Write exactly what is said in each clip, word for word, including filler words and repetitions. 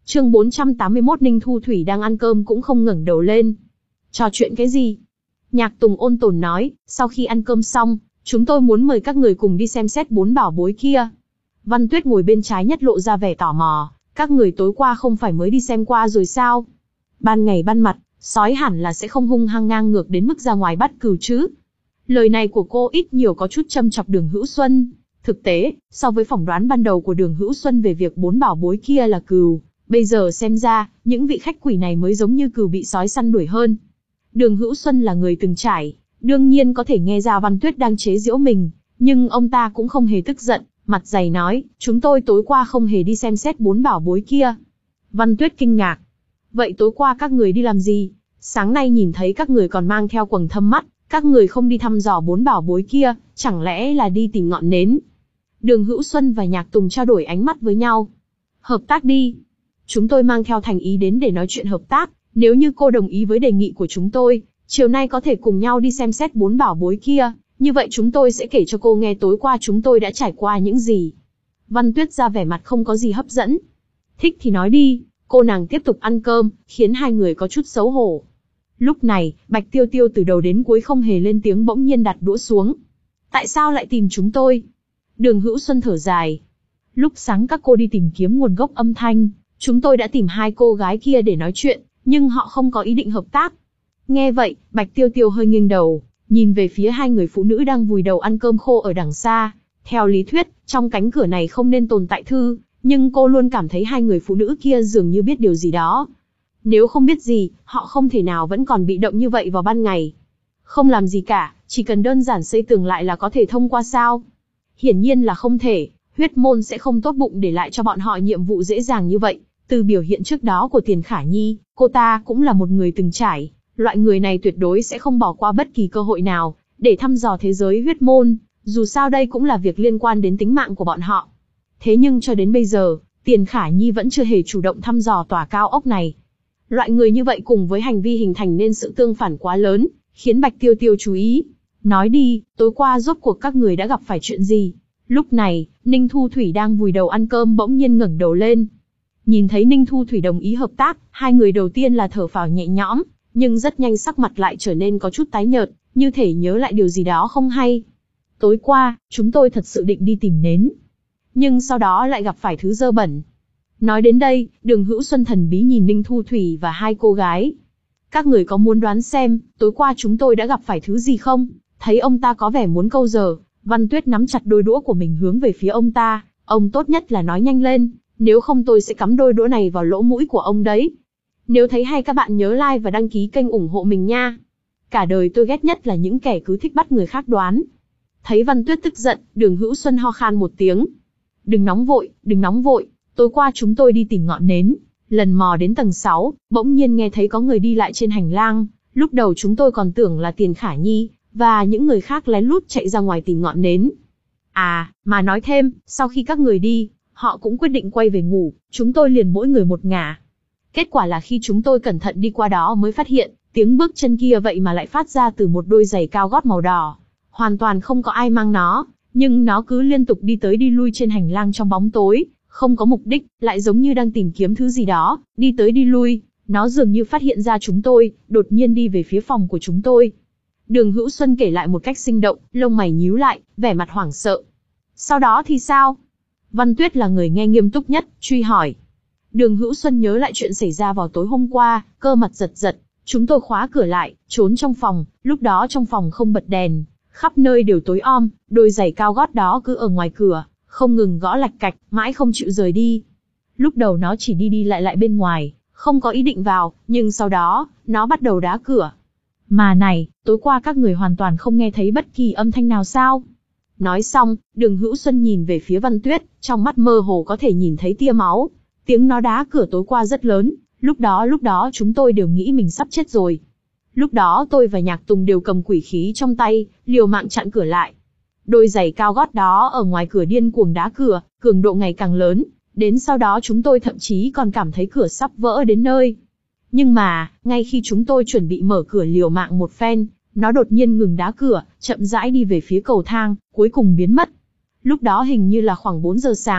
Chương bốn trăm tám mươi mốt Ninh Thu Thủy đang ăn cơm cũng không ngẩng đầu lên. Trò chuyện cái gì? Nhạc Tùng ôn tồn nói, sau khi ăn cơm xong, chúng tôi muốn mời các người cùng đi xem xét bốn bảo bối kia. Văn Tuyết ngồi bên trái nhất lộ ra vẻ tò mò, các người tối qua không phải mới đi xem qua rồi sao? Ban ngày ban mặt, sói hẳn là sẽ không hung hăng ngang ngược đến mức ra ngoài bắt cừu chứ. Lời này của cô ít nhiều có chút châm chọc Đường Hữu Xuân. Thực tế, so với phỏng đoán ban đầu của Đường Hữu Xuân về việc bốn bảo bối kia là cừu, bây giờ xem ra, những vị khách quỷ này mới giống như cừu bị sói săn đuổi hơn. Đường Hữu Xuân là người từng trải, đương nhiên có thể nghe ra Văn Tuyết đang chế giễu mình, nhưng ông ta cũng không hề tức giận, mặt dày nói, chúng tôi tối qua không hề đi xem xét bốn bảo bối kia. Văn Tuyết kinh ngạc. Vậy tối qua các người đi làm gì? Sáng nay nhìn thấy các người còn mang theo quầng thâm mắt, các người không đi thăm dò bốn bảo bối kia, chẳng lẽ là đi tìm ngọn nến? Đường Hữu Xuân và Nhạc Tùng trao đổi ánh mắt với nhau. Hợp tác đi. Chúng tôi mang theo thành ý đến để nói chuyện hợp tác, nếu như cô đồng ý với đề nghị của chúng tôi, chiều nay có thể cùng nhau đi xem xét bốn bảo bối kia, như vậy chúng tôi sẽ kể cho cô nghe tối qua chúng tôi đã trải qua những gì. Văn Tuyết ra vẻ mặt không có gì hấp dẫn. Thích thì nói đi, cô nàng tiếp tục ăn cơm, khiến hai người có chút xấu hổ. Lúc này, Bạch Tiêu Tiêu từ đầu đến cuối không hề lên tiếng bỗng nhiên đặt đũa xuống. Tại sao lại tìm chúng tôi? Đường Hữu Xuân thở dài. Lúc sáng các cô đi tìm kiếm nguồn gốc âm thanh, chúng tôi đã tìm hai cô gái kia để nói chuyện, nhưng họ không có ý định hợp tác. Nghe vậy, Bạch Tiêu Tiêu hơi nghiêng đầu, nhìn về phía hai người phụ nữ đang vùi đầu ăn cơm khô ở đằng xa. Theo lý thuyết, trong cánh cửa này không nên tồn tại thư, nhưng cô luôn cảm thấy hai người phụ nữ kia dường như biết điều gì đó. Nếu không biết gì, họ không thể nào vẫn còn bị động như vậy vào ban ngày. Không làm gì cả, chỉ cần đơn giản xây tường lại là có thể thông qua sao? Hiển nhiên là không thể, huyết môn sẽ không tốt bụng để lại cho bọn họ nhiệm vụ dễ dàng như vậy. Từ biểu hiện trước đó của Tiền Khả Nhi, cô ta cũng là một người từng trải, loại người này tuyệt đối sẽ không bỏ qua bất kỳ cơ hội nào để thăm dò thế giới huyết môn, dù sao đây cũng là việc liên quan đến tính mạng của bọn họ. Thế nhưng cho đến bây giờ, Tiền Khả Nhi vẫn chưa hề chủ động thăm dò tòa cao ốc này. Loại người như vậy cùng với hành vi hình thành nên sự tương phản quá lớn, khiến Bạch Tiêu Tiêu chú ý. Nói đi, tối qua rốt cuộc các người đã gặp phải chuyện gì? Lúc này, Ninh Thu Thủy đang vùi đầu ăn cơm bỗng nhiên ngẩng đầu lên. Nhìn thấy Ninh Thu Thủy đồng ý hợp tác, hai người đầu tiên là thở phào nhẹ nhõm, nhưng rất nhanh sắc mặt lại trở nên có chút tái nhợt, như thể nhớ lại điều gì đó không hay. Tối qua, chúng tôi thật sự định đi tìm nến, nhưng sau đó lại gặp phải thứ dơ bẩn. Nói đến đây, Đường Hữu Xuân thần bí nhìn Ninh Thu Thủy và hai cô gái. Các người có muốn đoán xem, tối qua chúng tôi đã gặp phải thứ gì không? Thấy ông ta có vẻ muốn câu giờ, Văn Tuyết nắm chặt đôi đũa của mình hướng về phía ông ta. Ông tốt nhất là nói nhanh lên, nếu không tôi sẽ cắm đôi đũa này vào lỗ mũi của ông đấy. Nếu thấy hay các bạn nhớ like và đăng ký kênh ủng hộ mình nha. Cả đời tôi ghét nhất là những kẻ cứ thích bắt người khác đoán. Thấy Văn Tuyết tức giận, Đường Hữu Xuân ho khan một tiếng. Đừng nóng vội, đừng nóng vội. Tối qua chúng tôi đi tìm ngọn nến, lần mò đến tầng sáu, bỗng nhiên nghe thấy có người đi lại trên hành lang. Lúc đầu chúng tôi còn tưởng là Tiền Khả Nhi và những người khác lén lút chạy ra ngoài tìm ngọn nến. À, mà nói thêm, sau khi các người đi, họ cũng quyết định quay về ngủ, chúng tôi liền mỗi người một ngả. Kết quả là khi chúng tôi cẩn thận đi qua đó mới phát hiện, tiếng bước chân kia vậy mà lại phát ra từ một đôi giày cao gót màu đỏ. Hoàn toàn không có ai mang nó, nhưng nó cứ liên tục đi tới đi lui trên hành lang trong bóng tối, không có mục đích, lại giống như đang tìm kiếm thứ gì đó, đi tới đi lui. Nó dường như phát hiện ra chúng tôi, đột nhiên đi về phía phòng của chúng tôi. Đường Hữu Xuân kể lại một cách sinh động, lông mày nhíu lại, vẻ mặt hoảng sợ. Sau đó thì sao? Văn Tuyết là người nghe nghiêm túc nhất, truy hỏi. Đường Hữu Xuân nhớ lại chuyện xảy ra vào tối hôm qua, cơ mặt giật giật. Chúng tôi khóa cửa lại, trốn trong phòng, lúc đó trong phòng không bật đèn, khắp nơi đều tối om, đôi giày cao gót đó cứ ở ngoài cửa, không ngừng gõ lạch cạch, mãi không chịu rời đi. Lúc đầu nó chỉ đi đi lại lại bên ngoài, không có ý định vào, nhưng sau đó, nó bắt đầu đá cửa. Mà này, tối qua các người hoàn toàn không nghe thấy bất kỳ âm thanh nào sao? Nói xong, Đường Hữu Xuân nhìn về phía Văn Tuyết, trong mắt mơ hồ có thể nhìn thấy tia máu. Tiếng nó đá cửa tối qua rất lớn, lúc đó lúc đó chúng tôi đều nghĩ mình sắp chết rồi. Lúc đó tôi và Nhạc Tùng đều cầm quỷ khí trong tay, liều mạng chặn cửa lại. Đôi giày cao gót đó ở ngoài cửa điên cuồng đá cửa, cường độ ngày càng lớn, đến sau đó chúng tôi thậm chí còn cảm thấy cửa sắp vỡ đến nơi. Nhưng mà, ngay khi chúng tôi chuẩn bị mở cửa liều mạng một phen, nó đột nhiên ngừng đá cửa, chậm rãi đi về phía cầu thang, cuối cùng biến mất. Lúc đó hình như là khoảng bốn giờ sáng,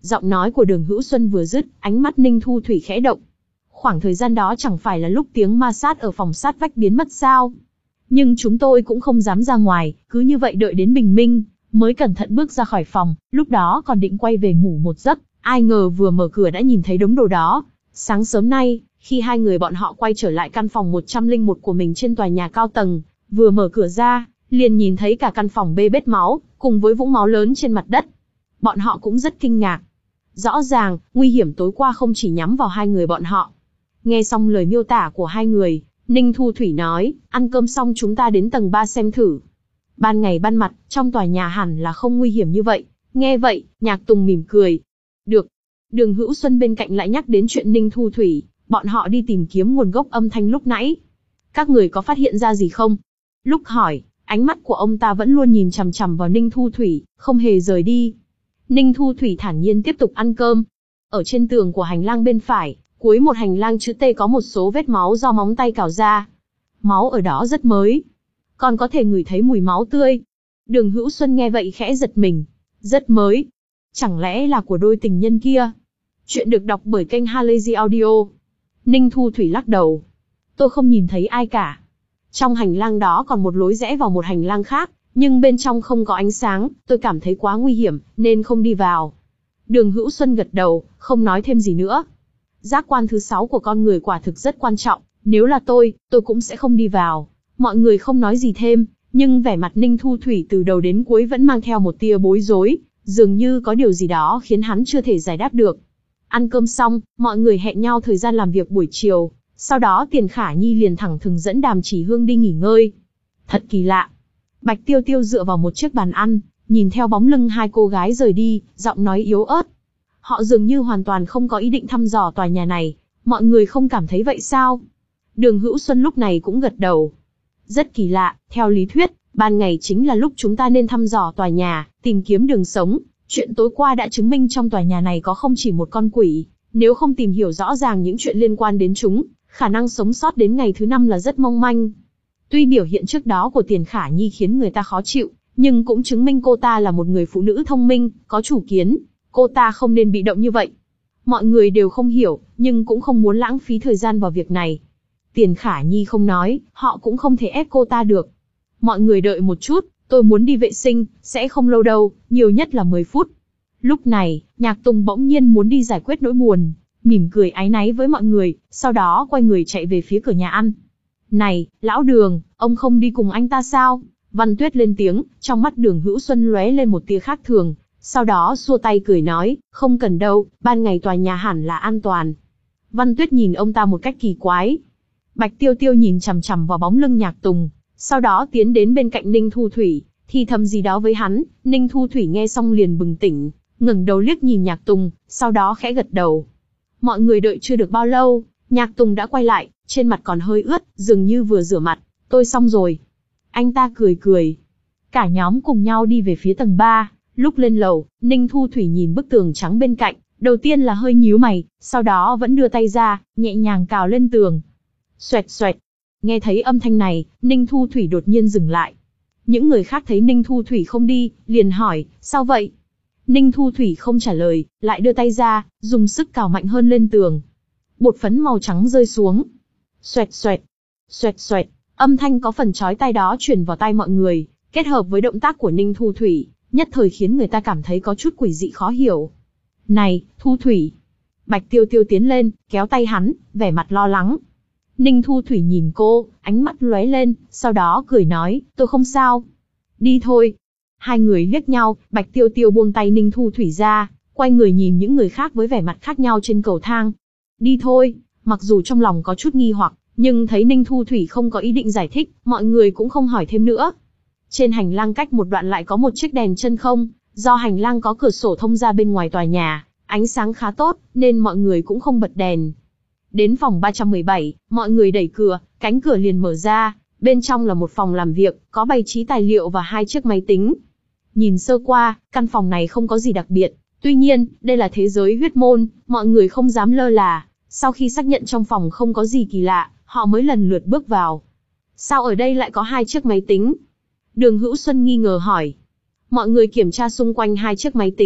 Giọng nói của Đường Hữu Xuân vừa dứt, ánh mắt Ninh Thu Thủy khẽ động. Khoảng thời gian đó chẳng phải là lúc tiếng ma sát ở phòng sát vách biến mất sao? Nhưng chúng tôi cũng không dám ra ngoài, cứ như vậy đợi đến bình minh, mới cẩn thận bước ra khỏi phòng, lúc đó còn định quay về ngủ một giấc, ai ngờ vừa mở cửa đã nhìn thấy đống đồ đó. Sáng sớm nay, khi hai người bọn họ quay trở lại căn phòng một trăm lẻ một của mình trên tòa nhà cao tầng, vừa mở cửa ra, liền nhìn thấy cả căn phòng bê bết máu, cùng với vũng máu lớn trên mặt đất. Bọn họ cũng rất kinh ngạc. Rõ ràng, nguy hiểm tối qua không chỉ nhắm vào hai người bọn họ. Nghe xong lời miêu tả của hai người, Ninh Thu Thủy nói, ăn cơm xong chúng ta đến tầng ba xem thử. Ban ngày ban mặt, trong tòa nhà hẳn là không nguy hiểm như vậy. Nghe vậy, Nhạc Tùng mỉm cười. Được. Đường Hữu Xuân bên cạnh lại nhắc đến chuyện Ninh Thu Thủy, bọn họ đi tìm kiếm nguồn gốc âm thanh lúc nãy. Các người có phát hiện ra gì không? Lúc hỏi, ánh mắt của ông ta vẫn luôn nhìn chằm chằm vào Ninh Thu Thủy, không hề rời đi. Ninh Thu Thủy thản nhiên tiếp tục ăn cơm. Ở trên tường của hành lang bên phải, cuối một hành lang chữ T có một số vết máu do móng tay cào ra. Máu ở đó rất mới. Còn có thể ngửi thấy mùi máu tươi. Đường Hữu Xuân nghe vậy khẽ giật mình. Rất mới. Chẳng lẽ là của đôi tình nhân kia? Chuyện được đọc bởi kênh Halazy Audio. Ninh Thu Thủy lắc đầu. Tôi không nhìn thấy ai cả. Trong hành lang đó còn một lối rẽ vào một hành lang khác, nhưng bên trong không có ánh sáng, tôi cảm thấy quá nguy hiểm, nên không đi vào. Đường Hữu Xuân gật đầu, không nói thêm gì nữa. Giác quan thứ sáu của con người quả thực rất quan trọng, nếu là tôi, tôi cũng sẽ không đi vào. Mọi người không nói gì thêm, nhưng vẻ mặt Ninh Thu Thủy từ đầu đến cuối vẫn mang theo một tia bối rối, dường như có điều gì đó khiến hắn chưa thể giải đáp được. Ăn cơm xong, mọi người hẹn nhau thời gian làm việc buổi chiều, sau đó Tiền Khả Nhi liền thẳng thừng dẫn Đàm Chỉ Hương đi nghỉ ngơi. Thật kỳ lạ. Bạch Tiêu Tiêu dựa vào một chiếc bàn ăn, nhìn theo bóng lưng hai cô gái rời đi, giọng nói yếu ớt. Họ dường như hoàn toàn không có ý định thăm dò tòa nhà này, mọi người không cảm thấy vậy sao? Đường Hữu Xuân lúc này cũng gật đầu. Rất kỳ lạ, theo lý thuyết, ban ngày chính là lúc chúng ta nên thăm dò tòa nhà, tìm kiếm đường sống. Chuyện tối qua đã chứng minh trong tòa nhà này có không chỉ một con quỷ, nếu không tìm hiểu rõ ràng những chuyện liên quan đến chúng, khả năng sống sót đến ngày thứ năm là rất mong manh. Tuy biểu hiện trước đó của Tiền Khả Nhi khiến người ta khó chịu, nhưng cũng chứng minh cô ta là một người phụ nữ thông minh, có chủ kiến. Cô ta không nên bị động như vậy. Mọi người đều không hiểu, nhưng cũng không muốn lãng phí thời gian vào việc này. Tiền Khả Nhi không nói, họ cũng không thể ép cô ta được. Mọi người đợi một chút, tôi muốn đi vệ sinh, sẽ không lâu đâu, nhiều nhất là mười phút. Lúc này, Nhạc Tùng bỗng nhiên muốn đi giải quyết nỗi buồn, mỉm cười áy náy với mọi người, sau đó quay người chạy về phía cửa nhà ăn. Này, lão Đường, ông không đi cùng anh ta sao? Văn Tuyết lên tiếng, trong mắt Đường Hữu Xuân lóe lên một tia khác thường, sau đó xua tay cười nói, không cần đâu, ban ngày tòa nhà hẳn là an toàn. Văn Tuyết nhìn ông ta một cách kỳ quái. Bạch Tiêu Tiêu nhìn chằm chằm vào bóng lưng Nhạc Tùng, sau đó tiến đến bên cạnh Ninh Thu Thủy, thì thầm gì đó với hắn. Ninh Thu Thủy nghe xong liền bừng tỉnh, ngẩng đầu liếc nhìn Nhạc Tùng, sau đó khẽ gật đầu. Mọi người đợi chưa được bao lâu, Nhạc Tùng đã quay lại, trên mặt còn hơi ướt, dường như vừa rửa mặt. Tôi xong rồi. Anh ta cười cười. Cả nhóm cùng nhau đi về phía tầng ba. Lúc lên lầu, Ninh Thu Thủy nhìn bức tường trắng bên cạnh, đầu tiên là hơi nhíu mày, sau đó vẫn đưa tay ra, nhẹ nhàng cào lên tường. Xoẹt xoẹt. Nghe thấy âm thanh này, Ninh Thu Thủy đột nhiên dừng lại. Những người khác thấy Ninh Thu Thủy không đi, liền hỏi, sao vậy? Ninh Thu Thủy không trả lời, lại đưa tay ra, dùng sức cào mạnh hơn lên tường. Bột phấn màu trắng rơi xuống. Xoẹt xoẹt. Xoẹt xoẹt. Âm thanh có phần chói tai đó truyền vào tai mọi người, kết hợp với động tác của Ninh Thu Thủy, nhất thời khiến người ta cảm thấy có chút quỷ dị khó hiểu. Này, Thu Thủy. Bạch Tiêu Tiêu tiến lên, kéo tay hắn, vẻ mặt lo lắng. Ninh Thu Thủy nhìn cô, ánh mắt lóe lên, sau đó cười nói, tôi không sao. Đi thôi. Hai người liếc nhau, Bạch Tiêu Tiêu buông tay Ninh Thu Thủy ra, quay người nhìn những người khác với vẻ mặt khác nhau trên cầu thang. Đi thôi. Mặc dù trong lòng có chút nghi hoặc, nhưng thấy Ninh Thu Thủy không có ý định giải thích, mọi người cũng không hỏi thêm nữa. Trên hành lang cách một đoạn lại có một chiếc đèn chân không, do hành lang có cửa sổ thông ra bên ngoài tòa nhà, ánh sáng khá tốt, nên mọi người cũng không bật đèn. Đến phòng ba trăm mười bảy, mọi người đẩy cửa, cánh cửa liền mở ra, bên trong là một phòng làm việc, có bày trí tài liệu và hai chiếc máy tính. Nhìn sơ qua, căn phòng này không có gì đặc biệt, tuy nhiên, đây là thế giới huyết môn, mọi người không dám lơ là. Sau khi xác nhận trong phòng không có gì kỳ lạ, họ mới lần lượt bước vào. Sao ở đây lại có hai chiếc máy tính? Đường Hữu Xuân nghi ngờ hỏi. Mọi người kiểm tra xung quanh hai chiếc máy tính,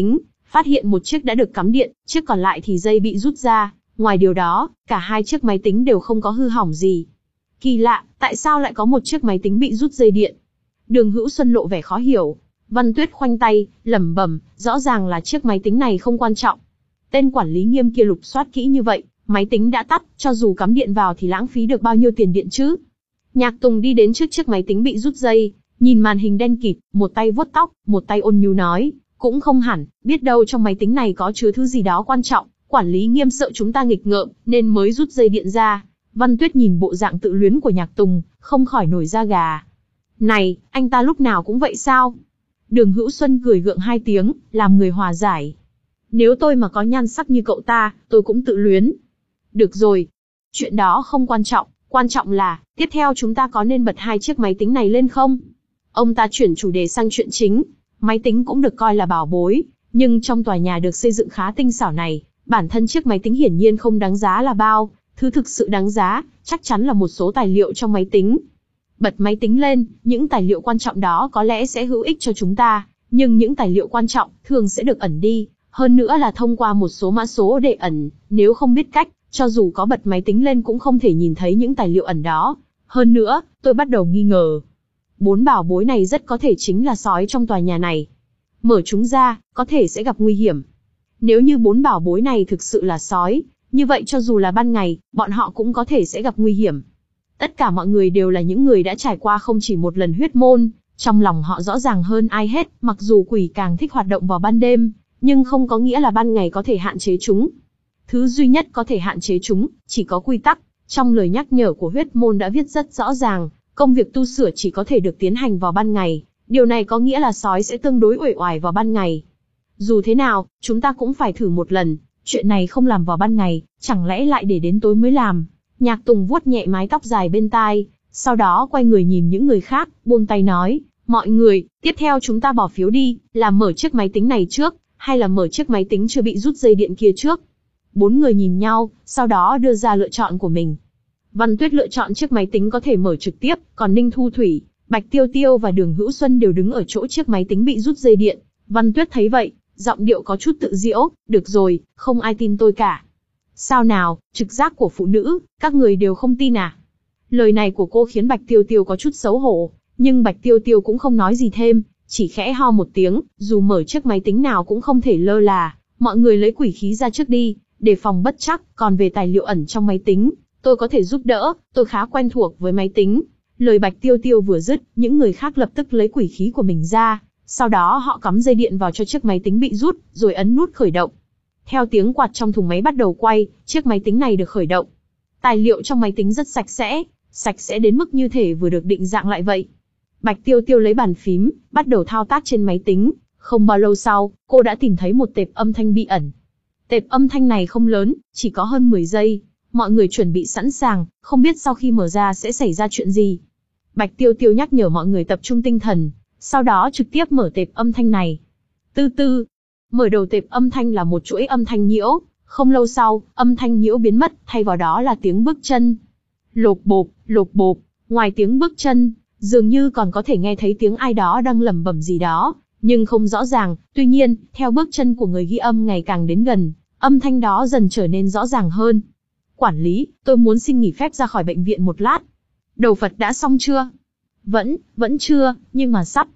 phát hiện một chiếc đã được cắm điện, chiếc còn lại thì dây bị rút ra. Ngoài điều đó, cả hai chiếc máy tính đều không có hư hỏng gì. Kỳ lạ, tại sao lại có một chiếc máy tính bị rút dây điện? Đường Hữu Xuân lộ vẻ khó hiểu. Văn Tuyết khoanh tay, lẩm bẩm, rõ ràng là chiếc máy tính này không quan trọng. Tên quản lý Nghiêm kia lục soát kỹ như vậy, máy tính đã tắt, cho dù cắm điện vào thì lãng phí được bao nhiêu tiền điện chứ? Nhạc Tùng đi đến trước chiếc máy tính bị rút dây, nhìn màn hình đen kịt, một tay vuốt tóc, một tay ôn nhu nói, cũng không hẳn, biết đâu trong máy tính này có chứa thứ gì đó quan trọng, quản lý Nghiêm sợ chúng ta nghịch ngợm, nên mới rút dây điện ra. Văn Tuyết nhìn bộ dạng tự luyến của Nhạc Tùng, không khỏi nổi da gà. Này, anh ta lúc nào cũng vậy sao? Đường Hữu Xuân cười gượng hai tiếng, làm người hòa giải. Nếu tôi mà có nhan sắc như cậu ta, tôi cũng tự luyến. Được rồi, chuyện đó không quan trọng, quan trọng là, tiếp theo chúng ta có nên bật hai chiếc máy tính này lên không? Ông ta chuyển chủ đề sang chuyện chính. Máy tính cũng được coi là bảo bối, nhưng trong tòa nhà được xây dựng khá tinh xảo này, bản thân chiếc máy tính hiển nhiên không đáng giá là bao. Thứ thực sự đáng giá, chắc chắn là một số tài liệu trong máy tính. Bật máy tính lên, những tài liệu quan trọng đó có lẽ sẽ hữu ích cho chúng ta, nhưng những tài liệu quan trọng thường sẽ được ẩn đi, hơn nữa là thông qua một số mã số để ẩn, nếu không biết cách, cho dù có bật máy tính lên cũng không thể nhìn thấy những tài liệu ẩn đó. Hơn nữa, tôi bắt đầu nghi ngờ. Bốn bảo bối này rất có thể chính là sói trong tòa nhà này. Mở chúng ra, có thể sẽ gặp nguy hiểm. Nếu như bốn bảo bối này thực sự là sói, như vậy cho dù là ban ngày, bọn họ cũng có thể sẽ gặp nguy hiểm. Tất cả mọi người đều là những người đã trải qua không chỉ một lần huyết môn, trong lòng họ rõ ràng hơn ai hết, mặc dù quỷ càng thích hoạt động vào ban đêm, nhưng không có nghĩa là ban ngày có thể hạn chế chúng. Thứ duy nhất có thể hạn chế chúng, chỉ có quy tắc. Trong lời nhắc nhở của huyết môn đã viết rất rõ ràng, công việc tu sửa chỉ có thể được tiến hành vào ban ngày. Điều này có nghĩa là sói sẽ tương đối uể oải vào ban ngày. Dù thế nào, chúng ta cũng phải thử một lần. Chuyện này không làm vào ban ngày, chẳng lẽ lại để đến tối mới làm? Nhạc Tùng vuốt nhẹ mái tóc dài bên tai, sau đó quay người nhìn những người khác, buông tay nói, mọi người, tiếp theo chúng ta bỏ phiếu đi, là mở chiếc máy tính này trước, hay là mở chiếc máy tính chưa bị rút dây điện kia trước. Bốn người nhìn nhau, sau đó đưa ra lựa chọn của mình. Văn Tuyết lựa chọn chiếc máy tính có thể mở trực tiếp, còn Ninh Thu Thủy, Bạch Tiêu Tiêu và Đường Hữu Xuân đều đứng ở chỗ chiếc máy tính bị rút dây điện. Văn Tuyết thấy vậy, giọng điệu có chút tự giễu, được rồi, không ai tin tôi cả. Sao nào, trực giác của phụ nữ, các người đều không tin à? Lời này của cô khiến Bạch Tiêu Tiêu có chút xấu hổ, nhưng Bạch Tiêu Tiêu cũng không nói gì thêm, chỉ khẽ ho một tiếng, dù mở chiếc máy tính nào cũng không thể lơ là, mọi người lấy quỷ khí ra trước đi, để phòng bất chắc, còn về tài liệu ẩn trong máy tính, tôi có thể giúp đỡ, tôi khá quen thuộc với máy tính. Lời Bạch Tiêu Tiêu vừa dứt, những người khác lập tức lấy quỷ khí của mình ra, sau đó họ cắm dây điện vào cho chiếc máy tính bị rút, rồi ấn nút khởi động. Theo tiếng quạt trong thùng máy bắt đầu quay, chiếc máy tính này được khởi động. Tài liệu trong máy tính rất sạch sẽ, sạch sẽ đến mức như thể vừa được định dạng lại vậy. Bạch Tiêu Tiêu lấy bàn phím, bắt đầu thao tác trên máy tính. Không bao lâu sau, cô đã tìm thấy một tệp âm thanh bị ẩn. Tệp âm thanh này không lớn, chỉ có hơn mười giây. Mọi người chuẩn bị sẵn sàng, không biết sau khi mở ra sẽ xảy ra chuyện gì. Bạch Tiêu Tiêu nhắc nhở mọi người tập trung tinh thần, sau đó trực tiếp mở tệp âm thanh này. Từ từ, mở đầu tệp âm thanh là một chuỗi âm thanh nhiễu, không lâu sau, âm thanh nhiễu biến mất, thay vào đó là tiếng bước chân. Lộp bộp, lộp bộp, ngoài tiếng bước chân, dường như còn có thể nghe thấy tiếng ai đó đang lẩm bẩm gì đó, nhưng không rõ ràng. Tuy nhiên, theo bước chân của người ghi âm ngày càng đến gần, âm thanh đó dần trở nên rõ ràng hơn. Quản lý, tôi muốn xin nghỉ phép ra khỏi bệnh viện một lát. Đầu Phật đã xong chưa? Vẫn, vẫn chưa, nhưng mà sắp.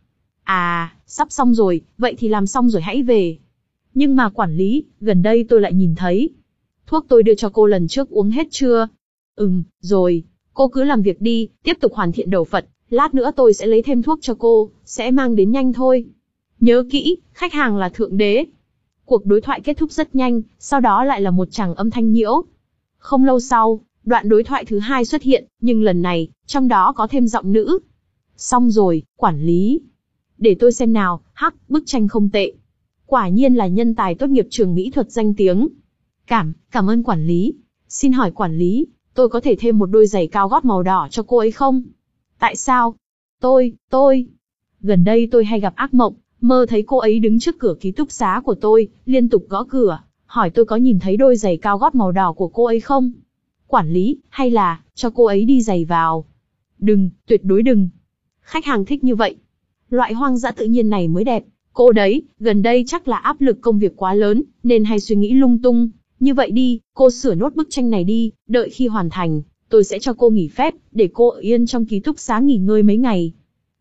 À, sắp xong rồi, vậy thì làm xong rồi hãy về. Nhưng mà quản lý, gần đây tôi lại nhìn thấy. Thuốc tôi đưa cho cô lần trước uống hết chưa? Ừm, rồi, cô cứ làm việc đi, tiếp tục hoàn thiện đầu Phật, lát nữa tôi sẽ lấy thêm thuốc cho cô, sẽ mang đến nhanh thôi. Nhớ kỹ, khách hàng là thượng đế. Cuộc đối thoại kết thúc rất nhanh, sau đó lại là một tràng âm thanh nhiễu. Không lâu sau, đoạn đối thoại thứ hai xuất hiện, nhưng lần này, trong đó có thêm giọng nữ. Xong rồi, quản lý. Để tôi xem nào, hắc, bức tranh không tệ. Quả nhiên là nhân tài tốt nghiệp trường mỹ thuật danh tiếng. Cảm, cảm ơn quản lý. Xin hỏi quản lý, tôi có thể thêm một đôi giày cao gót màu đỏ cho cô ấy không? Tại sao? Tôi, tôi. Gần đây tôi hay gặp ác mộng, mơ thấy cô ấy đứng trước cửa ký túc xá của tôi, liên tục gõ cửa, hỏi tôi có nhìn thấy đôi giày cao gót màu đỏ của cô ấy không? Quản lý, hay là, cho cô ấy đi giày vào? Đừng, tuyệt đối đừng. Khách hàng thích như vậy. Loại hoang dã tự nhiên này mới đẹp. Cô đấy, gần đây chắc là áp lực công việc quá lớn, nên hay suy nghĩ lung tung. Như vậy đi, cô sửa nốt bức tranh này đi, đợi khi hoàn thành, tôi sẽ cho cô nghỉ phép, để cô ở yên trong ký túc xá nghỉ ngơi mấy ngày.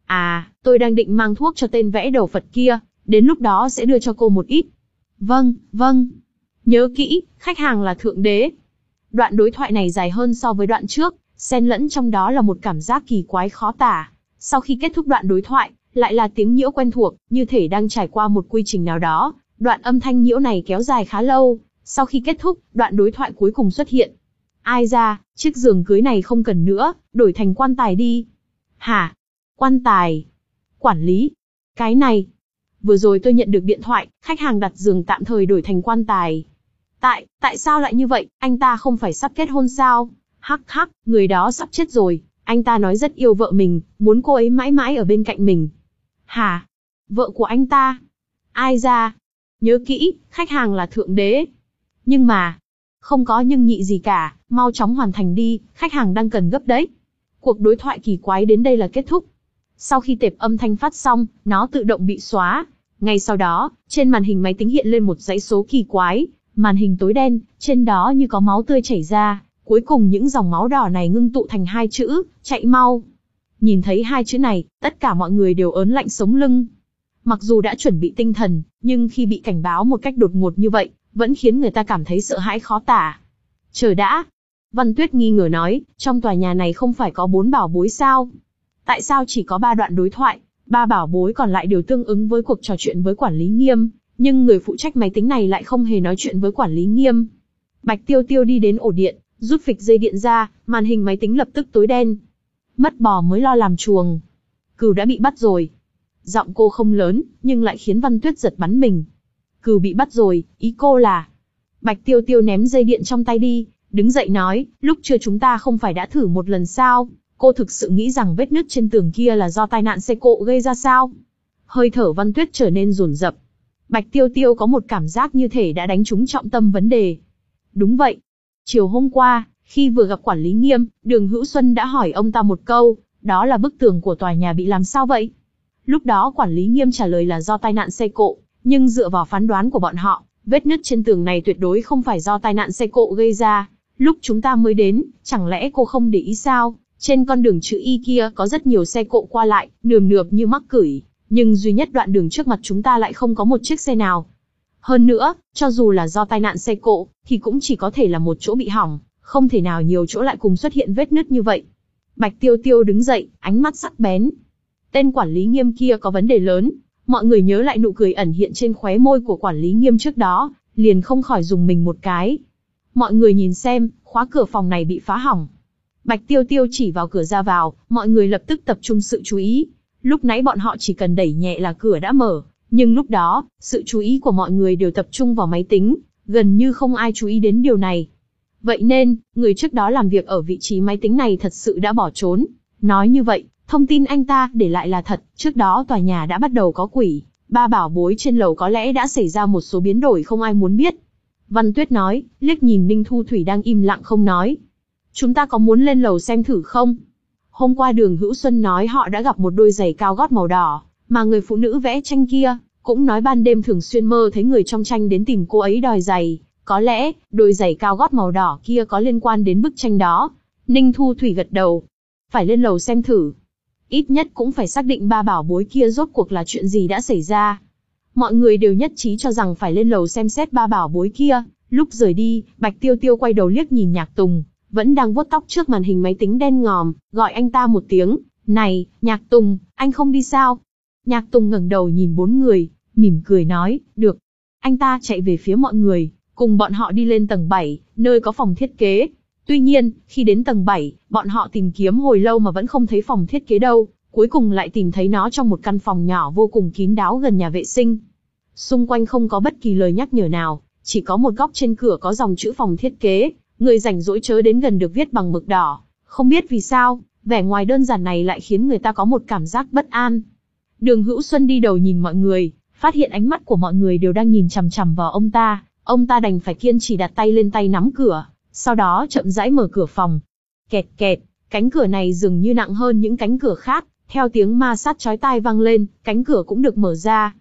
À, tôi đang định mang thuốc cho tên vẽ đầu Phật kia, đến lúc đó sẽ đưa cho cô một ít. Vâng, vâng. Nhớ kỹ, khách hàng là thượng đế. Đoạn đối thoại này dài hơn so với đoạn trước, xen lẫn trong đó là một cảm giác kỳ quái khó tả. Sau khi kết thúc đoạn đối thoại, lại là tiếng nhiễu quen thuộc, như thể đang trải qua một quy trình nào đó. Đoạn âm thanh nhiễu này kéo dài khá lâu. Sau khi kết thúc, đoạn đối thoại cuối cùng xuất hiện. Ai ra, chiếc giường cưới này không cần nữa, đổi thành quan tài đi. Hả? Quan tài? Quản lý? Cái này? Vừa rồi tôi nhận được điện thoại, khách hàng đặt giường tạm thời đổi thành quan tài. Tại, tại sao lại như vậy, anh ta không phải sắp kết hôn sao? Hắc hắc, người đó sắp chết rồi, anh ta nói rất yêu vợ mình, muốn cô ấy mãi mãi ở bên cạnh mình. Hả? Vợ của anh ta? Ai ra? Nhớ kỹ, khách hàng là thượng đế. Nhưng mà, không có nhưng nhị gì cả, mau chóng hoàn thành đi, khách hàng đang cần gấp đấy. Cuộc đối thoại kỳ quái đến đây là kết thúc. Sau khi tệp âm thanh phát xong, nó tự động bị xóa. Ngay sau đó, trên màn hình máy tính hiện lên một dãy số kỳ quái, màn hình tối đen, trên đó như có máu tươi chảy ra, cuối cùng những dòng máu đỏ này ngưng tụ thành hai chữ, chạy mau. Nhìn thấy hai chữ này, tất cả mọi người đều ớn lạnh sống lưng. Mặc dù đã chuẩn bị tinh thần, nhưng khi bị cảnh báo một cách đột ngột như vậy, vẫn khiến người ta cảm thấy sợ hãi khó tả. Chờ đã. Văn Tuyết nghi ngờ nói, trong tòa nhà này không phải có bốn bảo bối sao? Tại sao chỉ có ba đoạn đối thoại, ba bảo bối còn lại đều tương ứng với cuộc trò chuyện với quản lý Nghiêm, nhưng người phụ trách máy tính này lại không hề nói chuyện với quản lý Nghiêm. Bạch Tiêu Tiêu đi đến ổ điện, rút phịch dây điện ra, màn hình máy tính lập tức tối đen. Mất bò mới lo làm chuồng. Cừu đã bị bắt rồi. Giọng cô không lớn, nhưng lại khiến Văn Tuyết giật bắn mình. Cừu bị bắt rồi, ý cô là... Bạch Tiêu Tiêu ném dây điện trong tay đi, đứng dậy nói, lúc trưa chúng ta không phải đã thử một lần sao? Cô thực sự nghĩ rằng vết nứt trên tường kia là do tai nạn xe cộ gây ra sao? Hơi thở Văn Tuyết trở nên dồn dập. Bạch Tiêu Tiêu có một cảm giác như thể đã đánh trúng trọng tâm vấn đề. Đúng vậy. Chiều hôm qua, khi vừa gặp quản lý Nghiêm, Đường Hữu Xuân đã hỏi ông ta một câu, đó là bức tường của tòa nhà bị làm sao vậy? Lúc đó quản lý Nghiêm trả lời là do tai nạn xe cộ, nhưng dựa vào phán đoán của bọn họ, vết nứt trên tường này tuyệt đối không phải do tai nạn xe cộ gây ra. Lúc chúng ta mới đến, chẳng lẽ cô không để ý sao? Trên con đường chữ Y kia có rất nhiều xe cộ qua lại, nườm nượp như mắc cửi, nhưng duy nhất đoạn đường trước mặt chúng ta lại không có một chiếc xe nào. Hơn nữa, cho dù là do tai nạn xe cộ, thì cũng chỉ có thể là một chỗ bị hỏng, không thể nào nhiều chỗ lại cùng xuất hiện vết nứt như vậy. Bạch Tiêu Tiêu đứng dậy, ánh mắt sắc bén. Tên quản lý Nghiêm kia có vấn đề lớn. Mọi người nhớ lại nụ cười ẩn hiện trên khóe môi của quản lý Nghiêm trước đó, liền không khỏi dùng mình một cái. Mọi người nhìn xem, khóa cửa phòng này bị phá hỏng. Bạch Tiêu Tiêu chỉ vào cửa ra vào, mọi người lập tức tập trung sự chú ý. Lúc nãy bọn họ chỉ cần đẩy nhẹ là cửa đã mở, nhưng lúc đó, sự chú ý của mọi người đều tập trung vào máy tính, gần như không ai chú ý đến điều này. Vậy nên, người trước đó làm việc ở vị trí máy tính này thật sự đã bỏ trốn. Nói như vậy, thông tin anh ta để lại là thật, trước đó tòa nhà đã bắt đầu có quỷ, ba bảo bối trên lầu có lẽ đã xảy ra một số biến đổi không ai muốn biết. Văn Tuyết nói, liếc nhìn Ninh Thu Thủy đang im lặng không nói. Chúng ta có muốn lên lầu xem thử không? Hôm qua Đường Hữu Xuân nói họ đã gặp một đôi giày cao gót màu đỏ, mà người phụ nữ vẽ tranh kia, cũng nói ban đêm thường xuyên mơ thấy người trong tranh đến tìm cô ấy đòi giày. Có lẽ, đôi giày cao gót màu đỏ kia có liên quan đến bức tranh đó. Ninh Thu Thủy gật đầu. Phải lên lầu xem thử. Ít nhất cũng phải xác định ba bảo bối kia rốt cuộc là chuyện gì đã xảy ra. Mọi người đều nhất trí cho rằng phải lên lầu xem xét ba bảo bối kia. Lúc rời đi, Bạch Tiêu Tiêu quay đầu liếc nhìn Nhạc Tùng, vẫn đang vuốt tóc trước màn hình máy tính đen ngòm, gọi anh ta một tiếng. Này, Nhạc Tùng, anh không đi sao? Nhạc Tùng ngẩng đầu nhìn bốn người, mỉm cười nói, được. Anh ta chạy về phía mọi người, cùng bọn họ đi lên tầng bảy, nơi có phòng thiết kế. Tuy nhiên, khi đến tầng bảy, bọn họ tìm kiếm hồi lâu mà vẫn không thấy phòng thiết kế đâu, cuối cùng lại tìm thấy nó trong một căn phòng nhỏ vô cùng kín đáo gần nhà vệ sinh. Xung quanh không có bất kỳ lời nhắc nhở nào, chỉ có một góc trên cửa có dòng chữ phòng thiết kế, người rảnh rỗi chớ đến gần được viết bằng mực đỏ. Không biết vì sao, vẻ ngoài đơn giản này lại khiến người ta có một cảm giác bất an. Đường Hữu Xuân đi đầu nhìn mọi người, phát hiện ánh mắt của mọi người đều đang nhìn chằm chằm vào ông ta, ông ta đành phải kiên trì đặt tay lên tay nắm cửa, sau đó chậm rãi mở cửa phòng. Kẹt kẹt, cánh cửa này dường như nặng hơn những cánh cửa khác, theo tiếng ma sát chói tai vang lên, cánh cửa cũng được mở ra.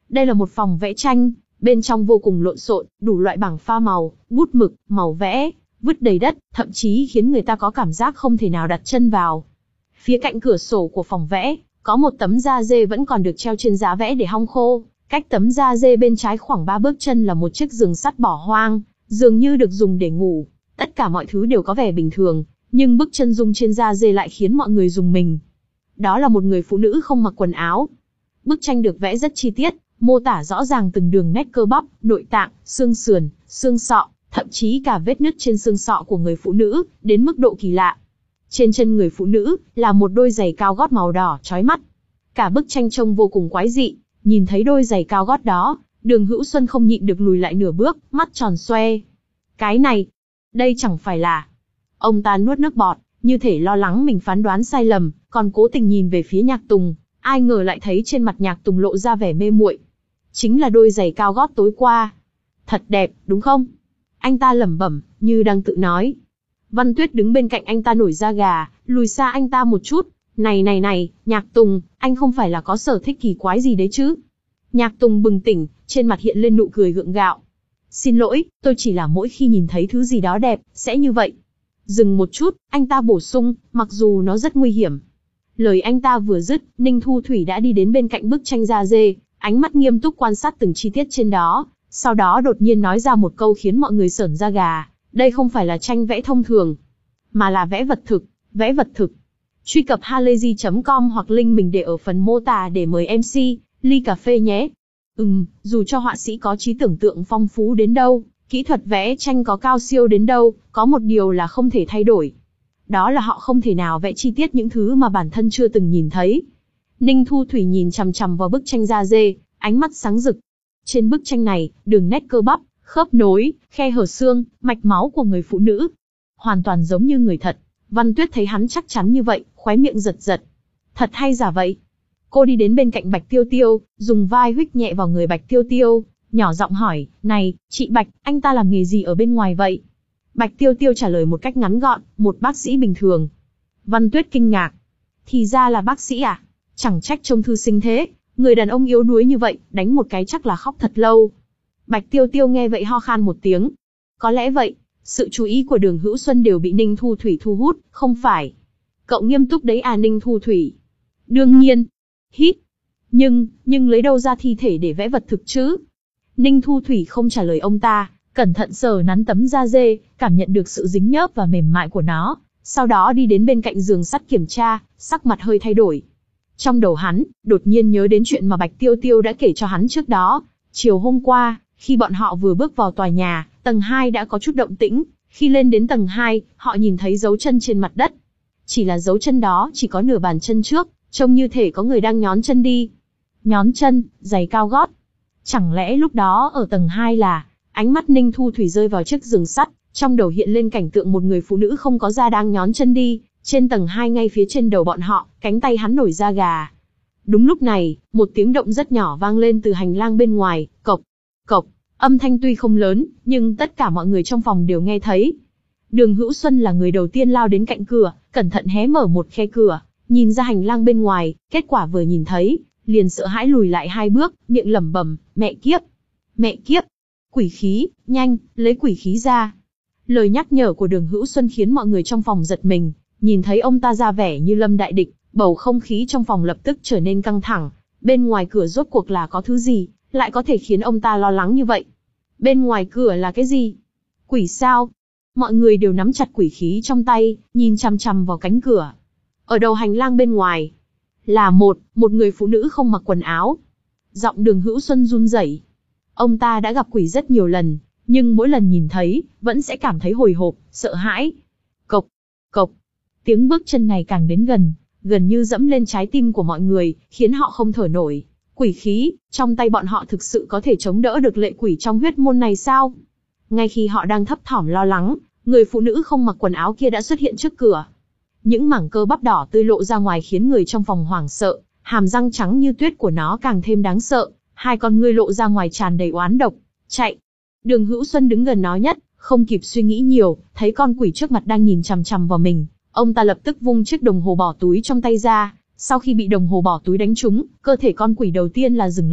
Đây là một phòng vẽ tranh, bên trong vô cùng lộn xộn, đủ loại bảng pha màu, bút mực, màu vẽ, vứt đầy đất, thậm chí khiến người ta có cảm giác không thể nào đặt chân vào. Phía cạnh cửa sổ của phòng vẽ, có một tấm da dê vẫn còn được treo trên giá vẽ để hong khô. Cách tấm da dê bên trái khoảng ba bước chân là một chiếc giường sắt bỏ hoang, dường như được dùng để ngủ. Tất cả mọi thứ đều có vẻ bình thường, nhưng bức chân dung trên da dê lại khiến mọi người rùng mình. Đó là một người phụ nữ không mặc quần áo. Bức tranh được vẽ rất chi tiết, mô tả rõ ràng từng đường nét cơ bắp, nội tạng, xương sườn, xương sọ, thậm chí cả vết nứt trên xương sọ của người phụ nữ, đến mức độ kỳ lạ. Trên chân người phụ nữ là một đôi giày cao gót màu đỏ chói mắt. Cả bức tranh trông vô cùng quái dị, nhìn thấy đôi giày cao gót đó, Đường Hữu Xuân không nhịn được lùi lại nửa bước, mắt tròn xoe. Cái này, đây chẳng phải là... Ông ta nuốt nước bọt, như thể lo lắng mình phán đoán sai lầm, còn cố tình nhìn về phía Nhạc Tùng, ai ngờ lại thấy trên mặt Nhạc Tùng lộ ra vẻ mê muội. Chính là đôi giày cao gót tối qua. Thật đẹp, đúng không? Anh ta lẩm bẩm, như đang tự nói. Văn Tuyết đứng bên cạnh anh ta nổi da gà, lùi xa anh ta một chút. Này này này, Nhạc Tùng, anh không phải là có sở thích kỳ quái gì đấy chứ? Nhạc Tùng bừng tỉnh, trên mặt hiện lên nụ cười gượng gạo. Xin lỗi, tôi chỉ là mỗi khi nhìn thấy thứ gì đó đẹp, sẽ như vậy. Dừng một chút, anh ta bổ sung, mặc dù nó rất nguy hiểm. Lời anh ta vừa dứt, Ninh Thu Thủy đã đi đến bên cạnh bức tranh da dê, ánh mắt nghiêm túc quan sát từng chi tiết trên đó, sau đó đột nhiên nói ra một câu khiến mọi người sởn da gà. Đây không phải là tranh vẽ thông thường, mà là vẽ vật thực, vẽ vật thực. Truy cập halayzi chấm com hoặc link mình để ở phần mô tả để mời em xê, ly cà phê nhé. Ừm, dù cho họa sĩ có trí tưởng tượng phong phú đến đâu, kỹ thuật vẽ tranh có cao siêu đến đâu, có một điều là không thể thay đổi. Đó là họ không thể nào vẽ chi tiết những thứ mà bản thân chưa từng nhìn thấy. Ninh Thu Thủy nhìn chằm chằm vào bức tranh da dê, ánh mắt sáng rực. Trên bức tranh này, đường nét cơ bắp, khớp nối, khe hở xương, mạch máu của người phụ nữ, hoàn toàn giống như người thật. Văn Tuyết thấy hắn chắc chắn như vậy, khóe miệng giật giật. Thật hay giả vậy? Cô đi đến bên cạnh Bạch Tiêu Tiêu, dùng vai huých nhẹ vào người Bạch Tiêu Tiêu, nhỏ giọng hỏi, này, chị Bạch, anh ta làm nghề gì ở bên ngoài vậy? Bạch Tiêu Tiêu trả lời một cách ngắn gọn, một bác sĩ bình thường. Văn Tuyết kinh ngạc. Thì ra là bác sĩ à? Chẳng trách trông thư sinh thế, người đàn ông yếu đuối như vậy, đánh một cái chắc là khóc thật lâu. Bạch Tiêu Tiêu nghe vậy ho khan một tiếng. Có lẽ vậy, sự chú ý của Đường Hữu Xuân đều bị Ninh Thu Thủy thu hút, không phải? Cậu nghiêm túc đấy à Ninh Thu Thủy? Đương nhiên. Hít. Nhưng, nhưng lấy đâu ra thi thể để vẽ vật thực chứ? Ninh Thu Thủy không trả lời ông ta, cẩn thận sờ nắn tấm da dê, cảm nhận được sự dính nhớp và mềm mại của nó, sau đó đi đến bên cạnh giường sắt kiểm tra, sắc mặt hơi thay đổi. Trong đầu hắn, đột nhiên nhớ đến chuyện mà Bạch Tiêu Tiêu đã kể cho hắn trước đó. Chiều hôm qua, khi bọn họ vừa bước vào tòa nhà, tầng hai đã có chút động tĩnh. Khi lên đến tầng hai, họ nhìn thấy dấu chân trên mặt đất. Chỉ là dấu chân đó chỉ có nửa bàn chân trước, trông như thể có người đang nhón chân đi. Nhón chân, giày cao gót. Chẳng lẽ lúc đó ở tầng hai là... Ánh mắt Ninh Thu Thủy rơi vào chiếc giường sắt, trong đầu hiện lên cảnh tượng một người phụ nữ không có da đang nhón chân đi. Trên tầng hai ngay phía trên đầu bọn họ, cánh tay hắn nổi da gà. Đúng lúc này, một tiếng động rất nhỏ vang lên từ hành lang bên ngoài, cộc, cộc. Âm thanh tuy không lớn, nhưng tất cả mọi người trong phòng đều nghe thấy. Đường Hữu Xuân là người đầu tiên lao đến cạnh cửa, cẩn thận hé mở một khe cửa, nhìn ra hành lang bên ngoài, kết quả vừa nhìn thấy, liền sợ hãi lùi lại hai bước, miệng lẩm bẩm, mẹ kiếp, mẹ kiếp, quỷ khí, nhanh, lấy quỷ khí ra. Lời nhắc nhở của Đường Hữu Xuân khiến mọi người trong phòng giật mình, nhìn thấy ông ta ra vẻ như lâm đại địch, bầu không khí trong phòng lập tức trở nên căng thẳng. Bên ngoài cửa rốt cuộc là có thứ gì, lại có thể khiến ông ta lo lắng như vậy? Bên ngoài cửa là cái gì? Quỷ sao? Mọi người đều nắm chặt quỷ khí trong tay, nhìn chằm chằm vào cánh cửa. Ở đầu hành lang bên ngoài, là một, một người phụ nữ không mặc quần áo. Giọng Đường Hữu Xuân run rẩy. Ông ta đã gặp quỷ rất nhiều lần, nhưng mỗi lần nhìn thấy, vẫn sẽ cảm thấy hồi hộp, sợ hãi. Cộc, cộc. Tiếng bước chân ngày càng đến gần, gần như dẫm lên trái tim của mọi người, khiến họ không thở nổi. Quỷ khí, trong tay bọn họ thực sự có thể chống đỡ được lệ quỷ trong huyết môn này sao? Ngay khi họ đang thấp thỏm lo lắng, người phụ nữ không mặc quần áo kia đã xuất hiện trước cửa. Những mảng cơ bắp đỏ tươi lộ ra ngoài khiến người trong phòng hoảng sợ, hàm răng trắng như tuyết của nó càng thêm đáng sợ, hai con ngươi lộ ra ngoài tràn đầy oán độc. Chạy! Đường Hữu Xuân đứng gần nó nhất, không kịp suy nghĩ nhiều, thấy con quỷ trước mặt đang nhìn chằm chằm vào mình, ông ta lập tức vung chiếc đồng hồ bỏ túi trong tay ra. Sau khi bị đồng hồ bỏ túi đánh trúng, cơ thể con quỷ đầu tiên là dừng lại,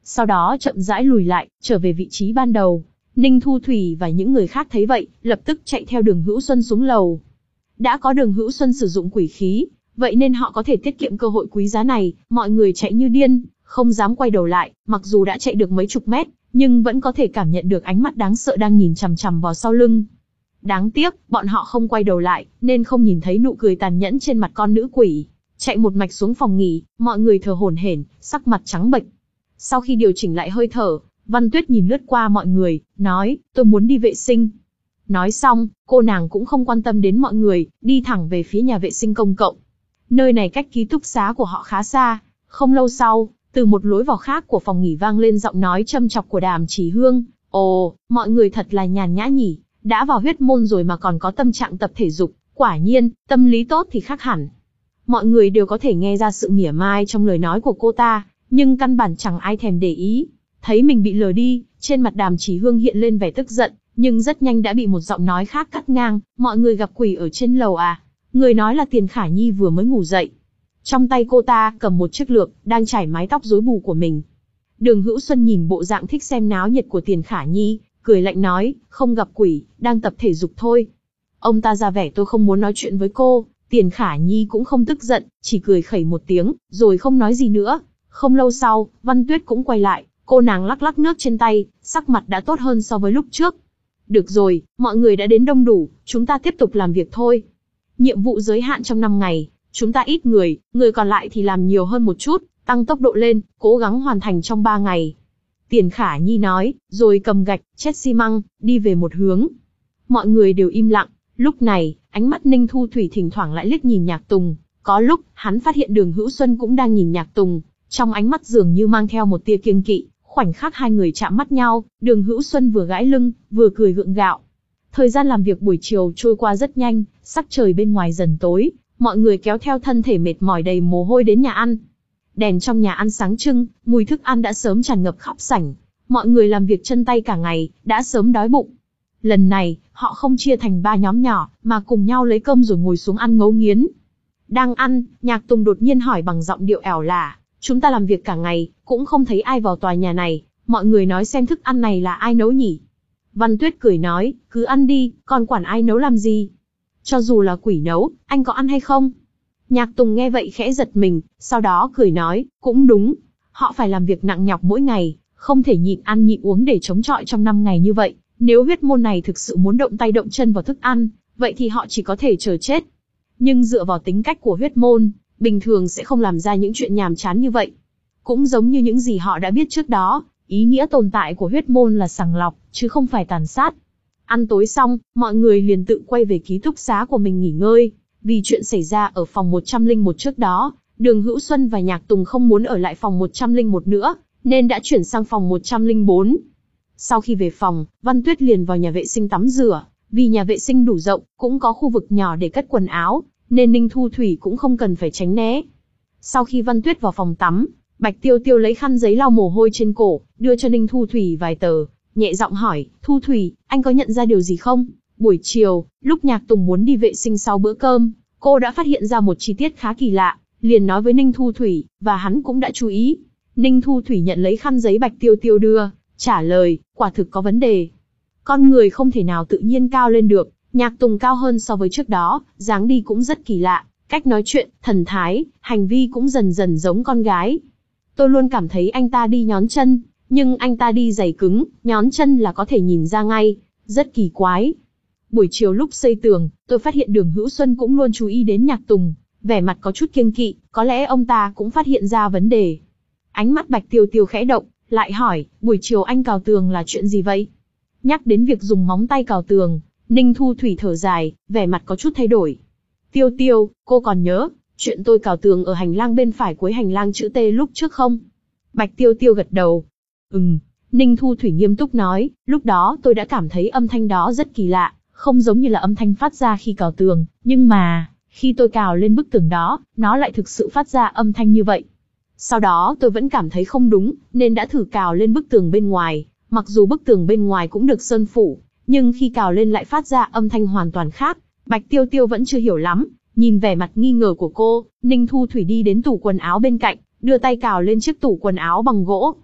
sau đó chậm rãi lùi lại, trở về vị trí ban đầu. Ninh Thu Thủy và những người khác thấy vậy, lập tức chạy theo Đường Hữu Xuân xuống lầu. Đã có Đường Hữu Xuân sử dụng quỷ khí, vậy nên họ có thể tiết kiệm cơ hội quý giá này, mọi người chạy như điên, không dám quay đầu lại, mặc dù đã chạy được mấy chục mét, nhưng vẫn có thể cảm nhận được ánh mắt đáng sợ đang nhìn chằm chằm vào sau lưng. Đáng tiếc, bọn họ không quay đầu lại, nên không nhìn thấy nụ cười tàn nhẫn trên mặt con nữ quỷ. Chạy một mạch xuống phòng nghỉ, mọi người thở hổn hển, sắc mặt trắng bệch. Sau khi điều chỉnh lại hơi thở, Văn Tuyết nhìn lướt qua mọi người, nói, tôi muốn đi vệ sinh. Nói xong, cô nàng cũng không quan tâm đến mọi người, đi thẳng về phía nhà vệ sinh công cộng. Nơi này cách ký túc xá của họ khá xa. Không lâu sau, từ một lối vào khác của phòng nghỉ vang lên giọng nói châm chọc của Đàm Chỉ Hương. Ồ, mọi người thật là nhàn nhã nhỉ, đã vào huyết môn rồi mà còn có tâm trạng tập thể dục, quả nhiên, tâm lý tốt thì khác hẳn. Mọi người đều có thể nghe ra sự mỉa mai trong lời nói của cô ta, nhưng căn bản chẳng ai thèm để ý. Thấy mình bị lừa đi, trên mặt Đàm Chỉ Hương hiện lên vẻ tức giận, nhưng rất nhanh đã bị một giọng nói khác cắt ngang, mọi người gặp quỷ ở trên lầu à? Người nói là Tiền Khả Nhi vừa mới ngủ dậy. Trong tay cô ta cầm một chiếc lược, đang chải mái tóc rối bù của mình. Đường Hữu Xuân nhìn bộ dạng thích xem náo nhiệt của Tiền Khả Nhi, cười lạnh nói, không gặp quỷ, đang tập thể dục thôi. Ông ta ra vẻ tôi không muốn nói chuyện với cô, Tiền Khả Nhi cũng không tức giận, chỉ cười khẩy một tiếng, rồi không nói gì nữa. Không lâu sau, Văn Tuyết cũng quay lại, cô nàng lắc lắc nước trên tay, sắc mặt đã tốt hơn so với lúc trước. Được rồi, mọi người đã đến đông đủ, chúng ta tiếp tục làm việc thôi. Nhiệm vụ giới hạn trong năm ngày, chúng ta ít người, người còn lại thì làm nhiều hơn một chút, tăng tốc độ lên, cố gắng hoàn thành trong ba ngày. Tiền Khả Nhi nói, rồi cầm gạch, chét xi măng, đi về một hướng. Mọi người đều im lặng, lúc này, ánh mắt Ninh Thu Thủy thỉnh thoảng lại liếc nhìn Nhạc Tùng, có lúc, hắn phát hiện Đường Hữu Xuân cũng đang nhìn Nhạc Tùng, trong ánh mắt dường như mang theo một tia kiêng kỵ. Khoảnh khắc hai người chạm mắt nhau, Đường Hữu Xuân vừa gãi lưng, vừa cười gượng gạo. Thời gian làm việc buổi chiều trôi qua rất nhanh, sắc trời bên ngoài dần tối, mọi người kéo theo thân thể mệt mỏi đầy mồ hôi đến nhà ăn. Đèn trong nhà ăn sáng trưng, mùi thức ăn đã sớm tràn ngập khắp sảnh. Mọi người làm việc chân tay cả ngày, đã sớm đói bụng. Lần này, họ không chia thành ba nhóm nhỏ, mà cùng nhau lấy cơm rồi ngồi xuống ăn ngấu nghiến. Đang ăn, Nhạc Tùng đột nhiên hỏi bằng giọng điệu ẻo lả, chúng ta làm việc cả ngày, cũng không thấy ai vào tòa nhà này, mọi người nói xem thức ăn này là ai nấu nhỉ? Văn Tuyết cười nói, cứ ăn đi, còn quản ai nấu làm gì? Cho dù là quỷ nấu, anh có ăn hay không? Nhạc Tùng nghe vậy khẽ giật mình, sau đó cười nói, cũng đúng, họ phải làm việc nặng nhọc mỗi ngày, không thể nhịn ăn nhịn uống để chống chọi trong năm ngày như vậy. Nếu huyết môn này thực sự muốn động tay động chân vào thức ăn, vậy thì họ chỉ có thể chờ chết. Nhưng dựa vào tính cách của huyết môn, bình thường sẽ không làm ra những chuyện nhàm chán như vậy. Cũng giống như những gì họ đã biết trước đó, ý nghĩa tồn tại của huyết môn là sàng lọc, chứ không phải tàn sát. Ăn tối xong, mọi người liền tự quay về ký túc xá của mình nghỉ ngơi. Vì chuyện xảy ra ở phòng một trăm lẻ một trước đó, Đường Hữu Xuân và Nhạc Tùng không muốn ở lại phòng một trăm lẻ một nữa, nên đã chuyển sang phòng một trăm lẻ bốn. Sau khi về phòng, Văn Tuyết liền vào nhà vệ sinh tắm rửa. Vì nhà vệ sinh đủ rộng, cũng có khu vực nhỏ để cất quần áo, nên Ninh Thu Thủy cũng không cần phải tránh né. Sau khi Văn Tuyết vào phòng tắm, Bạch Tiêu Tiêu lấy khăn giấy lau mồ hôi trên cổ, đưa cho Ninh Thu Thủy vài tờ, nhẹ giọng hỏi, Thu Thủy, anh có nhận ra điều gì không? Buổi chiều, lúc Nhạc Tùng muốn đi vệ sinh sau bữa cơm, cô đã phát hiện ra một chi tiết khá kỳ lạ, liền nói với Ninh Thu Thủy, và hắn cũng đã chú ý. Ninh Thu Thủy nhận lấy khăn giấy Bạch Tiêu Tiêu đưa, trả lời, quả thực có vấn đề. Con người không thể nào tự nhiên cao lên được, Nhạc Tùng cao hơn so với trước đó, dáng đi cũng rất kỳ lạ, cách nói chuyện, thần thái, hành vi cũng dần dần giống con gái. Tôi luôn cảm thấy anh ta đi nhón chân, nhưng anh ta đi giày cứng, nhón chân là có thể nhìn ra ngay, rất kỳ quái. Buổi chiều lúc xây tường, tôi phát hiện Đường Hữu Xuân cũng luôn chú ý đến Nhạc Tùng, vẻ mặt có chút kiêng kỵ, có lẽ ông ta cũng phát hiện ra vấn đề. Ánh mắt Bạch Tiêu Tiêu khẽ động, lại hỏi, buổi chiều anh cào tường là chuyện gì vậy? Nhắc đến việc dùng móng tay cào tường, Ninh Thu Thủy thở dài, vẻ mặt có chút thay đổi. Tiêu Tiêu, cô còn nhớ, chuyện tôi cào tường ở hành lang bên phải cuối hành lang chữ T lúc trước không? Bạch Tiêu Tiêu gật đầu. Ừm, Ninh Thu Thủy nghiêm túc nói, lúc đó tôi đã cảm thấy âm thanh đó rất kỳ lạ, không giống như là âm thanh phát ra khi cào tường, nhưng mà, khi tôi cào lên bức tường đó, nó lại thực sự phát ra âm thanh như vậy. Sau đó tôi vẫn cảm thấy không đúng, nên đã thử cào lên bức tường bên ngoài, mặc dù bức tường bên ngoài cũng được sơn phủ, nhưng khi cào lên lại phát ra âm thanh hoàn toàn khác. Bạch Tiêu Tiêu vẫn chưa hiểu lắm, nhìn vẻ mặt nghi ngờ của cô, Ninh Thu Thủy đi đến tủ quần áo bên cạnh, đưa tay cào lên chiếc tủ quần áo bằng gỗ.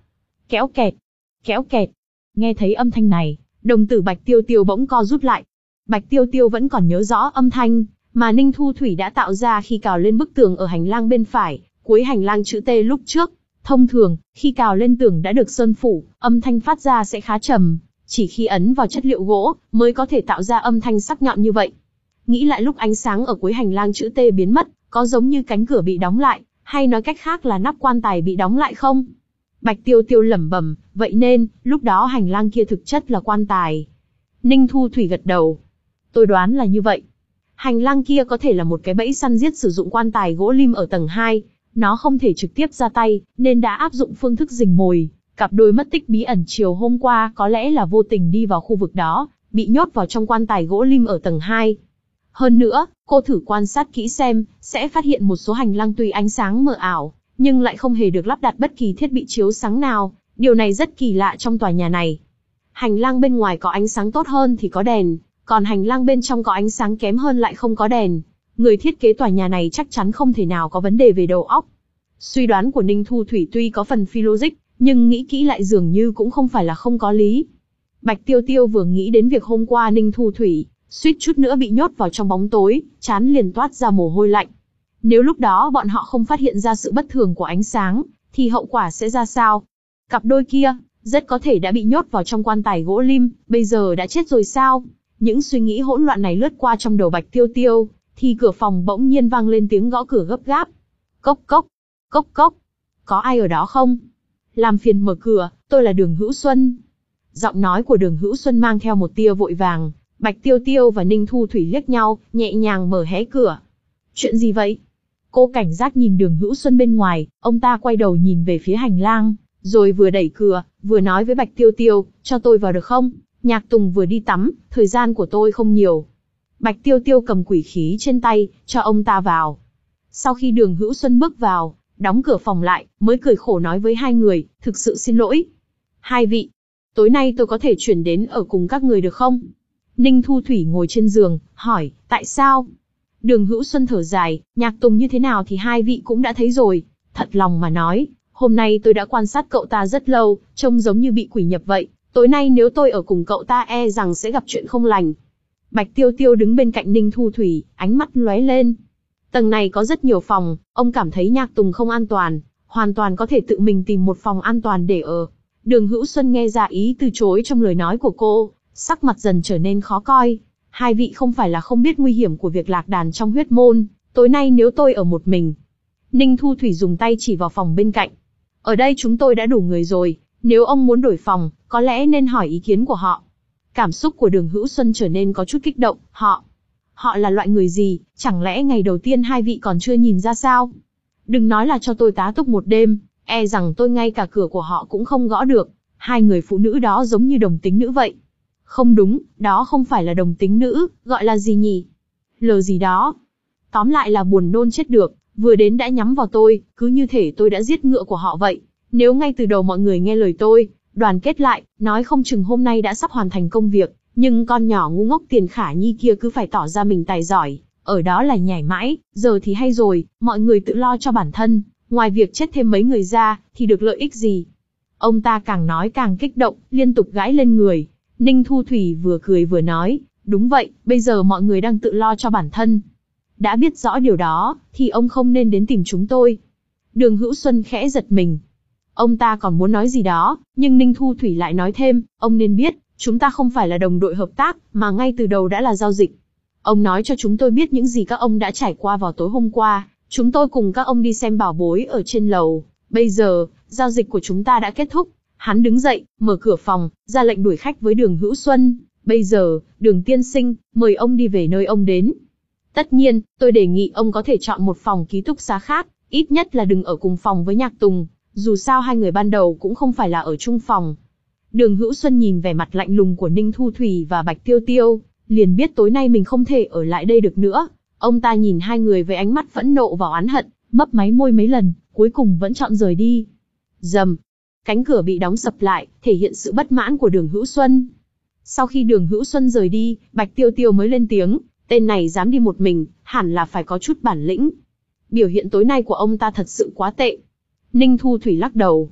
Kéo kẹt, kéo kẹt. Nghe thấy âm thanh này, đồng tử Bạch Tiêu Tiêu bỗng co rút lại. Bạch Tiêu Tiêu vẫn còn nhớ rõ âm thanh mà Ninh Thu Thủy đã tạo ra khi cào lên bức tường ở hành lang bên phải, cuối hành lang chữ T lúc trước. Thông thường, khi cào lên tường đã được sơn phủ, âm thanh phát ra sẽ khá trầm, chỉ khi ấn vào chất liệu gỗ mới có thể tạo ra âm thanh sắc nhọn như vậy. Nghĩ lại lúc ánh sáng ở cuối hành lang chữ T biến mất, có giống như cánh cửa bị đóng lại, hay nói cách khác là nắp quan tài bị đóng lại không? Bạch Tiêu Tiêu lẩm bẩm, vậy nên, lúc đó hành lang kia thực chất là quan tài. Ninh Thu Thủy gật đầu. Tôi đoán là như vậy. Hành lang kia có thể là một cái bẫy săn giết sử dụng quan tài gỗ lim ở tầng hai. Nó không thể trực tiếp ra tay, nên đã áp dụng phương thức rình mồi. Cặp đôi mất tích bí ẩn chiều hôm qua có lẽ là vô tình đi vào khu vực đó, bị nhốt vào trong quan tài gỗ lim ở tầng hai. Hơn nữa, cô thử quan sát kỹ xem, sẽ phát hiện một số hành lang tuy ánh sáng mờ ảo, nhưng lại không hề được lắp đặt bất kỳ thiết bị chiếu sáng nào. Điều này rất kỳ lạ trong tòa nhà này. Hành lang bên ngoài có ánh sáng tốt hơn thì có đèn, còn hành lang bên trong có ánh sáng kém hơn lại không có đèn. Người thiết kế tòa nhà này chắc chắn không thể nào có vấn đề về đầu óc. Suy đoán của Ninh Thu Thủy tuy có phần phi logic, nhưng nghĩ kỹ lại dường như cũng không phải là không có lý. Bạch Tiêu Tiêu vừa nghĩ đến việc hôm qua Ninh Thu Thủy suýt chút nữa bị nhốt vào trong bóng tối, trán liền toát ra mồ hôi lạnh. Nếu lúc đó bọn họ không phát hiện ra sự bất thường của ánh sáng, thì hậu quả sẽ ra sao? Cặp đôi kia, rất có thể đã bị nhốt vào trong quan tài gỗ lim, bây giờ đã chết rồi sao? Những suy nghĩ hỗn loạn này lướt qua trong đầu Bạch Tiêu Tiêu, thì cửa phòng bỗng nhiên vang lên tiếng gõ cửa gấp gáp. Cốc cốc, cốc cốc, có ai ở đó không? Làm phiền mở cửa, tôi là Đường Hữu Xuân. Giọng nói của Đường Hữu Xuân mang theo một tia vội vàng. Bạch Tiêu Tiêu và Ninh Thu Thủy liếc nhau, nhẹ nhàng mở hé cửa. Chuyện gì vậy? Cô cảnh giác nhìn Đường Hữu Xuân bên ngoài, ông ta quay đầu nhìn về phía hành lang, rồi vừa đẩy cửa, vừa nói với Bạch Tiêu Tiêu, cho tôi vào được không? Nhạc Tùng vừa đi tắm, thời gian của tôi không nhiều. Bạch Tiêu Tiêu cầm quỷ khí trên tay, cho ông ta vào. Sau khi Đường Hữu Xuân bước vào, đóng cửa phòng lại, mới cười khổ nói với hai người, thực sự xin lỗi. Hai vị, tối nay tôi có thể chuyển đến ở cùng các người được không? Ninh Thu Thủy ngồi trên giường, hỏi, tại sao? Đường Hữu Xuân thở dài, Nhạc Tùng như thế nào thì hai vị cũng đã thấy rồi. Thật lòng mà nói, hôm nay tôi đã quan sát cậu ta rất lâu, trông giống như bị quỷ nhập vậy. Tối nay nếu tôi ở cùng cậu ta e rằng sẽ gặp chuyện không lành. Bạch Tiêu Tiêu đứng bên cạnh Ninh Thu Thủy, ánh mắt lóe lên. Tầng này có rất nhiều phòng, ông cảm thấy Nhạc Tùng không an toàn, hoàn toàn có thể tự mình tìm một phòng an toàn để ở. Đường Hữu Xuân nghe ra ý từ chối trong lời nói của cô, sắc mặt dần trở nên khó coi. Hai vị không phải là không biết nguy hiểm của việc lạc đàn trong huyết môn, tối nay nếu tôi ở một mình. Ninh Thu Thủy dùng tay chỉ vào phòng bên cạnh. Ở đây chúng tôi đã đủ người rồi, nếu ông muốn đổi phòng, có lẽ nên hỏi ý kiến của họ. Cảm xúc của Đường Hữu Xuân trở nên có chút kích động, họ. Họ là loại người gì, chẳng lẽ ngày đầu tiên hai vị còn chưa nhìn ra sao? Đừng nói là cho tôi tá túc một đêm, e rằng tôi ngay cả cửa của họ cũng không gõ được. Hai người phụ nữ đó giống như đồng tính nữ vậy. Không đúng, đó không phải là đồng tính nữ, gọi là gì nhỉ? Lờ gì đó. Tóm lại là buồn nôn chết được, vừa đến đã nhắm vào tôi, cứ như thể tôi đã giết ngựa của họ vậy. Nếu ngay từ đầu mọi người nghe lời tôi, đoàn kết lại, nói không chừng hôm nay đã sắp hoàn thành công việc, nhưng con nhỏ ngu ngốc Tiền Khả Nhi kia cứ phải tỏ ra mình tài giỏi, ở đó là nhảy mãi, giờ thì hay rồi, mọi người tự lo cho bản thân, ngoài việc chết thêm mấy người ra, thì được lợi ích gì? Ông ta càng nói càng kích động, liên tục gãi lên người. Ninh Thu Thủy vừa cười vừa nói, đúng vậy, bây giờ mọi người đang tự lo cho bản thân. Đã biết rõ điều đó, thì ông không nên đến tìm chúng tôi. Đường Hữu Xuân khẽ giật mình. Ông ta còn muốn nói gì đó, nhưng Ninh Thu Thủy lại nói thêm, ông nên biết, chúng ta không phải là đồng đội hợp tác, mà ngay từ đầu đã là giao dịch. Ông nói cho chúng tôi biết những gì các ông đã trải qua vào tối hôm qua, chúng tôi cùng các ông đi xem bảo bối ở trên lầu. Bây giờ, giao dịch của chúng ta đã kết thúc. Hắn đứng dậy, mở cửa phòng, ra lệnh đuổi khách với Đường Hữu Xuân. Bây giờ, Đường tiên sinh, mời ông đi về nơi ông đến. Tất nhiên, tôi đề nghị ông có thể chọn một phòng ký túc xá khác, ít nhất là đừng ở cùng phòng với Nhạc Tùng, dù sao hai người ban đầu cũng không phải là ở chung phòng. Đường Hữu Xuân nhìn vẻ mặt lạnh lùng của Ninh Thu Thủy và Bạch Tiêu Tiêu, liền biết tối nay mình không thể ở lại đây được nữa. Ông ta nhìn hai người với ánh mắt phẫn nộ và oán hận, mấp máy môi mấy lần, cuối cùng vẫn chọn rời đi. Rầm. Cánh cửa bị đóng sập lại, thể hiện sự bất mãn của Đường Hữu Xuân. Sau khi Đường Hữu Xuân rời đi, Bạch Tiêu Tiêu mới lên tiếng, tên này dám đi một mình, hẳn là phải có chút bản lĩnh. Biểu hiện tối nay của ông ta thật sự quá tệ. Ninh Thu Thủy lắc đầu.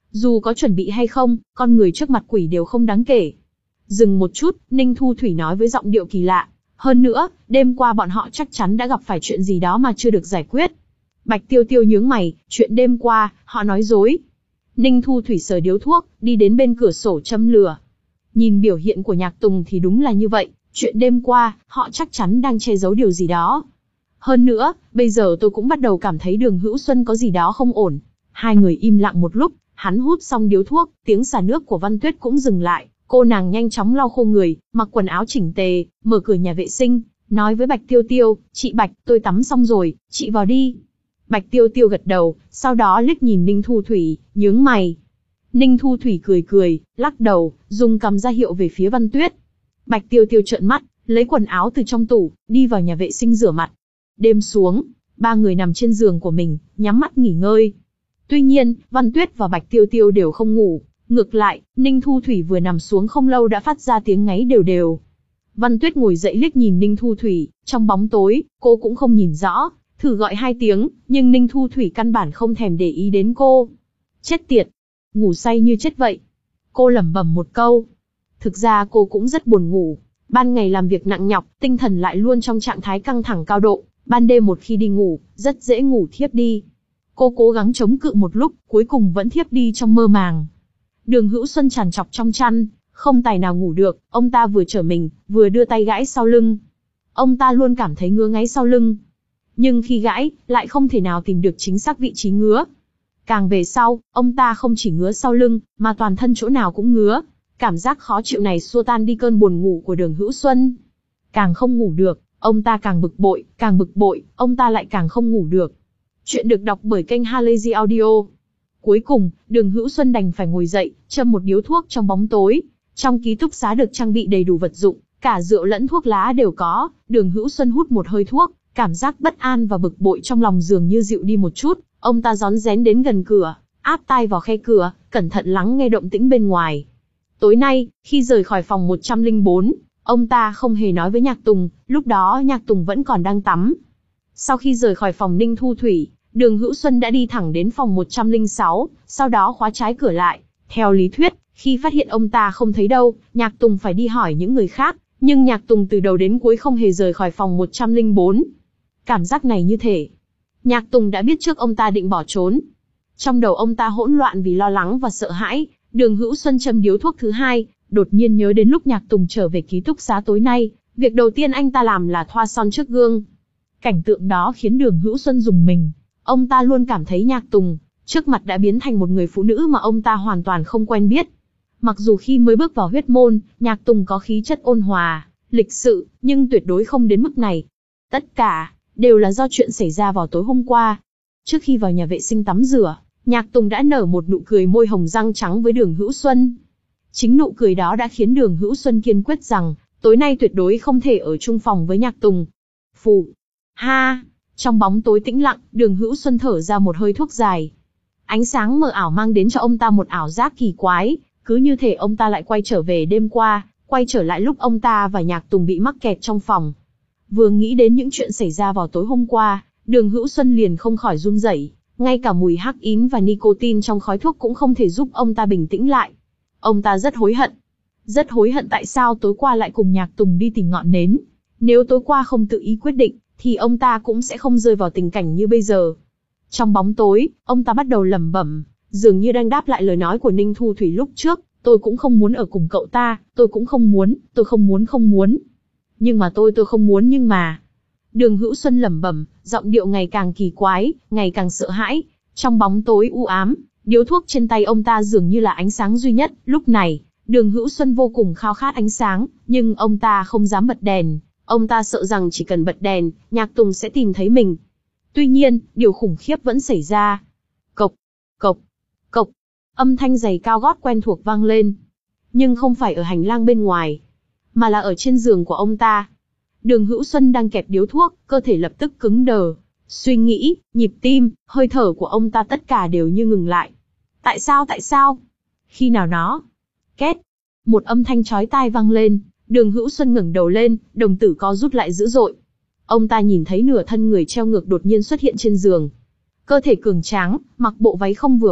Dù có chuẩn bị hay không, con người trước mặt quỷ đều không đáng kể. Dừng một chút, Ninh Thu Thủy nói với giọng điệu kỳ lạ. Hơn nữa, đêm qua bọn họ chắc chắn đã gặp phải chuyện gì đó mà chưa được giải quyết. Bạch Tiêu Tiêu nhướng mày, chuyện đêm qua, họ nói dối. Ninh Thu Thủy sờ điếu thuốc, đi đến bên cửa sổ châm lửa. Nhìn biểu hiện của Nhạc Tùng thì đúng là như vậy, chuyện đêm qua, họ chắc chắn đang che giấu điều gì đó. Hơn nữa, bây giờ tôi cũng bắt đầu cảm thấy Đường Hữu Xuân có gì đó không ổn. Hai người im lặng một lúc, hắn hút xong điếu thuốc, tiếng xả nước của Văn Tuyết cũng dừng lại. Cô nàng nhanh chóng lau khô người, mặc quần áo chỉnh tề, mở cửa nhà vệ sinh, nói với Bạch Tiêu Tiêu, chị Bạch, tôi tắm xong rồi, chị vào đi. Bạch Tiêu Tiêu gật đầu, sau đó liếc nhìn Ninh Thu Thủy, nhướng mày. Ninh Thu Thủy cười cười, lắc đầu, dùng cầm ra hiệu về phía Văn Tuyết. Bạch Tiêu Tiêu trợn mắt, lấy quần áo từ trong tủ, đi vào nhà vệ sinh rửa mặt. Đêm xuống, ba người nằm trên giường của mình, nhắm mắt nghỉ ngơi. Tuy nhiên, Văn Tuyết và Bạch Tiêu Tiêu đều không ngủ. Ngược lại, Ninh Thu Thủy vừa nằm xuống không lâu đã phát ra tiếng ngáy đều đều. Văn Tuyết ngồi dậy liếc nhìn Ninh Thu Thủy, trong bóng tối, cô cũng không nhìn rõ, thử gọi hai tiếng, nhưng Ninh Thu Thủy căn bản không thèm để ý đến cô. Chết tiệt, ngủ say như chết vậy. Cô lẩm bẩm một câu. Thực ra cô cũng rất buồn ngủ, ban ngày làm việc nặng nhọc, tinh thần lại luôn trong trạng thái căng thẳng cao độ, ban đêm một khi đi ngủ, rất dễ ngủ thiếp đi. Cô cố gắng chống cự một lúc, cuối cùng vẫn thiếp đi trong mơ màng. Đường Hữu Xuân trằn trọc trong chăn, không tài nào ngủ được, ông ta vừa trở mình, vừa đưa tay gãi sau lưng. Ông ta luôn cảm thấy ngứa ngáy sau lưng. Nhưng khi gãi, lại không thể nào tìm được chính xác vị trí ngứa. Càng về sau, ông ta không chỉ ngứa sau lưng, mà toàn thân chỗ nào cũng ngứa. Cảm giác khó chịu này xua tan đi cơn buồn ngủ của Đường Hữu Xuân. Càng không ngủ được, ông ta càng bực bội, càng bực bội, ông ta lại càng không ngủ được. Chuyện được đọc bởi kênh Halazy Audio. Cuối cùng, Đường Hữu Xuân đành phải ngồi dậy, châm một điếu thuốc trong bóng tối. Trong ký túc xá được trang bị đầy đủ vật dụng, cả rượu lẫn thuốc lá đều có. Đường Hữu Xuân hút một hơi thuốc, cảm giác bất an và bực bội trong lòng dường như dịu đi một chút. Ông ta rón rén đến gần cửa, áp tai vào khe cửa, cẩn thận lắng nghe động tĩnh bên ngoài. Tối nay, khi rời khỏi phòng một trăm lẻ bốn, ông ta không hề nói với Nhạc Tùng, lúc đó Nhạc Tùng vẫn còn đang tắm. Sau khi rời khỏi phòng Ninh Thu Thủy, Đường Hữu Xuân đã đi thẳng đến phòng một trăm lẻ sáu, sau đó khóa trái cửa lại. Theo lý thuyết, khi phát hiện ông ta không thấy đâu, Nhạc Tùng phải đi hỏi những người khác, nhưng Nhạc Tùng từ đầu đến cuối không hề rời khỏi phòng một trăm lẻ bốn. Cảm giác này như thể Nhạc Tùng đã biết trước ông ta định bỏ trốn. Trong đầu ông ta hỗn loạn vì lo lắng và sợ hãi, Đường Hữu Xuân châm điếu thuốc thứ hai, đột nhiên nhớ đến lúc Nhạc Tùng trở về ký túc xá tối nay, việc đầu tiên anh ta làm là thoa son trước gương. Cảnh tượng đó khiến Đường Hữu Xuân rùng mình. Ông ta luôn cảm thấy Nhạc Tùng trước mặt đã biến thành một người phụ nữ mà ông ta hoàn toàn không quen biết. Mặc dù khi mới bước vào huyết môn, Nhạc Tùng có khí chất ôn hòa, lịch sự, nhưng tuyệt đối không đến mức này. Tất cả đều là do chuyện xảy ra vào tối hôm qua. Trước khi vào nhà vệ sinh tắm rửa, Nhạc Tùng đã nở một nụ cười môi hồng răng trắng với Đường Hữu Xuân. Chính nụ cười đó đã khiến Đường Hữu Xuân kiên quyết rằng, tối nay tuyệt đối không thể ở chung phòng với Nhạc Tùng. Phù, ha, trong bóng tối tĩnh lặng, Đường Hữu Xuân thở ra một hơi thuốc dài. Ánh sáng mờ ảo mang đến cho ông ta một ảo giác kỳ quái, cứ như thể ông ta lại quay trở về đêm qua, quay trở lại lúc ông ta và Nhạc Tùng bị mắc kẹt trong phòng. Vừa nghĩ đến những chuyện xảy ra vào tối hôm qua, Đường Hữu Xuân liền không khỏi run rẩy, ngay cả mùi hắc ín và nicotine trong khói thuốc cũng không thể giúp ông ta bình tĩnh lại. Ông ta rất hối hận. Rất hối hận tại sao tối qua lại cùng Nhạc Tùng đi tìm ngọn nến. Nếu tối qua không tự ý quyết định, thì ông ta cũng sẽ không rơi vào tình cảnh như bây giờ. Trong bóng tối, ông ta bắt đầu lẩm bẩm, dường như đang đáp lại lời nói của Ninh Thu Thủy lúc trước. Tôi cũng không muốn ở cùng cậu ta, tôi cũng không muốn, tôi không muốn không muốn. Nhưng mà tôi tôi không muốn nhưng mà... Đường Hữu Xuân lẩm bẩm, giọng điệu ngày càng kỳ quái, ngày càng sợ hãi. Trong bóng tối u ám, điếu thuốc trên tay ông ta dường như là ánh sáng duy nhất. Lúc này, Đường Hữu Xuân vô cùng khao khát ánh sáng, nhưng ông ta không dám bật đèn. Ông ta sợ rằng chỉ cần bật đèn, Nhạc Tùng sẽ tìm thấy mình. Tuy nhiên, điều khủng khiếp vẫn xảy ra. Cộc, cộc, cộc, âm thanh giày cao gót quen thuộc vang lên. Nhưng không phải ở hành lang bên ngoài, mà là ở trên giường của ông ta. Đường Hữu Xuân đang kẹp điếu thuốc, cơ thể lập tức cứng đờ. Suy nghĩ, nhịp tim, hơi thở của ông ta tất cả đều như ngừng lại. Tại sao tại sao? Khi nào nó? Két. Một âm thanh chói tai vang lên. Đường Hữu Xuân ngẩng đầu lên, đồng tử co rút lại dữ dội. Ông ta nhìn thấy nửa thân người treo ngược đột nhiên xuất hiện trên giường. Cơ thể cường tráng, mặc bộ váy không vừa vặn,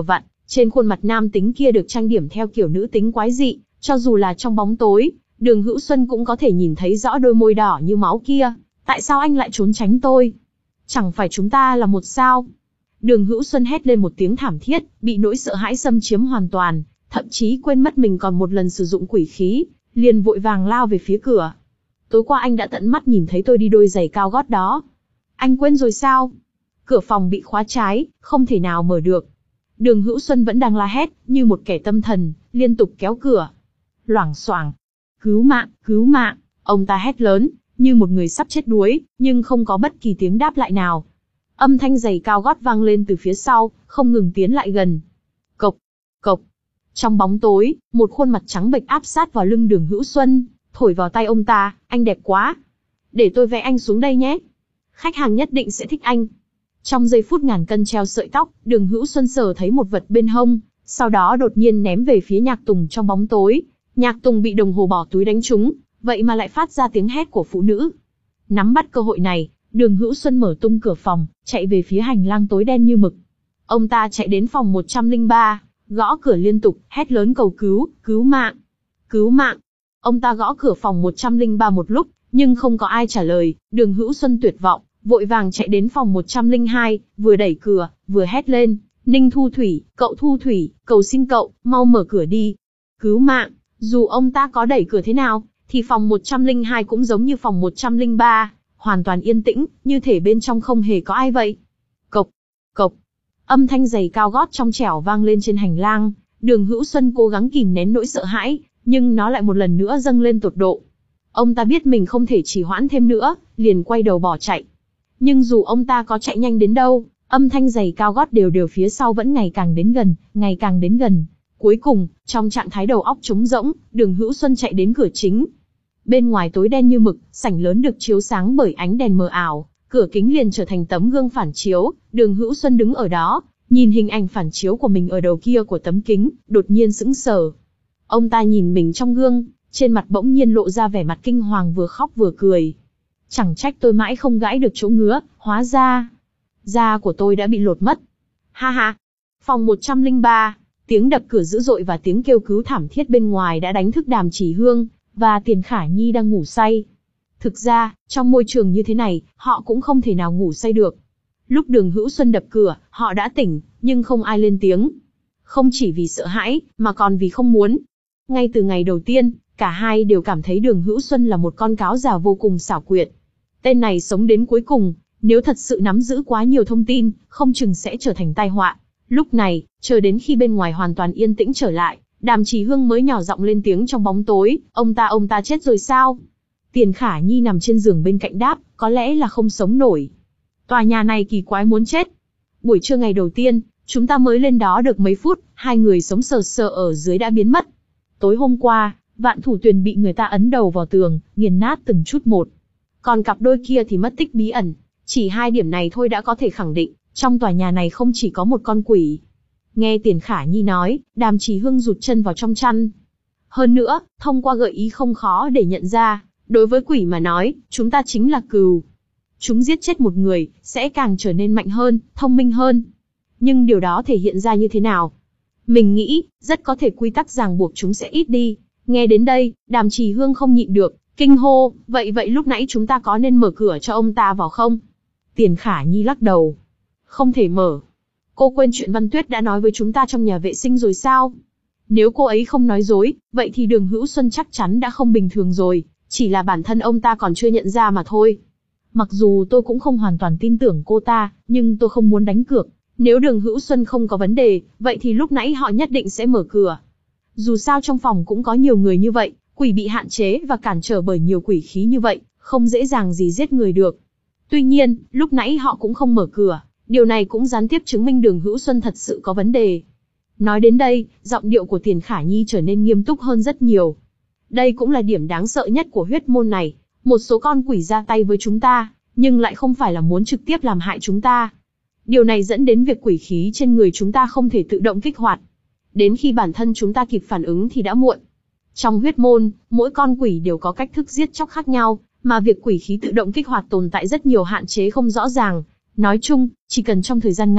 Trên khuôn mặt nam tính kia được trang điểm theo kiểu nữ tính quái dị, cho dù là trong bóng tối, Đường Hữu Xuân cũng có thể nhìn thấy rõ đôi môi đỏ như máu kia. Tại sao anh lại trốn tránh tôi? Chẳng phải chúng ta là một sao? Đường Hữu Xuân hét lên một tiếng thảm thiết, bị nỗi sợ hãi xâm chiếm hoàn toàn, thậm chí quên mất mình còn một lần sử dụng quỷ khí, liền vội vàng lao về phía cửa. Tối qua anh đã tận mắt nhìn thấy tôi đi đôi giày cao gót đó. Anh quên rồi sao? Cửa phòng bị khóa trái, không thể nào mở được. Đường Hữu Xuân vẫn đang la hét, như một kẻ tâm thần, liên tục kéo cửa. Loảng xoảng. Cứu mạng, cứu mạng, ông ta hét lớn, như một người sắp chết đuối, nhưng không có bất kỳ tiếng đáp lại nào. Âm thanh giày cao gót vang lên từ phía sau, không ngừng tiến lại gần. Cộc, cộc. Trong bóng tối, một khuôn mặt trắng bệch áp sát vào lưng Đường Hữu Xuân, thổi vào tay ông ta, anh đẹp quá. Để tôi vẽ anh xuống đây nhé. Khách hàng nhất định sẽ thích anh. Trong giây phút ngàn cân treo sợi tóc, Đường Hữu Xuân sờ thấy một vật bên hông, sau đó đột nhiên ném về phía Nhạc Tùng trong bóng tối. Nhạc Tùng bị đồng hồ bỏ túi đánh trúng, vậy mà lại phát ra tiếng hét của phụ nữ. Nắm bắt cơ hội này, Đường Hữu Xuân mở tung cửa phòng, chạy về phía hành lang tối đen như mực. Ông ta chạy đến phòng một trăm lẻ ba, gõ cửa liên tục, hét lớn cầu cứu, cứu mạng, cứu mạng. Ông ta gõ cửa phòng một trăm lẻ ba một lúc, nhưng không có ai trả lời. Đường Hữu Xuân tuyệt vọng, vội vàng chạy đến phòng một trăm lẻ hai, vừa đẩy cửa, vừa hét lên, Ninh Thu Thủy, cậu Thu Thủy, cầu xin cậu, mau mở cửa đi. Cứu mạng. Dù ông ta có đẩy cửa thế nào, thì phòng một trăm lẻ hai cũng giống như phòng một trăm lẻ ba, hoàn toàn yên tĩnh, như thể bên trong không hề có ai vậy. Cộc, cộc. Âm thanh giày cao gót trong trẻo vang lên trên hành lang. Đường Hữu Xuân cố gắng kìm nén nỗi sợ hãi, nhưng nó lại một lần nữa dâng lên tột độ. Ông ta biết mình không thể trì hoãn thêm nữa, liền quay đầu bỏ chạy. Nhưng dù ông ta có chạy nhanh đến đâu, âm thanh giày cao gót đều đều phía sau vẫn ngày càng đến gần, ngày càng đến gần. Cuối cùng, trong trạng thái đầu óc trống rỗng, Đường Hữu Xuân chạy đến cửa chính. Bên ngoài tối đen như mực, sảnh lớn được chiếu sáng bởi ánh đèn mờ ảo, cửa kính liền trở thành tấm gương phản chiếu. Đường Hữu Xuân đứng ở đó, nhìn hình ảnh phản chiếu của mình ở đầu kia của tấm kính, đột nhiên sững sờ. Ông ta nhìn mình trong gương, trên mặt bỗng nhiên lộ ra vẻ mặt kinh hoàng, vừa khóc vừa cười. Chẳng trách tôi mãi không gãi được chỗ ngứa, hóa ra, da của tôi đã bị lột mất. Ha ha. Phòng một trăm lẻ ba, tiếng đập cửa dữ dội và tiếng kêu cứu thảm thiết bên ngoài đã đánh thức Đàm Chỉ Hương và Tiền Khả Nhi đang ngủ say. Thực ra, trong môi trường như thế này, họ cũng không thể nào ngủ say được. Lúc Đường Hữu Xuân đập cửa, họ đã tỉnh, nhưng không ai lên tiếng. Không chỉ vì sợ hãi, mà còn vì không muốn. Ngay từ ngày đầu tiên, cả hai đều cảm thấy Đường Hữu Xuân là một con cáo già vô cùng xảo quyệt. Tên này sống đến cuối cùng, nếu thật sự nắm giữ quá nhiều thông tin, không chừng sẽ trở thành tai họa. Lúc này, chờ đến khi bên ngoài hoàn toàn yên tĩnh trở lại, Đàm Chỉ Hương mới nhỏ giọng lên tiếng trong bóng tối, ông ta ông ta chết rồi sao? Tiền Khả Nhi nằm trên giường bên cạnh đáp, có lẽ là không sống nổi. Tòa nhà này kỳ quái muốn chết. Buổi trưa ngày đầu tiên, chúng ta mới lên đó được mấy phút, hai người sống sờ sờ ở dưới đã biến mất. Tối hôm qua, Vạn Thủ Tuyền bị người ta ấn đầu vào tường, nghiền nát từng chút một. Còn cặp đôi kia thì mất tích bí ẩn. Chỉ hai điểm này thôi đã có thể khẳng định, trong tòa nhà này không chỉ có một con quỷ. Nghe Tiền Khả Nhi nói, Đàm Chỉ Hương rụt chân vào trong chăn. Hơn nữa, thông qua gợi ý không khó để nhận ra, đối với quỷ mà nói, chúng ta chính là cừu. Chúng giết chết một người, sẽ càng trở nên mạnh hơn, thông minh hơn. Nhưng điều đó thể hiện ra như thế nào? Mình nghĩ, rất có thể quy tắc ràng buộc chúng sẽ ít đi. Nghe đến đây, Đàm Chỉ Hương không nhịn được, kinh hô, vậy vậy lúc nãy chúng ta có nên mở cửa cho ông ta vào không? Tiền Khả Nhi lắc đầu. Không thể mở. Cô quên chuyện Văn Tuyết đã nói với chúng ta trong nhà vệ sinh rồi sao? Nếu cô ấy không nói dối, vậy thì Đường Hữu Xuân chắc chắn đã không bình thường rồi, chỉ là bản thân ông ta còn chưa nhận ra mà thôi. Mặc dù tôi cũng không hoàn toàn tin tưởng cô ta, nhưng tôi không muốn đánh cược. Nếu Đường Hữu Xuân không có vấn đề, vậy thì lúc nãy họ nhất định sẽ mở cửa. Dù sao trong phòng cũng có nhiều người như vậy, quỷ bị hạn chế và cản trở bởi nhiều quỷ khí như vậy, không dễ dàng gì giết người được. Tuy nhiên, lúc nãy họ cũng không mở cửa, điều này cũng gián tiếp chứng minh Đường Hữu Xuân thật sự có vấn đề. Nói đến đây, giọng điệu của Tiền Khả Nhi trở nên nghiêm túc hơn rất nhiều. Đây cũng là điểm đáng sợ nhất của huyết môn này. Một số con quỷ ra tay với chúng ta, nhưng lại không phải là muốn trực tiếp làm hại chúng ta. Điều này dẫn đến việc quỷ khí trên người chúng ta không thể tự động kích hoạt. Đến khi bản thân chúng ta kịp phản ứng thì đã muộn. Trong huyết môn, mỗi con quỷ đều có cách thức giết chóc khác nhau, mà việc quỷ khí tự động kích hoạt tồn tại rất nhiều hạn chế không rõ ràng. Nói chung, chỉ cần trong thời gian ngắn,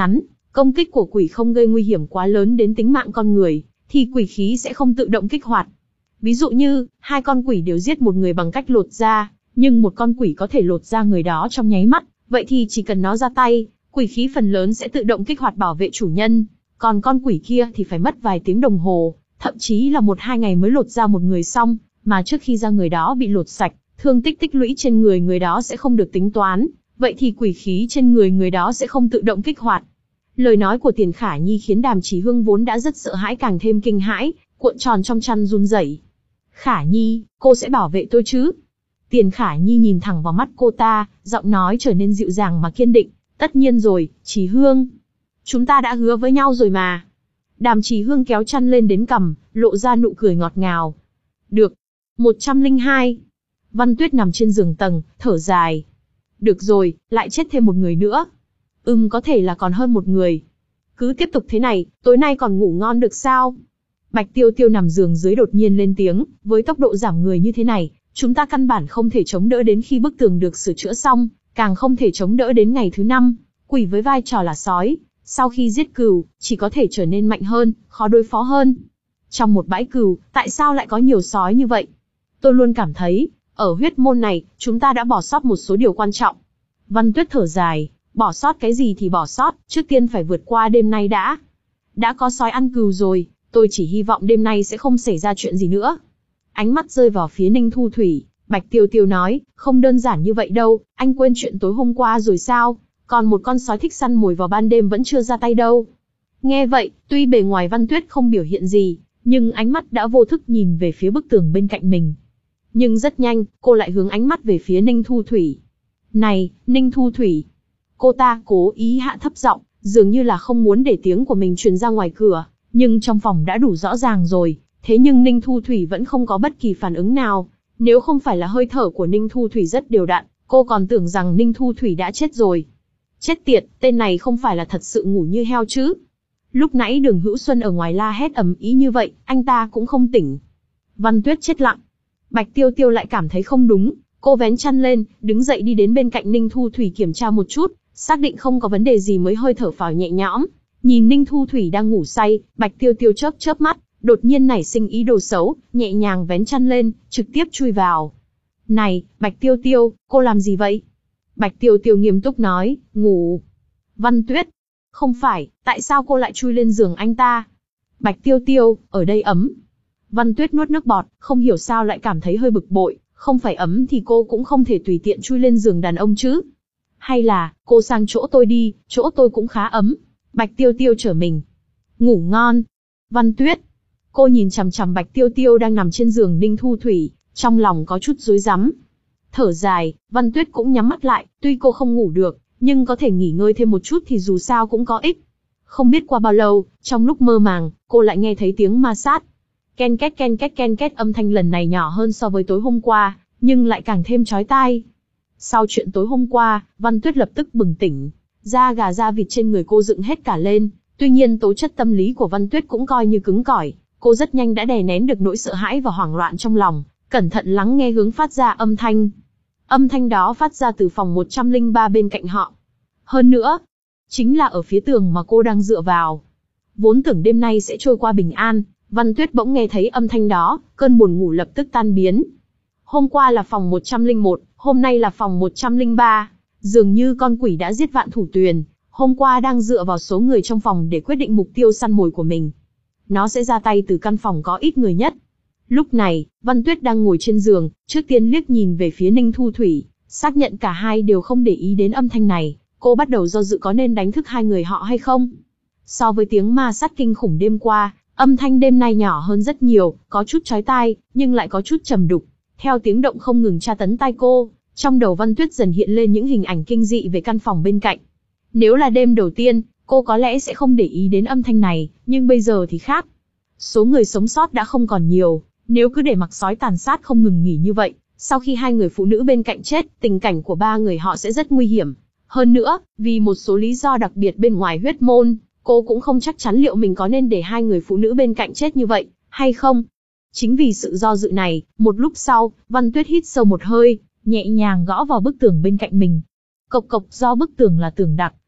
Công kích của quỷ không gây nguy hiểm quá lớn đến tính mạng con người, thì quỷ khí sẽ không tự động kích hoạt. Ví dụ như, hai con quỷ đều giết một người bằng cách lột da, nhưng một con quỷ có thể lột da người đó trong nháy mắt, vậy thì chỉ cần nó ra tay, quỷ khí phần lớn sẽ tự động kích hoạt bảo vệ chủ nhân, còn con quỷ kia thì phải mất vài tiếng đồng hồ, thậm chí là một hai ngày mới lột da một người xong, mà trước khi da người đó bị lột sạch, thương tích tích lũy trên người người đó sẽ không được tính toán, vậy thì quỷ khí trên người người đó sẽ không tự động kích hoạt. Lời nói của Tiền Khả Nhi khiến Đàm Chí Hương vốn đã rất sợ hãi càng thêm kinh hãi, cuộn tròn trong chăn run rẩy. Khả Nhi, cô sẽ bảo vệ tôi chứ? Tiền Khả Nhi nhìn thẳng vào mắt cô ta, giọng nói trở nên dịu dàng mà kiên định. Tất nhiên rồi, Chí Hương. Chúng ta đã hứa với nhau rồi mà. Đàm Chí Hương kéo chăn lên đến cằm, lộ ra nụ cười ngọt ngào. Được. một trăm lẻ hai. Văn Tuyết nằm trên giường tầng, thở dài. Được rồi, lại chết thêm một người nữa. Ừm có thể là còn hơn một người. Cứ tiếp tục thế này, tối nay còn ngủ ngon được sao? Bạch Tiêu Tiêu nằm giường dưới đột nhiên lên tiếng, với tốc độ giảm người như thế này, chúng ta căn bản không thể chống đỡ đến khi bức tường được sửa chữa xong, càng không thể chống đỡ đến ngày thứ năm. Quỷ với vai trò là sói, sau khi giết cừu, chỉ có thể trở nên mạnh hơn, khó đối phó hơn. Trong một bãi cừu, tại sao lại có nhiều sói như vậy? Tôi luôn cảm thấy, ở huyết môn này, chúng ta đã bỏ sót một số điều quan trọng. Văn Tuyết thở dài, bỏ sót cái gì thì bỏ sót, trước tiên phải vượt qua đêm nay đã. Đã có sói ăn cừu rồi, tôi chỉ hy vọng đêm nay sẽ không xảy ra chuyện gì nữa. Ánh mắt rơi vào phía Ninh Thu Thủy, Bạch Tiêu Tiêu nói, không đơn giản như vậy đâu, anh quên chuyện tối hôm qua rồi sao? Còn một con sói thích săn mồi vào ban đêm vẫn chưa ra tay đâu. Nghe vậy, tuy bề ngoài Văn Tuyết không biểu hiện gì, nhưng ánh mắt đã vô thức nhìn về phía bức tường bên cạnh mình. Nhưng rất nhanh, cô lại hướng ánh mắt về phía Ninh Thu Thủy. Này, Ninh Thu Thủy. Cô ta cố ý hạ thấp giọng, dường như là không muốn để tiếng của mình truyền ra ngoài cửa, nhưng trong phòng đã đủ rõ ràng rồi. Thế nhưng Ninh Thu Thủy vẫn không có bất kỳ phản ứng nào. Nếu không phải là hơi thở của Ninh Thu Thủy rất đều đặn, cô còn tưởng rằng Ninh Thu Thủy đã chết rồi. Chết tiệt, tên này không phải là thật sự ngủ như heo chứ? Lúc nãy Đường Hữu Xuân ở ngoài la hét ầm ĩ như vậy, anh ta cũng không tỉnh. Văn Tuyết chết lặng. Bạch Tiêu Tiêu lại cảm thấy không đúng, cô vén chăn lên, đứng dậy đi đến bên cạnh Ninh Thu Thủy kiểm tra một chút, xác định không có vấn đề gì mới hơi thở phào nhẹ nhõm. Nhìn Ninh Thu Thủy đang ngủ say, Bạch Tiêu Tiêu chớp chớp mắt, đột nhiên nảy sinh ý đồ xấu, nhẹ nhàng vén chăn lên, trực tiếp chui vào. Này, Bạch Tiêu Tiêu, cô làm gì vậy? Bạch Tiêu Tiêu nghiêm túc nói, ngủ. Văn Tuyết, không phải, tại sao cô lại chui lên giường anh ta? Bạch Tiêu Tiêu, ở đây ấm. Văn Tuyết nuốt nước bọt, không hiểu sao lại cảm thấy hơi bực bội, không phải ấm thì cô cũng không thể tùy tiện chui lên giường đàn ông chứ. Hay là, cô sang chỗ tôi đi, chỗ tôi cũng khá ấm. Bạch Tiêu Tiêu trở mình. Ngủ ngon. Văn Tuyết. Cô nhìn chằm chằm Bạch Tiêu Tiêu đang nằm trên giường Ninh Thu Thủy, trong lòng có chút rối rắm. Thở dài, Văn Tuyết cũng nhắm mắt lại, tuy cô không ngủ được, nhưng có thể nghỉ ngơi thêm một chút thì dù sao cũng có ích. Không biết qua bao lâu, trong lúc mơ màng, cô lại nghe thấy tiếng ma sát. Ken két ken két ken két, âm thanh lần này nhỏ hơn so với tối hôm qua, nhưng lại càng thêm chói tai. Sau chuyện tối hôm qua, Văn Tuyết lập tức bừng tỉnh, da gà da vịt trên người cô dựng hết cả lên. Tuy nhiên tố chất tâm lý của Văn Tuyết cũng coi như cứng cỏi, cô rất nhanh đã đè nén được nỗi sợ hãi và hoảng loạn trong lòng, cẩn thận lắng nghe hướng phát ra âm thanh. Âm thanh đó phát ra từ phòng một trăm lẻ ba bên cạnh họ. Hơn nữa, chính là ở phía tường mà cô đang dựa vào. Vốn tưởng đêm nay sẽ trôi qua bình an, Văn Tuyết bỗng nghe thấy âm thanh đó, cơn buồn ngủ lập tức tan biến. Hôm qua là phòng một trăm lẻ một, hôm nay là phòng một trăm lẻ ba. Dường như con quỷ đã giết Vạn Thủ Tuyền, hôm qua đang dựa vào số người trong phòng để quyết định mục tiêu săn mồi của mình. Nó sẽ ra tay từ căn phòng có ít người nhất. Lúc này, Văn Tuyết đang ngồi trên giường, trước tiên liếc nhìn về phía Ninh Thu Thủy, xác nhận cả hai đều không để ý đến âm thanh này, cô bắt đầu do dự có nên đánh thức hai người họ hay không. So với tiếng ma sát kinh khủng đêm qua, âm thanh đêm nay nhỏ hơn rất nhiều, có chút chói tai, nhưng lại có chút trầm đục. Theo tiếng động không ngừng tra tấn tai cô, trong đầu Văn Tuyết dần hiện lên những hình ảnh kinh dị về căn phòng bên cạnh. Nếu là đêm đầu tiên, cô có lẽ sẽ không để ý đến âm thanh này, nhưng bây giờ thì khác. Số người sống sót đã không còn nhiều, nếu cứ để mặc sói tàn sát không ngừng nghỉ như vậy, sau khi hai người phụ nữ bên cạnh chết, tình cảnh của ba người họ sẽ rất nguy hiểm. Hơn nữa, vì một số lý do đặc biệt bên ngoài huyết môn, cô cũng không chắc chắn liệu mình có nên để hai người phụ nữ bên cạnh chết như vậy, hay không. Chính vì sự do dự này, một lúc sau, Văn Tuyết hít sâu một hơi, nhẹ nhàng gõ vào bức tường bên cạnh mình. Cộc cộc, do bức tường là tường đặc,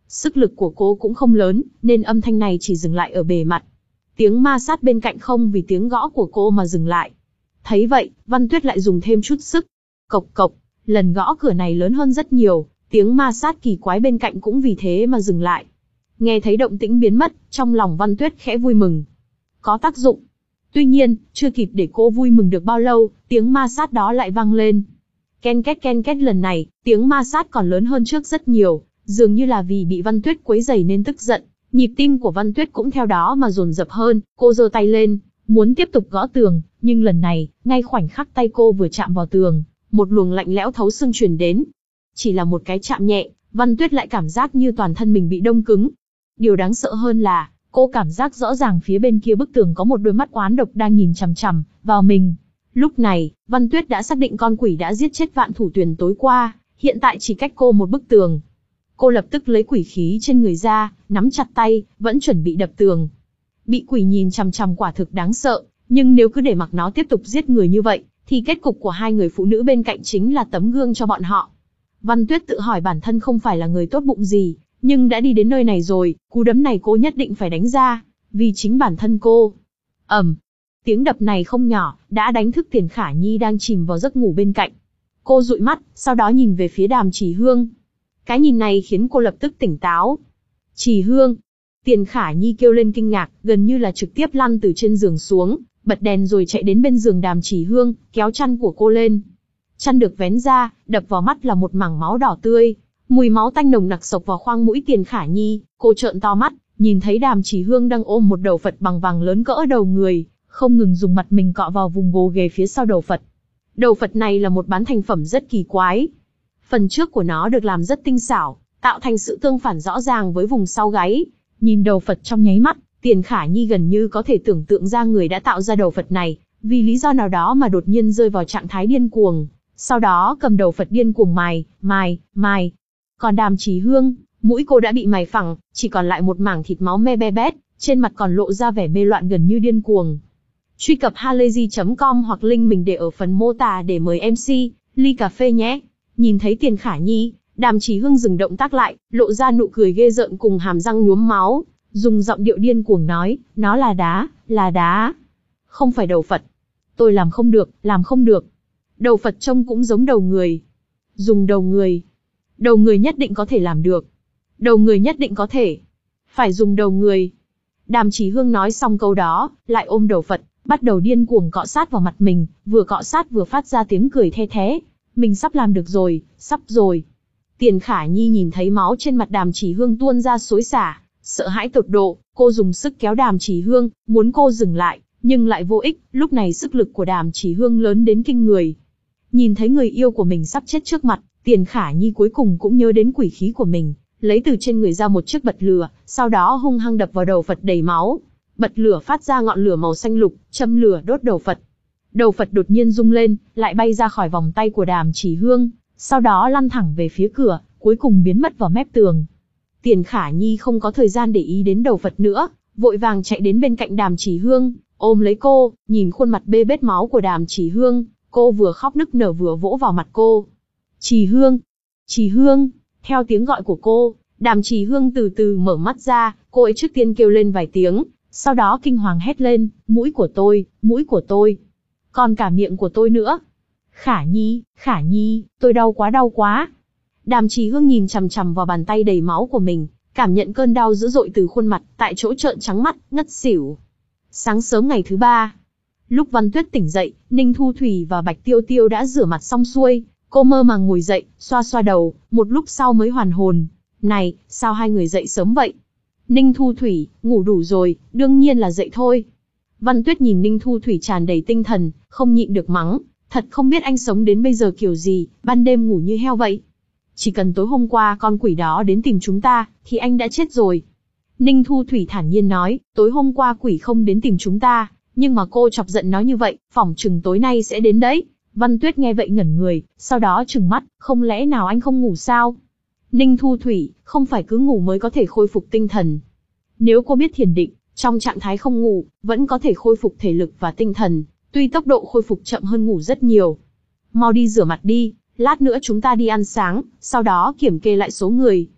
Sức lực của cô cũng không lớn, nên âm thanh này chỉ dừng lại ở bề mặt. Tiếng ma sát bên cạnh không vì tiếng gõ của cô mà dừng lại. Thấy vậy, Văn Tuyết lại dùng thêm chút sức. Cộc cộc, lần gõ cửa này lớn hơn rất nhiều, tiếng ma sát kỳ quái bên cạnh cũng vì thế mà dừng lại. Nghe thấy động tĩnh biến mất, trong lòng Văn Tuyết khẽ vui mừng. Có tác dụng. Tuy nhiên, chưa kịp để cô vui mừng được bao lâu, tiếng ma sát đó lại vang lên. Ken két ken két, lần này, tiếng ma sát còn lớn hơn trước rất nhiều, dường như là vì bị Văn Tuyết quấy rầy nên tức giận. Nhịp tim của Văn Tuyết cũng theo đó mà dồn dập hơn, cô giơ tay lên, muốn tiếp tục gõ tường, nhưng lần này, ngay khoảnh khắc tay cô vừa chạm vào tường, một luồng lạnh lẽo thấu xương truyền đến. Chỉ là một cái chạm nhẹ, Văn Tuyết lại cảm giác như toàn thân mình bị đông cứng. Điều đáng sợ hơn là, cô cảm giác rõ ràng phía bên kia bức tường có một đôi mắt oán độc đang nhìn chằm chằm vào mình. Lúc này, Văn Tuyết đã xác định con quỷ đã giết chết Vạn Thủ Tuyền tối qua, hiện tại chỉ cách cô một bức tường. Cô lập tức lấy quỷ khí trên người ra, nắm chặt tay, vẫn chuẩn bị đập tường. Bị quỷ nhìn chằm chằm quả thực đáng sợ, nhưng nếu cứ để mặc nó tiếp tục giết người như vậy, thì kết cục của hai người phụ nữ bên cạnh chính là tấm gương cho bọn họ. Văn Tuyết tự hỏi bản thân không phải là người tốt bụng gì, nhưng đã đi đến nơi này rồi, cú đấm này cô nhất định phải đánh ra, vì chính bản thân cô. Ầm, tiếng đập này không nhỏ, đã đánh thức Tiền Khả Nhi đang chìm vào giấc ngủ bên cạnh. Cô dụi mắt, sau đó nhìn về phía Đàm Chỉ Hương. Cái nhìn này khiến cô lập tức tỉnh táo. Chỉ Hương. Tiền Khả Nhi kêu lên kinh ngạc, gần như là trực tiếp lăn từ trên giường xuống, bật đèn rồi chạy đến bên giường Đàm Chỉ Hương, kéo chăn của cô lên. Chăn được vén ra, đập vào mắt là một mảng máu đỏ tươi. Mùi máu tanh nồng nặc xộc vào khoang mũi Tiền Khả Nhi, cô trợn to mắt, nhìn thấy Đàm Chỉ Hương đang ôm một đầu Phật bằng vàng lớn cỡ đầu người, không ngừng dùng mặt mình cọ vào vùng gồ ghề phía sau đầu Phật. Đầu Phật này là một bán thành phẩm rất kỳ quái. Phần trước của nó được làm rất tinh xảo, tạo thành sự tương phản rõ ràng với vùng sau gáy. Nhìn đầu Phật trong nháy mắt, Tiền Khả Nhi gần như có thể tưởng tượng ra người đã tạo ra đầu Phật này, vì lý do nào đó mà đột nhiên rơi vào trạng thái điên cuồng, sau đó cầm đầu Phật điên cuồng mài, mài, mài. Còn Đàm Chỉ Hương, mũi cô đã bị mài phẳng, chỉ còn lại một mảng thịt máu me be bét, trên mặt còn lộ ra vẻ mê loạn gần như điên cuồng. Truy cập halayzi chấm com hoặc link mình để ở phần mô tả để mời em xê, ly cà phê nhé. Nhìn thấy Tiền Khả Nhi, Đàm Chỉ Hương dừng động tác lại, lộ ra nụ cười ghê rợn cùng hàm răng nhuốm máu, dùng giọng điệu điên cuồng nói, nó là đá, là đá. Không phải đầu Phật. Tôi làm không được, làm không được. Đầu Phật trông cũng giống đầu người. Dùng đầu người. Đầu người nhất định có thể làm được. Đầu người nhất định có thể. Phải dùng đầu người. Đàm Chỉ Hương nói xong câu đó, lại ôm đầu Phật, bắt đầu điên cuồng cọ sát vào mặt mình, vừa cọ sát vừa phát ra tiếng cười the thé. Mình sắp làm được rồi, sắp rồi. Tiền Khả Nhi nhìn thấy máu trên mặt Đàm Chỉ Hương tuôn ra xối xả, sợ hãi tột độ, cô dùng sức kéo Đàm Chỉ Hương, muốn cô dừng lại, nhưng lại vô ích, lúc này sức lực của Đàm Chỉ Hương lớn đến kinh người. Nhìn thấy người yêu của mình sắp chết trước mặt, Tiền Khả Nhi cuối cùng cũng nhớ đến quỷ khí của mình, lấy từ trên người ra một chiếc bật lửa, sau đó hung hăng đập vào đầu Phật đầy máu. Bật lửa phát ra ngọn lửa màu xanh lục, châm lửa đốt đầu Phật. Đầu Phật đột nhiên rung lên, lại bay ra khỏi vòng tay của Đàm Chỉ Hương, sau đó lăn thẳng về phía cửa, cuối cùng biến mất vào mép tường. Tiền Khả Nhi không có thời gian để ý đến đầu Phật nữa, vội vàng chạy đến bên cạnh Đàm Chỉ Hương, ôm lấy cô, nhìn khuôn mặt bê bết máu của Đàm Chỉ Hương, cô vừa khóc nức nở vừa vỗ vào mặt cô. Chỉ Hương! Chỉ Hương! Theo tiếng gọi của cô, Đàm Chỉ Hương từ từ mở mắt ra, cô ấy trước tiên kêu lên vài tiếng, sau đó kinh hoàng hét lên, mũi của tôi, mũi của tôi. Còn cả miệng của tôi nữa. Khả Nhi, Khả Nhi, tôi đau quá đau quá. Đàm Chỉ Hương nhìn chằm chằm vào bàn tay đầy máu của mình, cảm nhận cơn đau dữ dội từ khuôn mặt, tại chỗ trợn trắng mắt, ngất xỉu. Sáng sớm ngày thứ ba, lúc Văn Tuyết tỉnh dậy, Ninh Thu Thủy và Bạch Tiêu Tiêu đã rửa mặt xong xuôi, cô mơ màng ngồi dậy, xoa xoa đầu, một lúc sau mới hoàn hồn. Này, sao hai người dậy sớm vậy? Ninh Thu Thủy, ngủ đủ rồi, đương nhiên là dậy thôi. Văn Tuyết nhìn Ninh Thu Thủy tràn đầy tinh thần, không nhịn được mắng, thật không biết anh sống đến bây giờ kiểu gì, ban đêm ngủ như heo vậy. Chỉ cần tối hôm qua con quỷ đó đến tìm chúng ta, thì anh đã chết rồi. Ninh Thu Thủy thản nhiên nói, tối hôm qua quỷ không đến tìm chúng ta, nhưng mà cô chọc giận nó như vậy, phỏng chừng tối nay sẽ đến đấy. Văn Tuyết nghe vậy ngẩn người, sau đó trừng mắt, không lẽ nào anh không ngủ sao? Ninh Thu Thủy, không phải cứ ngủ mới có thể khôi phục tinh thần. Nếu cô biết thiền định, trong trạng thái không ngủ, vẫn có thể khôi phục thể lực và tinh thần, tuy tốc độ khôi phục chậm hơn ngủ rất nhiều. Mau đi rửa mặt đi, lát nữa chúng ta đi ăn sáng, sau đó kiểm kê lại số người.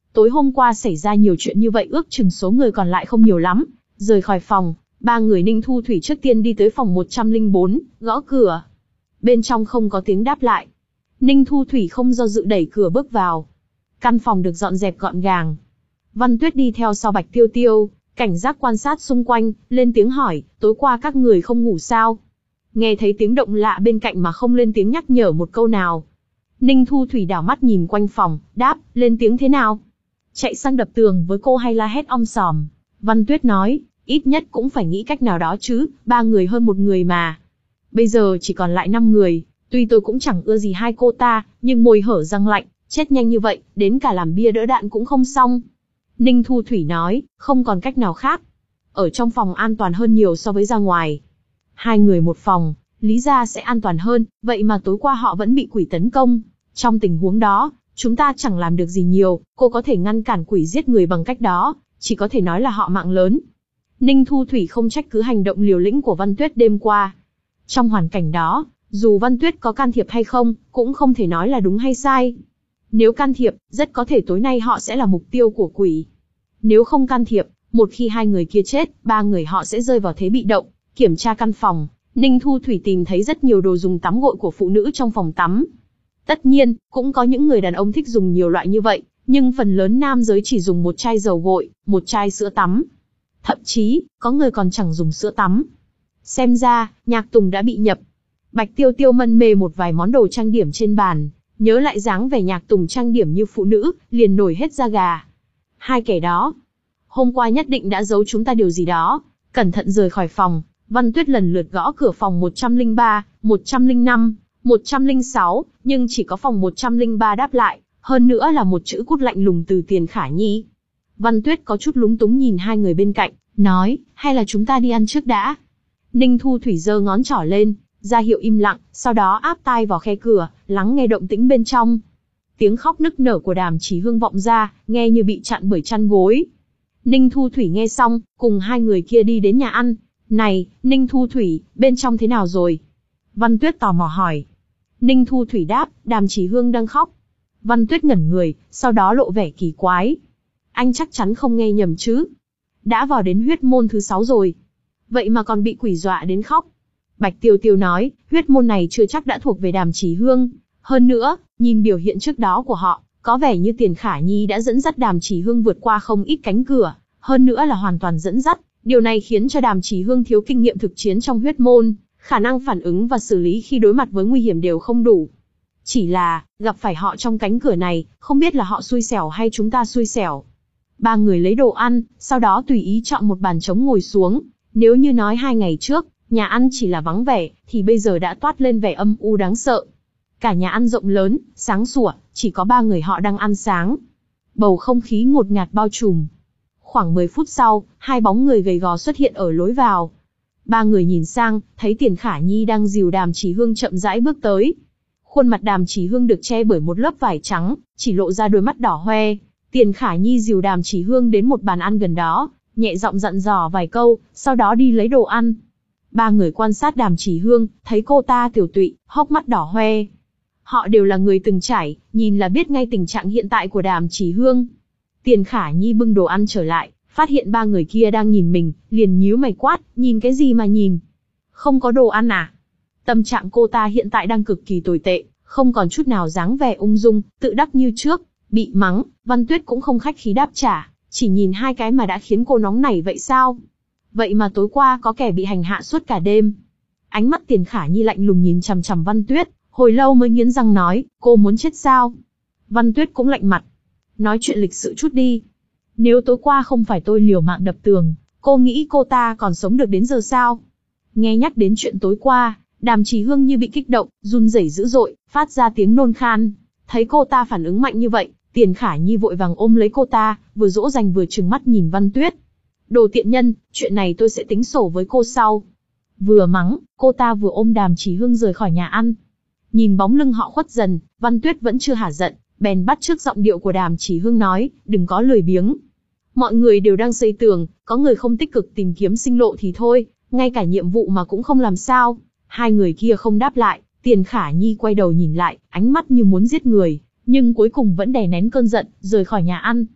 tối hôm qua xảy ra nhiều chuyện như vậy, ước chừng số người còn lại không nhiều lắm. Rời khỏi phòng, ba người Ninh Thu Thủy trước tiên đi tới phòng một trăm lẻ bốn, gõ cửa. Bên trong không có tiếng đáp lại. Ninh Thu Thủy không do dự đẩy cửa bước vào. Căn phòng được dọn dẹp gọn gàng. Văn Tuyết đi theo sau Bạch Tiêu Tiêu, cảnh giác quan sát xung quanh, lên tiếng hỏi, tối qua các người không ngủ sao? Nghe thấy tiếng động lạ bên cạnh mà không lên tiếng nhắc nhở một câu nào. Ninh Thu Thủy đảo mắt nhìn quanh phòng, đáp, lên tiếng thế nào? Chạy sang đập tường với cô hay la hét om sòm? Văn Tuyết nói, ít nhất cũng phải nghĩ cách nào đó chứ, ba người hơn một người mà. Bây giờ chỉ còn lại năm người, tuy tôi cũng chẳng ưa gì hai cô ta, nhưng môi hở răng lạnh, chết nhanh như vậy, đến cả làm bia đỡ đạn cũng không xong. Ninh Thu Thủy nói, không còn cách nào khác. Ở trong phòng an toàn hơn nhiều so với ra ngoài. Hai người một phòng, lý ra sẽ an toàn hơn, vậy mà tối qua họ vẫn bị quỷ tấn công. Trong tình huống đó, chúng ta chẳng làm được gì nhiều, cô có thể ngăn cản quỷ giết người bằng cách đó, chỉ có thể nói là họ mạng lớn. Ninh Thu Thủy không trách cứ hành động liều lĩnh của Văn Tuyết đêm qua. Trong hoàn cảnh đó, dù Văn Tuyết có can thiệp hay không, cũng không thể nói là đúng hay sai. Nếu can thiệp, rất có thể tối nay họ sẽ là mục tiêu của quỷ. Nếu không can thiệp, một khi hai người kia chết, ba người họ sẽ rơi vào thế bị động. Kiểm tra căn phòng, Ninh Thu Thủy tìm thấy rất nhiều đồ dùng tắm gội của phụ nữ trong phòng tắm. Tất nhiên, cũng có những người đàn ông thích dùng nhiều loại như vậy, nhưng phần lớn nam giới chỉ dùng một chai dầu gội, một chai sữa tắm. Thậm chí, có người còn chẳng dùng sữa tắm. Xem ra, Nhạc Tùng đã bị nhập. Bạch Tiêu Tiêu mân mê một vài món đồ trang điểm trên bàn, nhớ lại dáng vẻ Nhạc Tùng trang điểm như phụ nữ, liền nổi hết da gà. Hai kẻ đó, hôm qua nhất định đã giấu chúng ta điều gì đó. Cẩn thận rời khỏi phòng, Văn Tuyết lần lượt gõ cửa phòng một trăm lẻ ba, một trăm lẻ năm, một trăm lẻ sáu, nhưng chỉ có phòng một trăm lẻ ba đáp lại, hơn nữa là một chữ cút lạnh lùng từ Tiền Khả Nhi. Văn Tuyết có chút lúng túng nhìn hai người bên cạnh, nói, hay là chúng ta đi ăn trước đã. Ninh Thu Thủy giơ ngón trỏ lên, ra hiệu im lặng, sau đó áp tai vào khe cửa, lắng nghe động tĩnh bên trong. Tiếng khóc nức nở của Đàm Chỉ Hương vọng ra, nghe như bị chặn bởi chăn gối. Ninh Thu Thủy nghe xong, cùng hai người kia đi đến nhà ăn. Này, Ninh Thu Thủy, bên trong thế nào rồi? Văn Tuyết tò mò hỏi. Ninh Thu Thủy đáp, Đàm Chỉ Hương đang khóc. Văn Tuyết ngẩn người, sau đó lộ vẻ kỳ quái. Anh chắc chắn không nghe nhầm chứ? Đã vào đến huyết môn thứ sáu rồi. Vậy mà còn bị quỷ dọa đến khóc. Bạch Tiêu Tiêu nói, huyết môn này chưa chắc đã thuộc về Đàm Chỉ Hương. Hơn nữa, nhìn biểu hiện trước đó của họ, có vẻ như Tiền Khả Nhi đã dẫn dắt Đàm Chỉ Hương vượt qua không ít cánh cửa, hơn nữa là hoàn toàn dẫn dắt. Điều này khiến cho Đàm Chỉ Hương thiếu kinh nghiệm thực chiến trong huyết môn, khả năng phản ứng và xử lý khi đối mặt với nguy hiểm đều không đủ. Chỉ là, gặp phải họ trong cánh cửa này, không biết là họ xui xẻo hay chúng ta xui xẻo. Ba người lấy đồ ăn, sau đó tùy ý chọn một bàn trống ngồi xuống. Nếu như nói hai ngày trước, nhà ăn chỉ là vắng vẻ, thì bây giờ đã toát lên vẻ âm u đáng sợ. Cả nhà ăn rộng lớn, sáng sủa, chỉ có ba người họ đang ăn sáng. Bầu không khí ngột ngạt bao trùm. Khoảng mười phút sau, hai bóng người gầy gò xuất hiện ở lối vào. Ba người nhìn sang, thấy Tiền Khả Nhi đang dìu Đàm Chỉ Hương chậm rãi bước tới. Khuôn mặt Đàm Chỉ Hương được che bởi một lớp vải trắng, chỉ lộ ra đôi mắt đỏ hoe. Tiền Khả Nhi dìu Đàm Chỉ Hương đến một bàn ăn gần đó, nhẹ giọng dặn dò vài câu, sau đó đi lấy đồ ăn. Ba người quan sát Đàm Chỉ Hương, thấy cô ta tiểu tụy, hốc mắt đỏ hoe. Họ đều là người từng trải, nhìn là biết ngay tình trạng hiện tại của Đàm Chỉ Hương. Tiền Khả Nhi bưng đồ ăn trở lại, phát hiện ba người kia đang nhìn mình, liền nhíu mày quát, nhìn cái gì mà nhìn? Không có đồ ăn à? Tâm trạng cô ta hiện tại đang cực kỳ tồi tệ, không còn chút nào dáng vẻ ung dung, tự đắc như trước. Bị mắng, Văn Tuyết cũng không khách khí đáp trả, chỉ nhìn hai cái mà đã khiến cô nóng nảy vậy sao? Vậy mà tối qua có kẻ bị hành hạ suốt cả đêm. Ánh mắt Tiền Khả Nhi lạnh lùng nhìn chằm chằm Văn Tuyết, hồi lâu mới nghiến răng nói, cô muốn chết sao? Văn Tuyết cũng lạnh mặt. Nói chuyện lịch sự chút đi. Nếu tối qua không phải tôi liều mạng đập tường, cô nghĩ cô ta còn sống được đến giờ sao? Nghe nhắc đến chuyện tối qua, Đàm Chỉ Hương như bị kích động, run rẩy dữ dội, phát ra tiếng nôn khan. Thấy cô ta phản ứng mạnh như vậy, Tiền Khả Nhi vội vàng ôm lấy cô ta, vừa dỗ dành vừa trừng mắt nhìn Văn Tuyết. Đồ tiện nhân, chuyện này tôi sẽ tính sổ với cô sau. Vừa mắng, cô ta vừa ôm Đàm Chỉ Hương rời khỏi nhà ăn. Nhìn bóng lưng họ khuất dần, Văn Tuyết vẫn chưa hả giận, bèn bắt chước giọng điệu của Đàm Chỉ Hương nói, đừng có lười biếng. Mọi người đều đang xây tường, có người không tích cực tìm kiếm sinh lộ thì thôi, ngay cả nhiệm vụ mà cũng không làm sao. Hai người kia không đáp lại, Tiền Khả Nhi quay đầu nhìn lại, ánh mắt như muốn giết người, nhưng cuối cùng vẫn đè nén cơn giận, rời khỏi nhà ăn.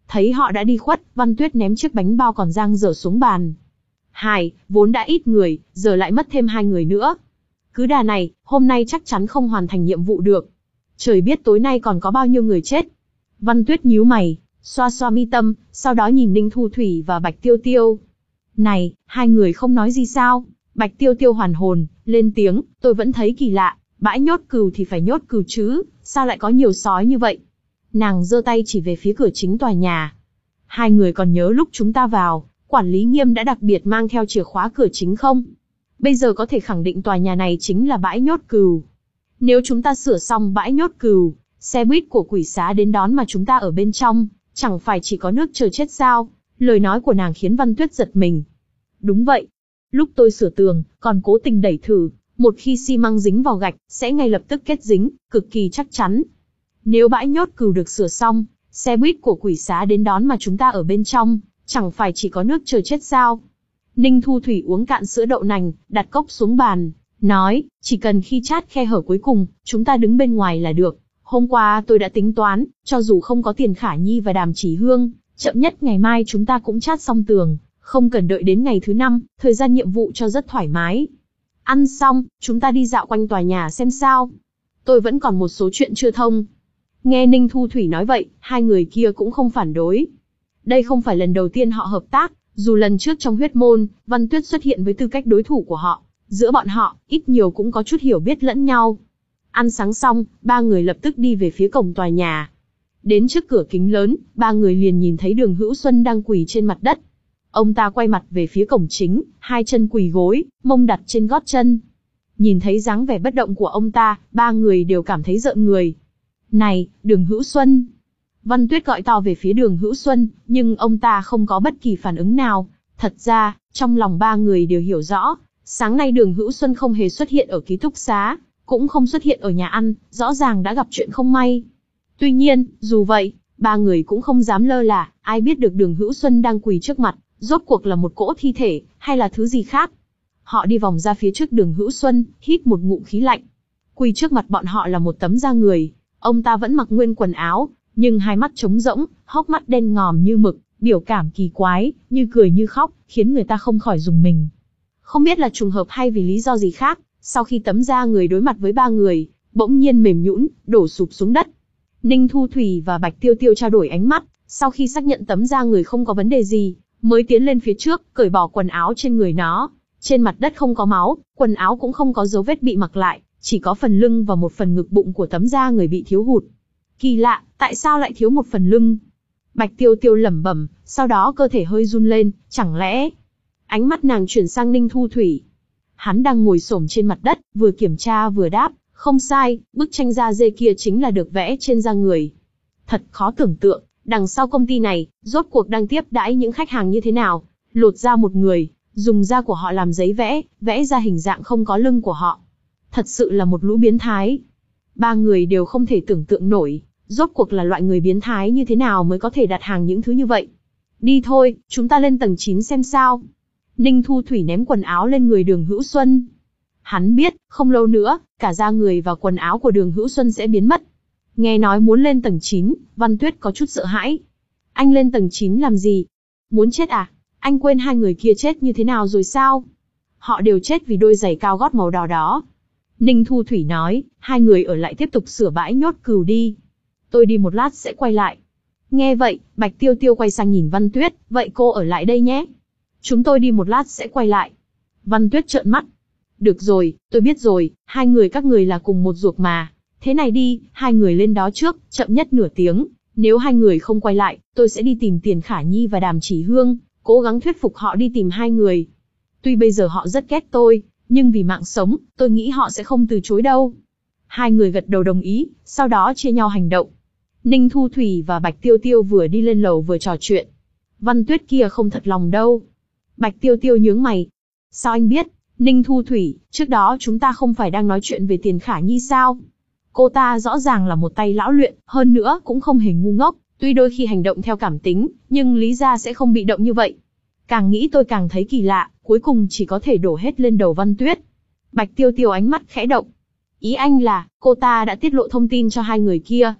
Thấy họ đã đi khuất, Văn Tuyết ném chiếc bánh bao còn dang dở xuống bàn. Hai, vốn đã ít người, giờ lại mất thêm hai người nữa. Cứ đà này, hôm nay chắc chắn không hoàn thành nhiệm vụ được. Trời biết tối nay còn có bao nhiêu người chết. Văn Tuyết nhíu mày, xoa xoa mi tâm, sau đó nhìn Ninh Thu Thủy và Bạch Tiêu Tiêu. Này, hai người không nói gì sao? Bạch Tiêu Tiêu hoàn hồn, lên tiếng, tôi vẫn thấy kỳ lạ, bãi nhốt cừu thì phải nhốt cừu chứ, sao lại có nhiều sói như vậy? Nàng giơ tay chỉ về phía cửa chính tòa nhà. Hai người còn nhớ lúc chúng ta vào, quản lý Nghiêm đã đặc biệt mang theo chìa khóa cửa chính không? Bây giờ có thể khẳng định tòa nhà này chính là bãi nhốt cừu. Nếu chúng ta sửa xong bãi nhốt cừu, xe buýt của quỷ xá đến đón mà chúng ta ở bên trong, chẳng phải chỉ có nước chờ chết sao? Lời nói của nàng khiến Văn Tuyết giật mình. Đúng vậy. Lúc tôi sửa tường, còn cố tình đẩy thử, một khi xi măng dính vào gạch, sẽ ngay lập tức kết dính, cực kỳ chắc chắn. Nếu bãi nhốt cừu được sửa xong, xe buýt của quỷ xá đến đón mà chúng ta ở bên trong, chẳng phải chỉ có nước chờ chết sao? Ninh Thu Thủy uống cạn sữa đậu nành, đặt cốc xuống bàn, nói, chỉ cần khi chát khe hở cuối cùng, chúng ta đứng bên ngoài là được. Hôm qua tôi đã tính toán, cho dù không có Tiền Khả Nhi và Đàm Chỉ Hương, chậm nhất ngày mai chúng ta cũng chát xong tường, không cần đợi đến ngày thứ năm, thời gian nhiệm vụ cho rất thoải mái. Ăn xong, chúng ta đi dạo quanh tòa nhà xem sao. Tôi vẫn còn một số chuyện chưa thông. Nghe Ninh Thu Thủy nói vậy, hai người kia cũng không phản đối. Đây không phải lần đầu tiên họ hợp tác, dù lần trước trong huyết môn, Văn Tuyết xuất hiện với tư cách đối thủ của họ, giữa bọn họ, ít nhiều cũng có chút hiểu biết lẫn nhau. Ăn sáng xong, ba người lập tức đi về phía cổng tòa nhà. Đến trước cửa kính lớn, ba người liền nhìn thấy Đường Hữu Xuân đang quỳ trên mặt đất. Ông ta quay mặt về phía cổng chính, hai chân quỳ gối, mông đặt trên gót chân. Nhìn thấy dáng vẻ bất động của ông ta, ba người đều cảm thấy rợn người. Này, Đường Hữu Xuân! Văn Tuyết gọi to về phía Đường Hữu Xuân, nhưng ông ta không có bất kỳ phản ứng nào. Thật ra, trong lòng ba người đều hiểu rõ, sáng nay Đường Hữu Xuân không hề xuất hiện ở ký túc xá, cũng không xuất hiện ở nhà ăn, rõ ràng đã gặp chuyện không may. Tuy nhiên, dù vậy, ba người cũng không dám lơ là, ai biết được Đường Hữu Xuân đang quỳ trước mặt, rốt cuộc là một cỗ thi thể, hay là thứ gì khác. Họ đi vòng ra phía trước Đường Hữu Xuân, hít một ngụm khí lạnh. Quỳ trước mặt bọn họ là một tấm da người, ông ta vẫn mặc nguyên quần áo, nhưng hai mắt trống rỗng, hốc mắt đen ngòm như mực, biểu cảm kỳ quái, như cười như khóc, khiến người ta không khỏi rùng mình. Không biết là trùng hợp hay vì lý do gì khác, sau khi tấm da người đối mặt với ba người, bỗng nhiên mềm nhũn, đổ sụp xuống đất. Ninh Thu Thủy và Bạch Tiêu Tiêu trao đổi ánh mắt, sau khi xác nhận tấm da người không có vấn đề gì, mới tiến lên phía trước, cởi bỏ quần áo trên người nó. Trên mặt đất không có máu, quần áo cũng không có dấu vết bị mặc lại, chỉ có phần lưng và một phần ngực bụng của tấm da người bị thiếu hụt. Kỳ lạ, tại sao lại thiếu một phần lưng? Bạch Tiêu Tiêu lẩm bẩm, sau đó cơ thể hơi run lên, chẳng lẽ... Ánh mắt nàng chuyển sang Ninh Thu Thủy. Hắn đang ngồi xổm trên mặt đất, vừa kiểm tra vừa đáp, không sai, bức tranh da dê kia chính là được vẽ trên da người. Thật khó tưởng tượng, đằng sau công ty này, rốt cuộc đang tiếp đãi những khách hàng như thế nào, lột da một người, dùng da của họ làm giấy vẽ, vẽ ra hình dạng không có lưng của họ. Thật sự là một lũ biến thái. Ba người đều không thể tưởng tượng nổi, rốt cuộc là loại người biến thái như thế nào mới có thể đặt hàng những thứ như vậy. Đi thôi, chúng ta lên tầng chín xem sao. Ninh Thu Thủy ném quần áo lên người Đường Hữu Xuân. Hắn biết, không lâu nữa, cả da người và quần áo của Đường Hữu Xuân sẽ biến mất. Nghe nói muốn lên tầng chín, Văn Tuyết có chút sợ hãi. Anh lên tầng chín làm gì? Muốn chết à? Anh quên hai người kia chết như thế nào rồi sao? Họ đều chết vì đôi giày cao gót màu đỏ đó. Ninh Thu Thủy nói, hai người ở lại tiếp tục sửa bãi nhốt cừu đi. Tôi đi một lát sẽ quay lại. Nghe vậy, Bạch Tiêu Tiêu quay sang nhìn Văn Tuyết, vậy cô ở lại đây nhé. Chúng tôi đi một lát sẽ quay lại. Văn Tuyết trợn mắt. Được rồi, tôi biết rồi, hai người các người là cùng một ruột mà. Thế này đi, hai người lên đó trước, chậm nhất nửa tiếng. Nếu hai người không quay lại, tôi sẽ đi tìm Tiền Khả Nhi và Đàm Chỉ Hương, cố gắng thuyết phục họ đi tìm hai người. Tuy bây giờ họ rất ghét tôi, nhưng vì mạng sống, tôi nghĩ họ sẽ không từ chối đâu. Hai người gật đầu đồng ý, sau đó chia nhau hành động. Ninh Thu Thủy và Bạch Tiêu Tiêu vừa đi lên lầu vừa trò chuyện. Văn Tuyết kia không thật lòng đâu. Bạch Tiêu Tiêu nhướng mày. Sao anh biết? Ninh Thu Thủy, trước đó chúng ta không phải đang nói chuyện về Tiền Khả Nhi sao? Cô ta rõ ràng là một tay lão luyện, hơn nữa cũng không hề ngu ngốc, tuy đôi khi hành động theo cảm tính, nhưng lý ra sẽ không bị động như vậy. Càng nghĩ tôi càng thấy kỳ lạ, cuối cùng chỉ có thể đổ hết lên đầu Văn Tuyết. Bạch Tiêu Tiêu ánh mắt khẽ động. Ý anh là, cô ta đã tiết lộ thông tin cho hai người kia.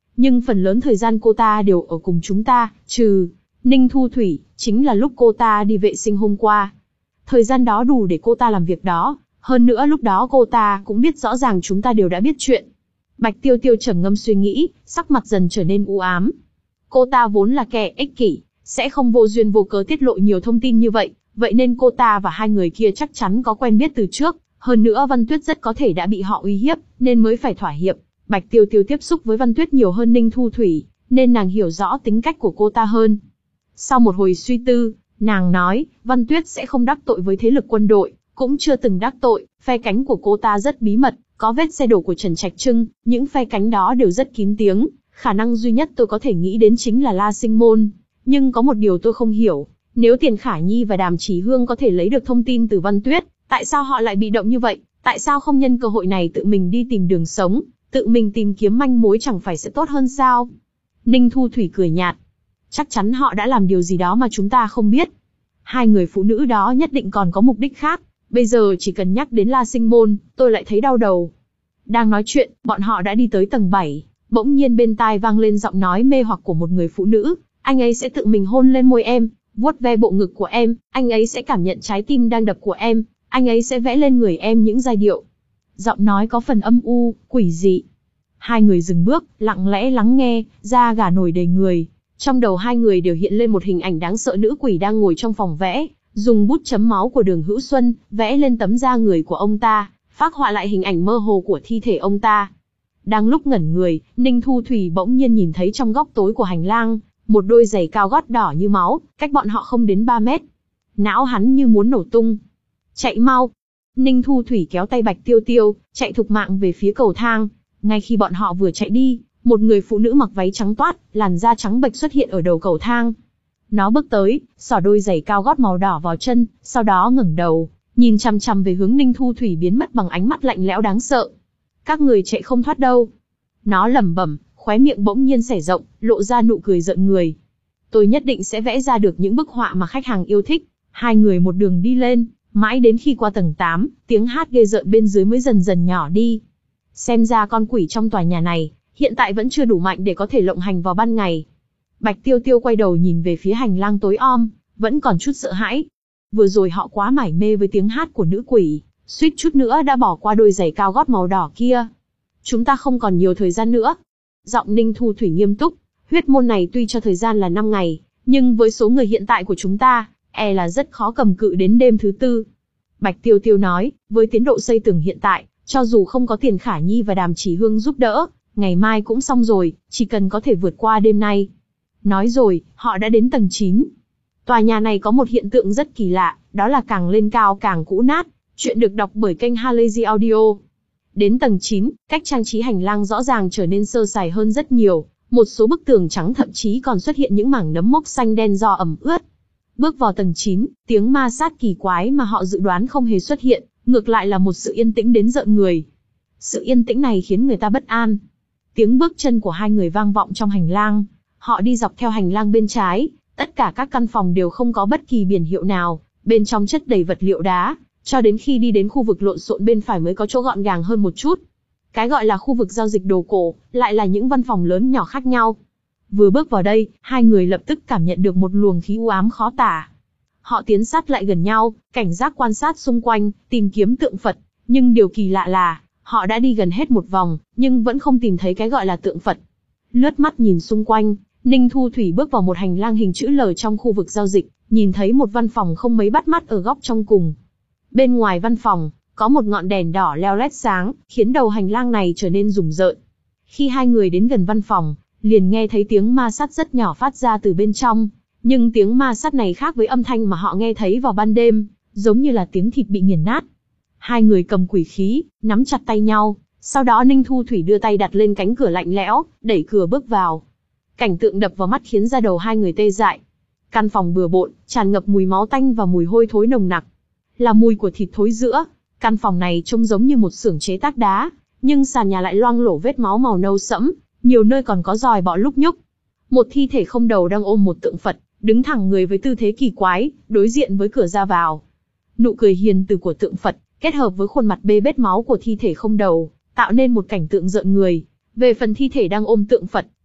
nhưng phần lớn thời gian cô ta đều ở cùng chúng ta, trừ Ninh Thu Thủy, chính là lúc cô ta đi vệ sinh hôm qua. Thời gian đó đủ để cô ta làm việc đó, hơn nữa lúc đó cô ta cũng biết rõ ràng chúng ta đều đã biết chuyện. Bạch Tiêu Tiêu trầm ngâm suy nghĩ, sắc mặt dần trở nên u ám. Cô ta vốn là kẻ ích kỷ, sẽ không vô duyên vô cớ tiết lộ nhiều thông tin như vậy, vậy nên cô ta và hai người kia chắc chắn có quen biết từ trước, hơn nữa Văn Tuyết rất có thể đã bị họ uy hiếp, nên mới phải thỏa hiệp. Bạch Tiêu Tiêu tiếp xúc với Văn Tuyết nhiều hơn Ninh Thu Thủy, nên nàng hiểu rõ tính cách của cô ta hơn. Sau một hồi suy tư, nàng nói, Văn Tuyết sẽ không đắc tội với thế lực quân đội, cũng chưa từng đắc tội, phe cánh của cô ta rất bí mật, có vết xe đổ của Trần Trạch Trưng, những phe cánh đó đều rất kín tiếng, khả năng duy nhất tôi có thể nghĩ đến chính là La Sinh Môn. Nhưng có một điều tôi không hiểu, nếu Tiền Khả Nhi và Đàm Chỉ Hương có thể lấy được thông tin từ Văn Tuyết, tại sao họ lại bị động như vậy, tại sao không nhân cơ hội này tự mình đi tìm đường sống, tự mình tìm kiếm manh mối chẳng phải sẽ tốt hơn sao? Ninh Thu Thủy cười nhạt. Chắc chắn họ đã làm điều gì đó mà chúng ta không biết. Hai người phụ nữ đó nhất định còn có mục đích khác. Bây giờ chỉ cần nhắc đến La Sinh Môn, tôi lại thấy đau đầu. Đang nói chuyện, bọn họ đã đi tới tầng bảy. Bỗng nhiên bên tai vang lên giọng nói mê hoặc của một người phụ nữ. Anh ấy sẽ tự mình hôn lên môi em, vuốt ve bộ ngực của em. Anh ấy sẽ cảm nhận trái tim đang đập của em. Anh ấy sẽ vẽ lên người em những giai điệu. Giọng nói có phần âm u, quỷ dị. Hai người dừng bước, lặng lẽ lắng nghe, da gà nổi đầy người. Trong đầu hai người đều hiện lên một hình ảnh đáng sợ nữ quỷ đang ngồi trong phòng vẽ, dùng bút chấm máu của Đường Hữu Xuân, vẽ lên tấm da người của ông ta, phác họa lại hình ảnh mơ hồ của thi thể ông ta. Đang lúc ngẩn người, Ninh Thu Thủy bỗng nhiên nhìn thấy trong góc tối của hành lang, một đôi giày cao gót đỏ như máu, cách bọn họ không đến ba mét. Não hắn như muốn nổ tung. Chạy mau! Ninh Thu Thủy kéo tay Bạch Tiêu Tiêu, chạy thục mạng về phía cầu thang. Ngay khi bọn họ vừa chạy đi, một người phụ nữ mặc váy trắng toát, làn da trắng bệch xuất hiện ở đầu cầu thang. Nó bước tới, xỏ đôi giày cao gót màu đỏ vào chân, sau đó ngẩng đầu, nhìn chằm chằm về hướng Ninh Thu Thủy biến mất bằng ánh mắt lạnh lẽo đáng sợ. Các người chạy không thoát đâu. Nó lẩm bẩm, khóe miệng bỗng nhiên xẻ rộng, lộ ra nụ cười rợn người. Tôi nhất định sẽ vẽ ra được những bức họa mà khách hàng yêu thích. Hai người một đường đi lên, mãi đến khi qua tầng tám, tiếng hát ghê rợn bên dưới mới dần dần nhỏ đi. Xem ra con quỷ trong tòa nhà này, hiện tại vẫn chưa đủ mạnh để có thể lộng hành vào ban ngày. Bạch Tiêu Tiêu quay đầu nhìn về phía hành lang tối om, vẫn còn chút sợ hãi. Vừa rồi họ quá mải mê với tiếng hát của nữ quỷ, suýt chút nữa đã bỏ qua đôi giày cao gót màu đỏ kia. Chúng ta không còn nhiều thời gian nữa. Giọng Ninh Thu Thủy nghiêm túc, huyết môn này tuy cho thời gian là năm ngày, nhưng với số người hiện tại của chúng ta, e là rất khó cầm cự đến đêm thứ tư. Bạch Tiêu Tiêu nói, với tiến độ xây tường hiện tại, cho dù không có Tiền Khả Nhi và Đàm Chỉ Hương giúp đỡ, ngày mai cũng xong rồi, chỉ cần có thể vượt qua đêm nay. Nói rồi, họ đã đến tầng chín. Tòa nhà này có một hiện tượng rất kỳ lạ, đó là càng lên cao càng cũ nát. Chuyện được đọc bởi kênh Halazy Audio. Đến tầng chín, cách trang trí hành lang rõ ràng trở nên sơ sài hơn rất nhiều. Một số bức tường trắng thậm chí còn xuất hiện những mảng nấm mốc xanh đen do ẩm ướt. Bước vào tầng chín, tiếng ma sát kỳ quái mà họ dự đoán không hề xuất hiện, ngược lại là một sự yên tĩnh đến rợn người. Sự yên tĩnh này khiến người ta bất an. Tiếng bước chân của hai người vang vọng trong hành lang. Họ đi dọc theo hành lang bên trái, tất cả các căn phòng đều không có bất kỳ biển hiệu nào, bên trong chất đầy vật liệu đá, cho đến khi đi đến khu vực lộn xộn bên phải mới có chỗ gọn gàng hơn một chút. Cái gọi là khu vực giao dịch đồ cổ, lại là những văn phòng lớn nhỏ khác nhau. Vừa bước vào đây, hai người lập tức cảm nhận được một luồng khí u ám khó tả. Họ tiến sát lại gần nhau, cảnh giác quan sát xung quanh, tìm kiếm tượng Phật, nhưng điều kỳ lạ là, họ đã đi gần hết một vòng, nhưng vẫn không tìm thấy cái gọi là tượng Phật. Lướt mắt nhìn xung quanh, Ninh Thu Thủy bước vào một hành lang hình chữ L trong khu vực giao dịch, nhìn thấy một văn phòng không mấy bắt mắt ở góc trong cùng. Bên ngoài văn phòng, có một ngọn đèn đỏ leo lét sáng, khiến đầu hành lang này trở nên rùng rợn. Khi hai người đến gần văn phòng, liền nghe thấy tiếng ma sát rất nhỏ phát ra từ bên trong, nhưng tiếng ma sát này khác với âm thanh mà họ nghe thấy vào ban đêm, giống như là tiếng thịt bị nghiền nát. Hai người cầm quỷ khí, nắm chặt tay nhau, sau đó Ninh Thu Thủy đưa tay đặt lên cánh cửa lạnh lẽo, đẩy cửa bước vào. Cảnh tượng đập vào mắt khiến da đầu hai người tê dại. Căn phòng bừa bộn, tràn ngập mùi máu tanh và mùi hôi thối nồng nặc. Là mùi của thịt thối rữa. Căn phòng này trông giống như một xưởng chế tác đá, nhưng sàn nhà lại loang lổ vết máu màu nâu sẫm, nhiều nơi còn có giòi bọ lúc nhúc. Một thi thể không đầu đang ôm một tượng Phật, đứng thẳng người với tư thế kỳ quái, đối diện với cửa ra vào. Nụ cười hiền từ của tượng Phật, kết hợp với khuôn mặt bê bết máu của thi thể không đầu, tạo nên một cảnh tượng rợn người. Về phần thi thể đang ôm tượng Phật,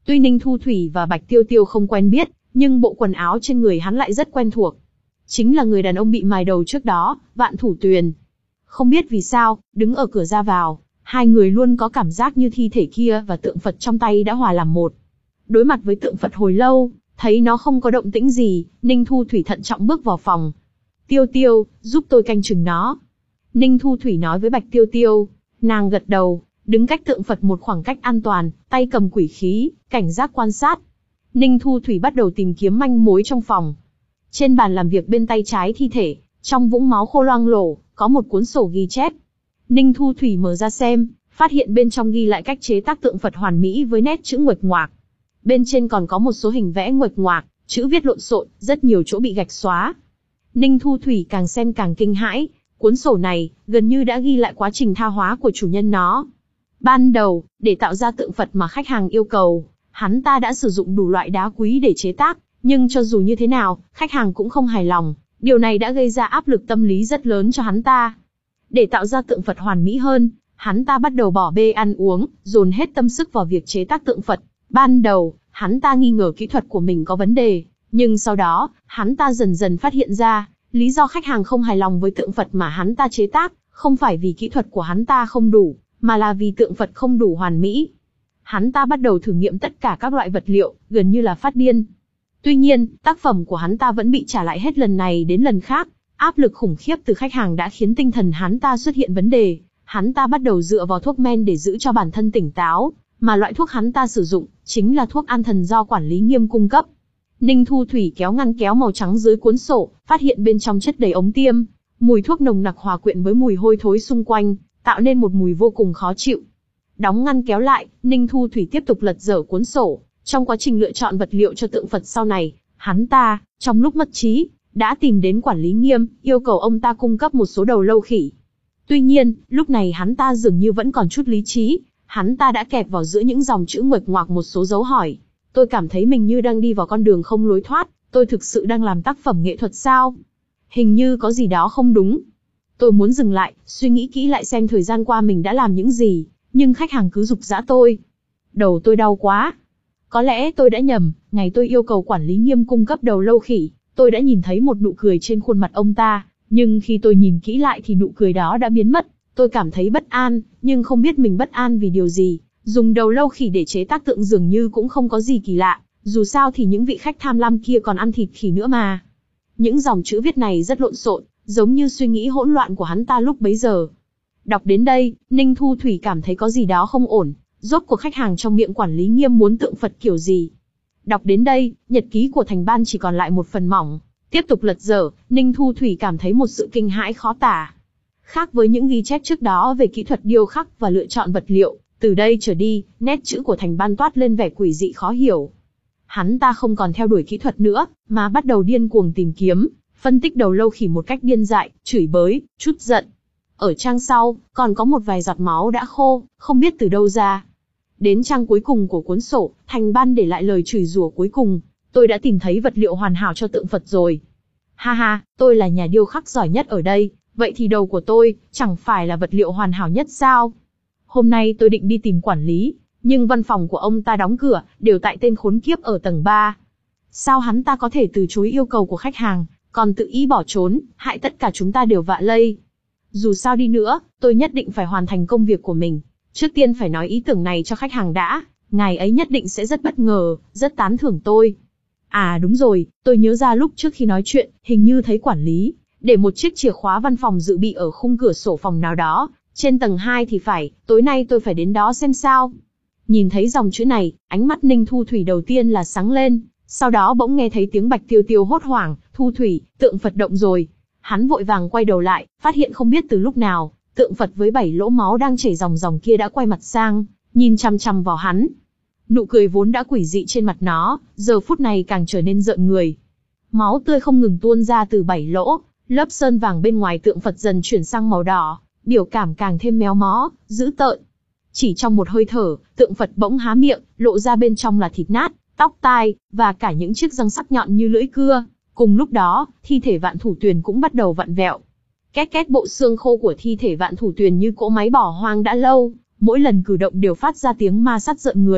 Tuy Ninh Thu Thủy và Bạch Tiêu Tiêu không quen biết, nhưng bộ quần áo trên người hắn lại rất quen thuộc. Chính là người đàn ông bị mài đầu trước đó, Vạn Thủ Tuyền. Không biết vì sao, đứng ở cửa ra vào, hai người luôn có cảm giác như thi thể kia và tượng Phật trong tay đã hòa làm một. Đối mặt với tượng Phật hồi lâu, thấy nó không có động tĩnh gì, Ninh Thu Thủy thận trọng bước vào phòng. Tiêu Tiêu, giúp tôi canh chừng nó. Ninh Thu Thủy nói với Bạch Tiêu Tiêu. Nàng gật đầu, đứng cách tượng Phật một khoảng cách an toàn, tay cầm quỷ khí, cảnh giác quan sát. Ninh Thu Thủy bắt đầu tìm kiếm manh mối trong phòng. Trên bàn làm việc bên tay trái thi thể, trong vũng máu khô loang lổ, có một cuốn sổ ghi chép. Ninh Thu Thủy mở ra xem, phát hiện bên trong ghi lại cách chế tác tượng Phật hoàn mỹ với nét chữ nguệch ngoạc. Bên trên còn có một số hình vẽ nguệch ngoạc, chữ viết lộn xộn, rất nhiều chỗ bị gạch xóa. Ninh Thu Thủy càng xem càng kinh hãi, cuốn sổ này gần như đã ghi lại quá trình tha hóa của chủ nhân nó. Ban đầu, để tạo ra tượng Phật mà khách hàng yêu cầu, hắn ta đã sử dụng đủ loại đá quý để chế tác, nhưng cho dù như thế nào, khách hàng cũng không hài lòng, điều này đã gây ra áp lực tâm lý rất lớn cho hắn ta. Để tạo ra tượng Phật hoàn mỹ hơn, hắn ta bắt đầu bỏ bê ăn uống, dồn hết tâm sức vào việc chế tác tượng Phật. Ban đầu, hắn ta nghi ngờ kỹ thuật của mình có vấn đề, nhưng sau đó, hắn ta dần dần phát hiện ra, lý do khách hàng không hài lòng với tượng Phật mà hắn ta chế tác, không phải vì kỹ thuật của hắn ta không đủ, mà là vì tượng Phật không đủ hoàn mỹ. Hắn ta bắt đầu thử nghiệm tất cả các loại vật liệu, gần như là phát điên. Tuy nhiên, tác phẩm của hắn ta vẫn bị trả lại hết lần này đến lần khác. Áp lực khủng khiếp từ khách hàng đã khiến tinh thần hắn ta xuất hiện vấn đề. Hắn ta bắt đầu dựa vào thuốc men để giữ cho bản thân tỉnh táo, mà loại thuốc hắn ta sử dụng chính là thuốc an thần do quản lý nghiêm cung cấp. Ninh Thu Thủy kéo ngăn kéo màu trắng dưới cuốn sổ, phát hiện bên trong chất đầy ống tiêm, mùi thuốc nồng nặc hòa quyện với mùi hôi thối xung quanh, tạo nên một mùi vô cùng khó chịu. Đóng ngăn kéo lại, Ninh Thu Thủy tiếp tục lật dở cuốn sổ. Trong quá trình lựa chọn vật liệu cho tượng Phật sau này, hắn ta, trong lúc mất trí, đã tìm đến quản lý nghiêm, yêu cầu ông ta cung cấp một số đầu lâu khỉ. Tuy nhiên, lúc này hắn ta dường như vẫn còn chút lý trí, hắn ta đã kẹp vào giữa những dòng chữ nguệch ngoạc một số dấu hỏi. Tôi cảm thấy mình như đang đi vào con đường không lối thoát, tôi thực sự đang làm tác phẩm nghệ thuật sao? Hình như có gì đó không đúng. Tôi muốn dừng lại, suy nghĩ kỹ lại xem thời gian qua mình đã làm những gì, nhưng khách hàng cứ giục giã tôi. Đầu tôi đau quá. Có lẽ tôi đã nhầm, ngày tôi yêu cầu quản lý nghiêm cung cấp đầu lâu khỉ, tôi đã nhìn thấy một nụ cười trên khuôn mặt ông ta, nhưng khi tôi nhìn kỹ lại thì nụ cười đó đã biến mất. Tôi cảm thấy bất an, nhưng không biết mình bất an vì điều gì. Dùng đầu lâu khỉ để chế tác tượng dường như cũng không có gì kỳ lạ, dù sao thì những vị khách tham lam kia còn ăn thịt khỉ nữa mà. Những dòng chữ viết này rất lộn xộn, giống như suy nghĩ hỗn loạn của hắn ta lúc bấy giờ. Đọc đến đây, Ninh Thu Thủy cảm thấy có gì đó không ổn. Rốt cuộc khách hàng trong miệng quản lý nghiêm muốn tượng Phật kiểu gì? Đọc đến đây, nhật ký của Thành Ban chỉ còn lại một phần mỏng. Tiếp tục lật dở, Ninh Thu Thủy cảm thấy một sự kinh hãi khó tả. Khác với những ghi chép trước đó về kỹ thuật điêu khắc và lựa chọn vật liệu, từ đây trở đi, nét chữ của Thành Ban toát lên vẻ quỷ dị khó hiểu. Hắn ta không còn theo đuổi kỹ thuật nữa, mà bắt đầu điên cuồng tìm kiếm, phân tích đầu lâu khỉ một cách điên dại, chửi bới, chút giận. Ở trang sau, còn có một vài giọt máu đã khô, không biết từ đâu ra. Đến trang cuối cùng của cuốn sổ, Thành Ban để lại lời chửi rủa cuối cùng. Tôi đã tìm thấy vật liệu hoàn hảo cho tượng Phật rồi. Ha ha, tôi là nhà điêu khắc giỏi nhất ở đây, vậy thì đầu của tôi, chẳng phải là vật liệu hoàn hảo nhất sao? Hôm nay tôi định đi tìm quản lý, nhưng văn phòng của ông ta đóng cửa, đều tại tên khốn kiếp ở tầng ba. Sao hắn ta có thể từ chối yêu cầu của khách hàng, còn tự ý bỏ trốn, hại tất cả chúng ta đều vạ lây. Dù sao đi nữa, tôi nhất định phải hoàn thành công việc của mình. Trước tiên phải nói ý tưởng này cho khách hàng đã, ngài ấy nhất định sẽ rất bất ngờ, rất tán thưởng tôi. À đúng rồi, tôi nhớ ra lúc trước khi nói chuyện, hình như thấy quản lý, để một chiếc chìa khóa văn phòng dự bị ở khung cửa sổ phòng nào đó, trên tầng hai thì phải, tối nay tôi phải đến đó xem sao. Nhìn thấy dòng chữ này, ánh mắt Ninh Thu Thủy đầu tiên là sáng lên, sau đó bỗng nghe thấy tiếng Bạch Tiêu Tiêu hốt hoảng, Thu Thủy, tượng Phật động rồi. Hắn vội vàng quay đầu lại, phát hiện không biết từ lúc nào, tượng Phật với bảy lỗ máu đang chảy ròng ròng kia đã quay mặt sang, nhìn chằm chằm vào hắn. Nụ cười vốn đã quỷ dị trên mặt nó, giờ phút này càng trở nên rợn người. Máu tươi không ngừng tuôn ra từ bảy lỗ, lớp sơn vàng bên ngoài tượng Phật dần chuyển sang màu đỏ, biểu cảm càng thêm méo mó, dữ tợn. Chỉ trong một hơi thở, tượng Phật bỗng há miệng, lộ ra bên trong là thịt nát, tóc tai, và cả những chiếc răng sắc nhọn như lưỡi cưa. Cùng lúc đó, thi thể Vạn Thủ Tuyền cũng bắt đầu vặn vẹo. Két két bộ xương khô của thi thể Vạn Thủ Tuyền như cỗ máy bỏ hoang đã lâu, mỗi lần cử động đều phát ra tiếng ma sát rợn người,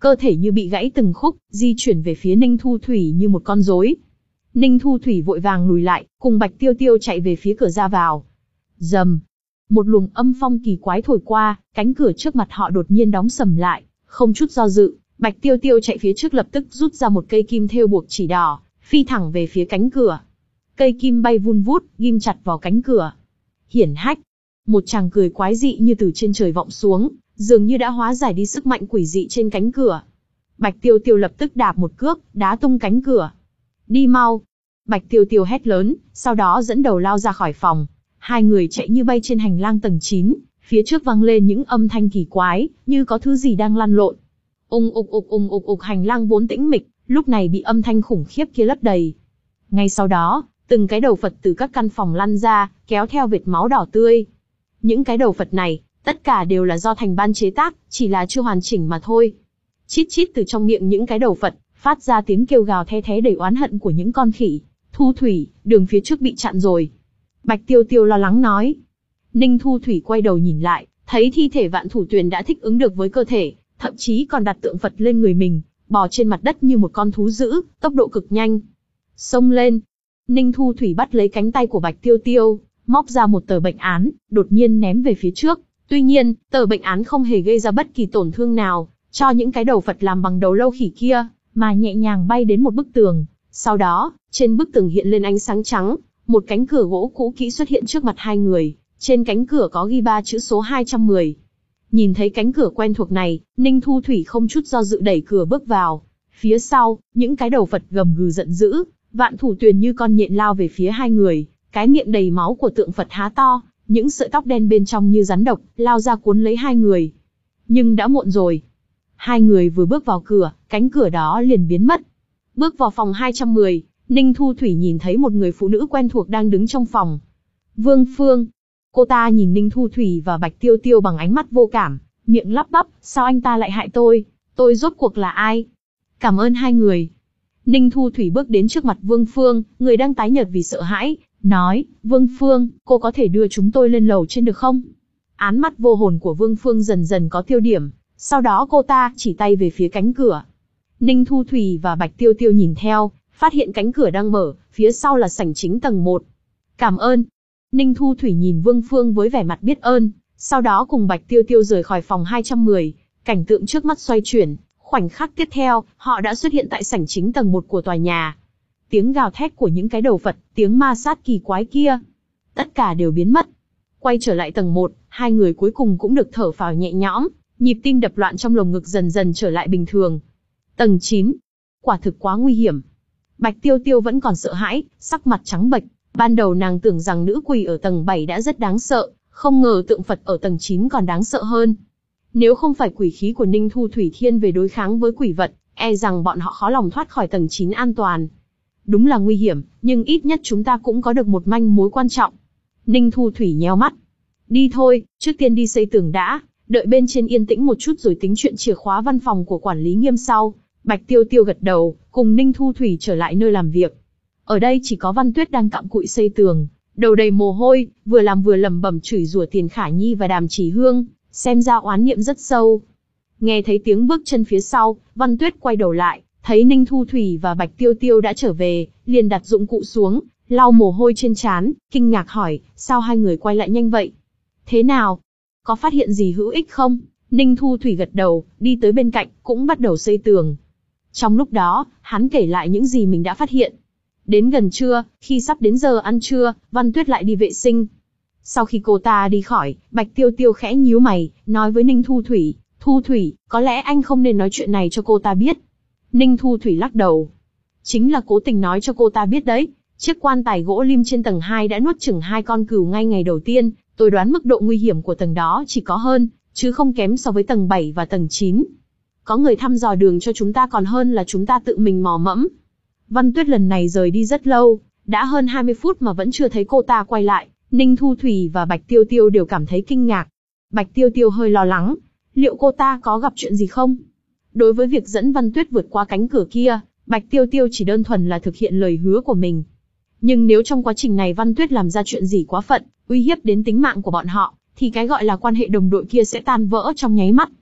cơ thể như bị gãy từng khúc, di chuyển về phía Ninh Thu Thủy như một con rối. Ninh Thu Thủy vội vàng lùi lại, cùng Bạch Tiêu Tiêu chạy về phía cửa ra vào. Rầm, một luồng âm phong kỳ quái thổi qua, cánh cửa trước mặt họ đột nhiên đóng sầm lại, không chút do dự, Bạch Tiêu Tiêu chạy phía trước lập tức rút ra một cây kim thêu buộc chỉ đỏ, phi thẳng về phía cánh cửa. Cây kim bay vun vút, ghim chặt vào cánh cửa. Hiển hách, một tràng cười quái dị như từ trên trời vọng xuống, dường như đã hóa giải đi sức mạnh quỷ dị trên cánh cửa. Bạch Tiêu Tiêu lập tức đạp một cước, đá tung cánh cửa. Đi mau! Bạch Tiêu Tiêu hét lớn, sau đó dẫn đầu lao ra khỏi phòng. Hai người chạy như bay trên hành lang tầng chín, phía trước vang lên những âm thanh kỳ quái, như có thứ gì đang lăn lộn. Ung ục ục ung ục ục, hành lang vốn tĩnh mịch, lúc này bị âm thanh khủng khiếp kia lấp đầy. Ngay sau đó, từng cái đầu Phật từ các căn phòng lăn ra, kéo theo vệt máu đỏ tươi. Những cái đầu Phật này, tất cả đều là do Thành Ban chế tác, chỉ là chưa hoàn chỉnh mà thôi. Chít chít từ trong miệng những cái đầu Phật, phát ra tiếng kêu gào the thé đầy oán hận của những con khỉ. Thu Thủy, đường phía trước bị chặn rồi. Bạch Tiêu Tiêu lo lắng nói. Ninh Thu Thủy quay đầu nhìn lại, thấy thi thể Vạn Thủ Tuyền đã thích ứng được với cơ thể, thậm chí còn đặt tượng Phật lên người mình, bò trên mặt đất như một con thú dữ, tốc độ cực nhanh. Xông lên! Ninh Thu Thủy bắt lấy cánh tay của Bạch Tiêu Tiêu, móc ra một tờ bệnh án, đột nhiên ném về phía trước. Tuy nhiên, tờ bệnh án không hề gây ra bất kỳ tổn thương nào cho những cái đầu Phật làm bằng đầu lâu khỉ kia, mà nhẹ nhàng bay đến một bức tường. Sau đó, trên bức tường hiện lên ánh sáng trắng, một cánh cửa gỗ cũ kỹ xuất hiện trước mặt hai người. Trên cánh cửa có ghi ba chữ số hai trăm mười. Nhìn thấy cánh cửa quen thuộc này, Ninh Thu Thủy không chút do dự đẩy cửa bước vào. Phía sau, những cái đầu Phật gầm gừ giận dữ, Vạn Thủ Tuyền như con nhện lao về phía hai người, cái miệng đầy máu của tượng Phật há to, những sợi tóc đen bên trong như rắn độc, lao ra cuốn lấy hai người. Nhưng đã muộn rồi. Hai người vừa bước vào cửa, cánh cửa đó liền biến mất. Bước vào phòng hai trăm mười, Ninh Thu Thủy nhìn thấy một người phụ nữ quen thuộc đang đứng trong phòng. Vương Phương. Cô ta nhìn Ninh Thu Thủy và Bạch Tiêu Tiêu bằng ánh mắt vô cảm, miệng lắp bắp, sao anh ta lại hại tôi? Tôi rốt cuộc là ai? Cảm ơn hai người. Ninh Thu Thủy bước đến trước mặt Vương Phương, người đang tái nhợt vì sợ hãi, nói, Vương Phương, cô có thể đưa chúng tôi lên lầu trên được không? Án mắt vô hồn của Vương Phương dần dần có tiêu điểm, sau đó cô ta chỉ tay về phía cánh cửa. Ninh Thu Thủy và Bạch Tiêu Tiêu nhìn theo, phát hiện cánh cửa đang mở, phía sau là sảnh chính tầng một. Cảm ơn. Ninh Thu Thủy nhìn Vương Phương với vẻ mặt biết ơn, sau đó cùng Bạch Tiêu Tiêu rời khỏi phòng hai trăm mười, cảnh tượng trước mắt xoay chuyển, khoảnh khắc tiếp theo, họ đã xuất hiện tại sảnh chính tầng một của tòa nhà. Tiếng gào thét của những cái đầu Phật, tiếng ma sát kỳ quái kia, tất cả đều biến mất. Quay trở lại tầng một, hai người cuối cùng cũng được thở phào nhẹ nhõm, nhịp tim đập loạn trong lồng ngực dần dần trở lại bình thường. Tầng chín, quả thực quá nguy hiểm. Bạch Tiêu Tiêu vẫn còn sợ hãi, sắc mặt trắng bệch. Ban đầu nàng tưởng rằng nữ quỷ ở tầng bảy đã rất đáng sợ, không ngờ tượng Phật ở tầng chín còn đáng sợ hơn. Nếu không phải quỷ khí của Ninh Thu Thủy thiên về đối kháng với quỷ vật, e rằng bọn họ khó lòng thoát khỏi tầng chín an toàn. Đúng là nguy hiểm, nhưng ít nhất chúng ta cũng có được một manh mối quan trọng. Ninh Thu Thủy nheo mắt. Đi thôi, trước tiên đi xây tường đã, đợi bên trên yên tĩnh một chút rồi tính chuyện chìa khóa văn phòng của quản lý Nghiêm sau. Bạch Tiêu Tiêu gật đầu, cùng Ninh Thu Thủy trở lại nơi làm việc. Ở đây chỉ có Văn Tuyết đang cặm cụi xây tường, đầu đầy mồ hôi, vừa làm vừa lẩm bẩm chửi rủa Tiền Khả Nhi và Đàm Chỉ Hương, xem ra oán niệm rất sâu. Nghe thấy tiếng bước chân phía sau, Văn Tuyết quay đầu lại, thấy Ninh Thu Thủy và Bạch Tiêu Tiêu đã trở về, liền đặt dụng cụ xuống, lau mồ hôi trên trán, kinh ngạc hỏi, sao hai người quay lại nhanh vậy? Thế nào? Có phát hiện gì hữu ích không? Ninh Thu Thủy gật đầu, đi tới bên cạnh, cũng bắt đầu xây tường. Trong lúc đó, hắn kể lại những gì mình đã phát hiện. Đến gần trưa, khi sắp đến giờ ăn trưa, Văn Tuyết lại đi vệ sinh. Sau khi cô ta đi khỏi, Bạch Tiêu Tiêu khẽ nhíu mày, nói với Ninh Thu Thủy, Thu Thủy, có lẽ anh không nên nói chuyện này cho cô ta biết. Ninh Thu Thủy lắc đầu. Chính là cố tình nói cho cô ta biết đấy, chiếc quan tài gỗ lim trên tầng hai đã nuốt chửng hai con cừu ngay ngày đầu tiên, tôi đoán mức độ nguy hiểm của tầng đó chỉ có hơn, chứ không kém so với tầng bảy và tầng chín. Có người thăm dò đường cho chúng ta còn hơn là chúng ta tự mình mò mẫm. Văn Tuyết lần này rời đi rất lâu, đã hơn hai mươi phút mà vẫn chưa thấy cô ta quay lại, Ninh Thu Thủy và Bạch Tiêu Tiêu đều cảm thấy kinh ngạc. Bạch Tiêu Tiêu hơi lo lắng, liệu cô ta có gặp chuyện gì không? Đối với việc dẫn Văn Tuyết vượt qua cánh cửa kia, Bạch Tiêu Tiêu chỉ đơn thuần là thực hiện lời hứa của mình. Nhưng nếu trong quá trình này Văn Tuyết làm ra chuyện gì quá phận, uy hiếp đến tính mạng của bọn họ, thì cái gọi là quan hệ đồng đội kia sẽ tan vỡ trong nháy mắt.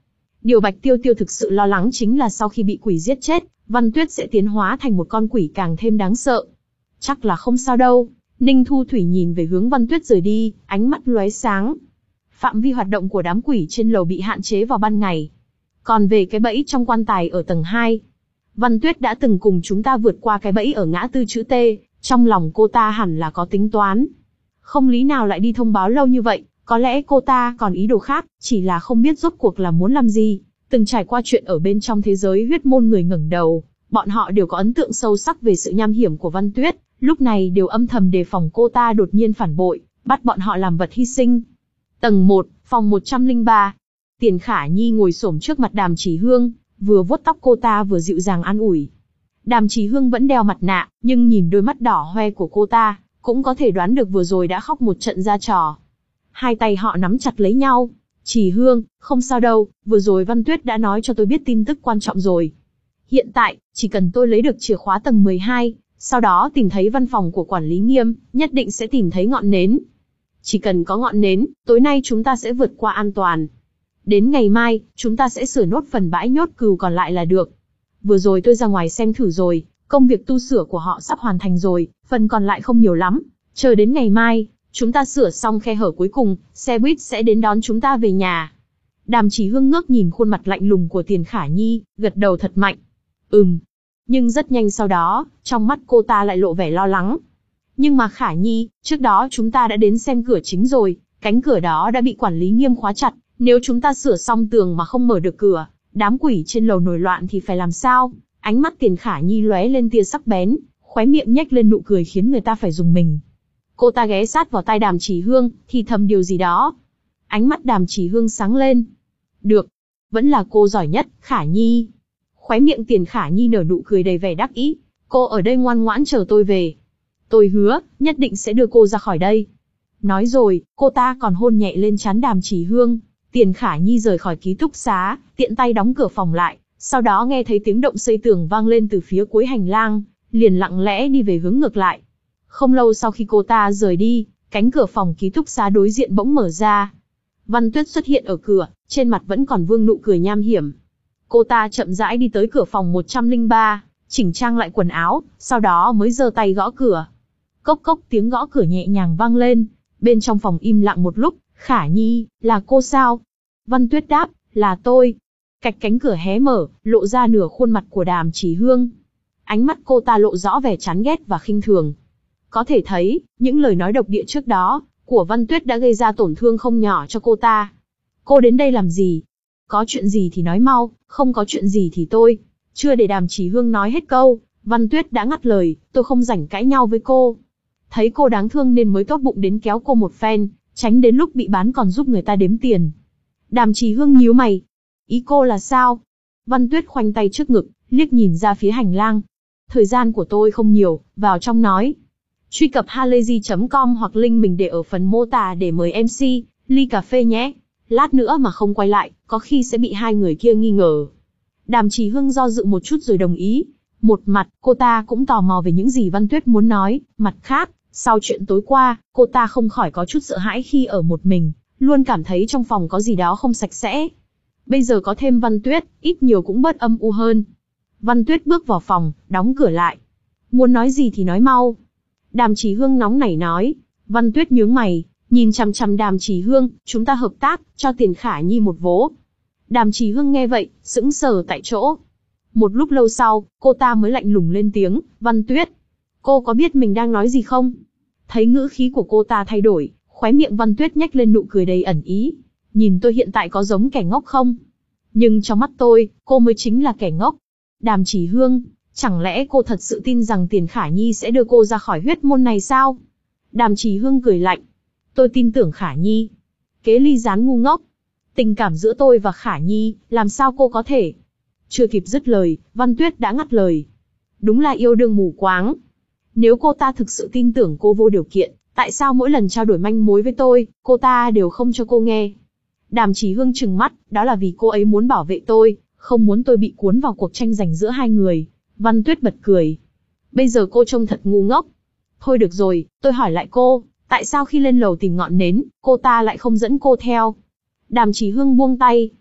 Điều Bạch Tiêu Tiêu thực sự lo lắng chính là sau khi bị quỷ giết chết, Văn Tuyết sẽ tiến hóa thành một con quỷ càng thêm đáng sợ. Chắc là không sao đâu. Ninh Thu Thủy nhìn về hướng Văn Tuyết rời đi, ánh mắt lóe sáng. Phạm vi hoạt động của đám quỷ trên lầu bị hạn chế vào ban ngày. Còn về cái bẫy trong quan tài ở tầng hai, Văn Tuyết đã từng cùng chúng ta vượt qua cái bẫy ở ngã tư chữ T, trong lòng cô ta hẳn là có tính toán. Không lý nào lại đi thông báo lâu như vậy, có lẽ cô ta còn ý đồ khác, chỉ là không biết rốt cuộc là muốn làm gì. Từng trải qua chuyện ở bên trong thế giới huyết môn người ngẩng đầu, bọn họ đều có ấn tượng sâu sắc về sự nham hiểm của Văn Tuyết, lúc này đều âm thầm đề phòng cô ta đột nhiên phản bội, bắt bọn họ làm vật hy sinh. Tầng một, phòng một trăm lẻ ba. Tiền Khả Nhi ngồi xổm trước mặt Đàm Chỉ Hương, vừa vuốt tóc cô ta vừa dịu dàng an ủi. Đàm Chỉ Hương vẫn đeo mặt nạ, nhưng nhìn đôi mắt đỏ hoe của cô ta, cũng có thể đoán được vừa rồi đã khóc một trận ra trò. Hai tay họ nắm chặt lấy nhau. Chỉ Hương, không sao đâu, vừa rồi Văn Tuyết đã nói cho tôi biết tin tức quan trọng rồi. Hiện tại, chỉ cần tôi lấy được chìa khóa tầng mười hai, sau đó tìm thấy văn phòng của quản lý Nghiêm, nhất định sẽ tìm thấy ngọn nến. Chỉ cần có ngọn nến, tối nay chúng ta sẽ vượt qua an toàn. Đến ngày mai, chúng ta sẽ sửa nốt phần bãi nhốt cừu còn lại là được. Vừa rồi tôi ra ngoài xem thử rồi, công việc tu sửa của họ sắp hoàn thành rồi, phần còn lại không nhiều lắm. Chờ đến ngày mai, chúng ta sửa xong khe hở cuối cùng, xe buýt sẽ đến đón chúng ta về nhà. Đàm Chỉ Hương ngước nhìn khuôn mặt lạnh lùng của Tiền Khả Nhi, gật đầu thật mạnh. Ừm. Nhưng rất nhanh sau đó, trong mắt cô ta lại lộ vẻ lo lắng. Nhưng mà Khả Nhi, trước đó chúng ta đã đến xem cửa chính rồi, cánh cửa đó đã bị quản lý Nghiêm khóa chặt, nếu chúng ta sửa xong tường mà không mở được cửa, đám quỷ trên lầu nổi loạn thì phải làm sao? Ánh mắt Tiền Khả Nhi lóe lên tia sắc bén, khóe miệng nhếch lên nụ cười khiến người ta phải dùng mình. Cô ta ghé sát vào tai Đàm Chỉ Hương, thì thầm điều gì đó. Ánh mắt Đàm Chỉ Hương sáng lên. Được, vẫn là cô giỏi nhất, Khả Nhi. Khóe miệng Tiền Khả Nhi nở nụ cười đầy vẻ đắc ý. Cô ở đây ngoan ngoãn chờ tôi về. Tôi hứa, nhất định sẽ đưa cô ra khỏi đây. Nói rồi, cô ta còn hôn nhẹ lên trán Đàm Chỉ Hương. Tiền Khả Nhi rời khỏi ký túc xá, tiện tay đóng cửa phòng lại. Sau đó nghe thấy tiếng động xây tường vang lên từ phía cuối hành lang, liền lặng lẽ đi về hướng ngược lại. Không lâu sau khi cô ta rời đi, cánh cửa phòng ký túc xá đối diện bỗng mở ra. Văn Tuyết xuất hiện ở cửa, trên mặt vẫn còn vương nụ cười nham hiểm. Cô ta chậm rãi đi tới cửa phòng một trăm lẻ ba, chỉnh trang lại quần áo, sau đó mới giơ tay gõ cửa. Cốc cốc tiếng gõ cửa nhẹ nhàng vang lên, bên trong phòng im lặng một lúc. Khả Nhi, là cô sao? Văn Tuyết đáp, là tôi. Cạch cánh cửa hé mở, lộ ra nửa khuôn mặt của Đàm Chỉ Hương. Ánh mắt cô ta lộ rõ vẻ chán ghét và khinh thường. Có thể thấy, những lời nói độc địa trước đó, của Văn Tuyết đã gây ra tổn thương không nhỏ cho cô ta. Cô đến đây làm gì? Có chuyện gì thì nói mau, không có chuyện gì thì tôi. Chưa để Đàm Chỉ Hương nói hết câu, Văn Tuyết đã ngắt lời, tôi không rảnh cãi nhau với cô. Thấy cô đáng thương nên mới tốt bụng đến kéo cô một phen, tránh đến lúc bị bán còn giúp người ta đếm tiền. Đàm Chỉ Hương nhíu mày. Ý cô là sao? Văn Tuyết khoanh tay trước ngực, liếc nhìn ra phía hành lang. Thời gian của tôi không nhiều, vào trong nói. Truy cập halayzi chấm com hoặc link mình để ở phần mô tả để mời em xê, ly cà phê nhé. Lát nữa mà không quay lại, có khi sẽ bị hai người kia nghi ngờ. Đàm Chỉ Hương do dự một chút rồi đồng ý. Một mặt, cô ta cũng tò mò về những gì Văn Tuyết muốn nói. Mặt khác, sau chuyện tối qua, cô ta không khỏi có chút sợ hãi khi ở một mình, luôn cảm thấy trong phòng có gì đó không sạch sẽ. Bây giờ có thêm Văn Tuyết, ít nhiều cũng bớt âm u hơn. Văn Tuyết bước vào phòng, đóng cửa lại. Muốn nói gì thì nói mau. Đàm Chỉ Hương nóng nảy nói. Văn Tuyết nhướng mày, nhìn chằm chằm Đàm Chỉ Hương, chúng ta hợp tác, cho Tiền Khả Nhi một vố. Đàm Chỉ Hương nghe vậy, sững sờ tại chỗ. Một lúc lâu sau, cô ta mới lạnh lùng lên tiếng, Văn Tuyết, cô có biết mình đang nói gì không? Thấy ngữ khí của cô ta thay đổi, khóe miệng Văn Tuyết nhếch lên nụ cười đầy ẩn ý. Nhìn tôi hiện tại có giống kẻ ngốc không? Nhưng trong mắt tôi, cô mới chính là kẻ ngốc. Đàm Chỉ Hương, chẳng lẽ cô thật sự tin rằng Tiền Khả Nhi sẽ đưa cô ra khỏi huyết môn này sao? Đàm Chỉ Hương cười lạnh. Tôi tin tưởng Khả Nhi. Kế ly gián ngu ngốc. Tình cảm giữa tôi và Khả Nhi, làm sao cô có thể? Chưa kịp dứt lời, Văn Tuyết đã ngắt lời. Đúng là yêu đương mù quáng. Nếu cô ta thực sự tin tưởng cô vô điều kiện, tại sao mỗi lần trao đổi manh mối với tôi, cô ta đều không cho cô nghe? Đàm Chỉ Hương trừng mắt, đó là vì cô ấy muốn bảo vệ tôi, không muốn tôi bị cuốn vào cuộc tranh giành giữa hai người. Văn Tuyết bật cười. Bây giờ cô trông thật ngu ngốc. Thôi được rồi, tôi hỏi lại cô, tại sao khi lên lầu tìm ngọn nến, cô ta lại không dẫn cô theo? Đàm Chỉ Hương buông tay.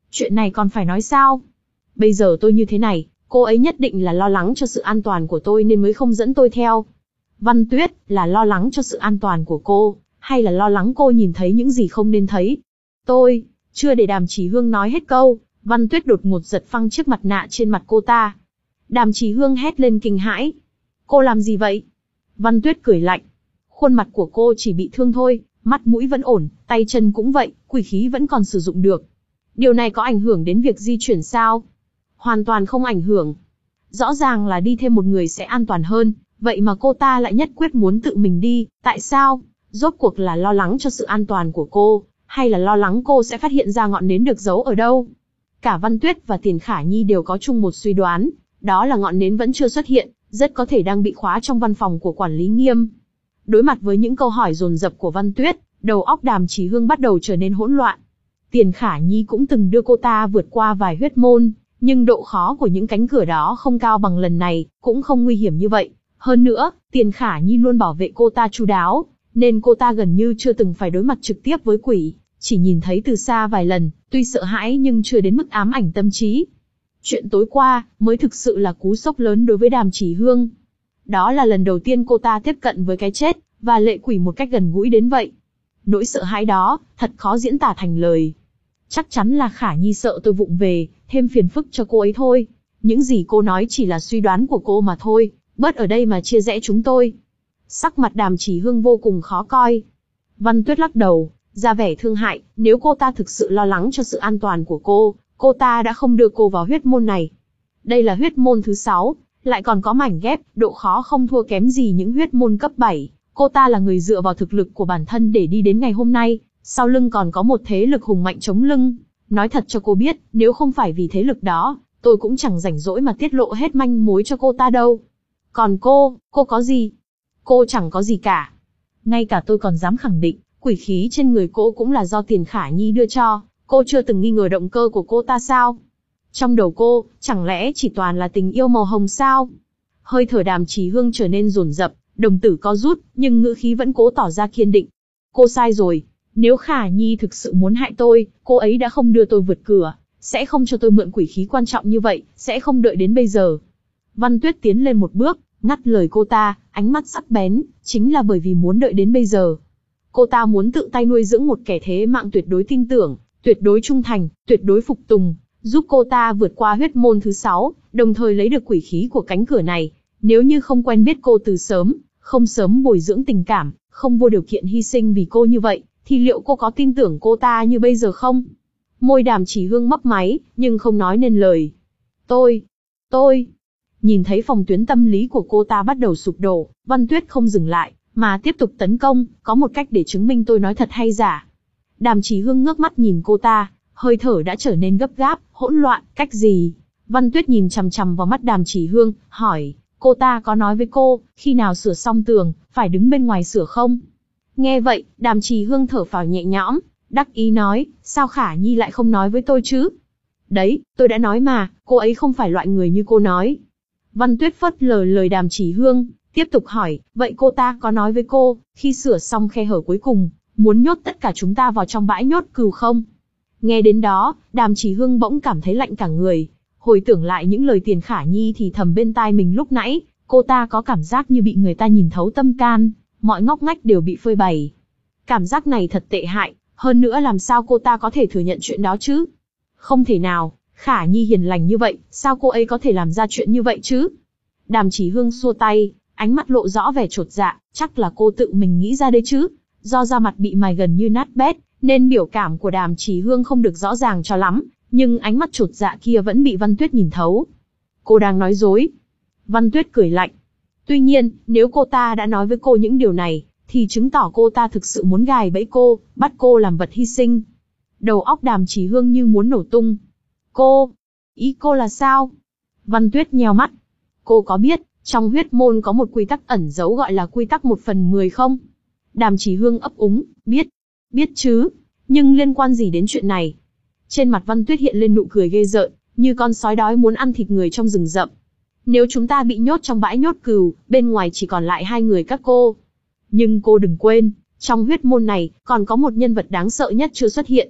Chuyện này còn phải nói sao? Bây giờ tôi như thế này, cô ấy nhất định là lo lắng cho sự an toàn của tôi nên mới không dẫn tôi theo. Văn Tuyết, là lo lắng cho sự an toàn của cô, hay là lo lắng cô nhìn thấy những gì không nên thấy? Tôi, chưa để Đàm Chỉ Hương nói hết câu, Văn Tuyết đột ngột giật phăng chiếc mặt nạ trên mặt cô ta. Đàm Chỉ Hương hét lên kinh hãi. Cô làm gì vậy? Văn Tuyết cười lạnh. Khuôn mặt của cô chỉ bị thương thôi, mắt mũi vẫn ổn, tay chân cũng vậy, quỷ khí vẫn còn sử dụng được. Điều này có ảnh hưởng đến việc di chuyển sao? Hoàn toàn không ảnh hưởng. Rõ ràng là đi thêm một người sẽ an toàn hơn, vậy mà cô ta lại nhất quyết muốn tự mình đi, tại sao? Rốt cuộc là lo lắng cho sự an toàn của cô, hay là lo lắng cô sẽ phát hiện ra ngọn nến được giấu ở đâu? Cả Văn Tuyết và Tiền Khả Nhi đều có chung một suy đoán, đó là ngọn nến vẫn chưa xuất hiện, rất có thể đang bị khóa trong văn phòng của quản lý Nghiêm. Đối mặt với những câu hỏi dồn dập của Văn Tuyết, đầu óc Đàm Chỉ Hương bắt đầu trở nên hỗn loạn. Tiền Khả Nhi cũng từng đưa cô ta vượt qua vài huyết môn, nhưng độ khó của những cánh cửa đó không cao bằng lần này, cũng không nguy hiểm như vậy. Hơn nữa, Tiền Khả Nhi luôn bảo vệ cô ta chu đáo, nên cô ta gần như chưa từng phải đối mặt trực tiếp với quỷ, chỉ nhìn thấy từ xa vài lần, tuy sợ hãi nhưng chưa đến mức ám ảnh tâm trí. Chuyện tối qua mới thực sự là cú sốc lớn đối với Đàm Chỉ Hương. Đó là lần đầu tiên cô ta tiếp cận với cái chết, và lệ quỷ một cách gần gũi đến vậy. Nỗi sợ hãi đó, thật khó diễn tả thành lời. Chắc chắn là Khả Nhi sợ tôi vụng về, thêm phiền phức cho cô ấy thôi. Những gì cô nói chỉ là suy đoán của cô mà thôi, bớt ở đây mà chia rẽ chúng tôi. Sắc mặt Đàm Chỉ Hương vô cùng khó coi. Văn Tuyết lắc đầu, ra vẻ thương hại, nếu cô ta thực sự lo lắng cho sự an toàn của cô, cô ta đã không đưa cô vào huyết môn này. Đây là huyết môn thứ sáu, lại còn có mảnh ghép, độ khó không thua kém gì những huyết môn cấp bảy. Cô ta là người dựa vào thực lực của bản thân để đi đến ngày hôm nay, sau lưng còn có một thế lực hùng mạnh chống lưng. Nói thật cho cô biết, nếu không phải vì thế lực đó, tôi cũng chẳng rảnh rỗi mà tiết lộ hết manh mối cho cô ta đâu. Còn cô, cô có gì? Cô chẳng có gì cả. Ngay cả tôi còn dám khẳng định, quỷ khí trên người cô cũng là do Tiền Khả Nhi đưa cho, cô chưa từng nghi ngờ động cơ của cô ta sao? Trong đầu cô, chẳng lẽ chỉ toàn là tình yêu màu hồng sao? Hơi thở Đàm Chỉ Hương trở nên dồn dập, đồng tử co rút, nhưng ngữ khí vẫn cố tỏ ra kiên định. Cô sai rồi, nếu Khả Nhi thực sự muốn hại tôi, cô ấy đã không đưa tôi vượt cửa, sẽ không cho tôi mượn quỷ khí quan trọng như vậy, sẽ không đợi đến bây giờ. Văn Tuyết tiến lên một bước, ngắt lời cô ta, ánh mắt sắc bén, chính là bởi vì muốn đợi đến bây giờ. Cô ta muốn tự tay nuôi dưỡng một kẻ thế mạng tuyệt đối tin tưởng, tuyệt đối trung thành, tuyệt đối phục tùng, giúp cô ta vượt qua huyết môn thứ sáu, đồng thời lấy được quỷ khí của cánh cửa này. Nếu như không quen biết cô từ sớm, không sớm bồi dưỡng tình cảm, không vô điều kiện hy sinh vì cô như vậy, thì liệu cô có tin tưởng cô ta như bây giờ không? Môi Đàm Chỉ Hương mấp máy, nhưng không nói nên lời. Tôi, tôi... Nhìn thấy phòng tuyến tâm lý của cô ta bắt đầu sụp đổ, Văn Tuyết không dừng lại, mà tiếp tục tấn công, có một cách để chứng minh tôi nói thật hay giả. Đàm Chỉ Hương ngước mắt nhìn cô ta, hơi thở đã trở nên gấp gáp, hỗn loạn, cách gì? Văn Tuyết nhìn chằm chằm vào mắt Đàm Chỉ Hương, hỏi, cô ta có nói với cô, khi nào sửa xong tường, phải đứng bên ngoài sửa không? Nghe vậy, Đàm Chỉ Hương thở phào nhẹ nhõm, đắc ý nói, sao Khả Nhi lại không nói với tôi chứ? Đấy, tôi đã nói mà, cô ấy không phải loại người như cô nói. Văn Tuyết phớt lờ lời Đàm Chỉ Hương, tiếp tục hỏi, vậy cô ta có nói với cô, khi sửa xong khe hở cuối cùng, muốn nhốt tất cả chúng ta vào trong bãi nhốt cừu không? Nghe đến đó, Đàm Chỉ Hương bỗng cảm thấy lạnh cả người, hồi tưởng lại những lời Tiền Khả Nhi thì thầm bên tai mình lúc nãy, cô ta có cảm giác như bị người ta nhìn thấu tâm can, mọi ngóc ngách đều bị phơi bày. Cảm giác này thật tệ hại, hơn nữa làm sao cô ta có thể thừa nhận chuyện đó chứ? Không thể nào, Khả Nhi hiền lành như vậy, sao cô ấy có thể làm ra chuyện như vậy chứ? Đàm Chỉ Hương xua tay, ánh mắt lộ rõ vẻ chột dạ, chắc là cô tự mình nghĩ ra đấy chứ. Do da mặt bị mài gần như nát bét, nên biểu cảm của Đàm Chỉ Hương không được rõ ràng cho lắm, nhưng ánh mắt chột dạ kia vẫn bị Văn Tuyết nhìn thấu. Cô đang nói dối. Văn Tuyết cười lạnh. Tuy nhiên, nếu cô ta đã nói với cô những điều này, thì chứng tỏ cô ta thực sự muốn gài bẫy cô, bắt cô làm vật hy sinh. Đầu óc Đàm Chỉ Hương như muốn nổ tung. Cô, ý cô là sao? Văn Tuyết nheo mắt. Cô có biết, trong huyết môn có một quy tắc ẩn giấu gọi là quy tắc một phần mười không? Đàm Chỉ Hương ấp úng, biết, biết chứ, nhưng liên quan gì đến chuyện này? Trên mặt Văn Tuyết hiện lên nụ cười ghê rợn, như con sói đói muốn ăn thịt người trong rừng rậm. Nếu chúng ta bị nhốt trong bãi nhốt cừu, bên ngoài chỉ còn lại hai người các cô. Nhưng cô đừng quên, trong huyết môn này, còn có một nhân vật đáng sợ nhất chưa xuất hiện.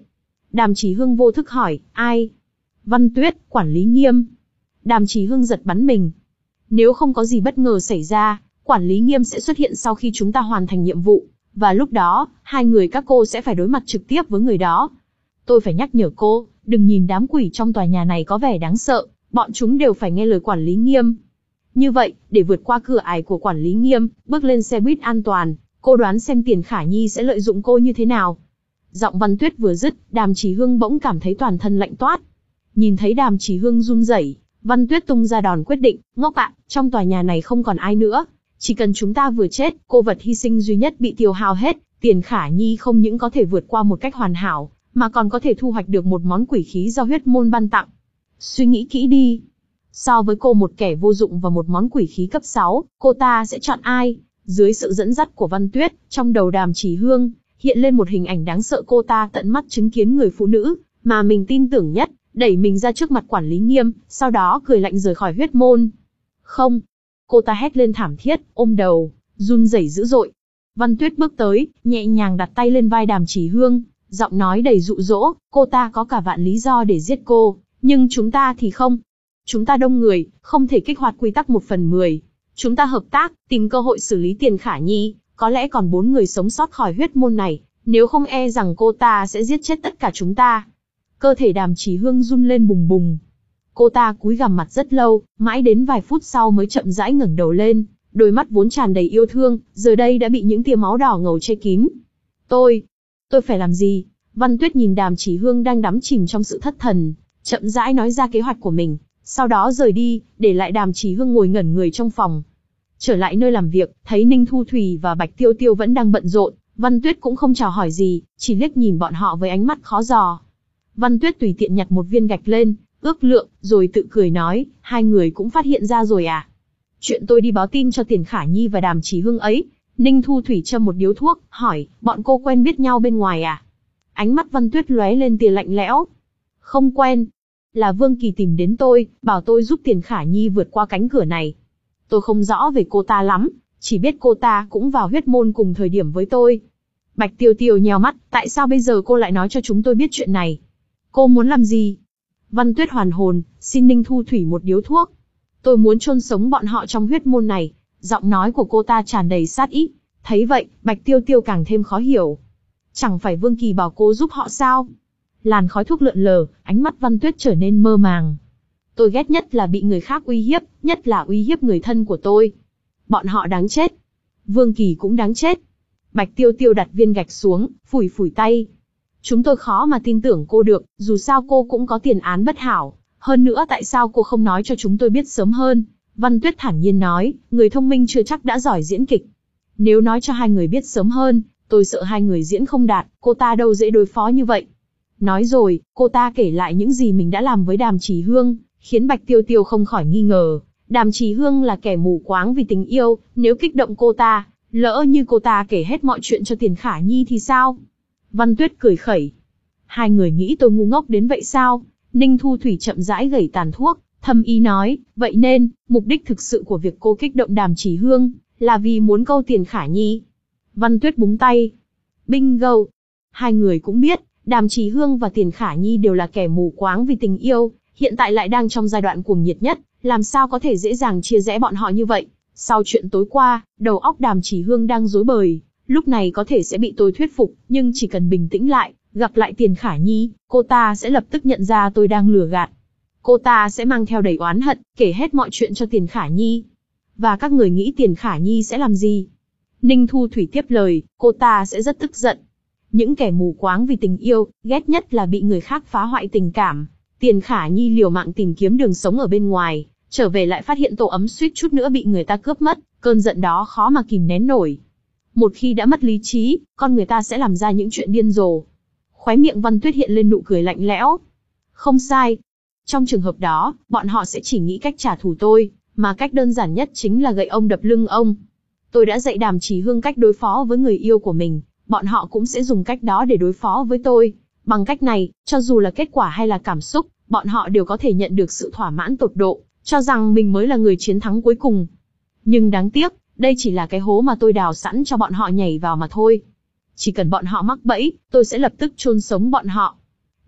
Đàm Chỉ Hương vô thức hỏi, ai? Văn Tuyết, quản lý Nghiêm. Đàm Chỉ Hương giật bắn mình. Nếu không có gì bất ngờ xảy ra, quản lý Nghiêm sẽ xuất hiện sau khi chúng ta hoàn thành nhiệm vụ, và lúc đó, hai người các cô sẽ phải đối mặt trực tiếp với người đó. Tôi phải nhắc nhở cô, đừng nhìn đám quỷ trong tòa nhà này có vẻ đáng sợ, bọn chúng đều phải nghe lời quản lý Nghiêm. Như vậy, để vượt qua cửa ải của quản lý Nghiêm, bước lên xe buýt an toàn, cô đoán xem Tiền Khả Nhi sẽ lợi dụng cô như thế nào. Giọng Văn Tuyết vừa dứt, Đàm Chỉ Hương bỗng cảm thấy toàn thân lạnh toát. Nhìn thấy Đàm Chỉ Hương run rẩy, Văn Tuyết tung ra đòn quyết định, ngốc ạ, trong tòa nhà này không còn ai nữa. Chỉ cần chúng ta vừa chết, cô vật hy sinh duy nhất bị tiêu hao hết, Tiền Khả Nhi không những có thể vượt qua một cách hoàn hảo, mà còn có thể thu hoạch được một món quỷ khí do huyết môn ban tặng. Suy nghĩ kỹ đi. So với cô một kẻ vô dụng và một món quỷ khí cấp sáu, cô ta sẽ chọn ai? Dưới sự dẫn dắt của Văn Tuyết, trong đầu Đàm Chỉ Hương, hiện lên một hình ảnh đáng sợ cô ta tận mắt chứng kiến người phụ nữ, mà mình tin tưởng nhất, đẩy mình ra trước mặt quản lý Nghiêm, sau đó cười lạnh rời khỏi huyết môn. Không! Cô ta hét lên thảm thiết, ôm đầu, run rẩy dữ dội. Văn Tuyết bước tới, nhẹ nhàng đặt tay lên vai Đàm Chỉ Hương, giọng nói đầy dụ dỗ, cô ta có cả vạn lý do để giết cô, nhưng chúng ta thì không. Chúng ta đông người, không thể kích hoạt quy tắc một phần mười. Chúng ta hợp tác, tìm cơ hội xử lý Tiền Khả Nhi, có lẽ còn bốn người sống sót khỏi huyết môn này, nếu không e rằng cô ta sẽ giết chết tất cả chúng ta. Cơ thể Đàm Chỉ Hương run lên bùng bùng. Cô ta cúi gằm mặt rất lâu, mãi đến vài phút sau mới chậm rãi ngẩng đầu lên, đôi mắt vốn tràn đầy yêu thương, giờ đây đã bị những tia máu đỏ ngầu che kín. Tôi, tôi phải làm gì? Văn Tuyết nhìn Đàm Chỉ Hương đang đắm chìm trong sự thất thần, chậm rãi nói ra kế hoạch của mình, sau đó rời đi, để lại Đàm Chỉ Hương ngồi ngẩn người trong phòng. Trở lại nơi làm việc, thấy Ninh Thu Thủy và Bạch Tiêu Tiêu vẫn đang bận rộn, Văn Tuyết cũng không chào hỏi gì, chỉ liếc nhìn bọn họ với ánh mắt khó dò. Văn Tuyết tùy tiện nhặt một viên gạch lên, ước lượng, rồi tự cười nói, hai người cũng phát hiện ra rồi à? Chuyện tôi đi báo tin cho Tiền Khả Nhi và Đàm Chỉ Hương ấy. Ninh Thu Thủy châm một điếu thuốc, hỏi, bọn cô quen biết nhau bên ngoài à? Ánh mắt Văn Tuyết lóe lên tia lạnh lẽo. Không quen. Là Vương Kỳ tìm đến tôi, bảo tôi giúp Tiền Khả Nhi vượt qua cánh cửa này. Tôi không rõ về cô ta lắm, chỉ biết cô ta cũng vào huyết môn cùng thời điểm với tôi. Bạch Tiêu Tiêu nheo mắt, tại sao bây giờ cô lại nói cho chúng tôi biết chuyện này? Cô muốn làm gì? Văn Tuyết hoàn hồn, xin Ninh Thu Thủy một điếu thuốc. Tôi muốn chôn sống bọn họ trong huyết môn này. Giọng nói của cô ta tràn đầy sát ý. Thấy vậy, Bạch Tiêu Tiêu càng thêm khó hiểu. Chẳng phải Vương Kỳ bảo cô giúp họ sao? Làn khói thuốc lượn lờ, ánh mắt Văn Tuyết trở nên mơ màng. Tôi ghét nhất là bị người khác uy hiếp, nhất là uy hiếp người thân của tôi. Bọn họ đáng chết. Vương Kỳ cũng đáng chết. Bạch Tiêu Tiêu đặt viên gạch xuống, phủi phủi tay. Chúng tôi khó mà tin tưởng cô được, dù sao cô cũng có tiền án bất hảo. Hơn nữa tại sao cô không nói cho chúng tôi biết sớm hơn? Văn Tuyết thản nhiên nói, người thông minh chưa chắc đã giỏi diễn kịch. Nếu nói cho hai người biết sớm hơn, tôi sợ hai người diễn không đạt, cô ta đâu dễ đối phó như vậy. Nói rồi, cô ta kể lại những gì mình đã làm với Đàm Chỉ Hương, khiến Bạch Tiêu Tiêu không khỏi nghi ngờ. Đàm Chỉ Hương là kẻ mù quáng vì tình yêu, nếu kích động cô ta, lỡ như cô ta kể hết mọi chuyện cho Tiền Khả Nhi thì sao? Văn Tuyết cười khẩy. Hai người nghĩ tôi ngu ngốc đến vậy sao? Ninh Thu Thủy chậm rãi gẩy tàn thuốc, thâm ý nói, vậy nên, mục đích thực sự của việc cô kích động Đàm Chỉ Hương, là vì muốn câu Tiền Khả Nhi. Văn Tuyết búng tay. Bingo! Hai người cũng biết, Đàm Chỉ Hương và Tiền Khả Nhi đều là kẻ mù quáng vì tình yêu, hiện tại lại đang trong giai đoạn cuồng nhiệt nhất, làm sao có thể dễ dàng chia rẽ bọn họ như vậy. Sau chuyện tối qua, đầu óc Đàm Chỉ Hương đang rối bời, lúc này có thể sẽ bị tôi thuyết phục, nhưng chỉ cần bình tĩnh lại, gặp lại Tiền Khả Nhi, cô ta sẽ lập tức nhận ra tôi đang lừa gạt. Cô ta sẽ mang theo đầy oán hận, kể hết mọi chuyện cho Tiền Khả Nhi. Và các người nghĩ Tiền Khả Nhi sẽ làm gì? Ninh Thu Thủy tiếp lời, cô ta sẽ rất tức giận. Những kẻ mù quáng vì tình yêu, ghét nhất là bị người khác phá hoại tình cảm. Tiền Khả Nhi liều mạng tìm kiếm đường sống ở bên ngoài, trở về lại phát hiện tổ ấm suýt chút nữa bị người ta cướp mất, cơn giận đó khó mà kìm nén nổi. Một khi đã mất lý trí, con người ta sẽ làm ra những chuyện điên rồ. Khóe miệng Văn Tuyết hiện lên nụ cười lạnh lẽo. Không sai. Trong trường hợp đó, bọn họ sẽ chỉ nghĩ cách trả thù tôi, mà cách đơn giản nhất chính là gậy ông đập lưng ông. Tôi đã dạy Đàm Chỉ Hương cách đối phó với người yêu của mình, bọn họ cũng sẽ dùng cách đó để đối phó với tôi. Bằng cách này, cho dù là kết quả hay là cảm xúc, bọn họ đều có thể nhận được sự thỏa mãn tột độ, cho rằng mình mới là người chiến thắng cuối cùng. Nhưng đáng tiếc, đây chỉ là cái hố mà tôi đào sẵn cho bọn họ nhảy vào mà thôi. Chỉ cần bọn họ mắc bẫy, tôi sẽ lập tức chôn sống bọn họ.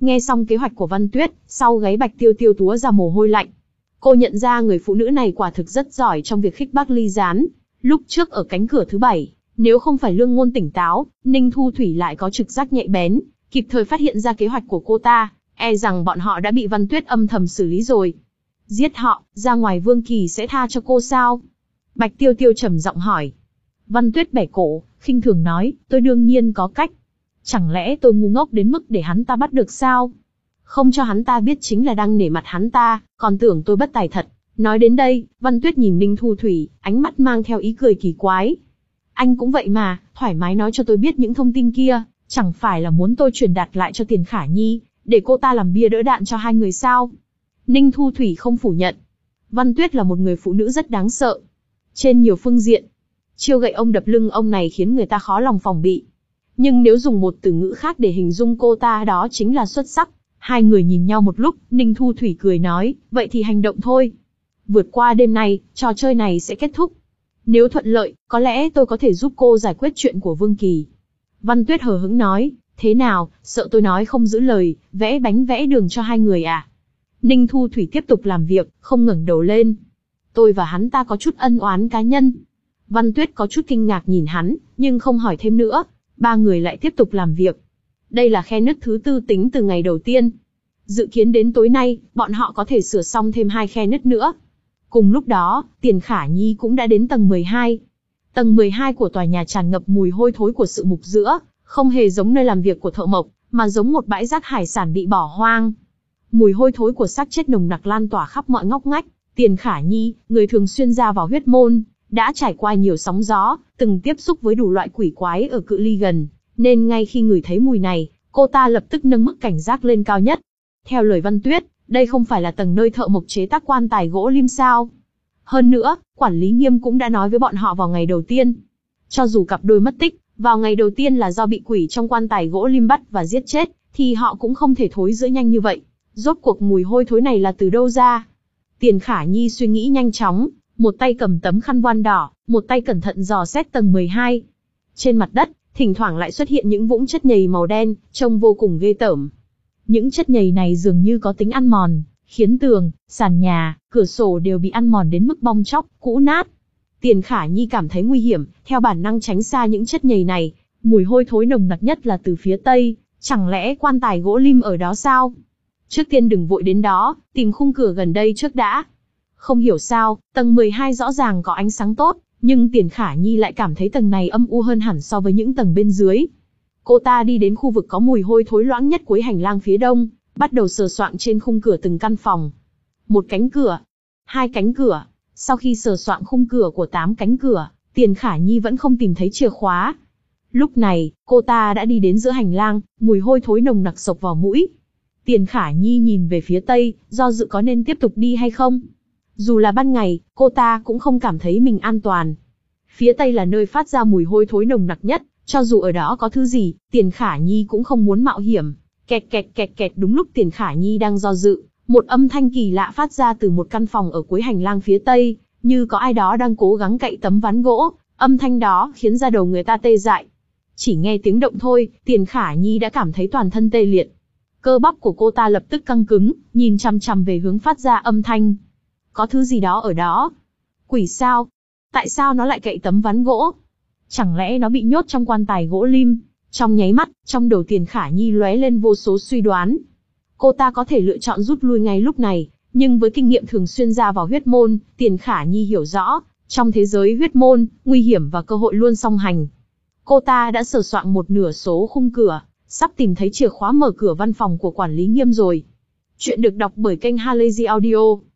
Nghe xong kế hoạch của Văn Tuyết, sau gáy Bạch Tiêu Tiêu túa ra mồ hôi lạnh. Cô nhận ra người phụ nữ này quả thực rất giỏi trong việc khích bác ly gián. Lúc trước ở cánh cửa thứ bảy, nếu không phải Lương Ngôn tỉnh táo, Ninh Thu Thủy lại có trực giác nhạy bén, kịp thời phát hiện ra kế hoạch của cô ta, e rằng bọn họ đã bị Văn Tuyết âm thầm xử lý rồi. Giết họ, ra ngoài Vương Kỳ sẽ tha cho cô sao? Bạch Tiêu Tiêu trầm giọng hỏi. Văn Tuyết bẻ cổ, khinh thường nói, tôi đương nhiên có cách. Chẳng lẽ tôi ngu ngốc đến mức để hắn ta bắt được sao? Không cho hắn ta biết chính là đang nể mặt hắn ta, còn tưởng tôi bất tài thật. Nói đến đây, Văn Tuyết nhìn Ninh Thu Thủy, ánh mắt mang theo ý cười kỳ quái. Anh cũng vậy mà, thoải mái nói cho tôi biết những thông tin kia, chẳng phải là muốn tôi truyền đạt lại cho Tiền Khả Nhi, để cô ta làm bia đỡ đạn cho hai người sao? Ninh Thu Thủy không phủ nhận. Văn Tuyết là một người phụ nữ rất đáng sợ. Trên nhiều phương diện, chiêu gậy ông đập lưng ông này khiến người ta khó lòng phòng bị. Nhưng nếu dùng một từ ngữ khác để hình dung cô ta đó chính là xuất sắc. Hai người nhìn nhau một lúc, Ninh Thu Thủy cười nói, vậy thì hành động thôi. Vượt qua đêm nay, trò chơi này sẽ kết thúc. Nếu thuận lợi, có lẽ tôi có thể giúp cô giải quyết chuyện của Vương Kỳ. Văn Tuyết hờ hững nói, thế nào, sợ tôi nói không giữ lời, vẽ bánh vẽ đường cho hai người à? Ninh Thu Thủy tiếp tục làm việc, không ngẩng đầu lên. Tôi và hắn ta có chút ân oán cá nhân. Văn Tuyết có chút kinh ngạc nhìn hắn, nhưng không hỏi thêm nữa. Ba người lại tiếp tục làm việc. Đây là khe nứt thứ tư tính từ ngày đầu tiên. Dự kiến đến tối nay, bọn họ có thể sửa xong thêm hai khe nứt nữa. Cùng lúc đó, Tiền Khả Nhi cũng đã đến tầng mười hai. Tầng mười hai của tòa nhà tràn ngập mùi hôi thối của sự mục giữa, không hề giống nơi làm việc của thợ mộc, mà giống một bãi rác hải sản bị bỏ hoang. Mùi hôi thối của xác chết nồng nặc lan tỏa khắp mọi ngóc ngách. Tiền Khả Nhi, người thường xuyên ra vào huyết môn, đã trải qua nhiều sóng gió, từng tiếp xúc với đủ loại quỷ quái ở cự ly gần, nên ngay khi ngửi thấy mùi này, cô ta lập tức nâng mức cảnh giác lên cao nhất. Theo lời Văn Tuyết, đây không phải là tầng nơi thợ mộc chế tác quan tài gỗ lim sao? Hơn nữa, quản lý Nghiêm cũng đã nói với bọn họ vào ngày đầu tiên. Cho dù cặp đôi mất tích, vào ngày đầu tiên là do bị quỷ trong quan tài gỗ lim bắt và giết chết, thì họ cũng không thể thối rữa nhanh như vậy. Rốt cuộc mùi hôi thối này là từ đâu ra? Tiền Khả Nhi suy nghĩ nhanh chóng, một tay cầm tấm khăn voan đỏ, một tay cẩn thận dò xét tầng mười hai. Trên mặt đất, thỉnh thoảng lại xuất hiện những vũng chất nhầy màu đen, trông vô cùng ghê tởm. Những chất nhầy này dường như có tính ăn mòn, khiến tường, sàn nhà, cửa sổ đều bị ăn mòn đến mức bong tróc, cũ nát. Tiền Khả Nhi cảm thấy nguy hiểm, theo bản năng tránh xa những chất nhầy này. Mùi hôi thối nồng nặc nhất là từ phía tây, chẳng lẽ quan tài gỗ lim ở đó sao? Trước tiên đừng vội đến đó, tìm khung cửa gần đây trước đã. Không hiểu sao, tầng mười hai rõ ràng có ánh sáng tốt, nhưng Tiền Khả Nhi lại cảm thấy tầng này âm u hơn hẳn so với những tầng bên dưới. Cô ta đi đến khu vực có mùi hôi thối loãng nhất cuối hành lang phía đông, bắt đầu sờ soạng trên khung cửa từng căn phòng. Một cánh cửa, hai cánh cửa, sau khi sờ soạng khung cửa của tám cánh cửa, Tiền Khả Nhi vẫn không tìm thấy chìa khóa. Lúc này, cô ta đã đi đến giữa hành lang, mùi hôi thối nồng nặc xộc vào mũi. Tiền Khả Nhi nhìn về phía tây, do dự có nên tiếp tục đi hay không. Dù là ban ngày, cô ta cũng không cảm thấy mình an toàn. Phía tây là nơi phát ra mùi hôi thối nồng nặc nhất, cho dù ở đó có thứ gì, Tiền Khả Nhi cũng không muốn mạo hiểm. Kẹt kẹt kẹt kẹt, đúng lúc Tiền Khả Nhi đang do dự, một âm thanh kỳ lạ phát ra từ một căn phòng ở cuối hành lang phía tây, như có ai đó đang cố gắng cậy tấm ván gỗ. Âm thanh đó khiến da đầu người ta tê dại. Chỉ nghe tiếng động thôi, Tiền Khả Nhi đã cảm thấy toàn thân tê liệt. Cơ bắp của cô ta lập tức căng cứng, nhìn chằm chằm về hướng phát ra âm thanh. Có thứ gì đó ở đó. Quỷ sao? Tại sao nó lại cậy tấm ván gỗ? Chẳng lẽ nó bị nhốt trong quan tài gỗ lim? Trong nháy mắt, trong đầu Tiền Khả Nhi lóe lên vô số suy đoán. Cô ta có thể lựa chọn rút lui ngay lúc này, nhưng với kinh nghiệm thường xuyên ra vào huyết môn, Tiền Khả Nhi hiểu rõ, trong thế giới huyết môn, nguy hiểm và cơ hội luôn song hành. Cô ta đã sờ soạng một nửa số khung cửa, sắp tìm thấy chìa khóa mở cửa văn phòng của quản lý Nghiêm rồi. Chuyện được đọc bởi kênh Halazy Audio.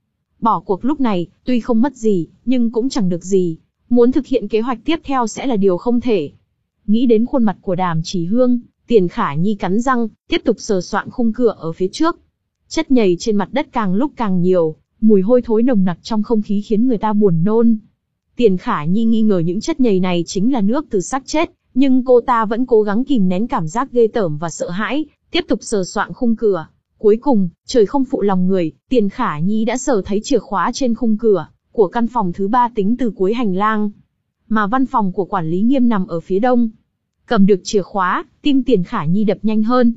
Bỏ cuộc lúc này, tuy không mất gì, nhưng cũng chẳng được gì. Muốn thực hiện kế hoạch tiếp theo sẽ là điều không thể. Nghĩ đến khuôn mặt của Đàm Chỉ Hương, Tiền Khả Nhi cắn răng, tiếp tục sờ soạng khung cửa ở phía trước. Chất nhầy trên mặt đất càng lúc càng nhiều, mùi hôi thối nồng nặc trong không khí khiến người ta buồn nôn. Tiền Khả Nhi nghi ngờ những chất nhầy này chính là nước từ xác chết, nhưng cô ta vẫn cố gắng kìm nén cảm giác ghê tởm và sợ hãi, tiếp tục sờ soạng khung cửa. Cuối cùng, trời không phụ lòng người, Tiền Khả Nhi đã sờ thấy chìa khóa trên khung cửa của căn phòng thứ ba tính từ cuối hành lang, mà văn phòng của quản lý Nghiêm nằm ở phía đông. Cầm được chìa khóa, tim Tiền Khả Nhi đập nhanh hơn.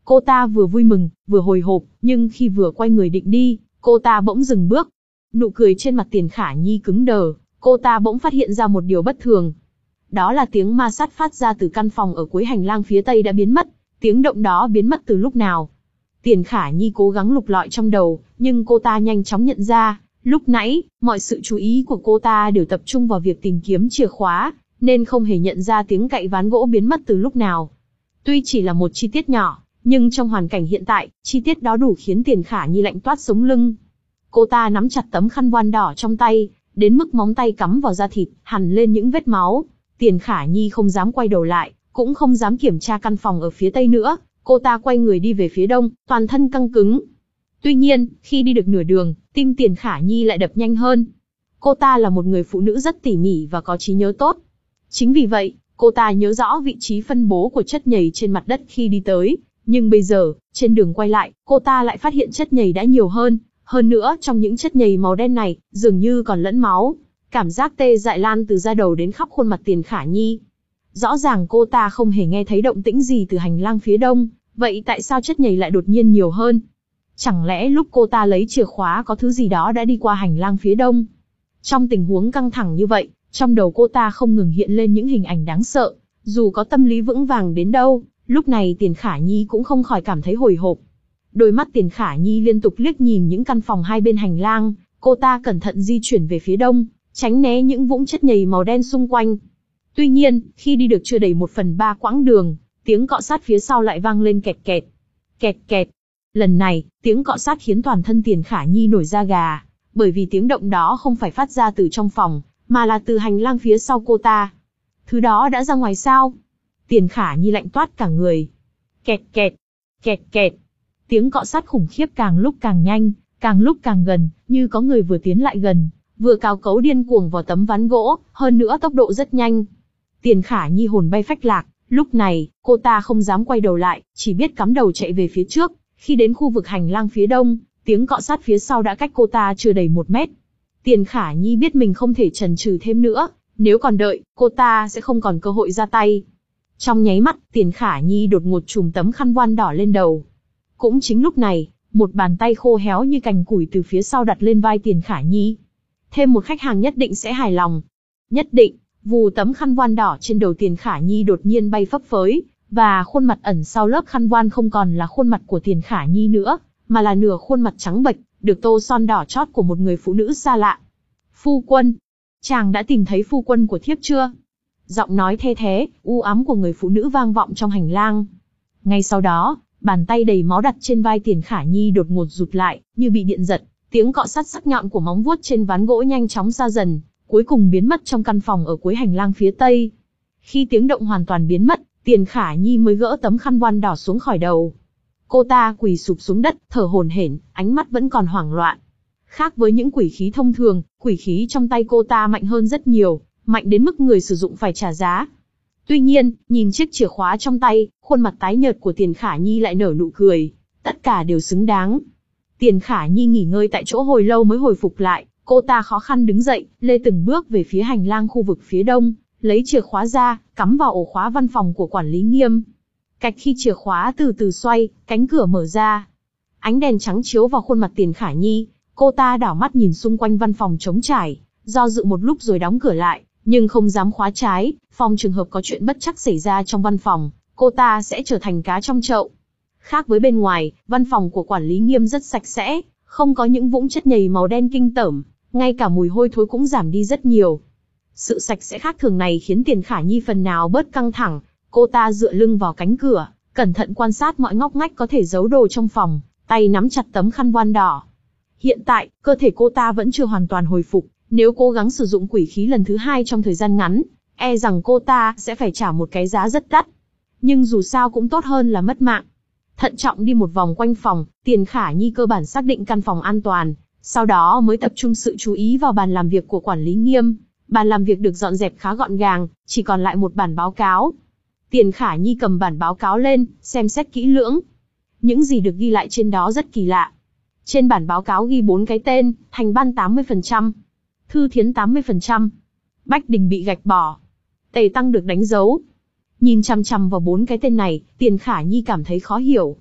Cô ta vừa vui mừng, vừa hồi hộp, nhưng khi vừa quay người định đi, cô ta bỗng dừng bước. Nụ cười trên mặt Tiền Khả Nhi cứng đờ, cô ta bỗng phát hiện ra một điều bất thường. Đó là tiếng ma sát phát ra từ căn phòng ở cuối hành lang phía tây đã biến mất. Tiếng động đó biến mất từ lúc nào? Tiền Khả Nhi cố gắng lục lọi trong đầu, nhưng cô ta nhanh chóng nhận ra, lúc nãy, mọi sự chú ý của cô ta đều tập trung vào việc tìm kiếm chìa khóa, nên không hề nhận ra tiếng cạy ván gỗ biến mất từ lúc nào. Tuy chỉ là một chi tiết nhỏ, nhưng trong hoàn cảnh hiện tại, chi tiết đó đủ khiến Tiền Khả Nhi lạnh toát sống lưng. Cô ta nắm chặt tấm khăn voan đỏ trong tay, đến mức móng tay cắm vào da thịt, hằn lên những vết máu. Tiền Khả Nhi không dám quay đầu lại, cũng không dám kiểm tra căn phòng ở phía tây nữa. Cô ta quay người đi về phía đông, toàn thân căng cứng. Tuy nhiên, khi đi được nửa đường, tim Tiền Khả Nhi lại đập nhanh hơn. Cô ta là một người phụ nữ rất tỉ mỉ và có trí nhớ tốt. Chính vì vậy, cô ta nhớ rõ vị trí phân bố của chất nhầy trên mặt đất khi đi tới. Nhưng bây giờ, trên đường quay lại, cô ta lại phát hiện chất nhầy đã nhiều hơn. Hơn nữa, trong những chất nhầy màu đen này, dường như còn lẫn máu. Cảm giác tê dại lan từ da đầu đến khắp khuôn mặt Tiền Khả Nhi. Rõ ràng cô ta không hề nghe thấy động tĩnh gì từ hành lang phía đông, vậy tại sao chất nhầy lại đột nhiên nhiều hơn? Chẳng lẽ lúc cô ta lấy chìa khóa có thứ gì đó đã đi qua hành lang phía đông? Trong tình huống căng thẳng như vậy, trong đầu cô ta không ngừng hiện lên những hình ảnh đáng sợ. Dù có tâm lý vững vàng đến đâu, lúc này Tiền Khả Nhi cũng không khỏi cảm thấy hồi hộp. Đôi mắt Tiền Khả Nhi liên tục liếc nhìn những căn phòng hai bên hành lang, cô ta cẩn thận di chuyển về phía đông, tránh né những vũng chất nhầy màu đen xung quanh. Tuy nhiên, khi đi được chưa đầy một phần ba quãng đường, tiếng cọ sát phía sau lại vang lên kẹt kẹt. Kẹt kẹt. Lần này, tiếng cọ sát khiến toàn thân Tiền Khả Nhi nổi da gà, bởi vì tiếng động đó không phải phát ra từ trong phòng, mà là từ hành lang phía sau cô ta. Thứ đó đã ra ngoài sao? Tiền Khả Nhi lạnh toát cả người. Kẹt kẹt. Kẹt kẹt. Tiếng cọ sát khủng khiếp càng lúc càng nhanh, càng lúc càng gần, như có người vừa tiến lại gần, vừa cào cấu điên cuồng vào tấm ván gỗ, hơn nữa tốc độ rất nhanh. Tiền Khả Nhi hồn bay phách lạc, lúc này, cô ta không dám quay đầu lại, chỉ biết cắm đầu chạy về phía trước. Khi đến khu vực hành lang phía đông, tiếng cọ sát phía sau đã cách cô ta chưa đầy một mét. Tiền Khả Nhi biết mình không thể chần chừ thêm nữa, nếu còn đợi, cô ta sẽ không còn cơ hội ra tay. Trong nháy mắt, Tiền Khả Nhi đột ngột trùm tấm khăn voan đỏ lên đầu. Cũng chính lúc này, một bàn tay khô héo như cành củi từ phía sau đặt lên vai Tiền Khả Nhi. Thêm một khách hàng nhất định sẽ hài lòng. Nhất định. Vù tấm khăn voan đỏ trên đầu Tiền Khả Nhi đột nhiên bay phấp phới, và khuôn mặt ẩn sau lớp khăn voan không còn là khuôn mặt của Tiền Khả Nhi nữa, mà là nửa khuôn mặt trắng bệch, được tô son đỏ chót của một người phụ nữ xa lạ. Phu quân, chàng đã tìm thấy phu quân của thiếp chưa? Giọng nói the thé, u ám của người phụ nữ vang vọng trong hành lang. Ngay sau đó, bàn tay đầy máu đặt trên vai Tiền Khả Nhi đột ngột rụt lại, như bị điện giật, tiếng cọ sát sắc nhọn của móng vuốt trên ván gỗ nhanh chóng xa dần, cuối cùng biến mất trong căn phòng ở cuối hành lang phía tây. Khi tiếng động hoàn toàn biến mất, Tiền Khả Nhi mới gỡ tấm khăn voan đỏ xuống khỏi đầu. Cô ta quỳ sụp xuống đất, thở hổn hển, ánh mắt vẫn còn hoảng loạn. Khác với những quỷ khí thông thường, quỷ khí trong tay cô ta mạnh hơn rất nhiều, mạnh đến mức người sử dụng phải trả giá. Tuy nhiên, nhìn chiếc chìa khóa trong tay, khuôn mặt tái nhợt của Tiền Khả Nhi lại nở nụ cười. Tất cả đều xứng đáng. Tiền Khả Nhi nghỉ ngơi tại chỗ hồi lâu mới hồi phục lại. Cô ta khó khăn đứng dậy, lê từng bước về phía hành lang khu vực phía đông, lấy chìa khóa ra, cắm vào ổ khóa văn phòng của quản lý Nghiêm. Cạch khi chìa khóa từ từ xoay, cánh cửa mở ra. Ánh đèn trắng chiếu vào khuôn mặt Tiền Khả Nhi, cô ta đảo mắt nhìn xung quanh văn phòng trống trải, do dự một lúc rồi đóng cửa lại, nhưng không dám khóa trái, phòng trường hợp có chuyện bất trắc xảy ra trong văn phòng, cô ta sẽ trở thành cá trong chậu. Khác với bên ngoài, văn phòng của quản lý Nghiêm rất sạch sẽ, không có những vũng chất nhầy màu đen kinh tởm, ngay cả mùi hôi thối cũng giảm đi rất nhiều. Sự sạch sẽ khác thường này khiến Tiền Khả Nhi phần nào bớt căng thẳng, cô ta dựa lưng vào cánh cửa, cẩn thận quan sát mọi ngóc ngách có thể giấu đồ trong phòng, tay nắm chặt tấm khăn voan đỏ. Hiện tại, cơ thể cô ta vẫn chưa hoàn toàn hồi phục, nếu cố gắng sử dụng quỷ khí lần thứ hai trong thời gian ngắn, e rằng cô ta sẽ phải trả một cái giá rất đắt. Nhưng dù sao cũng tốt hơn là mất mạng. Thận trọng đi một vòng quanh phòng, Tiền Khả Nhi cơ bản xác định căn phòng an toàn, sau đó mới tập trung sự chú ý vào bàn làm việc của quản lý Nghiêm. Bàn làm việc được dọn dẹp khá gọn gàng, chỉ còn lại một bản báo cáo. Tiền Khả Nhi cầm bản báo cáo lên, xem xét kỹ lưỡng. Những gì được ghi lại trên đó rất kỳ lạ. Trên bản báo cáo ghi bốn cái tên, Thành Ban tám mươi phần trăm, Thư Thiến tám mươi phần trăm, Bách Đình bị gạch bỏ, Tề Tăng được đánh dấu. Nhìn chằm chằm vào bốn cái tên này, Tiền Khả Nhi cảm thấy khó hiểu.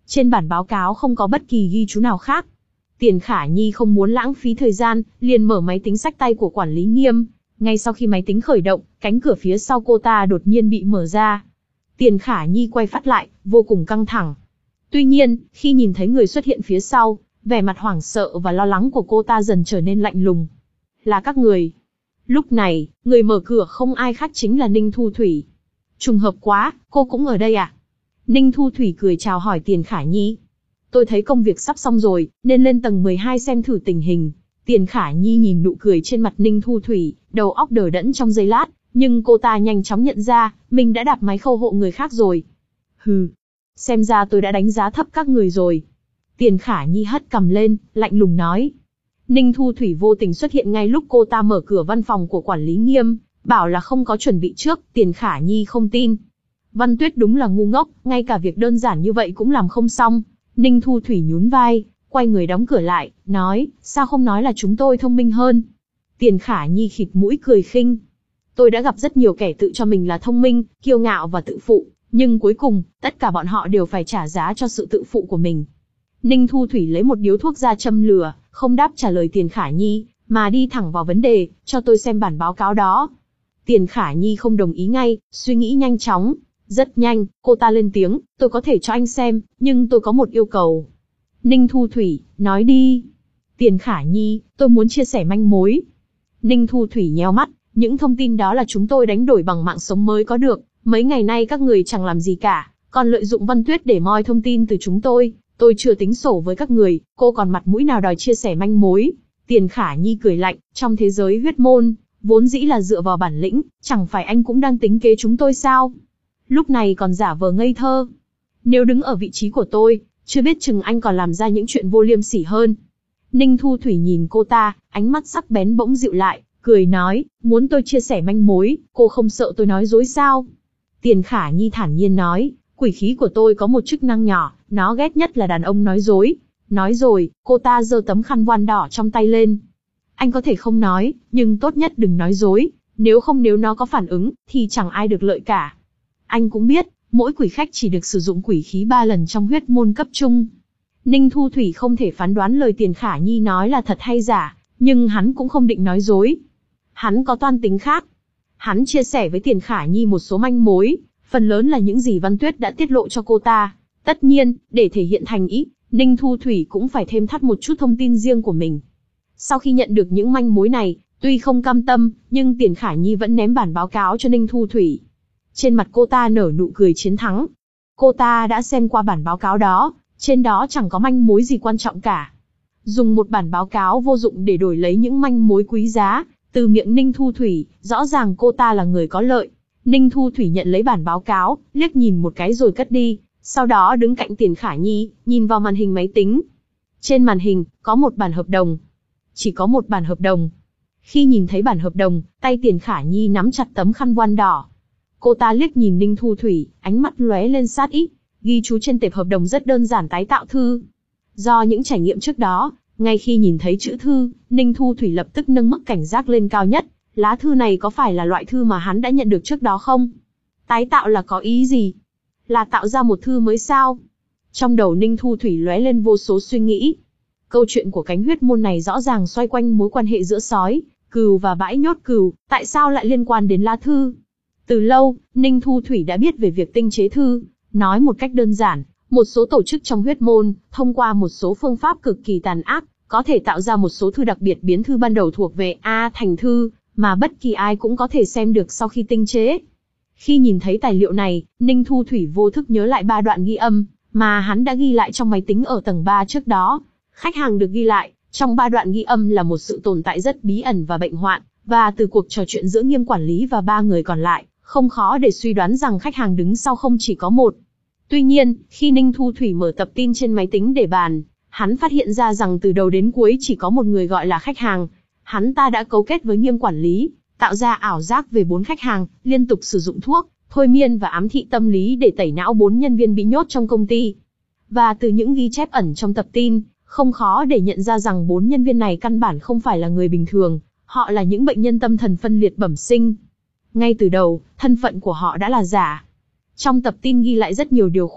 Trên bản báo cáo không có bất kỳ ghi chú nào khác. Tiền Khả Nhi không muốn lãng phí thời gian, liền mở máy tính xách tay của quản lý Nghiêm. Ngay sau khi máy tính khởi động, cánh cửa phía sau cô ta đột nhiên bị mở ra. Tiền Khả Nhi quay phát lại, vô cùng căng thẳng. Tuy nhiên, khi nhìn thấy người xuất hiện phía sau, vẻ mặt hoảng sợ và lo lắng của cô ta dần trở nên lạnh lùng. Là các người. Lúc này, người mở cửa không ai khác chính là Ninh Thu Thủy. Trùng hợp quá, cô cũng ở đây à? Ninh Thu Thủy cười chào hỏi Tiền Khả Nhi. Tôi thấy công việc sắp xong rồi, nên lên tầng mười hai xem thử tình hình. Tiền Khả Nhi nhìn nụ cười trên mặt Ninh Thu Thủy, đầu óc đờ đẫn trong giây lát, nhưng cô ta nhanh chóng nhận ra, mình đã đạp máy khâu hộ người khác rồi. Hừ, xem ra tôi đã đánh giá thấp các người rồi. Tiền Khả Nhi hất cằm lên, lạnh lùng nói. Ninh Thu Thủy vô tình xuất hiện ngay lúc cô ta mở cửa văn phòng của quản lý Nghiêm, bảo là không có chuẩn bị trước, Tiền Khả Nhi không tin. Văn Tuyết đúng là ngu ngốc, ngay cả việc đơn giản như vậy cũng làm không xong. Ninh Thu Thủy nhún vai, quay người đóng cửa lại, nói, sao không nói là chúng tôi thông minh hơn. Tiền Khả Nhi khịt mũi cười khinh. Tôi đã gặp rất nhiều kẻ tự cho mình là thông minh, kiêu ngạo và tự phụ, nhưng cuối cùng, tất cả bọn họ đều phải trả giá cho sự tự phụ của mình. Ninh Thu Thủy lấy một điếu thuốc ra châm lửa, không đáp trả lời Tiền Khả Nhi, mà đi thẳng vào vấn đề, cho tôi xem bản báo cáo đó. Tiền Khả Nhi không đồng ý ngay, suy nghĩ nhanh chóng. Rất nhanh, cô ta lên tiếng, tôi có thể cho anh xem, nhưng tôi có một yêu cầu. Ninh Thu Thủy, nói đi. Tiền Khả Nhi, tôi muốn chia sẻ manh mối. Ninh Thu Thủy nheo mắt, những thông tin đó là chúng tôi đánh đổi bằng mạng sống mới có được, mấy ngày nay các người chẳng làm gì cả, còn lợi dụng Văn Tuyết để moi thông tin từ chúng tôi, tôi chưa tính sổ với các người, cô còn mặt mũi nào đòi chia sẻ manh mối. Tiền Khả Nhi cười lạnh, trong thế giới huyết môn, vốn dĩ là dựa vào bản lĩnh, chẳng phải anh cũng đang tính kế chúng tôi sao? Lúc này còn giả vờ ngây thơ. Nếu đứng ở vị trí của tôi, chưa biết chừng anh còn làm ra những chuyện vô liêm sỉ hơn. Ninh Thu Thủy nhìn cô ta, ánh mắt sắc bén bỗng dịu lại, cười nói, muốn tôi chia sẻ manh mối, cô không sợ tôi nói dối sao? Tiền Khả Nhi thản nhiên nói, quỷ khí của tôi có một chức năng nhỏ, nó ghét nhất là đàn ông nói dối. Nói rồi, cô ta giơ tấm khăn voan đỏ trong tay lên. Anh có thể không nói, nhưng tốt nhất đừng nói dối, nếu không nếu nó có phản ứng, thì chẳng ai được lợi cả. Anh cũng biết, mỗi quỷ khách chỉ được sử dụng quỷ khí ba lần trong huyết môn cấp trung. Ninh Thu Thủy không thể phán đoán lời Tiền Khả Nhi nói là thật hay giả, nhưng hắn cũng không định nói dối. Hắn có toan tính khác. Hắn chia sẻ với Tiền Khả Nhi một số manh mối, phần lớn là những gì Văn Tuyết đã tiết lộ cho cô ta. Tất nhiên, để thể hiện thành ý, Ninh Thu Thủy cũng phải thêm thắt một chút thông tin riêng của mình. Sau khi nhận được những manh mối này, tuy không cam tâm, nhưng Tiền Khả Nhi vẫn ném bản báo cáo cho Ninh Thu Thủy. Trên mặt cô ta nở nụ cười chiến thắng. Cô ta đã xem qua bản báo cáo đó, trên đó chẳng có manh mối gì quan trọng cả. Dùng một bản báo cáo vô dụng để đổi lấy những manh mối quý giá, từ miệng Ninh Thu Thủy, rõ ràng cô ta là người có lợi. Ninh Thu Thủy nhận lấy bản báo cáo, liếc nhìn một cái rồi cất đi, sau đó đứng cạnh Tiền Khả Nhi, nhìn vào màn hình máy tính. Trên màn hình, có một bản hợp đồng. Chỉ có một bản hợp đồng. Khi nhìn thấy bản hợp đồng, tay Tiền Khả Nhi nắm chặt tấm khăn voan đỏ. Cô ta liếc nhìn Ninh Thu Thủy, ánh mắt lóe lên sát ý. Ghi chú trên tệp hợp đồng rất đơn giản tái tạo thư. Do những trải nghiệm trước đó, ngay khi nhìn thấy chữ thư, Ninh Thu Thủy lập tức nâng mức cảnh giác lên cao nhất. Lá thư này có phải là loại thư mà hắn đã nhận được trước đó không? Tái tạo là có ý gì? Là tạo ra một thư mới sao? Trong đầu Ninh Thu Thủy lóe lên vô số suy nghĩ. Câu chuyện của cánh huyết môn này rõ ràng xoay quanh mối quan hệ giữa sói, cừu và bãi nhốt cừu, tại sao lại liên quan đến lá thư? Từ lâu, Ninh Thu Thủy đã biết về việc tinh chế thư. Nói một cách đơn giản, một số tổ chức trong huyết môn, thông qua một số phương pháp cực kỳ tàn ác, có thể tạo ra một số thư đặc biệt biến thư ban đầu thuộc về A thành thư, mà bất kỳ ai cũng có thể xem được sau khi tinh chế. Khi nhìn thấy tài liệu này, Ninh Thu Thủy vô thức nhớ lại ba đoạn ghi âm, mà hắn đã ghi lại trong máy tính ở tầng ba trước đó. Khách hàng được ghi lại, trong ba đoạn ghi âm là một sự tồn tại rất bí ẩn và bệnh hoạn, và từ cuộc trò chuyện giữa Nghiêm quản lý và ba người còn lại, không khó để suy đoán rằng khách hàng đứng sau không chỉ có một. Tuy nhiên, khi Ninh Thu Thủy mở tập tin trên máy tính để bàn, hắn phát hiện ra rằng từ đầu đến cuối chỉ có một người gọi là khách hàng. Hắn ta đã cấu kết với Nghiêm quản lý, tạo ra ảo giác về bốn khách hàng, liên tục sử dụng thuốc, thôi miên và ám thị tâm lý để tẩy não bốn nhân viên bị nhốt trong công ty. Và từ những ghi chép ẩn trong tập tin, không khó để nhận ra rằng bốn nhân viên này căn bản không phải là người bình thường, họ là những bệnh nhân tâm thần phân liệt bẩm sinh. Ngay từ đầu, thân phận của họ đã là giả. Trong tập tin ghi lại rất nhiều điều khoản,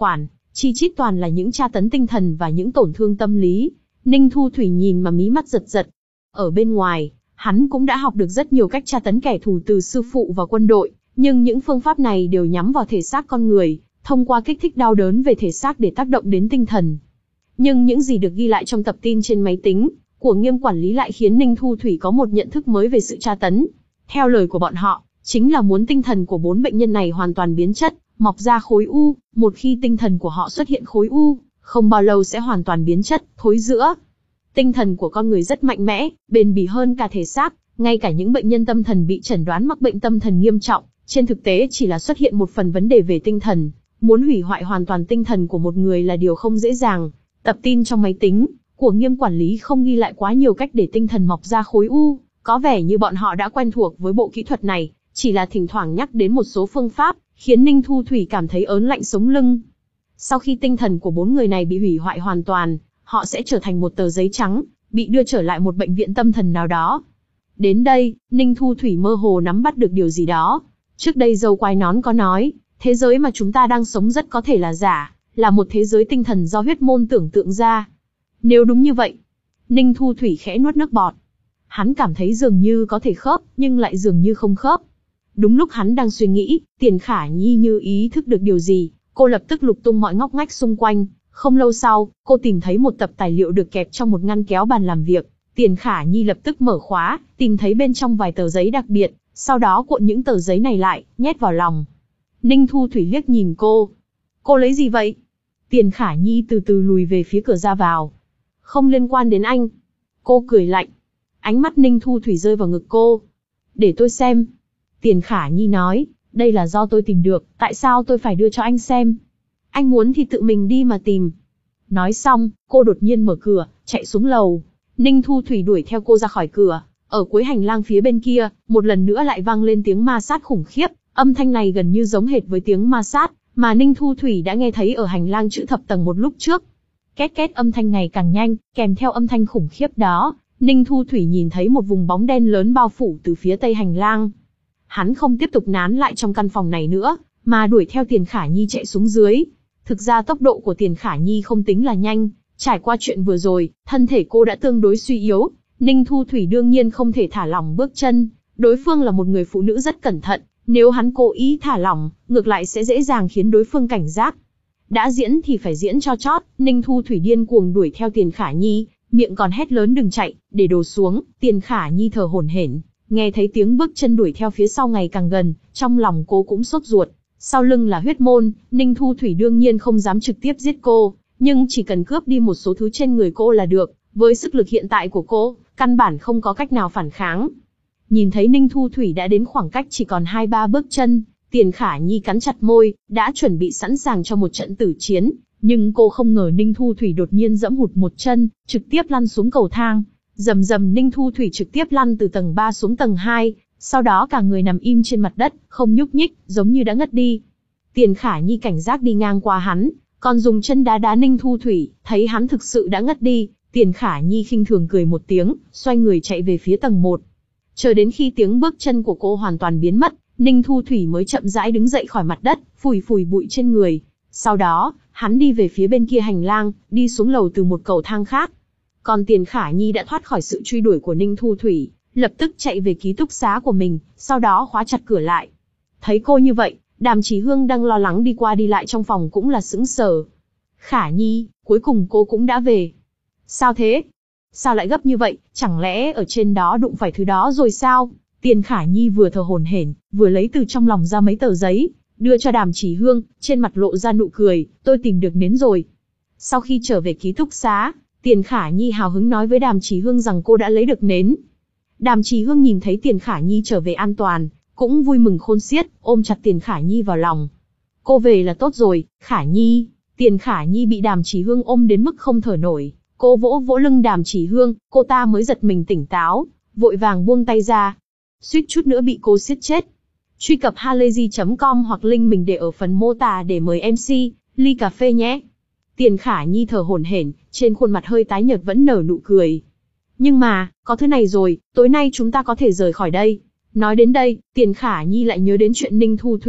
chi chít toàn là những tra tấn tinh thần và những tổn thương tâm lý. Ninh Thu Thủy nhìn mà mí mắt giật giật. Ở bên ngoài, hắn cũng đã học được rất nhiều cách tra tấn kẻ thù từ sư phụ và quân đội, nhưng những phương pháp này đều nhắm vào thể xác con người, thông qua kích thích đau đớn về thể xác để tác động đến tinh thần. Nhưng những gì được ghi lại trong tập tin trên máy tính của Nghiêm quản lý lại khiến Ninh Thu Thủy có một nhận thức mới về sự tra tấn. Theo lời của bọn họ, chính là muốn tinh thần của bốn bệnh nhân này hoàn toàn biến chất, mọc ra khối u. Một khi tinh thần của họ xuất hiện khối u, không bao lâu sẽ hoàn toàn biến chất, thối rữa. Tinh thần của con người rất mạnh mẽ, bền bỉ hơn cả thể xác, ngay cả những bệnh nhân tâm thần bị chẩn đoán mắc bệnh tâm thần nghiêm trọng, trên thực tế chỉ là xuất hiện một phần vấn đề về tinh thần. Muốn hủy hoại hoàn toàn tinh thần của một người là điều không dễ dàng. Tập tin trong máy tính của Nghiêm quản lý không ghi lại quá nhiều cách để tinh thần mọc ra khối u, có vẻ như bọn họ đã quen thuộc với bộ kỹ thuật này, chỉ là thỉnh thoảng nhắc đến một số phương pháp, khiến Ninh Thu Thủy cảm thấy ớn lạnh sống lưng. Sau khi tinh thần của bốn người này bị hủy hoại hoàn toàn, họ sẽ trở thành một tờ giấy trắng, bị đưa trở lại một bệnh viện tâm thần nào đó. Đến đây, Ninh Thu Thủy mơ hồ nắm bắt được điều gì đó. Trước đây dâu quai nón có nói, thế giới mà chúng ta đang sống rất có thể là giả, là một thế giới tinh thần do huyết môn tưởng tượng ra. Nếu đúng như vậy, Ninh Thu Thủy khẽ nuốt nước bọt. Hắn cảm thấy dường như có thể khớp, nhưng lại dường như không khớp. Đúng lúc hắn đang suy nghĩ, Tiền Khả Nhi như ý thức được điều gì, cô lập tức lục tung mọi ngóc ngách xung quanh. Không lâu sau, cô tìm thấy một tập tài liệu được kẹp trong một ngăn kéo bàn làm việc. Tiền Khả Nhi lập tức mở khóa, tìm thấy bên trong vài tờ giấy đặc biệt, sau đó cuộn những tờ giấy này lại, nhét vào lòng. Ninh Thu Thủy liếc nhìn cô. Cô lấy gì vậy? Tiền Khả Nhi từ từ lùi về phía cửa ra vào. Không liên quan đến anh. Cô cười lạnh. Ánh mắt Ninh Thu Thủy rơi vào ngực cô. Để tôi xem. Tiền Khả Nhi nói, đây là do tôi tìm được, tại sao tôi phải đưa cho anh xem? Anh muốn thì tự mình đi mà tìm. Nói xong, cô đột nhiên mở cửa, chạy xuống lầu. Ninh Thu Thủy đuổi theo cô ra khỏi cửa. Ở cuối hành lang phía bên kia, một lần nữa lại vang lên tiếng ma sát khủng khiếp. Âm thanh này gần như giống hệt với tiếng ma sát mà Ninh Thu Thủy đã nghe thấy ở hành lang chữ thập tầng một lúc trước. Két két âm thanh ngày càng nhanh, kèm theo âm thanh khủng khiếp đó, Ninh Thu Thủy nhìn thấy một vùng bóng đen lớn bao phủ từ phía tây hành lang. Hắn không tiếp tục nán lại trong căn phòng này nữa, mà đuổi theo Tiền Khả Nhi chạy xuống dưới. Thực ra tốc độ của Tiền Khả Nhi không tính là nhanh, trải qua chuyện vừa rồi, thân thể cô đã tương đối suy yếu. Ninh Thu Thủy đương nhiên không thể thả lỏng bước chân, đối phương là một người phụ nữ rất cẩn thận, nếu hắn cố ý thả lỏng, ngược lại sẽ dễ dàng khiến đối phương cảnh giác. Đã diễn thì phải diễn cho chót, Ninh Thu Thủy điên cuồng đuổi theo Tiền Khả Nhi, miệng còn hét lớn đừng chạy, để đồ xuống. Tiền Khả Nhi thở hổn hển, nghe thấy tiếng bước chân đuổi theo phía sau ngày càng gần, trong lòng cô cũng sốt ruột. Sau lưng là huyết môn, Ninh Thu Thủy đương nhiên không dám trực tiếp giết cô, nhưng chỉ cần cướp đi một số thứ trên người cô là được. Với sức lực hiện tại của cô, căn bản không có cách nào phản kháng. Nhìn thấy Ninh Thu Thủy đã đến khoảng cách chỉ còn hai ba bước chân, Tiền Khả Nhi cắn chặt môi, đã chuẩn bị sẵn sàng cho một trận tử chiến. Nhưng cô không ngờ Ninh Thu Thủy đột nhiên giẫm hụt một chân, trực tiếp lăn xuống cầu thang. Rầm rầm Ninh Thu Thủy trực tiếp lăn từ tầng ba xuống tầng hai, sau đó cả người nằm im trên mặt đất, không nhúc nhích, giống như đã ngất đi. Tiền Khả Nhi cảnh giác đi ngang qua hắn, còn dùng chân đá đá Ninh Thu Thủy, thấy hắn thực sự đã ngất đi. Tiền Khả Nhi khinh thường cười một tiếng, xoay người chạy về phía tầng một. Chờ đến khi tiếng bước chân của cô hoàn toàn biến mất, Ninh Thu Thủy mới chậm rãi đứng dậy khỏi mặt đất, phủi phủi bụi trên người. Sau đó, hắn đi về phía bên kia hành lang, đi xuống lầu từ một cầu thang khác. Còn Tiền Khả Nhi đã thoát khỏi sự truy đuổi của Ninh Thu Thủy, lập tức chạy về ký túc xá của mình, sau đó khóa chặt cửa lại. Thấy cô như vậy, Đàm Chí Hương đang lo lắng đi qua đi lại trong phòng cũng là sững sờ. Khả Nhi, cuối cùng cô cũng đã về. Sao thế? Sao lại gấp như vậy, chẳng lẽ ở trên đó đụng phải thứ đó rồi sao? Tiền Khả Nhi vừa thở hổn hển, vừa lấy từ trong lòng ra mấy tờ giấy, đưa cho Đàm Chí Hương, trên mặt lộ ra nụ cười, tôi tìm được nến rồi. Sau khi trở về ký túc xá, Tiền Khả Nhi hào hứng nói với Đàm Chí Hương rằng cô đã lấy được nến. Đàm Chí Hương nhìn thấy Tiền Khả Nhi trở về an toàn, cũng vui mừng khôn xiết, ôm chặt Tiền Khả Nhi vào lòng. Cô về là tốt rồi, Khả Nhi. Tiền Khả Nhi bị Đàm Chí Hương ôm đến mức không thở nổi. Cô vỗ vỗ lưng Đàm Chí Hương, cô ta mới giật mình tỉnh táo, vội vàng buông tay ra. Suýt chút nữa bị cô siết chết. Truy cập halayzi chấm com hoặc link mình để ở phần mô tả để mời em xê, ly cà phê nhé. Tiền Khả Nhi thở hổn hển, trên khuôn mặt hơi tái nhợt vẫn nở nụ cười. Nhưng mà, có thứ này rồi, tối nay chúng ta có thể rời khỏi đây. Nói đến đây, Tiền Khả Nhi lại nhớ đến chuyện Ninh Thu Thủy.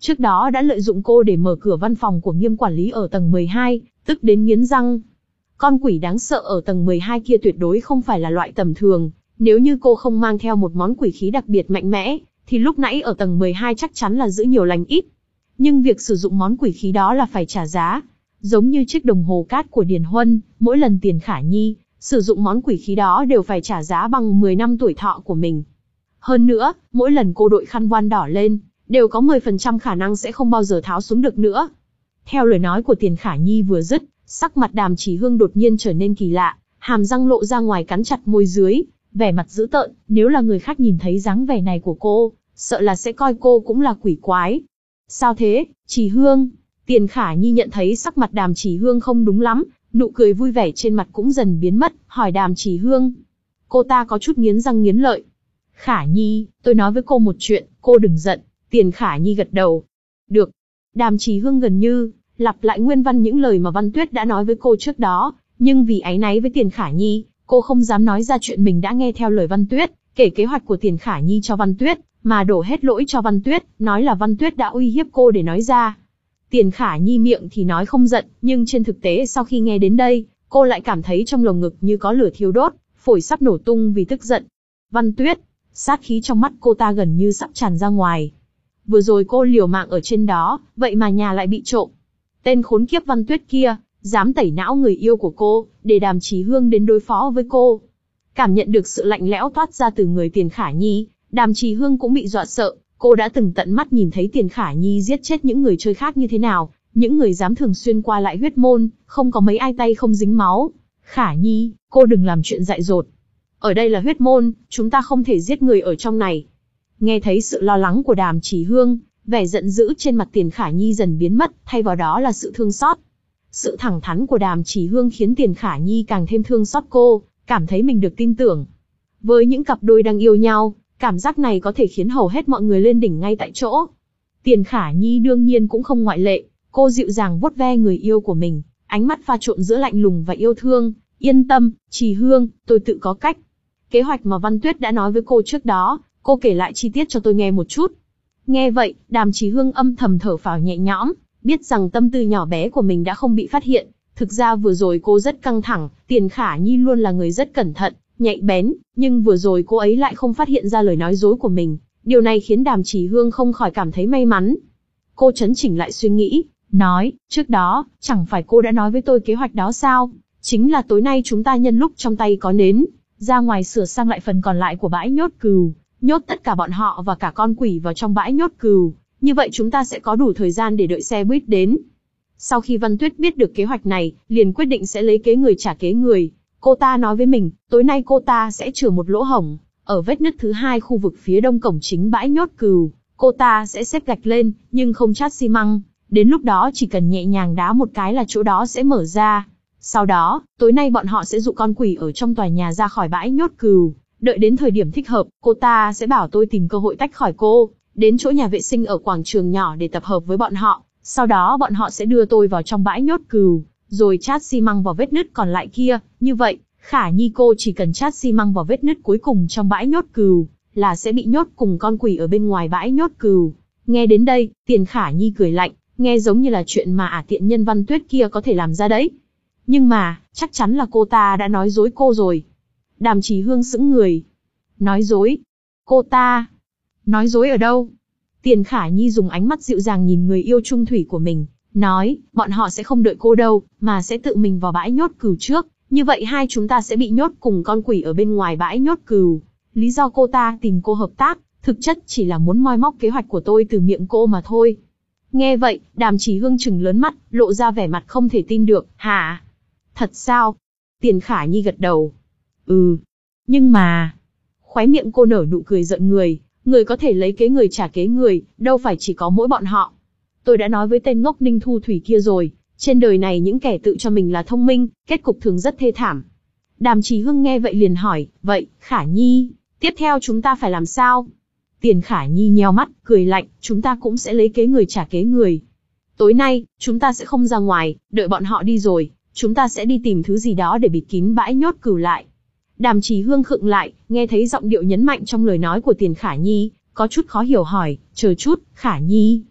trước đó đã lợi dụng cô để mở cửa văn phòng của Nghiêm quản lý ở tầng mười hai, tức đến nghiến răng. Con quỷ đáng sợ ở tầng mười hai kia tuyệt đối không phải là loại tầm thường, nếu như cô không mang theo một món quỷ khí đặc biệt mạnh mẽ, thì lúc nãy ở tầng mười hai chắc chắn là giữ nhiều lành ít. Nhưng việc sử dụng món quỷ khí đó là phải trả giá. Giống như chiếc đồng hồ cát của Điền Huân, mỗi lần Tiền Khả Nhi sử dụng món quỷ khí đó đều phải trả giá bằng mười năm tuổi thọ của mình. Hơn nữa, mỗi lần cô đội khăn voan đỏ lên, đều có mười phần trăm khả năng sẽ không bao giờ tháo xuống được nữa. Theo lời nói của Tiền Khả Nhi vừa dứt, sắc mặt Đàm Chỉ Hương đột nhiên trở nên kỳ lạ, hàm răng lộ ra ngoài cắn chặt môi dưới, vẻ mặt dữ tợn, nếu là người khác nhìn thấy dáng vẻ này của cô, sợ là sẽ coi cô cũng là quỷ quái. Sao thế, Chỉ Hương? Tiền Khả Nhi nhận thấy sắc mặt Đàm Chỉ Hương không đúng lắm, nụ cười vui vẻ trên mặt cũng dần biến mất, hỏi Đàm Chỉ Hương. Cô ta có chút nghiến răng nghiến lợi. Khả Nhi, tôi nói với cô một chuyện, cô đừng giận. Tiền Khả Nhi gật đầu. Được. Đàm Chỉ Hương gần như lặp lại nguyên văn những lời mà Văn Tuyết đã nói với cô trước đó, nhưng vì áy náy với Tiền Khả Nhi, cô không dám nói ra chuyện mình đã nghe theo lời Văn Tuyết, kể kế hoạch của Tiền Khả Nhi cho Văn Tuyết, mà đổ hết lỗi cho Văn Tuyết, nói là Văn Tuyết đã uy hiếp cô để nói ra. Tiền Khả Nhi miệng thì nói không giận, nhưng trên thực tế sau khi nghe đến đây, cô lại cảm thấy trong lồng ngực như có lửa thiêu đốt, phổi sắp nổ tung vì tức giận. Văn Tuyết, sát khí trong mắt cô ta gần như sắp tràn ra ngoài. Vừa rồi cô liều mạng ở trên đó, vậy mà nhà lại bị trộm. Tên khốn kiếp Văn Tuyết kia, dám tẩy não người yêu của cô, để Đàm Chỉ Hương đến đối phó với cô. Cảm nhận được sự lạnh lẽo toát ra từ người Tiền Khả Nhi, Đàm Chỉ Hương cũng bị dọa sợ. Cô đã từng tận mắt nhìn thấy Tiền Khả Nhi giết chết những người chơi khác như thế nào, những người dám thường xuyên qua lại huyết môn, không có mấy ai tay không dính máu. Khả Nhi, cô đừng làm chuyện dại dột. Ở đây là huyết môn, chúng ta không thể giết người ở trong này. Nghe thấy sự lo lắng của Đàm Chỉ Hương, vẻ giận dữ trên mặt Tiền Khả Nhi dần biến mất, thay vào đó là sự thương xót. Sự thẳng thắn của Đàm Chỉ Hương khiến Tiền Khả Nhi càng thêm thương xót cô, cảm thấy mình được tin tưởng. Với những cặp đôi đang yêu nhau, cảm giác này có thể khiến hầu hết mọi người lên đỉnh ngay tại chỗ. Tiền Khả Nhi đương nhiên cũng không ngoại lệ, cô dịu dàng vuốt ve người yêu của mình, ánh mắt pha trộn giữa lạnh lùng và yêu thương. Yên tâm, Chỉ Hương, tôi tự có cách. Kế hoạch mà Văn Tuyết đã nói với cô trước đó, cô kể lại chi tiết cho tôi nghe một chút. Nghe vậy, Đàm Chỉ Hương âm thầm thở phào nhẹ nhõm, biết rằng tâm tư nhỏ bé của mình đã không bị phát hiện. Thực ra vừa rồi cô rất căng thẳng, Tiền Khả Nhi luôn là người rất cẩn thận, nhạy bén, nhưng vừa rồi cô ấy lại không phát hiện ra lời nói dối của mình. Điều này khiến Đàm Chỉ Hương không khỏi cảm thấy may mắn. Cô chấn chỉnh lại suy nghĩ, nói, trước đó, chẳng phải cô đã nói với tôi kế hoạch đó sao? Chính là tối nay chúng ta nhân lúc trong tay có nến, ra ngoài sửa sang lại phần còn lại của bãi nhốt cừu, nhốt tất cả bọn họ và cả con quỷ vào trong bãi nhốt cừu. Như vậy chúng ta sẽ có đủ thời gian để đợi xe buýt đến. Sau khi Văn Tuyết biết được kế hoạch này, liền quyết định sẽ lấy kế người trả kế người. Cô ta nói với mình, tối nay cô ta sẽ chừa một lỗ hổng, ở vết nứt thứ hai khu vực phía đông cổng chính bãi nhốt cừu. Cô ta sẽ xếp gạch lên, nhưng không chát xi măng. Đến lúc đó chỉ cần nhẹ nhàng đá một cái là chỗ đó sẽ mở ra. Sau đó, tối nay bọn họ sẽ dụ con quỷ ở trong tòa nhà ra khỏi bãi nhốt cừu. Đợi đến thời điểm thích hợp, cô ta sẽ bảo tôi tìm cơ hội tách khỏi cô, đến chỗ nhà vệ sinh ở quảng trường nhỏ để tập hợp với bọn họ. Sau đó bọn họ sẽ đưa tôi vào trong bãi nhốt cừu, rồi chát xi măng vào vết nứt còn lại kia. Như vậy, Khả Nhi cô chỉ cần chát xi măng vào vết nứt cuối cùng trong bãi nhốt cừu, là sẽ bị nhốt cùng con quỷ ở bên ngoài bãi nhốt cừu. Nghe đến đây, Tiền Khả Nhi cười lạnh, nghe giống như là chuyện mà ả tiện nhân Văn Tuyết kia có thể làm ra đấy. Nhưng mà, chắc chắn là cô ta đã nói dối cô rồi. Đàm Chỉ Hương sững người. Nói dối? Cô ta? Nói dối ở đâu? Tiền Khả Nhi dùng ánh mắt dịu dàng nhìn người yêu chung thủy của mình, nói, bọn họ sẽ không đợi cô đâu, mà sẽ tự mình vào bãi nhốt cừu trước. Như vậy hai chúng ta sẽ bị nhốt cùng con quỷ ở bên ngoài bãi nhốt cừu. Lý do cô ta tìm cô hợp tác, thực chất chỉ là muốn moi móc kế hoạch của tôi từ miệng cô mà thôi. Nghe vậy, Đàm Chỉ Hương trừng lớn mắt, lộ ra vẻ mặt không thể tin được. Hả? Thật sao? Tiền Khả Nhi gật đầu. Ừ. Nhưng mà... Khóe miệng cô nở nụ cười giận người. Người có thể lấy kế người trả kế người, đâu phải chỉ có mỗi bọn họ. Tôi đã nói với tên ngốc Ninh Thu Thủy kia rồi. Trên đời này những kẻ tự cho mình là thông minh, kết cục thường rất thê thảm. Đàm Chỉ Hương nghe vậy liền hỏi, vậy, Khả Nhi, tiếp theo chúng ta phải làm sao? Tiền Khả Nhi nheo mắt, cười lạnh, chúng ta cũng sẽ lấy kế người trả kế người. Tối nay, chúng ta sẽ không ra ngoài, đợi bọn họ đi rồi, chúng ta sẽ đi tìm thứ gì đó để bịt kín bãi nhốt cừu lại. Đàm Chỉ Hương khựng lại, nghe thấy giọng điệu nhấn mạnh trong lời nói của Tiền Khả Nhi, có chút khó hiểu hỏi, chờ chút, Khả Nhi.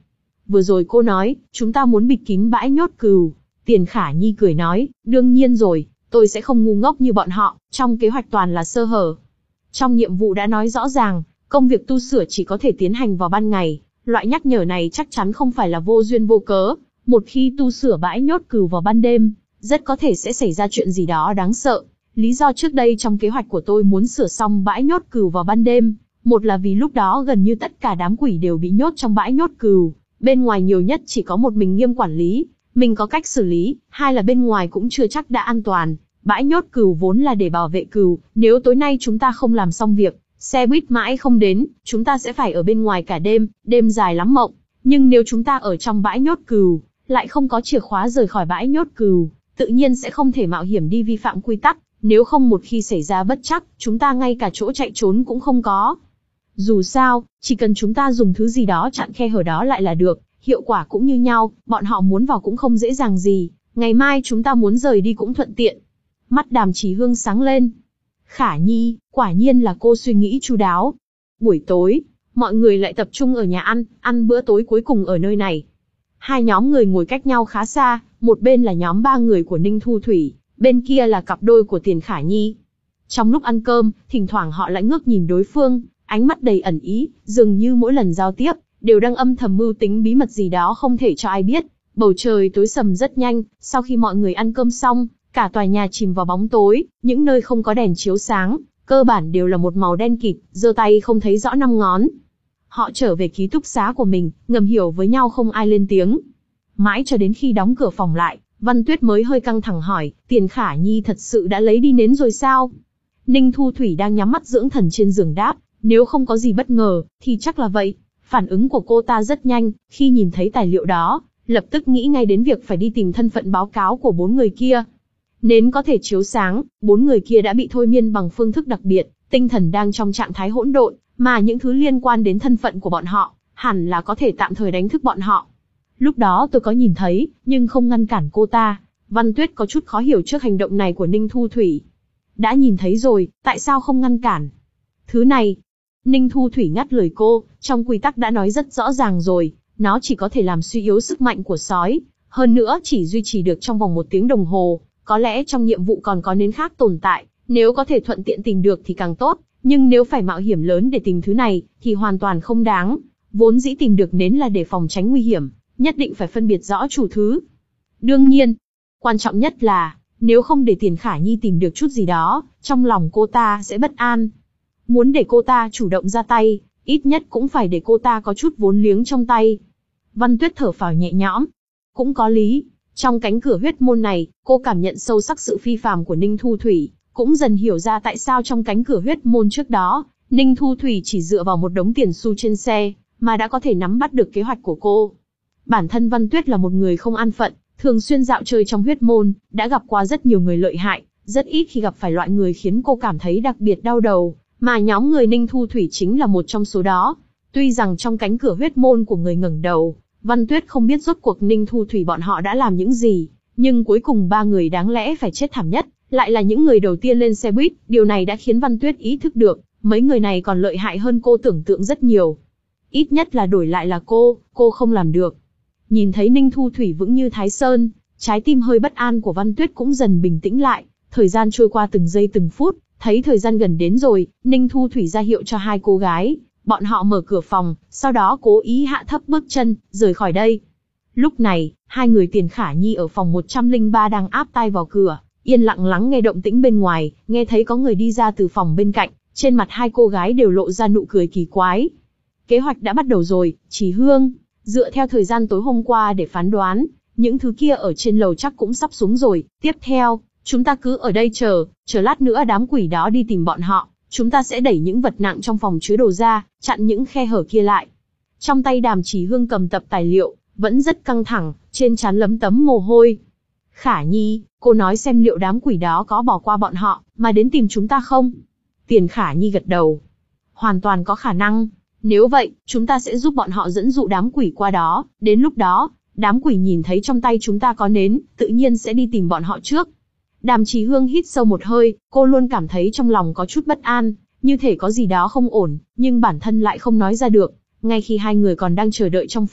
vừa rồi cô nói, chúng ta muốn bịt kín bãi nhốt cừu. Tiền Khả Nhi cười nói, đương nhiên rồi, tôi sẽ không ngu ngốc như bọn họ, trong kế hoạch toàn là sơ hở. Trong nhiệm vụ đã nói rõ ràng, công việc tu sửa chỉ có thể tiến hành vào ban ngày, loại nhắc nhở này chắc chắn không phải là vô duyên vô cớ. Một khi tu sửa bãi nhốt cừu vào ban đêm, rất có thể sẽ xảy ra chuyện gì đó đáng sợ. Lý do trước đây trong kế hoạch của tôi muốn sửa xong bãi nhốt cừu vào ban đêm, một là vì lúc đó gần như tất cả đám quỷ đều bị nhốt trong bãi nhốt cừu, bên ngoài nhiều nhất chỉ có một mình Nghiêm quản lý, mình có cách xử lý, hai là bên ngoài cũng chưa chắc đã an toàn. Bãi nhốt cừu vốn là để bảo vệ cừu, nếu tối nay chúng ta không làm xong việc, xe buýt mãi không đến, chúng ta sẽ phải ở bên ngoài cả đêm, đêm dài lắm mộng. Nhưng nếu chúng ta ở trong bãi nhốt cừu, lại không có chìa khóa rời khỏi bãi nhốt cừu, tự nhiên sẽ không thể mạo hiểm đi vi phạm quy tắc, nếu không một khi xảy ra bất trắc, chúng ta ngay cả chỗ chạy trốn cũng không có. Dù sao, chỉ cần chúng ta dùng thứ gì đó chặn khe hở đó lại là được, hiệu quả cũng như nhau, bọn họ muốn vào cũng không dễ dàng gì, ngày mai chúng ta muốn rời đi cũng thuận tiện. Mắt Đàm Chí Hương sáng lên. Khả Nhi, quả nhiên là cô suy nghĩ chu đáo. Buổi tối, mọi người lại tập trung ở nhà ăn, ăn bữa tối cuối cùng ở nơi này. Hai nhóm người ngồi cách nhau khá xa, một bên là nhóm ba người của Ninh Thu Thủy, bên kia là cặp đôi của Tiền Khả Nhi. Trong lúc ăn cơm, thỉnh thoảng họ lại ngước nhìn đối phương, ánh mắt đầy ẩn ý, dường như mỗi lần giao tiếp, đều đang âm thầm mưu tính bí mật gì đó không thể cho ai biết. Bầu trời tối sầm rất nhanh, sau khi mọi người ăn cơm xong, cả tòa nhà chìm vào bóng tối, những nơi không có đèn chiếu sáng, cơ bản đều là một màu đen kịt, giơ tay không thấy rõ năm ngón. Họ trở về ký túc xá của mình, ngầm hiểu với nhau không ai lên tiếng. Mãi cho đến khi đóng cửa phòng lại, Văn Tuyết mới hơi căng thẳng hỏi, Tiền Khả Nhi thật sự đã lấy đi nến rồi sao? Ninh Thu Thủy đang nhắm mắt dưỡng thần trên giường đáp, nếu không có gì bất ngờ, thì chắc là vậy. Phản ứng của cô ta rất nhanh, khi nhìn thấy tài liệu đó, lập tức nghĩ ngay đến việc phải đi tìm thân phận báo cáo của bốn người kia. Nến có thể chiếu sáng, bốn người kia đã bị thôi miên bằng phương thức đặc biệt, tinh thần đang trong trạng thái hỗn độn, mà những thứ liên quan đến thân phận của bọn họ, hẳn là có thể tạm thời đánh thức bọn họ. Lúc đó tôi có nhìn thấy, nhưng không ngăn cản cô ta. Văn Tuyết có chút khó hiểu trước hành động này của Ninh Thu Thủy. Đã nhìn thấy rồi, tại sao không ngăn cản? Thứ này, Ninh Thu Thủy ngắt lời cô, trong quy tắc đã nói rất rõ ràng rồi, nó chỉ có thể làm suy yếu sức mạnh của sói, hơn nữa chỉ duy trì được trong vòng một tiếng đồng hồ, có lẽ trong nhiệm vụ còn có nến khác tồn tại, nếu có thể thuận tiện tìm được thì càng tốt, nhưng nếu phải mạo hiểm lớn để tìm thứ này, thì hoàn toàn không đáng, vốn dĩ tìm được nến là để phòng tránh nguy hiểm, nhất định phải phân biệt rõ chủ thứ. Đương nhiên, quan trọng nhất là, nếu không để Tiền Khả Nhi tìm được chút gì đó, trong lòng cô ta sẽ bất an. Muốn để cô ta chủ động ra tay, ít nhất cũng phải để cô ta có chút vốn liếng trong tay. Văn Tuyết thở phào nhẹ nhõm. Cũng có lý, trong cánh cửa huyết môn này, cô cảm nhận sâu sắc sự phi phàm của Ninh Thu Thủy, cũng dần hiểu ra tại sao trong cánh cửa huyết môn trước đó, Ninh Thu Thủy chỉ dựa vào một đống tiền xu trên xe, mà đã có thể nắm bắt được kế hoạch của cô. Bản thân Văn Tuyết là một người không an phận, thường xuyên dạo chơi trong huyết môn, đã gặp qua rất nhiều người lợi hại, rất ít khi gặp phải loại người khiến cô cảm thấy đặc biệt đau đầu, mà nhóm người Ninh Thu Thủy chính là một trong số đó. Tuy rằng trong cánh cửa huyết môn của người ngẩng đầu, Văn Tuyết không biết rốt cuộc Ninh Thu Thủy bọn họ đã làm những gì, nhưng cuối cùng ba người đáng lẽ phải chết thảm nhất, lại là những người đầu tiên lên xe buýt, điều này đã khiến Văn Tuyết ý thức được, mấy người này còn lợi hại hơn cô tưởng tượng rất nhiều. Ít nhất là đổi lại là cô, cô không làm được. Nhìn thấy Ninh Thu Thủy vững như Thái Sơn, trái tim hơi bất an của Văn Tuyết cũng dần bình tĩnh lại, thời gian trôi qua từng giây từng phút, thấy thời gian gần đến rồi, Ninh Thu Thủy ra hiệu cho hai cô gái, bọn họ mở cửa phòng, sau đó cố ý hạ thấp bước chân, rời khỏi đây. Lúc này, hai người Tiền Khả Nhi ở phòng một trăm lẻ ba đang áp tai vào cửa, yên lặng lắng nghe động tĩnh bên ngoài, nghe thấy có người đi ra từ phòng bên cạnh, trên mặt hai cô gái đều lộ ra nụ cười kỳ quái. Kế hoạch đã bắt đầu rồi, Chí Hương, dựa theo thời gian tối hôm qua để phán đoán, những thứ kia ở trên lầu chắc cũng sắp xuống rồi, tiếp theo, chúng ta cứ ở đây chờ, chờ lát nữa đám quỷ đó đi tìm bọn họ, chúng ta sẽ đẩy những vật nặng trong phòng chứa đồ ra, chặn những khe hở kia lại. Trong tay Đàm Chí Hương cầm tập tài liệu, vẫn rất căng thẳng, trên trán lấm tấm mồ hôi. Khả Nhi, cô nói xem liệu đám quỷ đó có bỏ qua bọn họ, mà đến tìm chúng ta không? Tiền Khả Nhi gật đầu. Hoàn toàn có khả năng. Nếu vậy, chúng ta sẽ giúp bọn họ dẫn dụ đám quỷ qua đó, đến lúc đó, đám quỷ nhìn thấy trong tay chúng ta có nến, tự nhiên sẽ đi tìm bọn họ trước. Đàm Chí Hương hít sâu một hơi, cô luôn cảm thấy trong lòng có chút bất an, như thể có gì đó không ổn, nhưng bản thân lại không nói ra được. Ngay khi hai người còn đang chờ đợi trong phòng,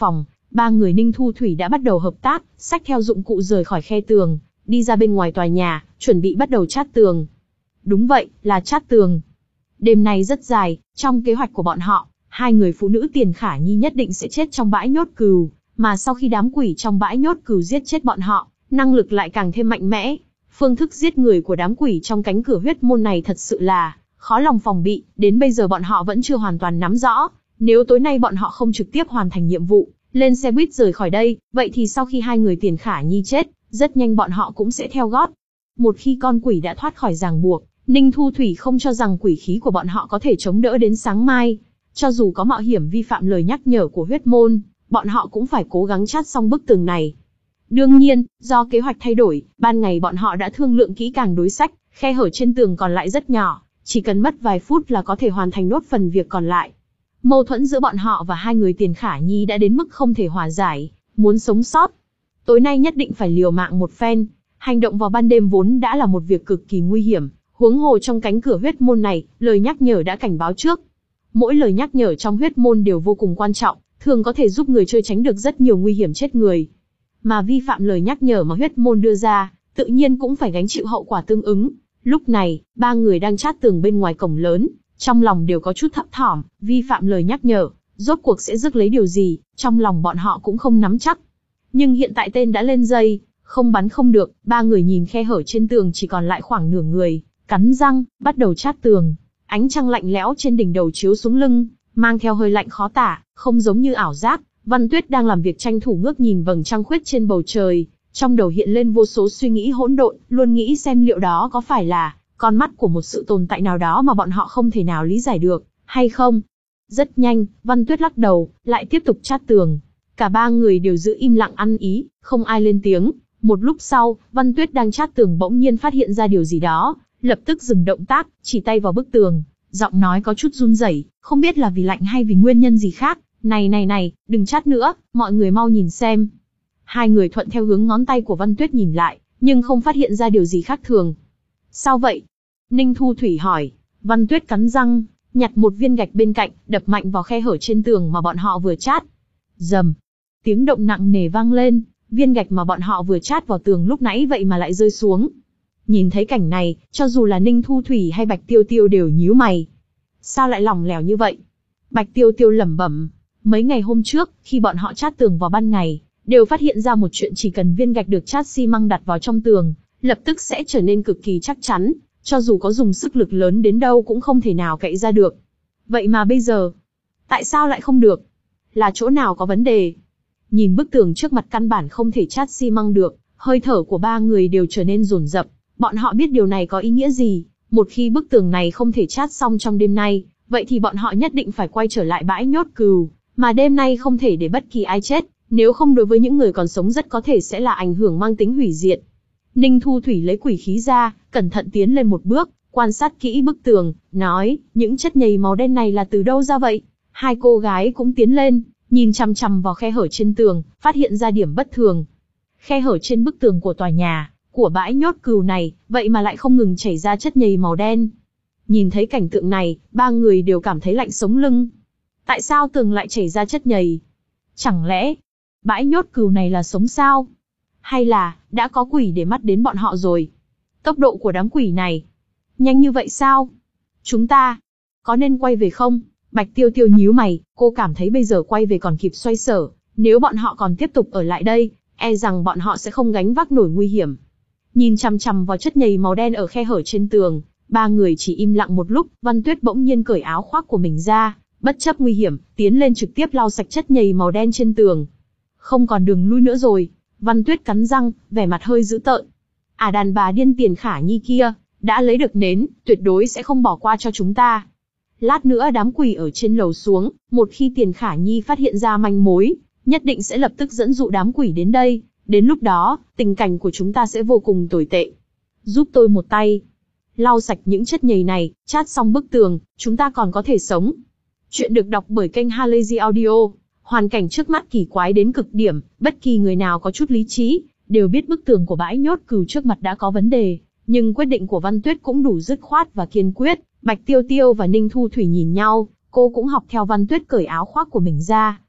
ba người Ninh Thu Thủy đã bắt đầu hợp tác, xách theo dụng cụ rời khỏi khe tường, đi ra bên ngoài tòa nhà, chuẩn bị bắt đầu chát tường. Đúng vậy, là chát tường. Đêm nay rất dài, trong kế hoạch của bọn họ, hai người phụ nữ Tiền Khả Nhi nhất định sẽ chết trong bãi nhốt cừu, mà sau khi đám quỷ trong bãi nhốt cừu giết chết bọn họ, năng lực lại càng thêm mạnh mẽ. Phương thức giết người của đám quỷ trong cánh cửa huyết môn này thật sự là khó lòng phòng bị, đến bây giờ bọn họ vẫn chưa hoàn toàn nắm rõ. Nếu tối nay bọn họ không trực tiếp hoàn thành nhiệm vụ, lên xe buýt rời khỏi đây, vậy thì sau khi hai người Tiền Khả Nhi chết, rất nhanh bọn họ cũng sẽ theo gót. Một khi con quỷ đã thoát khỏi ràng buộc, Ninh Thu Thủy không cho rằng quỷ khí của bọn họ có thể chống đỡ đến sáng mai. Cho dù có mạo hiểm vi phạm lời nhắc nhở của huyết môn, bọn họ cũng phải cố gắng chát xong bức tường này. Đương nhiên, do kế hoạch thay đổi, ban ngày bọn họ đã thương lượng kỹ càng đối sách, khe hở trên tường còn lại rất nhỏ, chỉ cần mất vài phút là có thể hoàn thành nốt phần việc còn lại. Mâu thuẫn giữa bọn họ và hai người Tiền Khả Nhi đã đến mức không thể hòa giải, muốn sống sót. Tối nay nhất định phải liều mạng một phen, hành động vào ban đêm vốn đã là một việc cực kỳ nguy hiểm, huống hồ trong cánh cửa huyết môn này, lời nhắc nhở đã cảnh báo trước. Mỗi lời nhắc nhở trong huyết môn đều vô cùng quan trọng, thường có thể giúp người chơi tránh được rất nhiều nguy hiểm chết người. Mà vi phạm lời nhắc nhở mà huyết môn đưa ra, tự nhiên cũng phải gánh chịu hậu quả tương ứng. Lúc này, ba người đang chát tường bên ngoài cổng lớn, trong lòng đều có chút thấp thỏm, vi phạm lời nhắc nhở, rốt cuộc sẽ rước lấy điều gì, trong lòng bọn họ cũng không nắm chắc. Nhưng hiện tại tên đã lên dây, không bắn không được, ba người nhìn khe hở trên tường chỉ còn lại khoảng nửa người, cắn răng, bắt đầu chát tường. Ánh trăng lạnh lẽo trên đỉnh đầu chiếu xuống lưng, mang theo hơi lạnh khó tả, không giống như ảo giác. Văn Tuyết đang làm việc tranh thủ ngước nhìn vầng trăng khuyết trên bầu trời, trong đầu hiện lên vô số suy nghĩ hỗn độn, luôn nghĩ xem liệu đó có phải là con mắt của một sự tồn tại nào đó mà bọn họ không thể nào lý giải được, hay không. Rất nhanh, Văn Tuyết lắc đầu, lại tiếp tục chát tường. Cả ba người đều giữ im lặng ăn ý, không ai lên tiếng. Một lúc sau, Văn Tuyết đang chát tường bỗng nhiên phát hiện ra điều gì đó, lập tức dừng động tác, chỉ tay vào bức tường, giọng nói có chút run rẩy, không biết là vì lạnh hay vì nguyên nhân gì khác. Này này này, đừng chát nữa, mọi người mau nhìn xem. Hai người thuận theo hướng ngón tay của Văn Tuyết nhìn lại, nhưng không phát hiện ra điều gì khác thường. Sao vậy? Ninh Thu Thủy hỏi. Văn Tuyết cắn răng, nhặt một viên gạch bên cạnh, đập mạnh vào khe hở trên tường mà bọn họ vừa chát. Rầm. Tiếng động nặng nề vang lên, viên gạch mà bọn họ vừa chát vào tường lúc nãy vậy mà lại rơi xuống. Nhìn thấy cảnh này, cho dù là Ninh Thu Thủy hay Bạch Tiêu Tiêu đều nhíu mày. Sao lại lỏng lẻo như vậy? Bạch Tiêu Tiêu lẩm bẩm. Mấy ngày hôm trước, khi bọn họ chát tường vào ban ngày, đều phát hiện ra một chuyện, chỉ cần viên gạch được chát xi măng đặt vào trong tường, lập tức sẽ trở nên cực kỳ chắc chắn, cho dù có dùng sức lực lớn đến đâu cũng không thể nào cậy ra được. Vậy mà bây giờ, tại sao lại không được? Là chỗ nào có vấn đề? Nhìn bức tường trước mặt căn bản không thể chát xi măng được, hơi thở của ba người đều trở nên dồn dập. Bọn họ biết điều này có ý nghĩa gì, một khi bức tường này không thể chát xong trong đêm nay, vậy thì bọn họ nhất định phải quay trở lại bãi nhốt cừu, mà đêm nay không thể để bất kỳ ai chết, nếu không đối với những người còn sống rất có thể sẽ là ảnh hưởng mang tính hủy diệt. Ninh Thu Thủy lấy quỷ khí ra, cẩn thận tiến lên một bước, quan sát kỹ bức tường, nói, những chất nhầy màu đen này là từ đâu ra vậy? Hai cô gái cũng tiến lên, nhìn chằm chằm vào khe hở trên tường, phát hiện ra điểm bất thường. Khe hở trên bức tường của tòa nhà, của bãi nhốt cừu này, vậy mà lại không ngừng chảy ra chất nhầy màu đen. Nhìn thấy cảnh tượng này, ba người đều cảm thấy lạnh sống lưng. Tại sao tường lại chảy ra chất nhầy? Chẳng lẽ, bãi nhốt cừu này là sống sao? Hay là, đã có quỷ để mắt đến bọn họ rồi? Tốc độ của đám quỷ này, nhanh như vậy sao? Chúng ta, có nên quay về không? Bạch Tiêu Tiêu nhíu mày, cô cảm thấy bây giờ quay về còn kịp xoay sở. Nếu bọn họ còn tiếp tục ở lại đây, e rằng bọn họ sẽ không gánh vác nổi nguy hiểm. Nhìn chằm chằm vào chất nhầy màu đen ở khe hở trên tường, ba người chỉ im lặng một lúc, Văn Tuyết bỗng nhiên cởi áo khoác của mình ra, bất chấp nguy hiểm, tiến lên trực tiếp lau sạch chất nhầy màu đen trên tường. Không còn đường lui nữa rồi, Văn Tuyết cắn răng, vẻ mặt hơi dữ tợn. À, đàn bà điên Tiền Khả Nhi kia, đã lấy được nến, tuyệt đối sẽ không bỏ qua cho chúng ta. Lát nữa đám quỷ ở trên lầu xuống, một khi Tiền Khả Nhi phát hiện ra manh mối, nhất định sẽ lập tức dẫn dụ đám quỷ đến đây. Đến lúc đó, tình cảnh của chúng ta sẽ vô cùng tồi tệ. Giúp tôi một tay. Lau sạch những chất nhầy này, chát xong bức tường, chúng ta còn có thể sống. Chuyện được đọc bởi kênh Halazy Audio. Hoàn cảnh trước mắt kỳ quái đến cực điểm, bất kỳ người nào có chút lý trí, đều biết bức tường của bãi nhốt cừu trước mặt đã có vấn đề. Nhưng quyết định của Văn Tuyết cũng đủ dứt khoát và kiên quyết. Bạch Tiêu Tiêu và Ninh Thu Thủy nhìn nhau, cô cũng học theo Văn Tuyết cởi áo khoác của mình ra,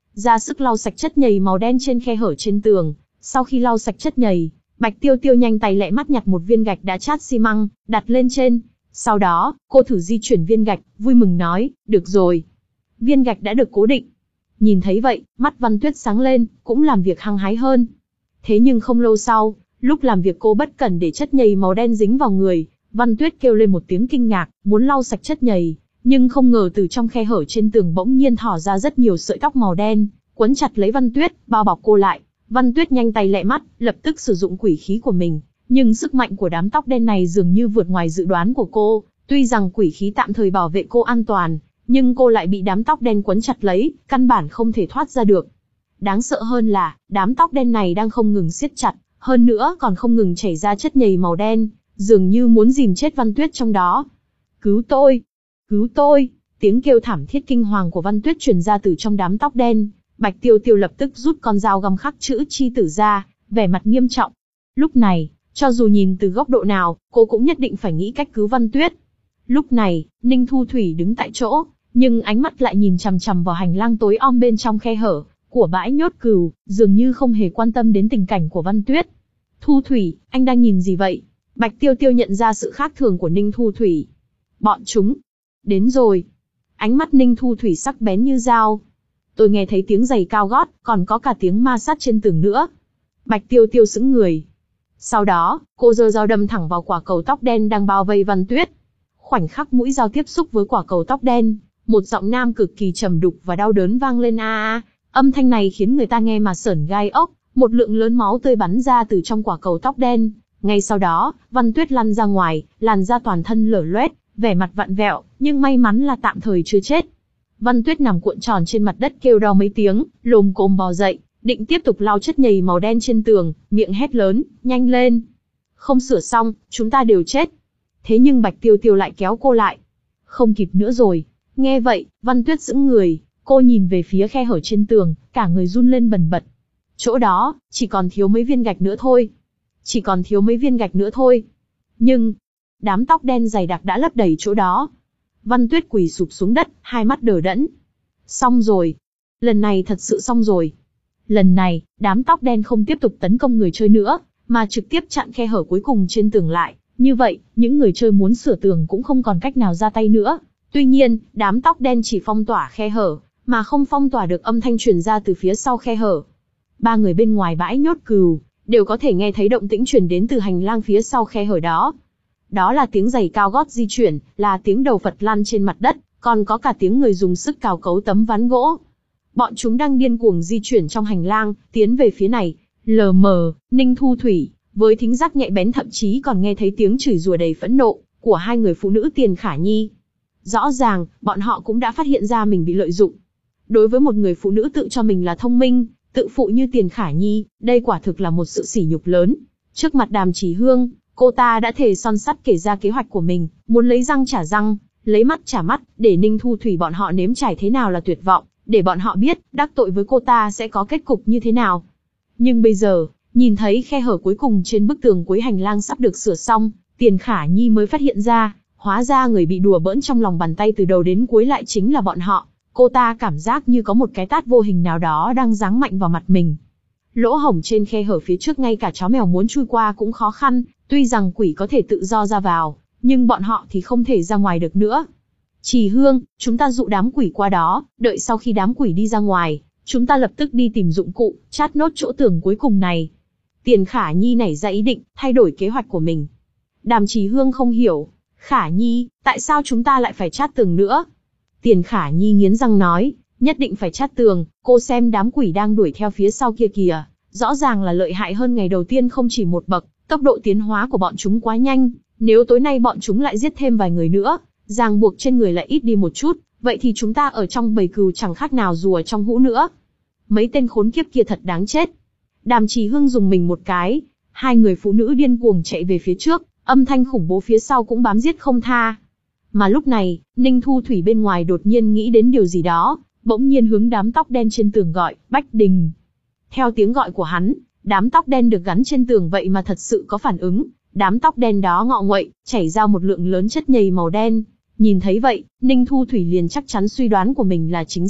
ra sức lau sạch chất nhầy màu đen trên khe hở trên tường. Sau khi lau sạch chất nhầy, Bạch Tiêu Tiêu nhanh tay lẹ mắt nhặt một viên gạch đã chát xi măng, đặt lên trên. Sau đó, cô thử di chuyển viên gạch, vui mừng nói, được rồi. Viên gạch đã được cố định. Nhìn thấy vậy, mắt Văn Tuyết sáng lên, cũng làm việc hăng hái hơn. Thế nhưng không lâu sau, lúc làm việc cô bất cẩn để chất nhầy màu đen dính vào người, Văn Tuyết kêu lên một tiếng kinh ngạc, muốn lau sạch chất nhầy, nhưng không ngờ từ trong khe hở trên tường bỗng nhiên thỏ ra rất nhiều sợi tóc màu đen, quấn chặt lấy Văn Tuyết, bao bọc cô lại. Văn Tuyết nhanh tay lẹ mắt, lập tức sử dụng quỷ khí của mình, nhưng sức mạnh của đám tóc đen này dường như vượt ngoài dự đoán của cô, tuy rằng quỷ khí tạm thời bảo vệ cô an toàn, nhưng cô lại bị đám tóc đen quấn chặt lấy, căn bản không thể thoát ra được. Đáng sợ hơn là, đám tóc đen này đang không ngừng siết chặt, hơn nữa còn không ngừng chảy ra chất nhầy màu đen, dường như muốn dìm chết Văn Tuyết trong đó. Cứu tôi! Cứu tôi! Tiếng kêu thảm thiết kinh hoàng của Văn Tuyết truyền ra từ trong đám tóc đen. Bạch Tiêu Tiêu lập tức rút con dao găm khắc chữ chi tử ra, vẻ mặt nghiêm trọng. Lúc này, cho dù nhìn từ góc độ nào, cô cũng nhất định phải nghĩ cách cứu Văn Tuyết. Lúc này, Ninh Thu Thủy đứng tại chỗ, nhưng ánh mắt lại nhìn chằm chằm vào hành lang tối om bên trong khe hở của bãi nhốt cừu, dường như không hề quan tâm đến tình cảnh của Văn Tuyết. Thu Thủy, anh đang nhìn gì vậy? Bạch Tiêu Tiêu nhận ra sự khác thường của Ninh Thu Thủy. Bọn chúng đến rồi. Ánh mắt Ninh Thu Thủy sắc bén như dao. Tôi nghe thấy tiếng giày cao gót, còn có cả tiếng ma sát trên tường nữa. Bạch Tiêu Tiêu sững người. Sau đó, cô giơ dao đâm thẳng vào quả cầu tóc đen đang bao vây Văn Tuyết. Khoảnh khắc mũi dao tiếp xúc với quả cầu tóc đen, một giọng nam cực kỳ trầm đục và đau đớn vang lên a a. Âm thanh này khiến người ta nghe mà sởn gai ốc, một lượng lớn máu tươi bắn ra từ trong quả cầu tóc đen. Ngay sau đó, Văn Tuyết lăn ra ngoài, làn da toàn thân lở loét, vẻ mặt vặn vẹo, nhưng may mắn là tạm thời chưa chết. Văn Tuyết nằm cuộn tròn trên mặt đất kêu đau mấy tiếng, lồm cồm bò dậy, định tiếp tục lau chất nhầy màu đen trên tường, miệng hét lớn, nhanh lên. Không sửa xong, chúng ta đều chết. Thế nhưng Bạch Tiêu Tiêu lại kéo cô lại. Không kịp nữa rồi. Nghe vậy, Văn Tuyết sững người, cô nhìn về phía khe hở trên tường, cả người run lên bần bật. Chỗ đó, chỉ còn thiếu mấy viên gạch nữa thôi. Chỉ còn thiếu mấy viên gạch nữa thôi. Nhưng, đám tóc đen dày đặc đã lấp đầy chỗ đó. Văn Tuyết quỳ sụp xuống đất, hai mắt đờ đẫn. Xong rồi. Lần này thật sự xong rồi. Lần này, đám tóc đen không tiếp tục tấn công người chơi nữa, mà trực tiếp chặn khe hở cuối cùng trên tường lại. Như vậy, những người chơi muốn sửa tường cũng không còn cách nào ra tay nữa. Tuy nhiên, đám tóc đen chỉ phong tỏa khe hở, mà không phong tỏa được âm thanh truyền ra từ phía sau khe hở. Ba người bên ngoài bãi nhốt cừu đều có thể nghe thấy động tĩnh truyền đến từ hành lang phía sau khe hở đó. Đó là tiếng giày cao gót di chuyển, là tiếng đầu Phật lăn trên mặt đất, còn có cả tiếng người dùng sức cào cấu tấm ván gỗ. Bọn chúng đang điên cuồng di chuyển trong hành lang, tiến về phía này. Lờ mờ, Ninh Thu Thủy, với thính giác nhạy bén thậm chí còn nghe thấy tiếng chửi rủa đầy phẫn nộ của hai người phụ nữ Tiền Khả Nhi. Rõ ràng, bọn họ cũng đã phát hiện ra mình bị lợi dụng. Đối với một người phụ nữ tự cho mình là thông minh, tự phụ như Tiền Khả Nhi, đây quả thực là một sự sỉ nhục lớn. Trước mặt Đàm Chỉ Hương, cô ta đã thề son sắt kể ra kế hoạch của mình, muốn lấy răng trả răng, lấy mắt trả mắt, để Ninh Thu Thủy bọn họ nếm trải thế nào là tuyệt vọng, để bọn họ biết, đắc tội với cô ta sẽ có kết cục như thế nào. Nhưng bây giờ, nhìn thấy khe hở cuối cùng trên bức tường cuối hành lang sắp được sửa xong, Tiền Khả Nhi mới phát hiện ra, hóa ra người bị đùa bỡn trong lòng bàn tay từ đầu đến cuối lại chính là bọn họ. Cô ta cảm giác như có một cái tát vô hình nào đó đang giáng mạnh vào mặt mình. Lỗ hổng trên khe hở phía trước ngay cả chó mèo muốn chui qua cũng khó khăn, tuy rằng quỷ có thể tự do ra vào, nhưng bọn họ thì không thể ra ngoài được nữa. Chỉ Hương, chúng ta dụ đám quỷ qua đó, đợi sau khi đám quỷ đi ra ngoài, chúng ta lập tức đi tìm dụng cụ, chát nốt chỗ tường cuối cùng này. Tiền Khả Nhi nảy ra ý định, thay đổi kế hoạch của mình. Đàm Chỉ Hương không hiểu. Khả Nhi, tại sao chúng ta lại phải chát tường nữa? Tiền Khả Nhi nghiến răng nói, nhất định phải chát tường, cô xem đám quỷ đang đuổi theo phía sau kia kìa, rõ ràng là lợi hại hơn ngày đầu tiên không chỉ một bậc, tốc độ tiến hóa của bọn chúng quá nhanh, nếu tối nay bọn chúng lại giết thêm vài người nữa, ràng buộc trên người lại ít đi một chút, vậy thì chúng ta ở trong bầy cừu chẳng khác nào rùa trong hũ nữa. Mấy tên khốn kiếp kia thật đáng chết. Đàm Chỉ Hương dùng mình một cái, hai người phụ nữ điên cuồng chạy về phía trước, âm thanh khủng bố phía sau cũng bám giết không tha. Mà lúc này, Ninh Thu Thủy bên ngoài đột nhiên nghĩ đến điều gì đó, bỗng nhiên hướng đám tóc đen trên tường gọi, Bách Đình. Theo tiếng gọi của hắn, đám tóc đen được gắn trên tường vậy mà thật sự có phản ứng, đám tóc đen đó ngọ nguậy, chảy ra một lượng lớn chất nhầy màu đen. Nhìn thấy vậy, Ninh Thu Thủy liền chắc chắn suy đoán của mình là chính xác,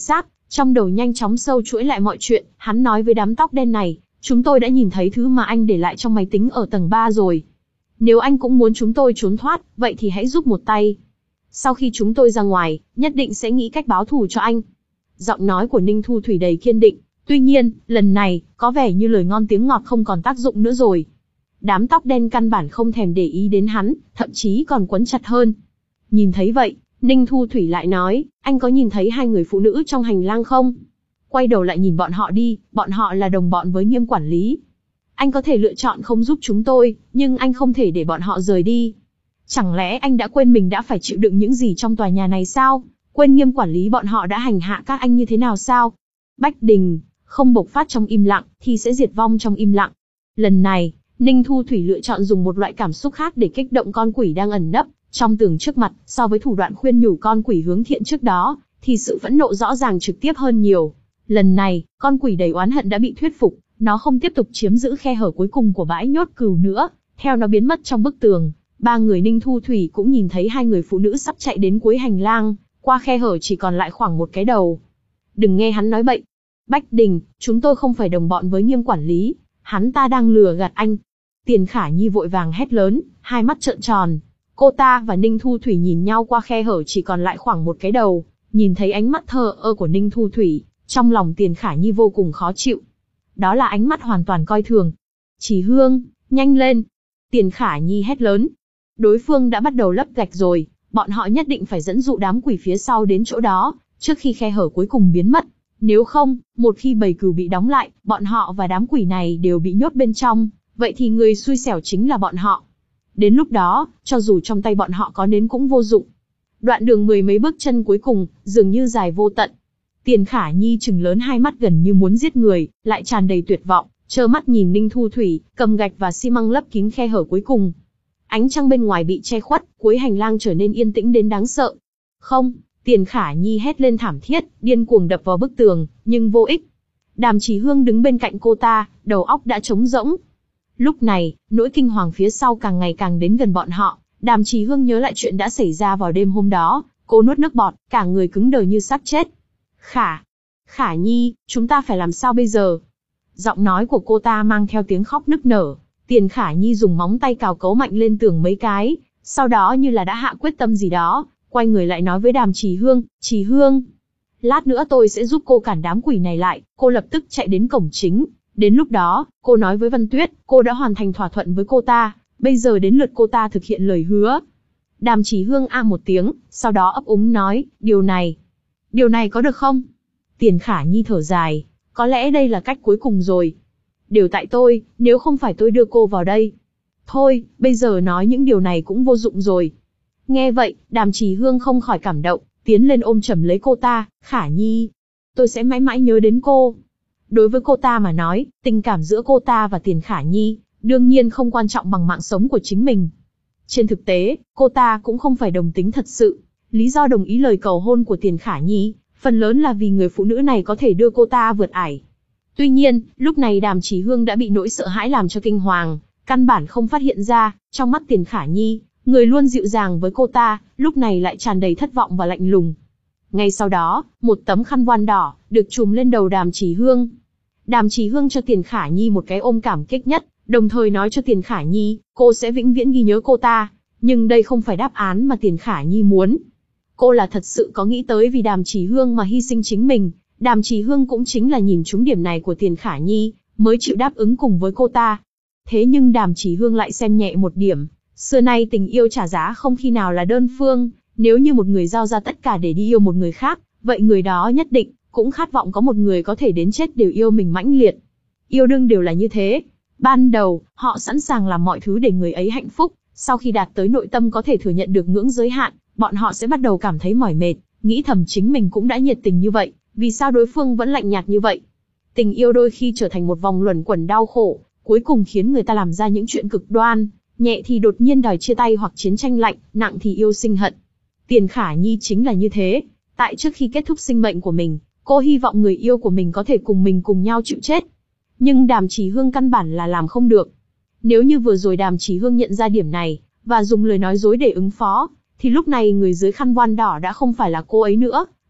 Trong đầu nhanh chóng sâu chuỗi lại mọi chuyện, hắn nói với đám tóc đen này, chúng tôi đã nhìn thấy thứ mà anh để lại trong máy tính ở tầng ba rồi. Nếu anh cũng muốn chúng tôi trốn thoát, vậy thì hãy giúp một tay. Sau khi chúng tôi ra ngoài, nhất định sẽ nghĩ cách báo thù cho anh. Giọng nói của Ninh Thu Thủy đầy kiên định, tuy nhiên, lần này, có vẻ như lời ngon tiếng ngọt không còn tác dụng nữa rồi. Đám tóc đen căn bản không thèm để ý đến hắn, thậm chí còn quấn chặt hơn. Nhìn thấy vậy, Ninh Thu Thủy lại nói, anh có nhìn thấy hai người phụ nữ trong hành lang không? Quay đầu lại nhìn bọn họ đi, bọn họ là đồng bọn với Nghiêm quản lý. Anh có thể lựa chọn không giúp chúng tôi, nhưng anh không thể để bọn họ rời đi. Chẳng lẽ anh đã quên mình đã phải chịu đựng những gì trong tòa nhà này sao? Quên Nghiêm quản lý bọn họ đã hành hạ các anh như thế nào sao? Bách Đình, không bộc phát trong im lặng, thì sẽ diệt vong trong im lặng. Lần này, Ninh Thu Thủy lựa chọn dùng một loại cảm xúc khác để kích động con quỷ đang ẩn nấp trong tường trước mặt, so với thủ đoạn khuyên nhủ con quỷ hướng thiện trước đó, thì sự phẫn nộ rõ ràng trực tiếp hơn nhiều. Lần này, con quỷ đầy oán hận đã bị thuyết phục, nó không tiếp tục chiếm giữ khe hở cuối cùng của bãi nhốt cừu nữa, theo nó biến mất trong bức tường. Ba người Ninh Thu Thủy cũng nhìn thấy hai người phụ nữ sắp chạy đến cuối hành lang, qua khe hở chỉ còn lại khoảng một cái đầu. Đừng nghe hắn nói bậy. Bách Đình, chúng tôi không phải đồng bọn với Nghiêm quản lý, hắn ta đang lừa gạt anh. Tiền Khả Nhi vội vàng hét lớn, hai mắt trợn tròn. Cô ta và Ninh Thu Thủy nhìn nhau qua khe hở chỉ còn lại khoảng một cái đầu, nhìn thấy ánh mắt thờ ơ của Ninh Thu Thủy, trong lòng Tiền Khả Nhi vô cùng khó chịu. Đó là ánh mắt hoàn toàn coi thường. Chỉ Hương, nhanh lên! Tiền Khả Nhi hét lớn. Đối phương đã bắt đầu lấp gạch rồi, bọn họ nhất định phải dẫn dụ đám quỷ phía sau đến chỗ đó, trước khi khe hở cuối cùng biến mất. Nếu không, một khi bầy cừu bị đóng lại, bọn họ và đám quỷ này đều bị nhốt bên trong, vậy thì người xui xẻo chính là bọn họ. Đến lúc đó, cho dù trong tay bọn họ có nến cũng vô dụng. Đoạn đường mười mấy bước chân cuối cùng, dường như dài vô tận. Tiền Khả Nhi trừng lớn hai mắt gần như muốn giết người, lại tràn đầy tuyệt vọng, trơ mắt nhìn Ninh Thu Thủy, cầm gạch và xi măng lấp kín khe hở cuối cùng. Ánh trăng bên ngoài bị che khuất, cuối hành lang trở nên yên tĩnh đến đáng sợ. Không, Tiền Khả Nhi hét lên thảm thiết, điên cuồng đập vào bức tường, nhưng vô ích. Đàm Chỉ Hương đứng bên cạnh cô ta, đầu óc đã trống rỗng. Lúc này, nỗi kinh hoàng phía sau càng ngày càng đến gần bọn họ. Đàm Chỉ Hương nhớ lại chuyện đã xảy ra vào đêm hôm đó, cô nuốt nước bọt, cả người cứng đờ như sắp chết. Khả, Khả Nhi, chúng ta phải làm sao bây giờ? Giọng nói của cô ta mang theo tiếng khóc nức nở. Tiền Khả Nhi dùng móng tay cào cấu mạnh lên tường mấy cái, sau đó như là đã hạ quyết tâm gì đó, quay người lại nói với Đàm Chỉ Hương, Chỉ Hương, lát nữa tôi sẽ giúp cô cản đám quỷ này lại. Cô lập tức chạy đến cổng chính. Đến lúc đó, cô nói với Văn Tuyết, cô đã hoàn thành thỏa thuận với cô ta, bây giờ đến lượt cô ta thực hiện lời hứa. Đàm Chỉ Hương a một tiếng, sau đó ấp úng nói, điều này, điều này có được không? Tiền Khả Nhi thở dài, có lẽ đây là cách cuối cùng rồi. Đều tại tôi, nếu không phải tôi đưa cô vào đây. Thôi, bây giờ nói những điều này cũng vô dụng rồi. Nghe vậy, Đàm Chỉ Hương không khỏi cảm động, tiến lên ôm chầm lấy cô ta, Khả Nhi, tôi sẽ mãi mãi nhớ đến cô. Đối với cô ta mà nói, tình cảm giữa cô ta và Tiền Khả Nhi, đương nhiên không quan trọng bằng mạng sống của chính mình. Trên thực tế, cô ta cũng không phải đồng tính thật sự. Lý do đồng ý lời cầu hôn của Tiền Khả Nhi, phần lớn là vì người phụ nữ này có thể đưa cô ta vượt ải. Tuy nhiên, lúc này Đàm Chỉ Hương đã bị nỗi sợ hãi làm cho kinh hoàng, căn bản không phát hiện ra, trong mắt Tiền Khả Nhi, người luôn dịu dàng với cô ta, lúc này lại tràn đầy thất vọng và lạnh lùng. Ngay sau đó, một tấm khăn voan đỏ, được trùm lên đầu Đàm Chỉ Hương. Đàm Chỉ Hương cho Tiền Khả Nhi một cái ôm cảm kích nhất, đồng thời nói cho Tiền Khả Nhi, cô sẽ vĩnh viễn ghi nhớ cô ta, nhưng đây không phải đáp án mà Tiền Khả Nhi muốn. Cô là thật sự có nghĩ tới vì Đàm Chỉ Hương mà hy sinh chính mình, Đàm Chỉ Hương cũng chính là nhìn trúng điểm này của Tiền Khả Nhi, mới chịu đáp ứng cùng với cô ta. Thế nhưng Đàm Chỉ Hương lại xem nhẹ một điểm, xưa nay tình yêu trả giá không khi nào là đơn phương, nếu như một người giao ra tất cả để đi yêu một người khác, vậy người đó nhất định cũng khát vọng có một người có thể đến chết đều yêu mình mãnh liệt. Yêu đương đều là như thế. Ban đầu, họ sẵn sàng làm mọi thứ để người ấy hạnh phúc, sau khi đạt tới nội tâm có thể thừa nhận được ngưỡng giới hạn, bọn họ sẽ bắt đầu cảm thấy mỏi mệt, nghĩ thầm chính mình cũng đã nhiệt tình như vậy, vì sao đối phương vẫn lạnh nhạt như vậy. Tình yêu đôi khi trở thành một vòng luẩn quẩn đau khổ, cuối cùng khiến người ta làm ra những chuyện cực đoan, nhẹ thì đột nhiên đòi chia tay hoặc chiến tranh lạnh, nặng thì yêu sinh hận. Tiền Khả Nhi chính là như thế, tại trước khi kết thúc sinh mệnh của mình, cô hy vọng người yêu của mình có thể cùng mình cùng nhau chịu chết. Nhưng Đàm Chỉ Hương căn bản là làm không được. Nếu như vừa rồi Đàm Chỉ Hương nhận ra điểm này, và dùng lời nói dối để ứng phó, thì lúc này người dưới khăn voan đỏ đã không phải là cô ấy nữa,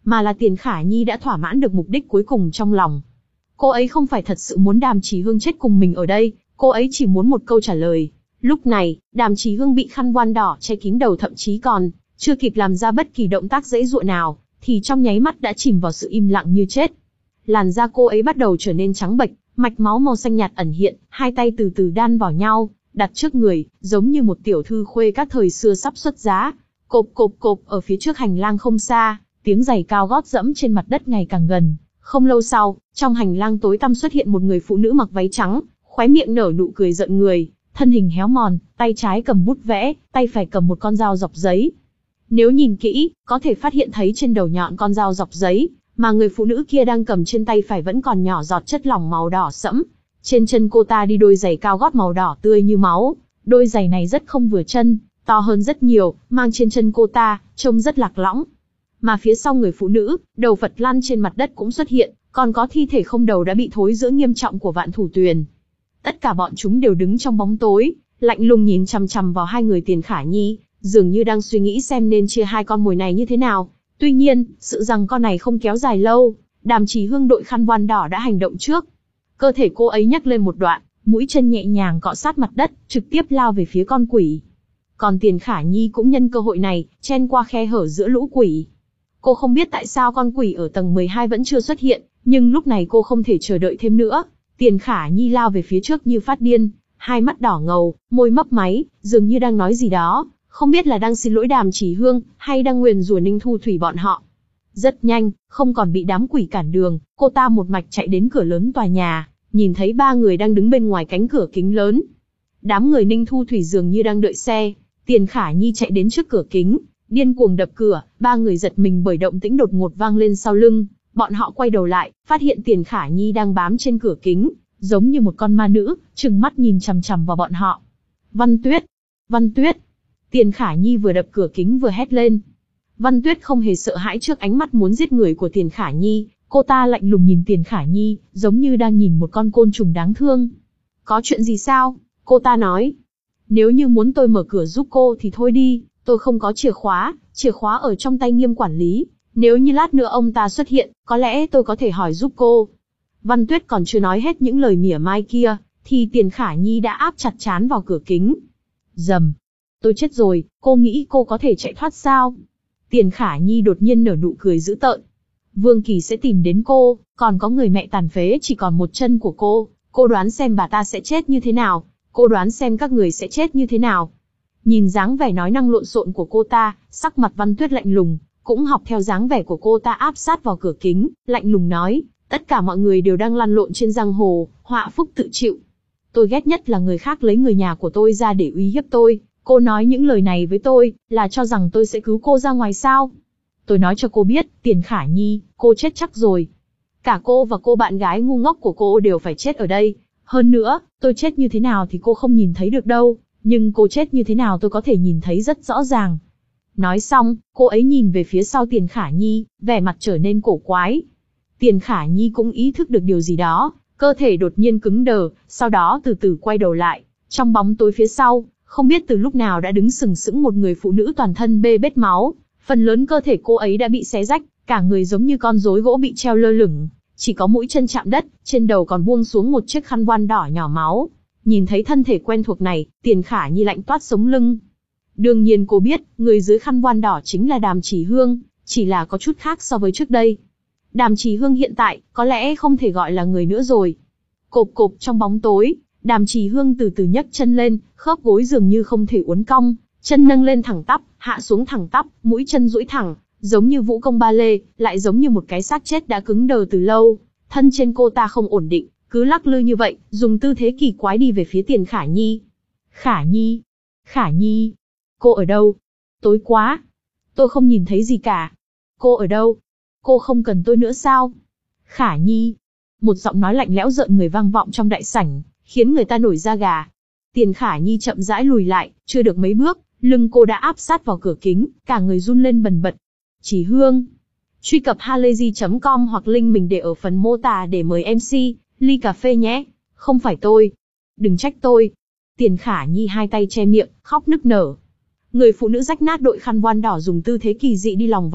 mà là Tiền Khả Nhi đã thỏa mãn được mục đích cuối cùng trong lòng. Cô ấy không phải thật sự muốn Đàm Chỉ Hương chết cùng mình ở đây, cô ấy chỉ muốn một câu trả lời. Lúc này, Đàm Chỉ Hương bị khăn voan đỏ che kín đầu, thậm chí còn chưa kịp làm ra bất kỳ động tác giãy giụa nào, thì trong nháy mắt đã chìm vào sự im lặng như chết. Làn da cô ấy bắt đầu trở nên trắng bệch, mạch máu màu xanh nhạt ẩn hiện, hai tay từ từ đan vào nhau, đặt trước người, giống như một tiểu thư khuê các thời xưa sắp xuất giá. Cộp cộp cộp, ở phía trước hành lang không xa, tiếng giày cao gót dẫm trên mặt đất ngày càng gần. Không lâu sau, trong hành lang tối tăm xuất hiện một người phụ nữ mặc váy trắng, khóe miệng nở nụ cười rợn người, thân hình héo mòn, tay trái cầm bút vẽ, tay phải cầm một con dao dọc giấy. Nếu nhìn kỹ, có thể phát hiện thấy trên đầu nhọn con dao dọc giấy, mà người phụ nữ kia đang cầm trên tay phải vẫn còn nhỏ giọt chất lỏng màu đỏ sẫm. Trên chân cô ta đi đôi giày cao gót màu đỏ tươi như máu, đôi giày này rất không vừa chân, to hơn rất nhiều, mang trên chân cô ta, trông rất lạc lõng. Mà phía sau người phụ nữ, đầu Phật lăn trên mặt đất cũng xuất hiện, còn có thi thể không đầu đã bị thối rữa nghiêm trọng của Vạn Thủ Tuyền. Tất cả bọn chúng đều đứng trong bóng tối, lạnh lùng nhìn chằm chằm vào hai người Tiền Khả Nhi, dường như đang suy nghĩ xem nên chia hai con mồi này như thế nào. Tuy nhiên, sự rằng con này không kéo dài lâu, Đàm Chỉ Hương đội khăn voan đỏ đã hành động trước. Cơ thể cô ấy nhấc lên một đoạn, mũi chân nhẹ nhàng cọ sát mặt đất, trực tiếp lao về phía con quỷ. Còn Tiền Khả Nhi cũng nhân cơ hội này, chen qua khe hở giữa lũ quỷ. Cô không biết tại sao con quỷ ở tầng mười hai vẫn chưa xuất hiện, nhưng lúc này cô không thể chờ đợi thêm nữa. Tiền Khả Nhi lao về phía trước như phát điên, hai mắt đỏ ngầu, môi mấp máy, dường như đang nói gì đó, không biết là đang xin lỗi Đàm Chỉ Hương, hay đang nguyền rủa Ninh Thu Thủy bọn họ. Rất nhanh, không còn bị đám quỷ cản đường, cô ta một mạch chạy đến cửa lớn tòa nhà, nhìn thấy ba người đang đứng bên ngoài cánh cửa kính lớn. Đám người Ninh Thu Thủy dường như đang đợi xe. Tiền Khả Nhi chạy đến trước cửa kính, điên cuồng đập cửa, ba người giật mình bởi động tĩnh đột ngột vang lên sau lưng. Bọn họ quay đầu lại, phát hiện Tiền Khả Nhi đang bám trên cửa kính, giống như một con ma nữ, trừng mắt nhìn chằm chằm vào bọn họ. Văn Tuyết! Văn Tuyết! Tiền Khả Nhi vừa đập cửa kính vừa hét lên. Văn Tuyết không hề sợ hãi trước ánh mắt muốn giết người của Tiền Khả Nhi, cô ta lạnh lùng nhìn Tiền Khả Nhi, giống như đang nhìn một con côn trùng đáng thương. Có chuyện gì sao? Cô ta nói. Nếu như muốn tôi mở cửa giúp cô thì thôi đi, tôi không có chìa khóa, chìa khóa ở trong tay Nghiêm quản lý. Nếu như lát nữa ông ta xuất hiện, có lẽ tôi có thể hỏi giúp cô. Văn Tuyết còn chưa nói hết những lời mỉa mai kia, thì Tiền Khả Nhi đã áp chặt trán vào cửa kính. Rầm. Tôi chết rồi, cô nghĩ cô có thể chạy thoát sao? Tiền Khả Nhi đột nhiên nở nụ cười dữ tợn. Vương Kỳ sẽ tìm đến cô, còn có người mẹ tàn phế chỉ còn một chân của cô. Cô đoán xem bà ta sẽ chết như thế nào? Cô đoán xem các người sẽ chết như thế nào? Nhìn dáng vẻ nói năng lộn xộn của cô ta, sắc mặt Văn Tuyết lạnh lùng, cũng học theo dáng vẻ của cô ta áp sát vào cửa kính, lạnh lùng nói, tất cả mọi người đều đang lăn lộn trên giang hồ, họa phúc tự chịu. Tôi ghét nhất là người khác lấy người nhà của tôi ra để uy hiếp tôi. Cô nói những lời này với tôi, là cho rằng tôi sẽ cứu cô ra ngoài sao? Tôi nói cho cô biết, Tiền Khả Nhi, cô chết chắc rồi. Cả cô và cô bạn gái ngu ngốc của cô đều phải chết ở đây. Hơn nữa, tôi chết như thế nào thì cô không nhìn thấy được đâu, nhưng cô chết như thế nào tôi có thể nhìn thấy rất rõ ràng. Nói xong, cô ấy nhìn về phía sau Tiền Khả Nhi, vẻ mặt trở nên cổ quái. Tiền Khả Nhi cũng ý thức được điều gì đó, cơ thể đột nhiên cứng đờ, sau đó từ từ quay đầu lại. Trong bóng tối phía sau, không biết từ lúc nào đã đứng sừng sững một người phụ nữ toàn thân bê bết máu, phần lớn cơ thể cô ấy đã bị xé rách, cả người giống như con rối gỗ bị treo lơ lửng, chỉ có mũi chân chạm đất, trên đầu còn buông xuống một chiếc khăn voan đỏ nhỏ máu. Nhìn thấy thân thể quen thuộc này, Tiền Khả Nhi lạnh toát sống lưng. Đương nhiên cô biết, người dưới khăn voan đỏ chính là Đàm Chỉ Hương, chỉ là có chút khác so với trước đây. Đàm Chỉ Hương hiện tại, có lẽ không thể gọi là người nữa rồi. Cộp cộp trong bóng tối, Đàm Chỉ Hương từ từ nhấc chân lên, khớp gối dường như không thể uốn cong, chân nâng lên thẳng tắp, hạ xuống thẳng tắp, mũi chân duỗi thẳng, giống như vũ công ba lê, lại giống như một cái xác chết đã cứng đờ từ lâu. Thân trên cô ta không ổn định, cứ lắc lư như vậy, dùng tư thế kỳ quái đi về phía Tiền Khả Nhi. Khả Nhi, Khả Nhi, cô ở đâu? Tối quá, tôi không nhìn thấy gì cả. Cô ở đâu? Cô không cần tôi nữa sao? Khả Nhi, một giọng nói lạnh lẽo rợn người vang vọng trong đại sảnh, khiến người ta nổi da gà. Tiền Khả Nhi chậm rãi lùi lại, chưa được mấy bước, lưng cô đã áp sát vào cửa kính, cả người run lên bần bật. Chỉ Hương. Truy cập halayzi chấm com hoặc link mình để ở phần mô tả để mời em xê, ly cà phê nhé. Không phải tôi. Đừng trách tôi. Tiền Khả Nhi hai tay che miệng, khóc nức nở. Người phụ nữ rách nát đội khăn voan đỏ dùng tư thế kỳ dị đi lòng vòng,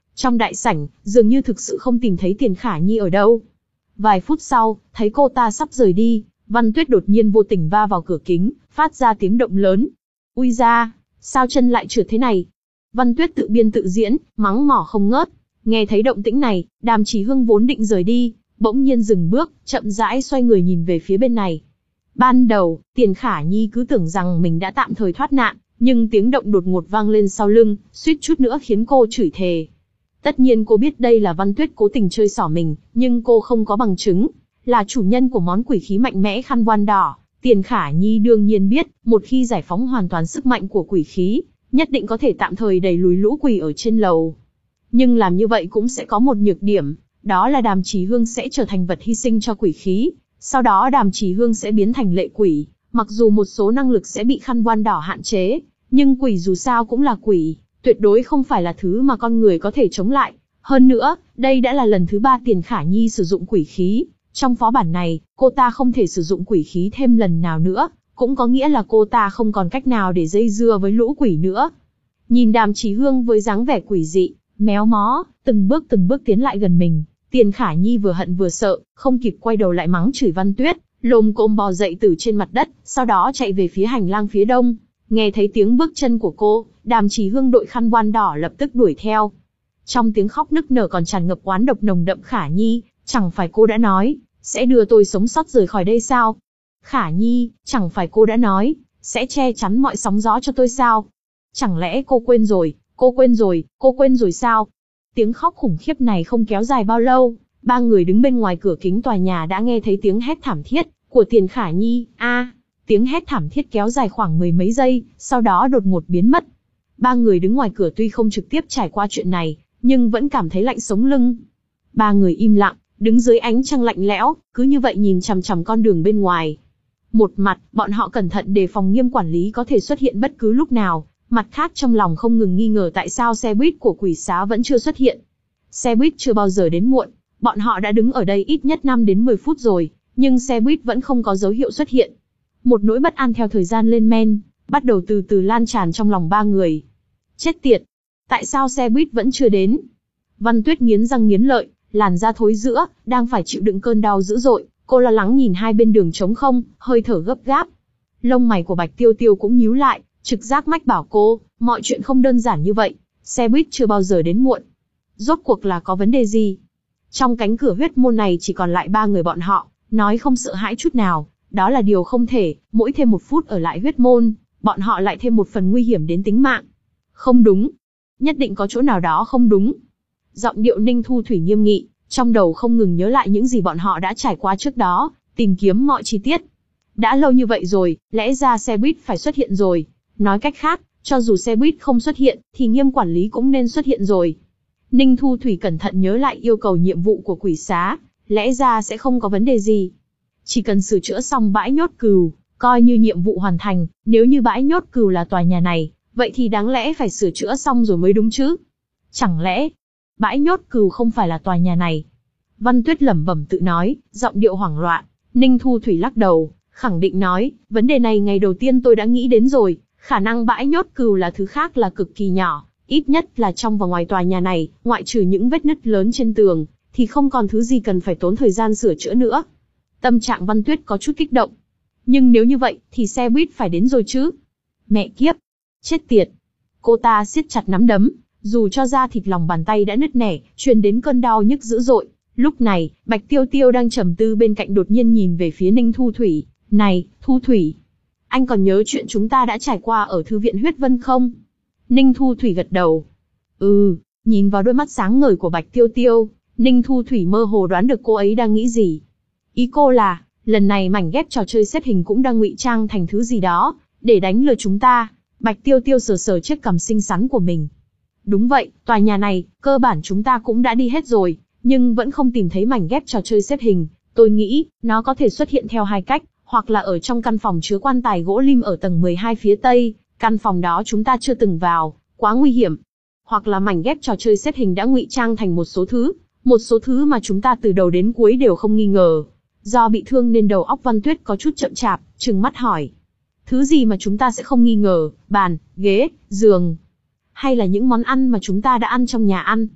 Trong đại sảnh, dường như thực sự không tìm thấy Tiền Khả Nhi ở đâu. Vài phút sau, thấy cô ta sắp rời đi, Văn Tuyết đột nhiên vô tình va vào cửa kính, phát ra tiếng động lớn. Ui da, sao chân lại trượt thế này? Văn Tuyết tự biên tự diễn, mắng mỏ không ngớt. Nghe thấy động tĩnh này, Đàm Chỉ Hương vốn định rời đi, bỗng nhiên dừng bước, chậm rãi xoay người nhìn về phía bên này. Ban đầu, Tiền Khả Nhi cứ tưởng rằng mình đã tạm thời thoát nạn, nhưng tiếng động đột ngột vang lên sau lưng, suýt chút nữa khiến cô chửi thề. Tất nhiên cô biết đây là Văn Tuyết cố tình chơi xỏ mình, nhưng cô không có bằng chứng. Là chủ nhân của món quỷ khí mạnh mẽ khăn voan đỏ, Tiền Khả Nhi đương nhiên biết, một khi giải phóng hoàn toàn sức mạnh của quỷ khí, nhất định có thể tạm thời đẩy lùi lũ quỷ ở trên lầu. Nhưng làm như vậy cũng sẽ có một nhược điểm, đó là Đàm Chỉ Hương sẽ trở thành vật hy sinh cho quỷ khí, sau đó Đàm Chỉ Hương sẽ biến thành lệ quỷ, mặc dù một số năng lực sẽ bị khăn voan đỏ hạn chế, nhưng quỷ dù sao cũng là quỷ, tuyệt đối không phải là thứ mà con người có thể chống lại. Hơn nữa, đây đã là lần thứ ba Tiền Khả Nhi sử dụng quỷ khí, trong phó bản này, cô ta không thể sử dụng quỷ khí thêm lần nào nữa, cũng có nghĩa là cô ta không còn cách nào để dây dưa với lũ quỷ nữa. Nhìn Đàm Chỉ Hương với dáng vẻ quỷ dị, méo mó, từng bước từng bước tiến lại gần mình, Tiền Khả Nhi vừa hận vừa sợ, không kịp quay đầu lại mắng chửi Văn Tuyết, lồm cồm bò dậy từ trên mặt đất, sau đó chạy về phía hành lang phía đông. Nghe thấy tiếng bước chân của cô, Đàm Chỉ Hương đội khăn voan đỏ lập tức đuổi theo. Trong tiếng khóc nức nở còn tràn ngập oán độc nồng đậm. Khả Nhi, chẳng phải cô đã nói, sẽ đưa tôi sống sót rời khỏi đây sao? Khả Nhi, chẳng phải cô đã nói, sẽ che chắn mọi sóng gió cho tôi sao? Chẳng lẽ cô quên rồi, cô quên rồi, cô quên rồi sao? Tiếng khóc khủng khiếp này không kéo dài bao lâu, ba người đứng bên ngoài cửa kính tòa nhà đã nghe thấy tiếng hét thảm thiết của Tiền Khả Nhi. A, tiếng hét thảm thiết kéo dài khoảng mười mấy giây, sau đó đột ngột biến mất. Ba người đứng ngoài cửa tuy không trực tiếp trải qua chuyện này, nhưng vẫn cảm thấy lạnh sống lưng. Ba người im lặng, đứng dưới ánh trăng lạnh lẽo, cứ như vậy nhìn chằm chằm con đường bên ngoài. Một mặt, bọn họ cẩn thận đề phòng Nghiêm quản lý có thể xuất hiện bất cứ lúc nào, mặt khác trong lòng không ngừng nghi ngờ tại sao xe buýt của quỷ xá vẫn chưa xuất hiện. Xe buýt chưa bao giờ đến muộn, bọn họ đã đứng ở đây ít nhất năm đến mười phút rồi, nhưng xe buýt vẫn không có dấu hiệu xuất hiện. Một nỗi bất an theo thời gian lên men, bắt đầu từ từ lan tràn trong lòng ba người. Chết tiệt! Tại sao xe buýt vẫn chưa đến? Văn Tuyết nghiến răng nghiến lợi, làn da thối rữa, đang phải chịu đựng cơn đau dữ dội, cô lo lắng nhìn hai bên đường trống không, hơi thở gấp gáp. Lông mày của Bạch Tiêu Tiêu cũng nhíu lại, trực giác mách bảo cô, mọi chuyện không đơn giản như vậy, xe buýt chưa bao giờ đến muộn. Rốt cuộc là có vấn đề gì? Trong cánh cửa huyết môn này chỉ còn lại ba người bọn họ, nói không sợ hãi chút nào, đó là điều không thể, mỗi thêm một phút ở lại huyết môn, bọn họ lại thêm một phần nguy hiểm đến tính mạng. Không đúng, nhất định có chỗ nào đó không đúng. Giọng điệu Ninh Thu Thủy nghiêm nghị, trong đầu không ngừng nhớ lại những gì bọn họ đã trải qua trước đó, tìm kiếm mọi chi tiết. Đã lâu như vậy rồi, lẽ ra xe buýt phải xuất hiện rồi. Nói cách khác, cho dù xe buýt không xuất hiện, thì Nghiêm quản lý cũng nên xuất hiện rồi. Ninh Thu Thủy cẩn thận nhớ lại yêu cầu nhiệm vụ của quỷ xá, lẽ ra sẽ không có vấn đề gì. Chỉ cần sửa chữa xong bãi nhốt cừu, coi như nhiệm vụ hoàn thành. Nếu như bãi nhốt cừu là tòa nhà này, vậy thì đáng lẽ phải sửa chữa xong rồi mới đúng chứ. Chẳng lẽ bãi nhốt cừu không phải là tòa nhà này? Văn Tuyết lẩm bẩm tự nói, giọng điệu hoảng loạn. Ninh Thu Thủy lắc đầu, khẳng định nói, vấn đề này ngày đầu tiên tôi đã nghĩ đến rồi, khả năng bãi nhốt cừu là thứ khác là cực kỳ nhỏ, ít nhất là trong và ngoài tòa nhà này, ngoại trừ những vết nứt lớn trên tường, thì không còn thứ gì cần phải tốn thời gian sửa chữa nữa. Tâm trạng Văn Tuyết có chút kích động. Nhưng nếu như vậy, thì xe buýt phải đến rồi chứ. Mẹ kiếp! Chết tiệt! Cô ta siết chặt nắm đấm, dù cho da thịt lòng bàn tay đã nứt nẻ, truyền đến cơn đau nhức dữ dội. Lúc này, Bạch Tiêu Tiêu đang trầm tư bên cạnh đột nhiên nhìn về phía Ninh Thu Thủy. Này, Thu Thủy! Anh còn nhớ chuyện chúng ta đã trải qua ở thư viện Huyết Vân không? Ninh Thu Thủy gật đầu. Ừ, nhìn vào đôi mắt sáng ngời của Bạch Tiêu Tiêu, Ninh Thu Thủy mơ hồ đoán được cô ấy đang nghĩ gì. Ý cô là, lần này mảnh ghép trò chơi xếp hình cũng đang ngụy trang thành thứ gì đó, để đánh lừa chúng ta. Bạch Tiêu Tiêu sờ sờ chiếc cằm xinh xắn của mình. Đúng vậy, tòa nhà này, cơ bản chúng ta cũng đã đi hết rồi, nhưng vẫn không tìm thấy mảnh ghép trò chơi xếp hình. Tôi nghĩ, nó có thể xuất hiện theo hai cách, hoặc là ở trong căn phòng chứa quan tài gỗ lim ở tầng mười hai phía tây, căn phòng đó chúng ta chưa từng vào, quá nguy hiểm. Hoặc là mảnh ghép trò chơi xếp hình đã ngụy trang thành một số thứ, một số thứ mà chúng ta từ đầu đến cuối đều không nghi ngờ. Do bị thương nên đầu óc Văn Tuyết có chút chậm chạp, trừng mắt hỏi. Thứ gì mà chúng ta sẽ không nghi ngờ, bàn, ghế, giường, hay là những món ăn mà chúng ta đã ăn trong nhà ăn?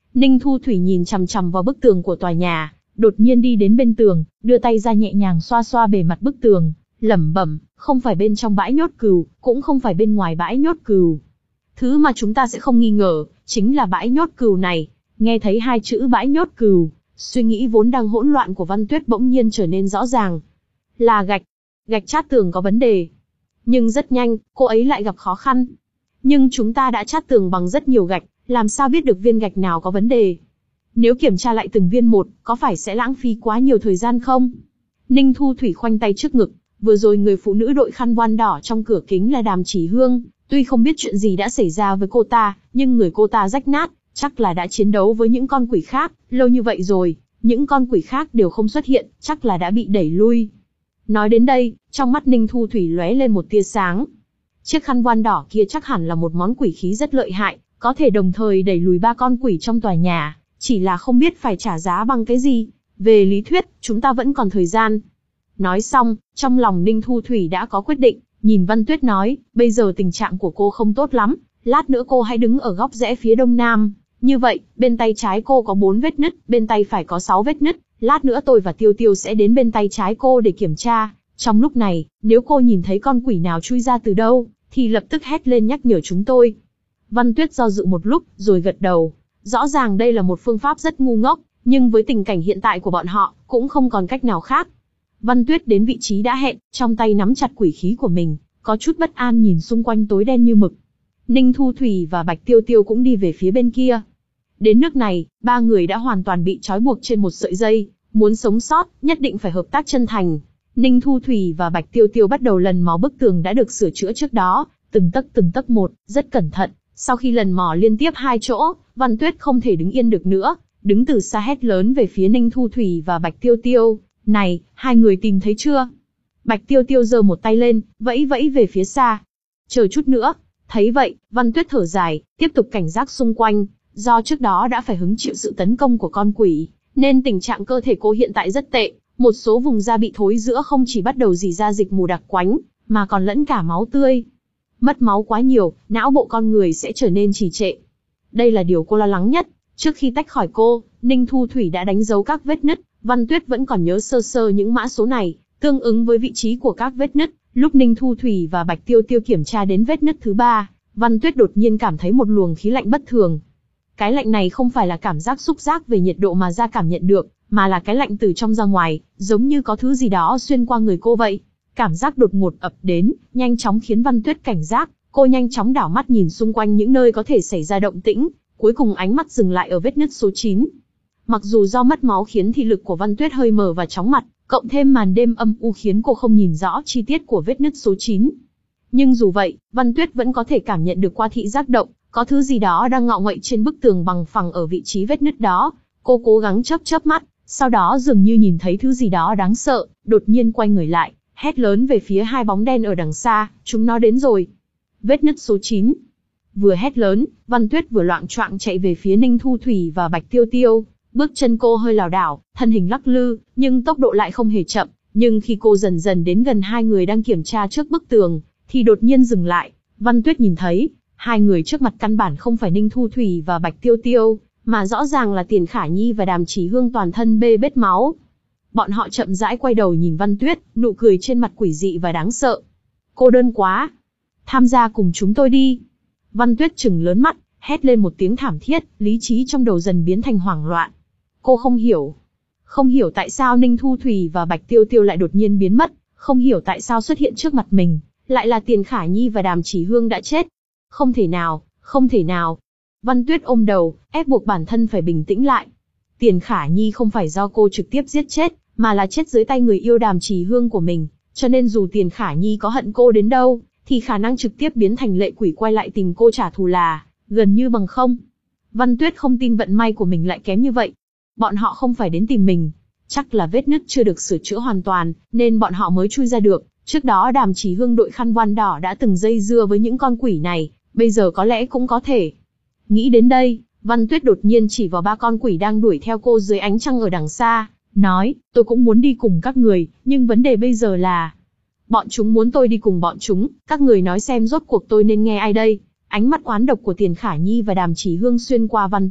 Ninh Thu Thủy nhìn chằm chằm vào bức tường của tòa nhà, đột nhiên đi đến bên tường, đưa tay ra nhẹ nhàng xoa xoa bề mặt bức tường, lẩm bẩm, không phải bên trong bãi nhốt cừu, cũng không phải bên ngoài bãi nhốt cừu. Thứ mà chúng ta sẽ không nghi ngờ, chính là bãi nhốt cừu này. Nghe thấy hai chữ bãi nhốt cừu, suy nghĩ vốn đang hỗn loạn của Văn Tuyết bỗng nhiên trở nên rõ ràng. Là gạch, gạch chát tường có vấn đề. Nhưng rất nhanh, cô ấy lại gặp khó khăn. Nhưng chúng ta đã chát tường bằng rất nhiều gạch, làm sao biết được viên gạch nào có vấn đề? Nếu kiểm tra lại từng viên một, có phải sẽ lãng phí quá nhiều thời gian không? Ninh Thu Thủy khoanh tay trước ngực, vừa rồi người phụ nữ đội khăn voan đỏ trong cửa kính là Đàm Chỉ Hương, tuy không biết chuyện gì đã xảy ra với cô ta, nhưng người cô ta rách nát, chắc là đã chiến đấu với những con quỷ khác, lâu như vậy rồi, những con quỷ khác đều không xuất hiện, chắc là đã bị đẩy lui. Nói đến đây, trong mắt Ninh Thu Thủy lóe lên một tia sáng. Chiếc khăn voan đỏ kia chắc hẳn là một món quỷ khí rất lợi hại, có thể đồng thời đẩy lùi ba con quỷ trong tòa nhà, chỉ là không biết phải trả giá bằng cái gì. Về lý thuyết, chúng ta vẫn còn thời gian. Nói xong, trong lòng Ninh Thu Thủy đã có quyết định, nhìn Văn Tuyết nói, bây giờ tình trạng của cô không tốt lắm, lát nữa cô hãy đứng ở góc rẽ phía đông nam. Như vậy, bên tay trái cô có bốn vết nứt, bên tay phải có sáu vết nứt, lát nữa tôi và Tiêu Tiêu sẽ đến bên tay trái cô để kiểm tra. Trong lúc này, nếu cô nhìn thấy con quỷ nào chui ra từ đâu, thì lập tức hét lên nhắc nhở chúng tôi. Văn Tuyết do dự một lúc, rồi gật đầu. Rõ ràng đây là một phương pháp rất ngu ngốc, nhưng với tình cảnh hiện tại của bọn họ, cũng không còn cách nào khác. Văn Tuyết đến vị trí đã hẹn, trong tay nắm chặt quỷ khí của mình, có chút bất an nhìn xung quanh tối đen như mực. Ninh Thu Thủy và Bạch Tiêu Tiêu cũng đi về phía bên kia. Đến nước này, ba người đã hoàn toàn bị trói buộc trên một sợi dây, muốn sống sót, nhất định phải hợp tác chân thành. Ninh Thu Thủy và Bạch Tiêu Tiêu bắt đầu lần mò bức tường đã được sửa chữa trước đó, từng tấc từng tấc một, rất cẩn thận. Sau khi lần mò liên tiếp hai chỗ, Văn Tuyết không thể đứng yên được nữa, đứng từ xa hét lớn về phía Ninh Thu Thủy và Bạch Tiêu Tiêu. Này, hai người tìm thấy chưa? Bạch Tiêu Tiêu giơ một tay lên, vẫy vẫy về phía xa. Chờ chút nữa. Thấy vậy, Văn Tuyết thở dài, tiếp tục cảnh giác xung quanh. Do trước đó đã phải hứng chịu sự tấn công của con quỷ, nên tình trạng cơ thể cô hiện tại rất tệ. Một số vùng da bị thối rữa không chỉ bắt đầu rỉ ra dịch mù đặc quánh, mà còn lẫn cả máu tươi. Mất máu quá nhiều, não bộ con người sẽ trở nên trì trệ. Đây là điều cô lo lắng nhất. Trước khi tách khỏi cô, Ninh Thu Thủy đã đánh dấu các vết nứt. Văn Tuyết vẫn còn nhớ sơ sơ những mã số này, tương ứng với vị trí của các vết nứt. Lúc Ninh Thu Thủy và Bạch Tiêu Tiêu kiểm tra đến vết nứt thứ ba, Văn Tuyết đột nhiên cảm thấy một luồng khí lạnh bất thường. Cái lạnh này không phải là cảm giác xúc giác về nhiệt độ mà da cảm nhận được, mà là cái lạnh từ trong ra ngoài, giống như có thứ gì đó xuyên qua người cô vậy. Cảm giác đột ngột ập đến, nhanh chóng khiến Văn Tuyết cảnh giác, cô nhanh chóng đảo mắt nhìn xung quanh những nơi có thể xảy ra động tĩnh, cuối cùng ánh mắt dừng lại ở vết nứt số chín. Mặc dù do mất máu khiến thị lực của Văn Tuyết hơi mờ và chóng mặt, cộng thêm màn đêm âm u khiến cô không nhìn rõ chi tiết của vết nứt số chín. Nhưng dù vậy, Văn Tuyết vẫn có thể cảm nhận được qua thị giác động, có thứ gì đó đang ngọ nguậy trên bức tường bằng phẳng ở vị trí vết nứt đó. Cô cố gắng chớp chớp mắt, sau đó dường như nhìn thấy thứ gì đó đáng sợ, đột nhiên quay người lại, hét lớn về phía hai bóng đen ở đằng xa, chúng nó đến rồi. Vết nứt số chín. Vừa hét lớn, Văn Tuyết vừa loạng choạng chạy về phía Ninh Thu Thủy và Bạch Tiêu Tiêu. Bước chân cô hơi lảo đảo, thân hình lắc lư, nhưng tốc độ lại không hề chậm. Nhưng khi cô dần dần đến gần hai người đang kiểm tra trước bức tường, thì đột nhiên dừng lại. Văn Tuyết nhìn thấy, hai người trước mặt căn bản không phải Ninh Thu Thủy và Bạch Tiêu Tiêu, mà rõ ràng là Tiền Khả Nhi và Đàm Chỉ Hương toàn thân bê bết máu. Bọn họ chậm rãi quay đầu nhìn Văn Tuyết, nụ cười trên mặt quỷ dị và đáng sợ. Cô đơn quá. Tham gia cùng chúng tôi đi. Văn Tuyết trừng lớn mắt, hét lên một tiếng thảm thiết, lý trí trong đầu dần biến thành hoảng loạn. Cô không hiểu. Không hiểu tại sao Ninh Thu Thủy và Bạch Tiêu Tiêu lại đột nhiên biến mất, không hiểu tại sao xuất hiện trước mặt mình, lại là Tiền Khả Nhi và Đàm Chỉ Hương đã chết. Không thể nào, không thể nào. Văn Tuyết ôm đầu, ép buộc bản thân phải bình tĩnh lại. Tiền Khả Nhi không phải do cô trực tiếp giết chết, mà là chết dưới tay người yêu Đàm Chỉ Hương của mình, cho nên dù Tiền Khả Nhi có hận cô đến đâu, thì khả năng trực tiếp biến thành lệ quỷ quay lại tìm cô trả thù là gần như bằng không. Văn Tuyết không tin vận may của mình lại kém như vậy. Bọn họ không phải đến tìm mình, chắc là vết nứt chưa được sửa chữa hoàn toàn, nên bọn họ mới chui ra được. Trước đó Đàm Chỉ Hương đội khăn voan đỏ đã từng dây dưa với những con quỷ này, bây giờ có lẽ cũng có thể. Nghĩ đến đây, Văn Tuyết đột nhiên chỉ vào ba con quỷ đang đuổi theo cô dưới ánh trăng ở đằng xa, nói, tôi cũng muốn đi cùng các người, nhưng vấn đề bây giờ là... Bọn chúng muốn tôi đi cùng bọn chúng, các người nói xem rốt cuộc tôi nên nghe ai đây? Ánh mắt oán độc của Tiền Khả Nhi và Đàm Chỉ Hương xuyên qua Văn Tuyết,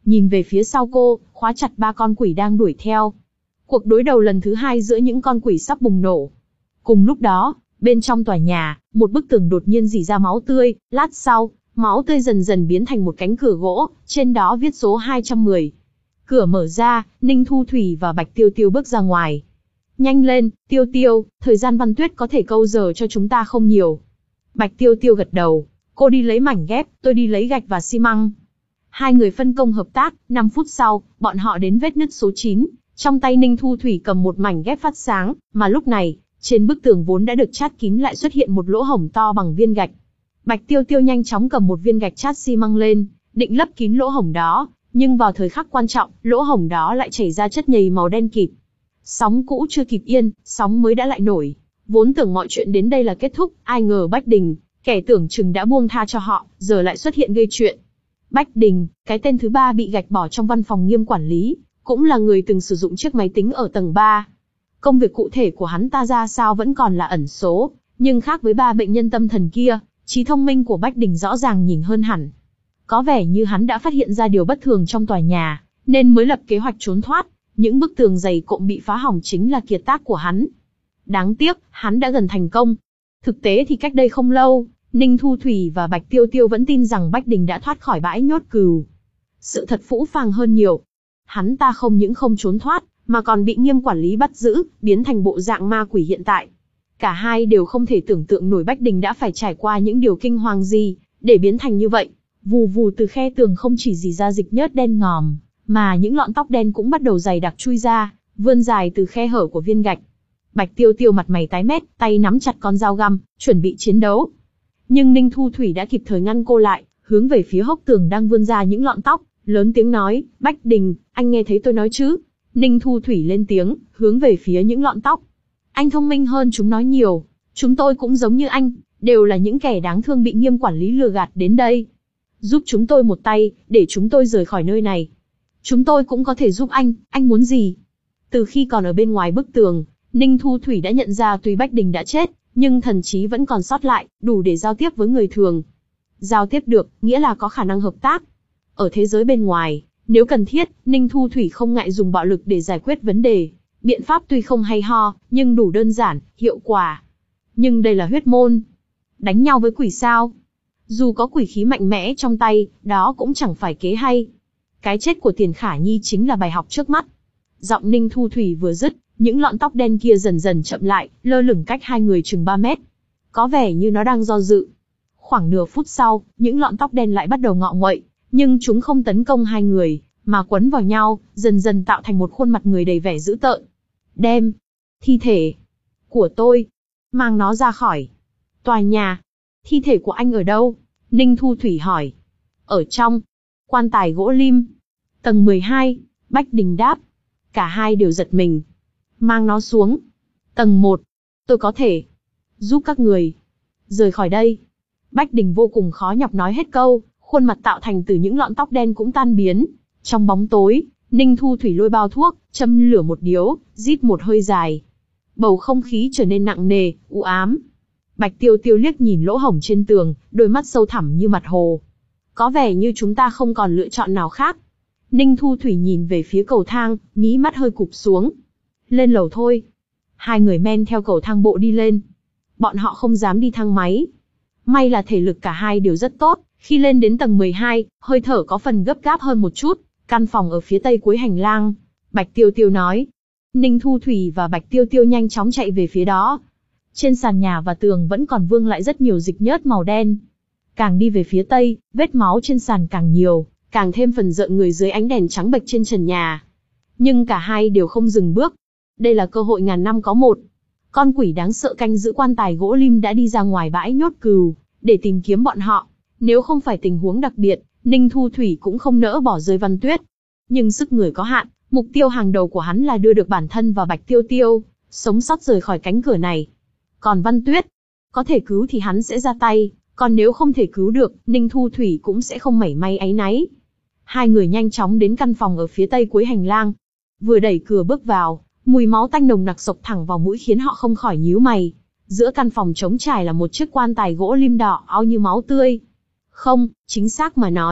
nhìn về phía sau cô, khóa chặt ba con quỷ đang đuổi theo. Cuộc đối đầu lần thứ hai giữa những con quỷ sắp bùng nổ. Cùng lúc đó, bên trong tòa nhà, một bức tường đột nhiên rỉ ra máu tươi, lát sau, máu tươi dần dần biến thành một cánh cửa gỗ, trên đó viết số hai trăm mười. Cửa mở ra, Ninh Thu Thủy và Bạch Tiêu Tiêu bước ra ngoài. Nhanh lên, Tiêu Tiêu, thời gian Văn Tuyết có thể câu giờ cho chúng ta không nhiều. Bạch Tiêu Tiêu gật đầu, cô đi lấy mảnh ghép, tôi đi lấy gạch và xi măng. Hai người phân công hợp tác, năm phút sau, bọn họ đến vết nứt số chín, trong tay Ninh Thu Thủy cầm một mảnh ghép phát sáng, mà lúc này, trên bức tường vốn đã được chát kín lại xuất hiện một lỗ hổng to bằng viên gạch. Bạch Tiêu Tiêu nhanh chóng cầm một viên gạch chát xi măng lên, định lấp kín lỗ hổng đó, nhưng vào thời khắc quan trọng, lỗ hổng đó lại chảy ra chất nhầy màu đen kịt. Sóng cũ chưa kịp yên, sóng mới đã lại nổi. Vốn tưởng mọi chuyện đến đây là kết thúc, ai ngờ Bách Đình, kẻ tưởng chừng đã buông tha cho họ, giờ lại xuất hiện gây chuyện. Bách Đình, cái tên thứ ba bị gạch bỏ trong văn phòng Nghiêm quản lý, cũng là người từng sử dụng chiếc máy tính ở tầng ba. Công việc cụ thể của hắn ta ra sao vẫn còn là ẩn số, nhưng khác với ba bệnh nhân tâm thần kia, trí thông minh của Bách Đình rõ ràng nhìn hơn hẳn. Có vẻ như hắn đã phát hiện ra điều bất thường trong tòa nhà, nên mới lập kế hoạch trốn thoát. Những bức tường dày cộm bị phá hỏng chính là kiệt tác của hắn. Đáng tiếc, hắn đã gần thành công. Thực tế thì cách đây không lâu, Ninh Thu Thủy và Bạch Tiêu Tiêu vẫn tin rằng Bách Đình đã thoát khỏi bãi nhốt cừu. Sự thật phũ phàng hơn nhiều. Hắn ta không những không trốn thoát, mà còn bị Nghiêm quản lý bắt giữ, biến thành bộ dạng ma quỷ hiện tại. Cả hai đều không thể tưởng tượng nổi Bách Đình đã phải trải qua những điều kinh hoàng gì, để biến thành như vậy. Vù vù từ khe tường không chỉ rỉ ra dịch nhớt đen ngòm, mà những lọn tóc đen cũng bắt đầu dày đặc chui ra, vươn dài từ khe hở của viên gạch. Bạch Tiêu Tiêu mặt mày tái mét, tay nắm chặt con dao găm, chuẩn bị chiến đấu. Nhưng Ninh Thu Thủy đã kịp thời ngăn cô lại, hướng về phía hốc tường đang vươn ra những lọn tóc, lớn tiếng nói, Bách Đình, anh nghe thấy tôi nói chứ? Ninh Thu Thủy lên tiếng, hướng về phía những lọn tóc. Anh thông minh hơn chúng nói nhiều, chúng tôi cũng giống như anh, đều là những kẻ đáng thương bị Nghiêm quản lý lừa gạt đến đây. Giúp chúng tôi một tay, để chúng tôi rời khỏi nơi này. Chúng tôi cũng có thể giúp anh, anh muốn gì? Từ khi còn ở bên ngoài bức tường, Ninh Thu Thủy đã nhận ra tuy Bách Đình đã chết, nhưng thần trí vẫn còn sót lại, đủ để giao tiếp với người thường. Giao tiếp được, nghĩa là có khả năng hợp tác. Ở thế giới bên ngoài, nếu cần thiết, Ninh Thu Thủy không ngại dùng bạo lực để giải quyết vấn đề. Biện pháp tuy không hay ho, nhưng đủ đơn giản, hiệu quả. Nhưng đây là huyết môn. Đánh nhau với quỷ sao? Dù có quỷ khí mạnh mẽ trong tay, đó cũng chẳng phải kế hay. Cái chết của Tiền Khả Nhi chính là bài học trước mắt. Giọng Ninh Thu Thủy vừa dứt, những lọn tóc đen kia dần dần chậm lại, lơ lửng cách hai người chừng ba mét. Có vẻ như nó đang do dự. Khoảng nửa phút sau, những lọn tóc đen lại bắt đầu ngọ nguậy, nhưng chúng không tấn công hai người, mà quấn vào nhau, dần dần tạo thành một khuôn mặt người đầy vẻ dữ tợn. Đem thi thể của tôi, mang nó ra khỏi tòa nhà. Thi thể của anh ở đâu? Ninh Thu Thủy hỏi. Ở trong quan tài gỗ lim, tầng mười hai, Bách Đình đáp. Cả hai đều giật mình. Mang nó xuống. Tầng một, tôi có thể giúp các người rời khỏi đây. Bách Đình vô cùng khó nhọc nói hết câu, khuôn mặt tạo thành từ những lọn tóc đen cũng tan biến. Trong bóng tối, Ninh Thu Thủy lôi bao thuốc, châm lửa một điếu, rít một hơi dài. Bầu không khí trở nên nặng nề, u ám. Bạch Tiêu Tiêu liếc nhìn lỗ hổng trên tường, đôi mắt sâu thẳm như mặt hồ. Có vẻ như chúng ta không còn lựa chọn nào khác. Ninh Thu Thủy nhìn về phía cầu thang, mí mắt hơi cụp xuống. Lên lầu thôi. Hai người men theo cầu thang bộ đi lên. Bọn họ không dám đi thang máy. May là thể lực cả hai đều rất tốt. Khi lên đến tầng mười hai, hơi thở có phần gấp gáp hơn một chút. Căn phòng ở phía tây cuối hành lang. Bạch Tiêu Tiêu nói. Ninh Thu Thủy và Bạch Tiêu Tiêu nhanh chóng chạy về phía đó. Trên sàn nhà và tường vẫn còn vương lại rất nhiều dịch nhớt màu đen. Càng đi về phía tây, vết máu trên sàn càng nhiều, càng thêm phần rợn người dưới ánh đèn trắng bệch trên trần nhà. Nhưng cả hai đều không dừng bước. Đây là cơ hội ngàn năm có một. Con quỷ đáng sợ canh giữ quan tài gỗ lim đã đi ra ngoài bãi nhốt cừu, để tìm kiếm bọn họ. Nếu không phải tình huống đặc biệt, Ninh Thu Thủy cũng không nỡ bỏ rơi Văn Tuyết. Nhưng sức người có hạn, mục tiêu hàng đầu của hắn là đưa được bản thân và Bạch Tiêu Tiêu sống sót rời khỏi cánh cửa này. Còn Văn Tuyết, có thể cứu thì hắn sẽ ra tay, còn nếu không thể cứu được, Ninh Thu Thủy cũng sẽ không mảy may áy náy. Hai người nhanh chóng đến căn phòng ở phía tây cuối hành lang. Vừa đẩy cửa bước vào, mùi máu tanh nồng nặc xộc thẳng vào mũi khiến họ không khỏi nhíu mày. Giữa căn phòng trống trải là một chiếc quan tài gỗ lim đỏ au như máu tươi. Không, chính xác mà nói,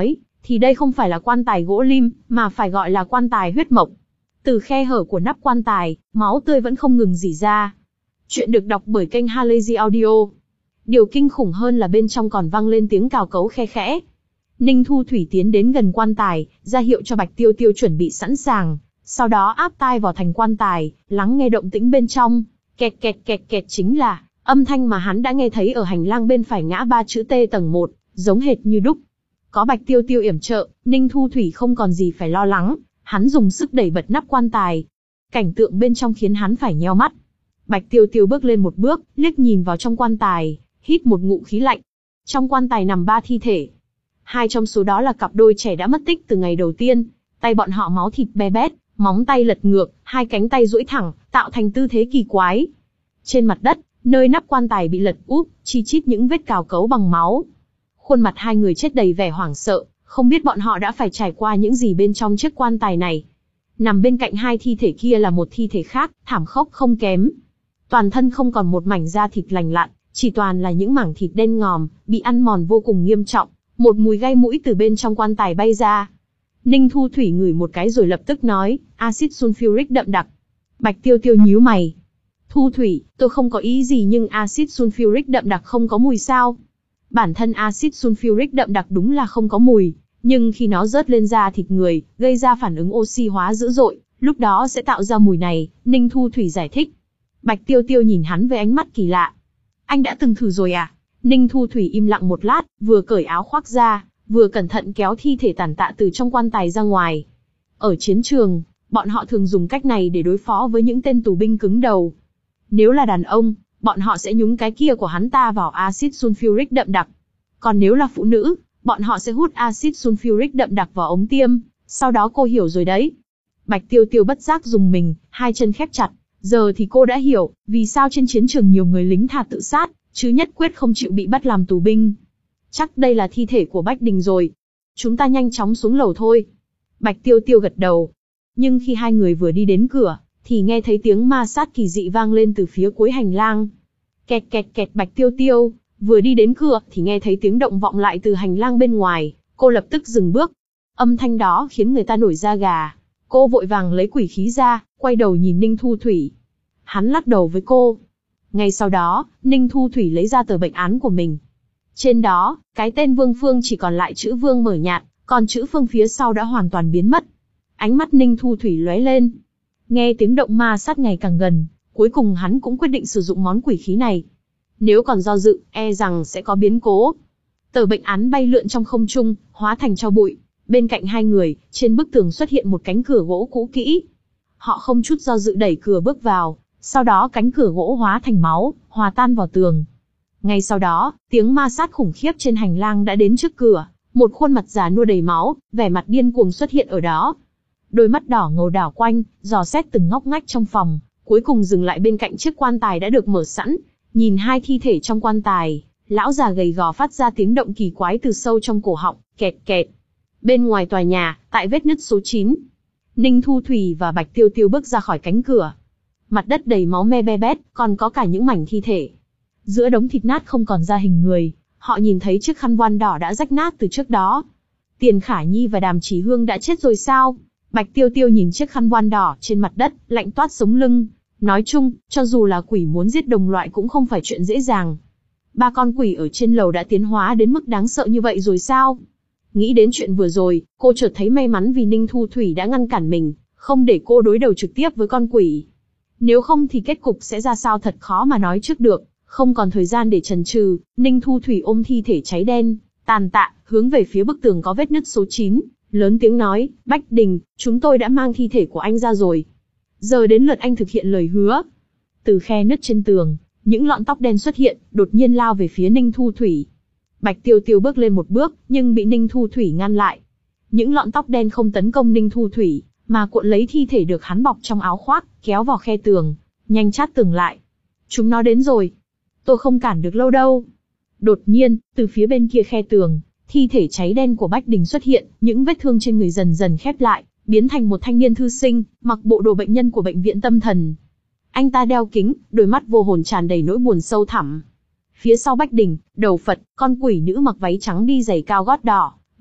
thì đây không phải là quan tài gỗ lim, mà phải gọi là quan tài huyết mộc. Từ khe hở của nắp quan tài, máu tươi vẫn không ngừng rỉ ra. Chuyện được đọc bởi kênh Halazy Audio. Điều kinh khủng hơn là bên trong còn vang lên tiếng cào cấu khe khẽ. Ninh Thu Thủy tiến đến gần quan tài, ra hiệu cho Bạch Tiêu Tiêu chuẩn bị sẵn sàng, sau đó áp tai vào thành quan tài, lắng nghe động tĩnh bên trong. Kẹt kẹt kẹt kẹt chính là âm thanh mà hắn đã nghe thấy ở hành lang bên phải ngã ba chữ T tầng một, giống hệt như đúc. Có Bạch Tiêu Tiêu yểm trợ, Ninh Thu Thủy không còn gì phải lo lắng, hắn dùng sức đẩy bật nắp quan tài. Cảnh tượng bên trong khiến hắn phải nheo mắt. Bạch Tiêu Tiêu bước lên một bước, liếc nhìn vào trong quan tài, hít một ngụm khí lạnh. Trong quan tài nằm ba thi thể. Hai trong số đó là cặp đôi trẻ đã mất tích từ ngày đầu tiên, tay bọn họ máu thịt be bét, móng tay lật ngược, hai cánh tay duỗi thẳng, tạo thành tư thế kỳ quái. Trên mặt đất, nơi nắp quan tài bị lật úp, chi chít những vết cào cấu bằng máu. Khuôn mặt hai người chết đầy vẻ hoảng sợ, không biết bọn họ đã phải trải qua những gì bên trong chiếc quan tài này. Nằm bên cạnh hai thi thể kia là một thi thể khác, thảm khốc không kém. Toàn thân không còn một mảnh da thịt lành lặn, chỉ toàn là những mảng thịt đen ngòm, bị ăn mòn vô cùng nghiêm trọng. Một mùi gai mũi từ bên trong quan tài bay ra. Ninh Thu Thủy ngửi một cái rồi lập tức nói, axit sulfuric đậm đặc. Bạch Tiêu Tiêu nhíu mày. Thu Thủy, tôi không có ý gì nhưng axit sulfuric đậm đặc không có mùi sao? Bản thân axit sulfuric đậm đặc đúng là không có mùi, nhưng khi nó rớt lên da thịt người, gây ra phản ứng oxy hóa dữ dội, lúc đó sẽ tạo ra mùi này, Ninh Thu Thủy giải thích. Bạch Tiêu Tiêu nhìn hắn với ánh mắt kỳ lạ. Anh đã từng thử rồi à? Ninh Thu Thủy im lặng một lát, vừa cởi áo khoác ra, vừa cẩn thận kéo thi thể tàn tạ từ trong quan tài ra ngoài. Ở chiến trường, bọn họ thường dùng cách này để đối phó với những tên tù binh cứng đầu. Nếu là đàn ông, bọn họ sẽ nhúng cái kia của hắn ta vào axit sulfuric đậm đặc. Còn nếu là phụ nữ, bọn họ sẽ hút axit sulfuric đậm đặc vào ống tiêm, sau đó cô hiểu rồi đấy. Bạch Tiêu Tiêu bất giác dùng mình, hai chân khép chặt, giờ thì cô đã hiểu, vì sao trên chiến trường nhiều người lính thà tự sát, chứ nhất quyết không chịu bị bắt làm tù binh. Chắc đây là thi thể của Bách Đình rồi. Chúng ta nhanh chóng xuống lầu thôi. Bạch Tiêu Tiêu gật đầu. Nhưng khi hai người vừa đi đến cửa, thì nghe thấy tiếng ma sát kỳ dị vang lên từ phía cuối hành lang. Kẹt kẹt kẹt. Bạch Tiêu Tiêu vừa đi đến cửa thì nghe thấy tiếng động vọng lại từ hành lang bên ngoài, cô lập tức dừng bước. Âm thanh đó khiến người ta nổi da gà. Cô vội vàng lấy quỷ khí ra, quay đầu nhìn Ninh Thu Thủy. Hắn lắc đầu với cô. Ngay sau đó, Ninh Thu Thủy lấy ra tờ bệnh án của mình. Trên đó, cái tên Vương Phương chỉ còn lại chữ Vương mở nhạt, còn chữ Phương phía sau đã hoàn toàn biến mất. Ánh mắt Ninh Thu Thủy lóe lên. Nghe tiếng động ma sát ngày càng gần, cuối cùng hắn cũng quyết định sử dụng món quỷ khí này. Nếu còn do dự, e rằng sẽ có biến cố. Tờ bệnh án bay lượn trong không trung, hóa thành tro bụi. Bên cạnh hai người, trên bức tường xuất hiện một cánh cửa gỗ cũ kỹ. Họ không chút do dự đẩy cửa bước vào, sau đó cánh cửa gỗ hóa thành máu, hòa tan vào tường. Ngay sau đó, tiếng ma sát khủng khiếp trên hành lang đã đến trước cửa, một khuôn mặt già nua đầy máu, vẻ mặt điên cuồng xuất hiện ở đó. Đôi mắt đỏ ngầu đảo quanh, dò xét từng ngóc ngách trong phòng, cuối cùng dừng lại bên cạnh chiếc quan tài đã được mở sẵn, nhìn hai thi thể trong quan tài, lão già gầy gò phát ra tiếng động kỳ quái từ sâu trong cổ họng, kẹt kẹt. Bên ngoài tòa nhà, tại vết nứt số chín, Ninh Thu Thủy và Bạch Tiêu Tiêu bước ra khỏi cánh cửa. Mặt đất đầy máu me be bét, còn có cả những mảnh thi thể. Giữa đống thịt nát không còn ra hình người, họ nhìn thấy chiếc khăn voan đỏ đã rách nát từ trước đó. Tiền Khả Nhi và Đàm Chỉ Hương đã chết rồi sao? Bạch Tiêu Tiêu nhìn chiếc khăn voan đỏ trên mặt đất, lạnh toát sống lưng. Nói chung, cho dù là quỷ muốn giết đồng loại cũng không phải chuyện dễ dàng. Ba con quỷ ở trên lầu đã tiến hóa đến mức đáng sợ như vậy rồi sao? Nghĩ đến chuyện vừa rồi, cô chợt thấy may mắn vì Ninh Thu Thủy đã ngăn cản mình, không để cô đối đầu trực tiếp với con quỷ. Nếu không thì kết cục sẽ ra sao thật khó mà nói trước được. Không còn thời gian để chần chừ, Ninh Thu Thủy ôm thi thể cháy đen, tàn tạ, hướng về phía bức tường có vết nứt số chín, lớn tiếng nói, Bách Đình, chúng tôi đã mang thi thể của anh ra rồi. Giờ đến lượt anh thực hiện lời hứa. Từ khe nứt trên tường, những lọn tóc đen xuất hiện, đột nhiên lao về phía Ninh Thu Thủy. Bạch Tiêu Tiêu bước lên một bước, nhưng bị Ninh Thu Thủy ngăn lại. Những lọn tóc đen không tấn công Ninh Thu Thủy, mà cuộn lấy thi thể được hắn bọc trong áo khoác, kéo vào khe tường, nhanh chát tường lại. Chúng nó đến rồi. Tôi không cản được lâu đâu. Đột nhiên, từ phía bên kia khe tường, thi thể cháy đen của Bách Đình xuất hiện, những vết thương trên người dần dần khép lại, biến thành một thanh niên thư sinh, mặc bộ đồ bệnh nhân của bệnh viện tâm thần. Anh ta đeo kính, đôi mắt vô hồn tràn đầy nỗi buồn sâu thẳm. Phía sau Bách Đình, đầu Phật, con quỷ nữ mặc váy trắng đi giày cao gót đỏ,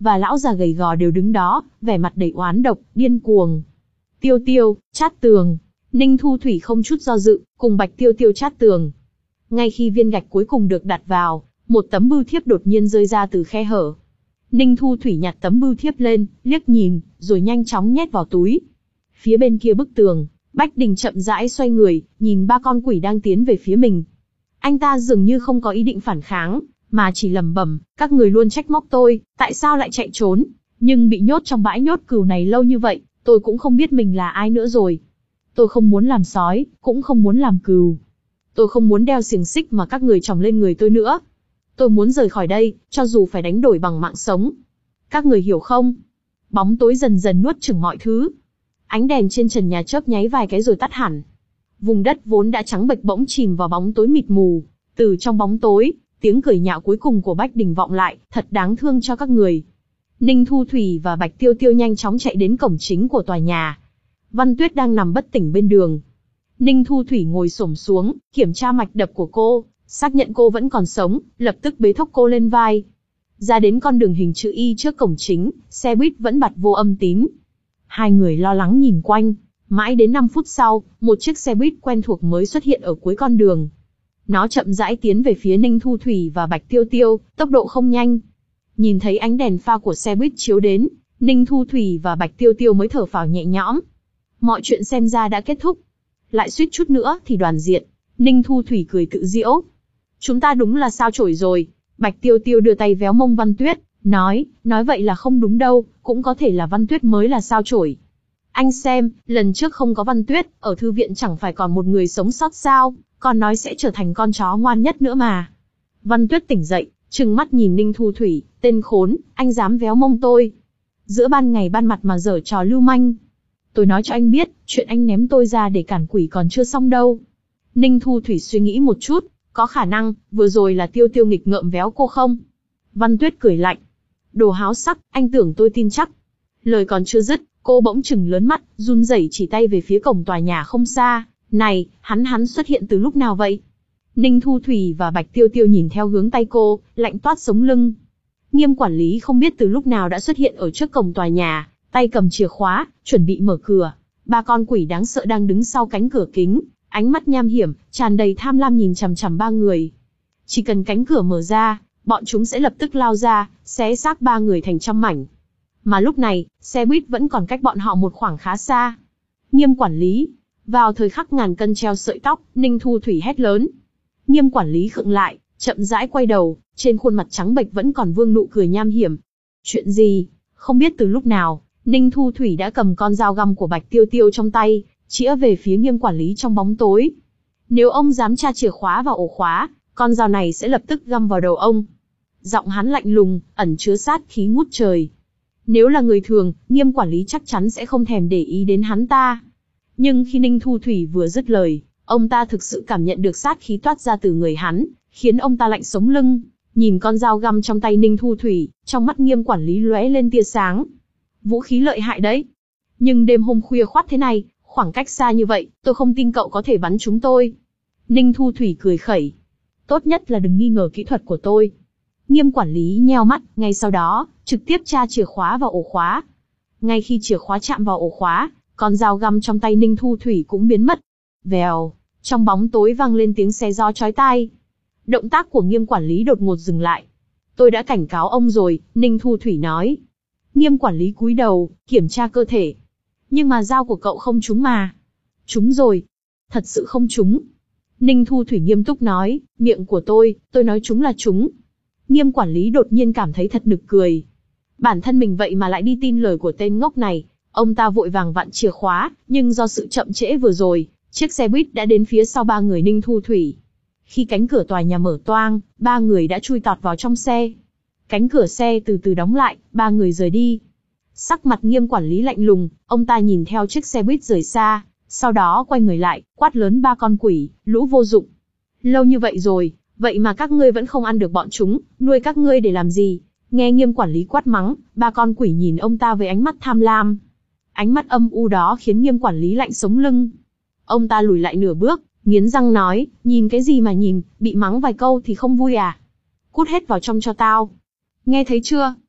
và lão già gầy gò đều đứng đó, vẻ mặt đầy oán độc, điên cuồng. Tiêu Tiêu, Trát Tường. Ninh Thu Thủy không chút do dự, cùng Bạch Tiêu Tiêu Trát Tường. Ngay khi viên gạch cuối cùng được đặt vào, một tấm bưu thiếp đột nhiên rơi ra từ khe hở. Ninh Thu Thủy nhặt tấm bưu thiếp lên, liếc nhìn, rồi nhanh chóng nhét vào túi. Phía bên kia bức tường, Bách Đình chậm rãi xoay người, nhìn ba con quỷ đang tiến về phía mình. Anh ta dường như không có ý định phản kháng, mà chỉ lẩm bẩm, các người luôn trách móc tôi, tại sao lại chạy trốn? Nhưng bị nhốt trong bãi nhốt cừu này lâu như vậy, tôi cũng không biết mình là ai nữa rồi. Tôi không muốn làm sói, cũng không muốn làm cừu. Tôi không muốn đeo xiềng xích mà các người chồng lên người tôi nữa. Tôi muốn rời khỏi đây, cho dù phải đánh đổi bằng mạng sống. Các người hiểu không? Bóng tối dần dần nuốt chửng mọi thứ. Ánh đèn trên trần nhà chớp nháy vài cái rồi tắt hẳn. Vùng đất vốn đã trắng bệch bỗng chìm vào bóng tối mịt mù. Từ trong bóng tối, tiếng cười nhạo cuối cùng của Bách Đình vọng lại, thật đáng thương cho các người. Ninh Thu Thủy và Bạch Tiêu Tiêu nhanh chóng chạy đến cổng chính của tòa nhà. Văn Tuyết đang nằm bất tỉnh bên đường. Ninh Thu Thủy ngồi xổm xuống, kiểm tra mạch đập của cô, xác nhận cô vẫn còn sống, lập tức bế thốc cô lên vai. Ra đến con đường hình chữ Y trước cổng chính, xe buýt vẫn bật vô âm tín. Hai người lo lắng nhìn quanh, mãi đến năm phút sau, một chiếc xe buýt quen thuộc mới xuất hiện ở cuối con đường. Nó chậm rãi tiến về phía Ninh Thu Thủy và Bạch Tiêu Tiêu, tốc độ không nhanh. Nhìn thấy ánh đèn pha của xe buýt chiếu đến, Ninh Thu Thủy và Bạch Tiêu Tiêu mới thở phào nhẹ nhõm. Mọi chuyện xem ra đã kết thúc. Lại suýt chút nữa thì đoàn diện. Ninh Thu Thủy cười tự giễu. Chúng ta đúng là sao chổi rồi. Bạch Tiêu Tiêu đưa tay véo mông Văn Tuyết, nói, nói vậy là không đúng đâu, cũng có thể là Văn Tuyết mới là sao chổi. Anh xem, lần trước không có Văn Tuyết, ở thư viện chẳng phải còn một người sống sót sao, còn nói sẽ trở thành con chó ngoan nhất nữa mà. Văn Tuyết tỉnh dậy, trừng mắt nhìn Ninh Thu Thủy, tên khốn, anh dám véo mông tôi. Giữa ban ngày ban mặt mà giở trò lưu manh. Tôi nói cho anh biết, chuyện anh ném tôi ra để cản quỷ còn chưa xong đâu. Ninh Thu Thủy suy nghĩ một chút, có khả năng, vừa rồi là Tiêu Tiêu nghịch ngợm véo cô không? Văn Tuyết cười lạnh. Đồ háo sắc, anh tưởng tôi tin chắc. Lời còn chưa dứt, cô bỗng chừng lớn mắt, run rẩy chỉ tay về phía cổng tòa nhà không xa. Này, hắn hắn xuất hiện từ lúc nào vậy? Ninh Thu Thủy và Bạch Tiêu Tiêu nhìn theo hướng tay cô, lạnh toát sống lưng. Nghiêm quản lý không biết từ lúc nào đã xuất hiện ở trước cổng tòa nhà, tay cầm chìa khóa, chuẩn bị mở cửa. Ba con quỷ đáng sợ đang đứng sau cánh cửa kính, ánh mắt nham hiểm, tràn đầy tham lam nhìn chằm chằm ba người. Chỉ cần cánh cửa mở ra, bọn chúng sẽ lập tức lao ra, xé xác ba người thành trăm mảnh. Mà lúc này, xe buýt vẫn còn cách bọn họ một khoảng khá xa. Nghiêm quản lý. Vào thời khắc ngàn cân treo sợi tóc, Ninh Thu Thủy hét lớn. Nghiêm quản lý khựng lại, chậm rãi quay đầu, trên khuôn mặt trắng bệch vẫn còn vương nụ cười nham hiểm. Chuyện gì? Không biết từ lúc nào, Ninh Thu Thủy đã cầm con dao găm của Bạch Tiêu Tiêu trong tay, chĩa về phía Nghiêm quản lý trong bóng tối. Nếu ông dám tra chìa khóa vào ổ khóa, con dao này sẽ lập tức găm vào đầu ông. Giọng hắn lạnh lùng, ẩn chứa sát khí ngút trời. Nếu là người thường, Nghiêm quản lý chắc chắn sẽ không thèm để ý đến hắn ta. Nhưng khi Ninh Thu Thủy vừa dứt lời, ông ta thực sự cảm nhận được sát khí toát ra từ người hắn, khiến ông ta lạnh sống lưng. Nhìn con dao găm trong tay Ninh Thu Thủy, trong mắt Nghiêm quản lý lóe lên tia sáng. Vũ khí lợi hại đấy. Nhưng đêm hôm khuya khoắt thế này, khoảng cách xa như vậy, tôi không tin cậu có thể bắn chúng tôi. Ninh Thu Thủy cười khẩy. Tốt nhất là đừng nghi ngờ kỹ thuật của tôi. Nghiêm quản lý nheo mắt, ngay sau đó, trực tiếp tra chìa khóa vào ổ khóa. Ngay khi chìa khóa chạm vào ổ khóa, con dao găm trong tay Ninh Thu Thủy cũng biến mất. Vèo, trong bóng tối vang lên tiếng xé gió chói tai. Động tác của Nghiêm quản lý đột ngột dừng lại. Tôi đã cảnh cáo ông rồi, Ninh Thu Thủy nói. Nghiêm quản lý cúi đầu, kiểm tra cơ thể. Nhưng mà dao của cậu không trúng mà. Trúng rồi. Thật sự không trúng. Ninh Thu Thủy nghiêm túc nói, miệng của tôi, tôi nói trúng là trúng. Nghiêm quản lý đột nhiên cảm thấy thật nực cười. Bản thân mình vậy mà lại đi tin lời của tên ngốc này. Ông ta vội vàng vặn chìa khóa, nhưng do sự chậm trễ vừa rồi, chiếc xe buýt đã đến phía sau ba người Ninh Thu Thủy. Khi cánh cửa tòa nhà mở toang, ba người đã chui tọt vào trong xe. Cánh cửa xe từ từ đóng lại, ba người rời đi. Sắc mặt Nghiêm quản lý lạnh lùng, ông ta nhìn theo chiếc xe buýt rời xa, sau đó quay người lại, quát lớn ba con quỷ, lũ vô dụng. Lâu như vậy rồi, vậy mà các ngươi vẫn không ăn được bọn chúng, nuôi các ngươi để làm gì? Nghe Nghiêm quản lý quát mắng, ba con quỷ nhìn ông ta với ánh mắt tham lam. Ánh mắt âm u đó khiến Nghiêm quản lý lạnh sống lưng. Ông ta lùi lại nửa bước, nghiến răng nói, nhìn cái gì mà nhìn, bị mắng vài câu thì không vui à? Cút hết vào trong cho tao. Nghe thấy chưa?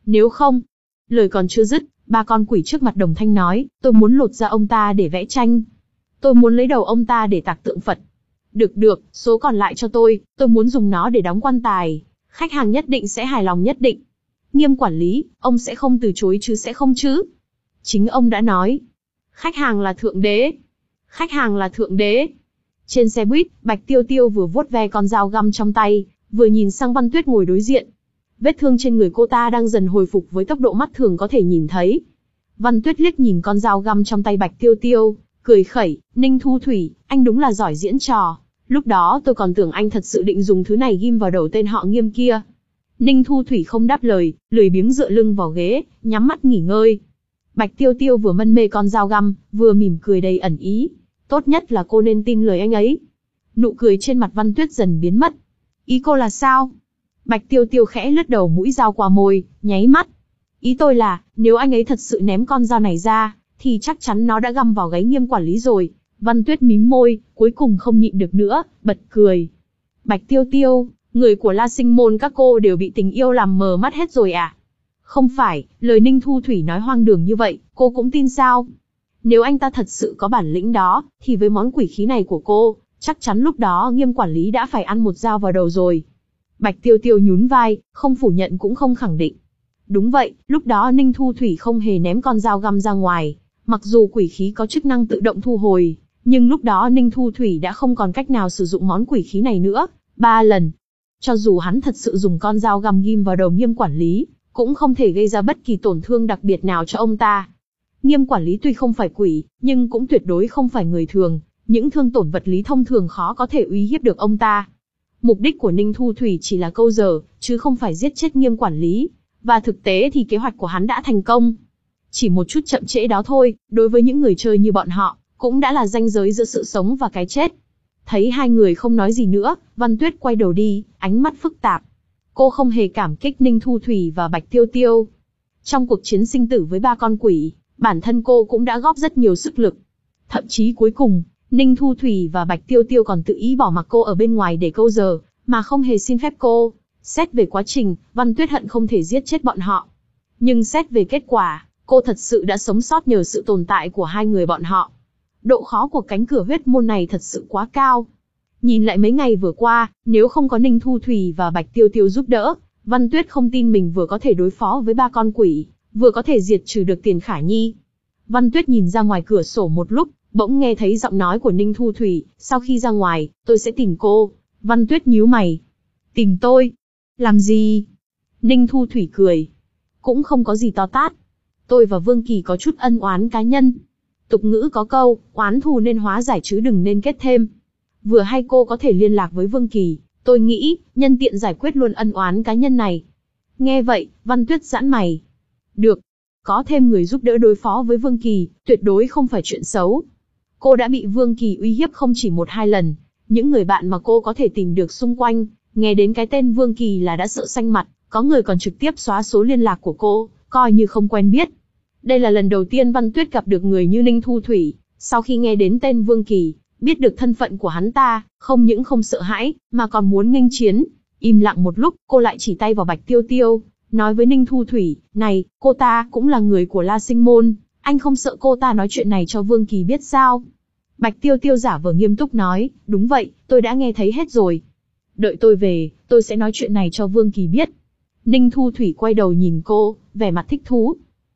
Nếu không, lời còn chưa dứt, ba con quỷ trước mặt đồng thanh nói, tôi muốn lột ra ông ta để vẽ tranh. Tôi muốn lấy đầu ông ta để tạc tượng Phật. Được được, số còn lại cho tôi, tôi muốn dùng nó để đóng quan tài. Khách hàng nhất định sẽ hài lòng nhất định. Nghiêm quản lý, ông sẽ không từ chối chứ sẽ không chứ? Chính ông đã nói. Khách hàng là thượng đế. Khách hàng là thượng đế. Trên xe buýt, Bạch Tiêu Tiêu vừa vuốt ve con dao găm trong tay, vừa nhìn sang Văn Tuyết ngồi đối diện. Vết thương trên người cô ta đang dần hồi phục với tốc độ mắt thường có thể nhìn thấy. Văn Tuyết liếc nhìn con dao găm trong tay Bạch Tiêu Tiêu, cười khẩy, Ninh Thu Thủy, anh đúng là giỏi diễn trò. Lúc đó tôi còn tưởng anh thật sự định dùng thứ này ghim vào đầu tên họ Nghiêm kia. Ninh Thu Thủy không đáp lời, lười biếng dựa lưng vào ghế, nhắm mắt nghỉ ngơi. Bạch Tiêu Tiêu vừa mân mê con dao găm, vừa mỉm cười đầy ẩn ý. Tốt nhất là cô nên tin lời anh ấy. Nụ cười trên mặt Văn Tuyết dần biến mất. Ý cô là sao? Bạch Tiêu Tiêu khẽ lướt đầu mũi dao qua môi, nháy mắt. Ý tôi là, nếu anh ấy thật sự ném con dao này ra, thì chắc chắn nó đã găm vào gáy Nghiêm quản lý rồi. Văn Tuyết mím môi, cuối cùng không nhịn được nữa, bật cười. Bạch Tiêu Tiêu, người của La Sinh Môn các cô đều bị tình yêu làm mờ mắt hết rồi à? Không phải, lời Ninh Thu Thủy nói hoang đường như vậy, cô cũng tin sao? Nếu anh ta thật sự có bản lĩnh đó, thì với món quỷ khí này của cô, chắc chắn lúc đó Nghiêm quản lý đã phải ăn một dao vào đầu rồi. Bạch Tiêu Tiêu nhún vai, không phủ nhận cũng không khẳng định. Đúng vậy, lúc đó Ninh Thu Thủy không hề ném con dao găm ra ngoài. Mặc dù quỷ khí có chức năng tự động thu hồi, nhưng lúc đó Ninh Thu Thủy đã không còn cách nào sử dụng món quỷ khí này nữa. Ba lần. Cho dù hắn thật sự dùng con dao găm ghim vào đầu Nghiêm quản lý, cũng không thể gây ra bất kỳ tổn thương đặc biệt nào cho ông ta. Nghiêm quản lý tuy không phải quỷ, nhưng cũng tuyệt đối không phải người thường. Những thương tổn vật lý thông thường khó có thể uy hiếp được ông ta. Mục đích của Ninh Thu Thủy chỉ là câu giờ, chứ không phải giết chết Nghiêm quản lý. Và thực tế thì kế hoạch của hắn đã thành công. Chỉ một chút chậm trễ đó thôi, đối với những người chơi như bọn họ, cũng đã là ranh giới giữa sự sống và cái chết. Thấy hai người không nói gì nữa, Văn Tuyết quay đầu đi, ánh mắt phức tạp. Cô không hề cảm kích Ninh Thu Thủy và Bạch Tiêu Tiêu. Trong cuộc chiến sinh tử với ba con quỷ, bản thân cô cũng đã góp rất nhiều sức lực. Thậm chí cuối cùng, Ninh Thu Thủy và Bạch Tiêu Tiêu còn tự ý bỏ mặc cô ở bên ngoài để câu giờ, mà không hề xin phép cô. Xét về quá trình, Văn Tuyết hận không thể giết chết bọn họ. Nhưng xét về kết quả, cô thật sự đã sống sót nhờ sự tồn tại của hai người bọn họ. Độ khó của cánh cửa huyết môn này thật sự quá cao. Nhìn lại mấy ngày vừa qua, nếu không có Ninh Thu Thủy và Bạch Tiêu Tiêu giúp đỡ, Văn Tuyết không tin mình vừa có thể đối phó với ba con quỷ, vừa có thể diệt trừ được Tiền Khả Nhi. Văn Tuyết nhìn ra ngoài cửa sổ một lúc, bỗng nghe thấy giọng nói của Ninh Thu Thủy, sau khi ra ngoài, tôi sẽ tìm cô. Văn Tuyết nhíu mày. Tìm tôi? Làm gì? Ninh Thu Thủy cười. Cũng không có gì to tát. Tôi và Vương Kỳ có chút ân oán cá nhân. Tục ngữ có câu, oán thù nên hóa giải chứ đừng nên kết thêm. Vừa hay cô có thể liên lạc với Vương Kỳ, tôi nghĩ, nhân tiện giải quyết luôn ân oán cá nhân này. Nghe vậy, Văn Tuyết giãn mày. Được. Có thêm người giúp đỡ đối phó với Vương Kỳ, tuyệt đối không phải chuyện xấu. Cô đã bị Vương Kỳ uy hiếp không chỉ một hai lần. Những người bạn mà cô có thể tìm được xung quanh, nghe đến cái tên Vương Kỳ là đã sợ xanh mặt, có người còn trực tiếp xóa số liên lạc của cô, coi như không quen biết. Đây là lần đầu tiên Văn Tuyết gặp được người như Ninh Thu Thủy, sau khi nghe đến tên Vương Kỳ, biết được thân phận của hắn ta, không những không sợ hãi, mà còn muốn nghênh chiến. Im lặng một lúc, cô lại chỉ tay vào Bạch Tiêu Tiêu, nói với Ninh Thu Thủy, này, cô ta cũng là người của La Sinh Môn, anh không sợ cô ta nói chuyện này cho Vương Kỳ biết sao? Bạch Tiêu Tiêu giả vờ nghiêm túc nói, đúng vậy, tôi đã nghe thấy hết rồi. Đợi tôi về, tôi sẽ nói chuyện này cho Vương Kỳ biết. Ninh Thu Thủy quay đầu nhìn cô, vẻ mặt thích thú.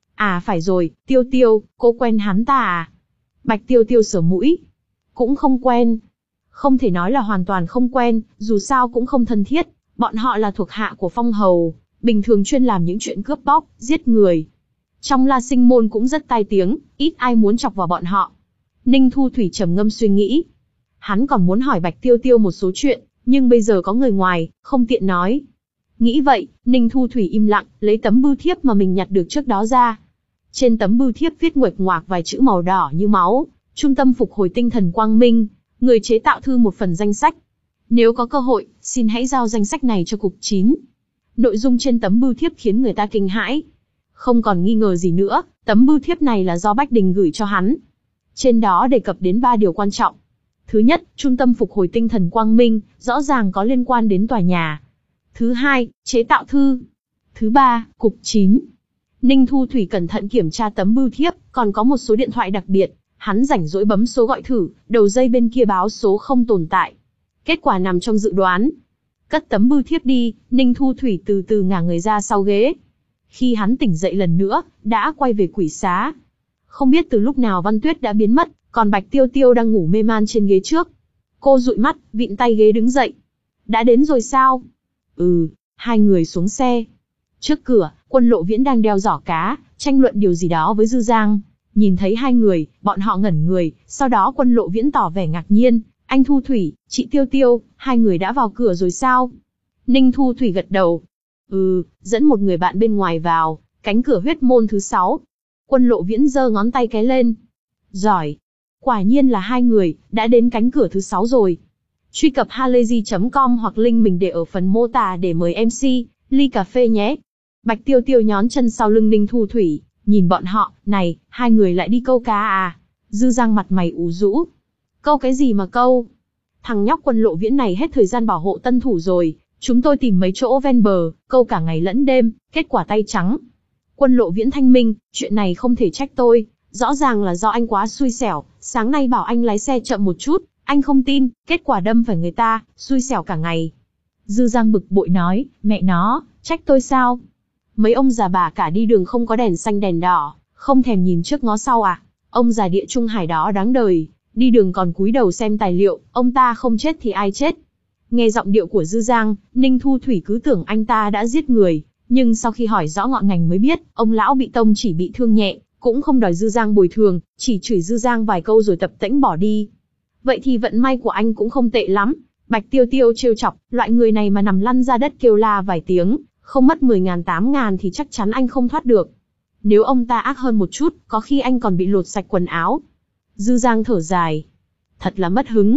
À phải rồi, Tiêu Tiêu, cô quen hắn ta à? Bạch Tiêu Tiêu sờ mũi. Cũng không quen. Không thể nói là hoàn toàn không quen, dù sao cũng không thân thiết. Bọn họ là thuộc hạ của Phong Hầu, bình thường chuyên làm những chuyện cướp bóc, giết người. Trong La Sinh Môn cũng rất tai tiếng, ít ai muốn chọc vào bọn họ. Ninh Thu Thủy trầm ngâm suy nghĩ. Hắn còn muốn hỏi Bạch Tiêu Tiêu một số chuyện, nhưng bây giờ có người ngoài, không tiện nói. Nghĩ vậy, Ninh Thu Thủy im lặng, lấy tấm bưu thiếp mà mình nhặt được trước đó ra. Trên tấm bưu thiếp viết nguệch ngoạc vài chữ màu đỏ như máu, Trung tâm phục hồi tinh thần Quang Minh, người chế tạo thư một phần danh sách. Nếu có cơ hội, xin hãy giao danh sách này cho cục chín. Nội dung trên tấm bưu thiếp khiến người ta kinh hãi. Không còn nghi ngờ gì nữa, tấm bưu thiếp này là do Bách Đình gửi cho hắn. Trên đó đề cập đến ba điều quan trọng. Thứ nhất, Trung tâm phục hồi tinh thần Quang Minh, rõ ràng có liên quan đến tòa nhà. Thứ hai, chế tạo thư. Thứ ba, cục chín. Ninh Thu Thủy cẩn thận kiểm tra tấm bưu thiếp, còn có một số điện thoại đặc biệt. Hắn rảnh rỗi bấm số gọi thử, đầu dây bên kia báo số không tồn tại. Kết quả nằm trong dự đoán. Cất tấm bưu thiếp đi, Ninh Thu Thủy từ từ ngả người ra sau ghế. Khi hắn tỉnh dậy lần nữa, đã quay về quỷ xá. Không biết từ lúc nào Văn Tuyết đã biến mất, còn Bạch Tiêu Tiêu đang ngủ mê man trên ghế trước. Cô dụi mắt, vịn tay ghế đứng dậy. Đã đến rồi sao? Ừ, hai người xuống xe. Trước cửa, Quân Lộ Viễn đang đeo giỏ cá, tranh luận điều gì đó với Dư Giang. Nhìn thấy hai người, bọn họ ngẩn người, sau đó Quân Lộ Viễn tỏ vẻ ngạc nhiên. Anh Thu Thủy, chị Tiêu Tiêu, hai người đã vào cửa rồi sao? Ninh Thu Thủy gật đầu. Ừ, dẫn một người bạn bên ngoài vào, cánh cửa huyết môn thứ sáu. Quân Lộ Viễn giơ ngón tay cái lên. Giỏi. Quả nhiên là hai người, đã đến cánh cửa thứ sáu rồi. Truy cập halayzi chấm com hoặc link mình để ở phần mô tả để mời em xê, ly cà phê nhé. Bạch Tiêu Tiêu nhón chân sau lưng Ninh Thu Thủy, nhìn bọn họ, này, hai người lại đi câu cá à? Dư Giang mặt mày ủ rũ. Câu cái gì mà câu? Thằng nhóc Quân Lộ Viễn này hết thời gian bảo hộ tân thủ rồi, chúng tôi tìm mấy chỗ ven bờ, câu cả ngày lẫn đêm, kết quả tay trắng. Quân Lộ Viễn thanh minh, chuyện này không thể trách tôi, rõ ràng là do anh quá xui xẻo, sáng nay bảo anh lái xe chậm một chút, anh không tin, kết quả đâm phải người ta, xui xẻo cả ngày. Dư Giang bực bội nói, mẹ nó, trách tôi sao? Mấy ông già bà cả đi đường không có đèn xanh đèn đỏ, không thèm nhìn trước ngó sau à? Ông già địa trung hải đó đáng đời, đi đường còn cúi đầu xem tài liệu, ông ta không chết thì ai chết? Nghe giọng điệu của Dư Giang, Ninh Thu Thủy cứ tưởng anh ta đã giết người, nhưng sau khi hỏi rõ ngọn ngành mới biết, ông lão bị tông chỉ bị thương nhẹ, cũng không đòi Dư Giang bồi thường, chỉ chửi Dư Giang vài câu rồi tập tễnh bỏ đi. Vậy thì vận may của anh cũng không tệ lắm. Bạch Tiêu Tiêu trêu chọc, loại người này mà nằm lăn ra đất kêu la vài tiếng, không mất mười ngàn tám ngàn thì chắc chắn anh không thoát được. Nếu ông ta ác hơn một chút, có khi anh còn bị lột sạch quần áo. Dư Giang thở dài. Thật là mất hứng.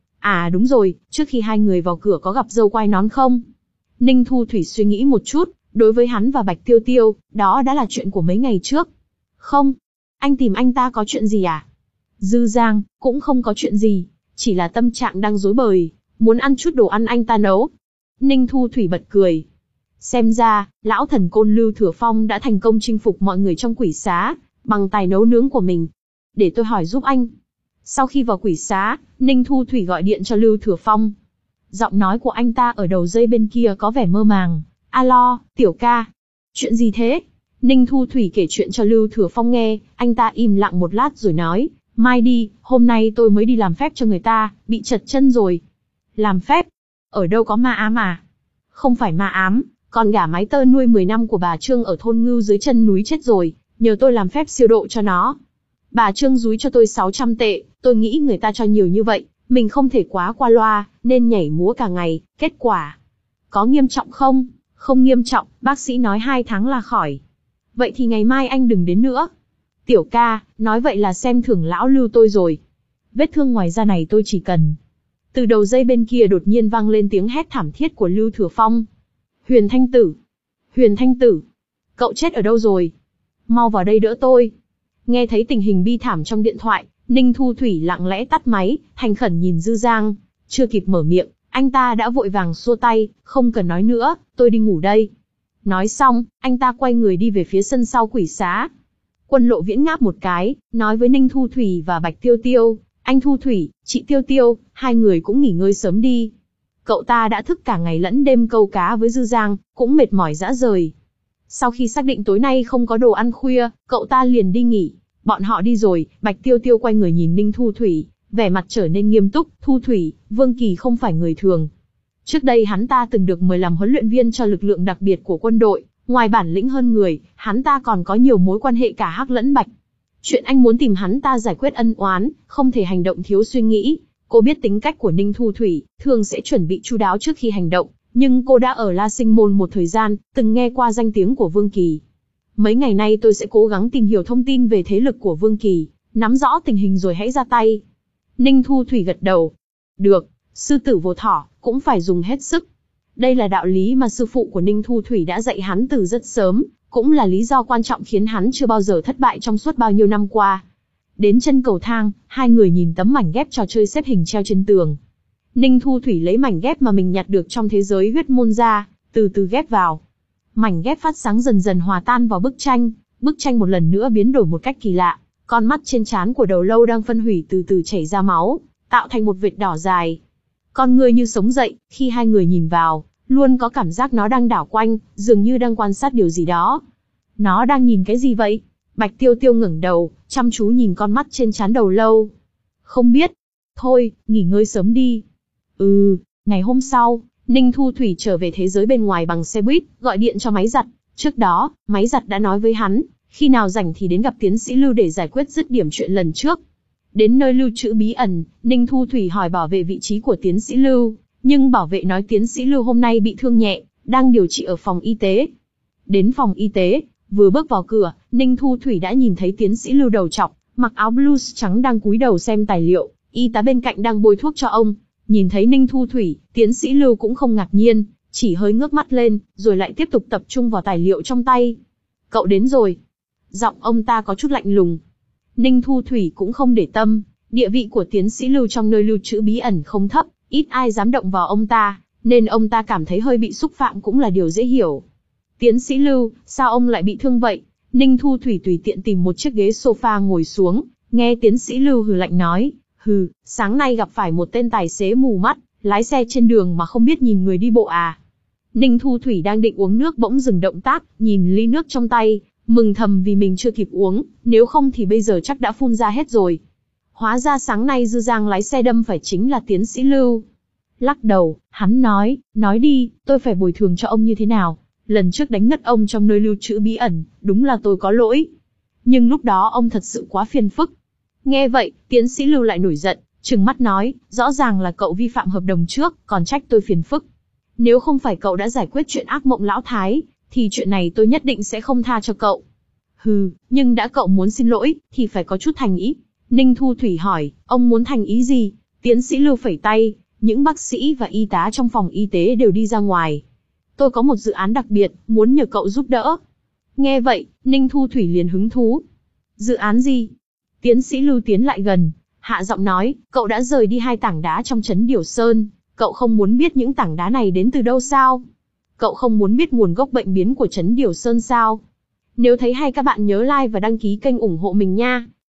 À đúng rồi, trước khi hai người vào cửa có gặp dâu quai nón không? Ninh Thu Thủy suy nghĩ một chút, đối với hắn và Bạch Tiêu Tiêu, đó đã là chuyện của mấy ngày trước. Không, anh tìm anh ta có chuyện gì à? Dư Giang, cũng không có chuyện gì, chỉ là tâm trạng đang rối bời, muốn ăn chút đồ ăn anh ta nấu. Ninh Thu Thủy bật cười. Xem ra, lão thần côn Lưu Thừa Phong đã thành công chinh phục mọi người trong quỷ xá, bằng tài nấu nướng của mình. Để tôi hỏi giúp anh. Sau khi vào quỷ xá, Ninh Thu Thủy gọi điện cho Lưu Thừa Phong. Giọng nói của anh ta ở đầu dây bên kia có vẻ mơ màng. Alo, tiểu ca. Chuyện gì thế? Ninh Thu Thủy kể chuyện cho Lưu Thừa Phong nghe, anh ta im lặng một lát rồi nói. Mai đi, hôm nay tôi mới đi làm phép cho người ta, bị trật chân rồi. Làm phép? Ở đâu có ma ám à? Không phải ma ám, con gà mái tơ nuôi mười năm của bà Trương ở thôn Ngưu dưới chân núi chết rồi, nhờ tôi làm phép siêu độ cho nó. Bà Trương dúi cho tôi sáu trăm tệ, tôi nghĩ người ta cho nhiều như vậy, mình không thể quá qua loa, nên nhảy múa cả ngày, kết quả. Có nghiêm trọng không? Không nghiêm trọng, bác sĩ nói hai tháng là khỏi. Vậy thì ngày mai anh đừng đến nữa. Tiểu ca, nói vậy là xem thường lão Lưu tôi rồi. Vết thương ngoài da này tôi chỉ cần. Từ đầu dây bên kia đột nhiên vang lên tiếng hét thảm thiết của Lưu Thừa Phong. Huyền Thanh Tử! Huyền Thanh Tử! Cậu chết ở đâu rồi? Mau vào đây đỡ tôi. Nghe thấy tình hình bi thảm trong điện thoại, Ninh Thu Thủy lặng lẽ tắt máy, thành khẩn nhìn Dư Giang. Chưa kịp mở miệng, anh ta đã vội vàng xua tay, không cần nói nữa, tôi đi ngủ đây. Nói xong, anh ta quay người đi về phía sân sau quỷ xá. Quân Lộ Viễn ngáp một cái, nói với Ninh Thu Thủy và Bạch Tiêu Tiêu, anh Thu Thủy, chị Tiêu Tiêu, hai người cũng nghỉ ngơi sớm đi. Cậu ta đã thức cả ngày lẫn đêm câu cá với Dư Giang, cũng mệt mỏi rã rời. Sau khi xác định tối nay không có đồ ăn khuya, cậu ta liền đi nghỉ. Bọn họ đi rồi, Bạch Tiêu Tiêu quay người nhìn Ninh Thu Thủy, vẻ mặt trở nên nghiêm túc. Thu Thủy, Vương Kỳ không phải người thường. Trước đây hắn ta từng được mời làm huấn luyện viên cho lực lượng đặc biệt của quân đội. Ngoài bản lĩnh hơn người, hắn ta còn có nhiều mối quan hệ cả Hắc lẫn Bạch. Chuyện anh muốn tìm hắn ta giải quyết ân oán, không thể hành động thiếu suy nghĩ. Cô biết tính cách của Ninh Thu Thủy, thường sẽ chuẩn bị chu đáo trước khi hành động. Nhưng cô đã ở La Sinh Môn một thời gian, từng nghe qua danh tiếng của Vương Kỳ. Mấy ngày nay tôi sẽ cố gắng tìm hiểu thông tin về thế lực của Vương Kỳ, nắm rõ tình hình rồi hãy ra tay. Ninh Thu Thủy gật đầu. Được, sư tử vô thỏ, cũng phải dùng hết sức. Đây là đạo lý mà sư phụ của Ninh Thu Thủy đã dạy hắn từ rất sớm, cũng là lý do quan trọng khiến hắn chưa bao giờ thất bại trong suốt bao nhiêu năm qua. Đến chân cầu thang, hai người nhìn tấm mảnh ghép trò chơi xếp hình treo trên tường. Ninh Thu Thủy lấy mảnh ghép mà mình nhặt được trong thế giới huyết môn ra, từ từ ghép vào. Mảnh ghép phát sáng dần dần hòa tan vào bức tranh, bức tranh một lần nữa biến đổi một cách kỳ lạ, con mắt trên trán của đầu lâu đang phân hủy từ từ chảy ra máu, tạo thành một vệt đỏ dài. Con người như sống dậy, khi hai người nhìn vào, luôn có cảm giác nó đang đảo quanh, dường như đang quan sát điều gì đó. Nó đang nhìn cái gì vậy? Bạch Tiêu Tiêu ngẩng đầu, chăm chú nhìn con mắt trên trán đầu lâu. Không biết. Thôi, nghỉ ngơi sớm đi. Ừ, ngày hôm sau, Ninh Thu Thủy trở về thế giới bên ngoài bằng xe buýt, gọi điện cho máy giặt. Trước đó, máy giặt đã nói với hắn, khi nào rảnh thì đến gặp tiến sĩ Lưu để giải quyết dứt điểm chuyện lần trước. Đến nơi lưu trữ bí ẩn, Ninh Thu Thủy hỏi bảo vệ vị trí của tiến sĩ Lưu, nhưng bảo vệ nói tiến sĩ Lưu hôm nay bị thương nhẹ, đang điều trị ở phòng y tế. Đến phòng y tế, vừa bước vào cửa, Ninh Thu Thủy đã nhìn thấy tiến sĩ Lưu đầu trọc, mặc áo blues trắng đang cúi đầu xem tài liệu, y tá bên cạnh đang bôi thuốc cho ông. Nhìn thấy Ninh Thu Thủy, tiến sĩ Lưu cũng không ngạc nhiên, chỉ hơi ngước mắt lên, rồi lại tiếp tục tập trung vào tài liệu trong tay. Cậu đến rồi. Giọng ông ta có chút lạnh lùng. Ninh Thu Thủy cũng không để tâm, địa vị của tiến sĩ Lưu trong nơi lưu trữ bí ẩn không thấp, ít ai dám động vào ông ta, nên ông ta cảm thấy hơi bị xúc phạm cũng là điều dễ hiểu. Tiến sĩ Lưu, sao ông lại bị thương vậy? Ninh Thu Thủy tùy tiện tìm một chiếc ghế sofa ngồi xuống, nghe tiến sĩ Lưu hừ lạnh nói, hừ, sáng nay gặp phải một tên tài xế mù mắt, lái xe trên đường mà không biết nhìn người đi bộ à? Ninh Thu Thủy đang định uống nước bỗng dừng động tác, nhìn ly nước trong tay, mừng thầm vì mình chưa kịp uống, nếu không thì bây giờ chắc đã phun ra hết rồi. Hóa ra sáng nay Dư Giang lái xe đâm phải chính là tiến sĩ Lưu. Lắc đầu, hắn nói, nói đi, tôi phải bồi thường cho ông như thế nào? Lần trước đánh ngất ông trong nơi lưu trữ bí ẩn, đúng là tôi có lỗi. Nhưng lúc đó ông thật sự quá phiền phức. Nghe vậy, tiến sĩ Lưu lại nổi giận, trừng mắt nói, rõ ràng là cậu vi phạm hợp đồng trước, còn trách tôi phiền phức. Nếu không phải cậu đã giải quyết chuyện ác mộng lão thái, thì chuyện này tôi nhất định sẽ không tha cho cậu. Hừ, nhưng đã cậu muốn xin lỗi, thì phải có chút thành ý. Ninh Thu Thủy hỏi, ông muốn thành ý gì? Tiến sĩ Lưu phẩy tay, những bác sĩ và y tá trong phòng y tế đều đi ra ngoài. Tôi có một dự án đặc biệt, muốn nhờ cậu giúp đỡ. Nghe vậy, Ninh Thu Thủy liền hứng thú. Dự án gì? Tiến sĩ Lưu tiến lại gần, hạ giọng nói, cậu đã rời đi hai tảng đá trong trấn Điểu Sơn, cậu không muốn biết những tảng đá này đến từ đâu sao? Cậu không muốn biết nguồn gốc bệnh biến của trấn Điểu Sơn sao? Nếu thấy hay các bạn nhớ like và đăng ký kênh ủng hộ mình nha.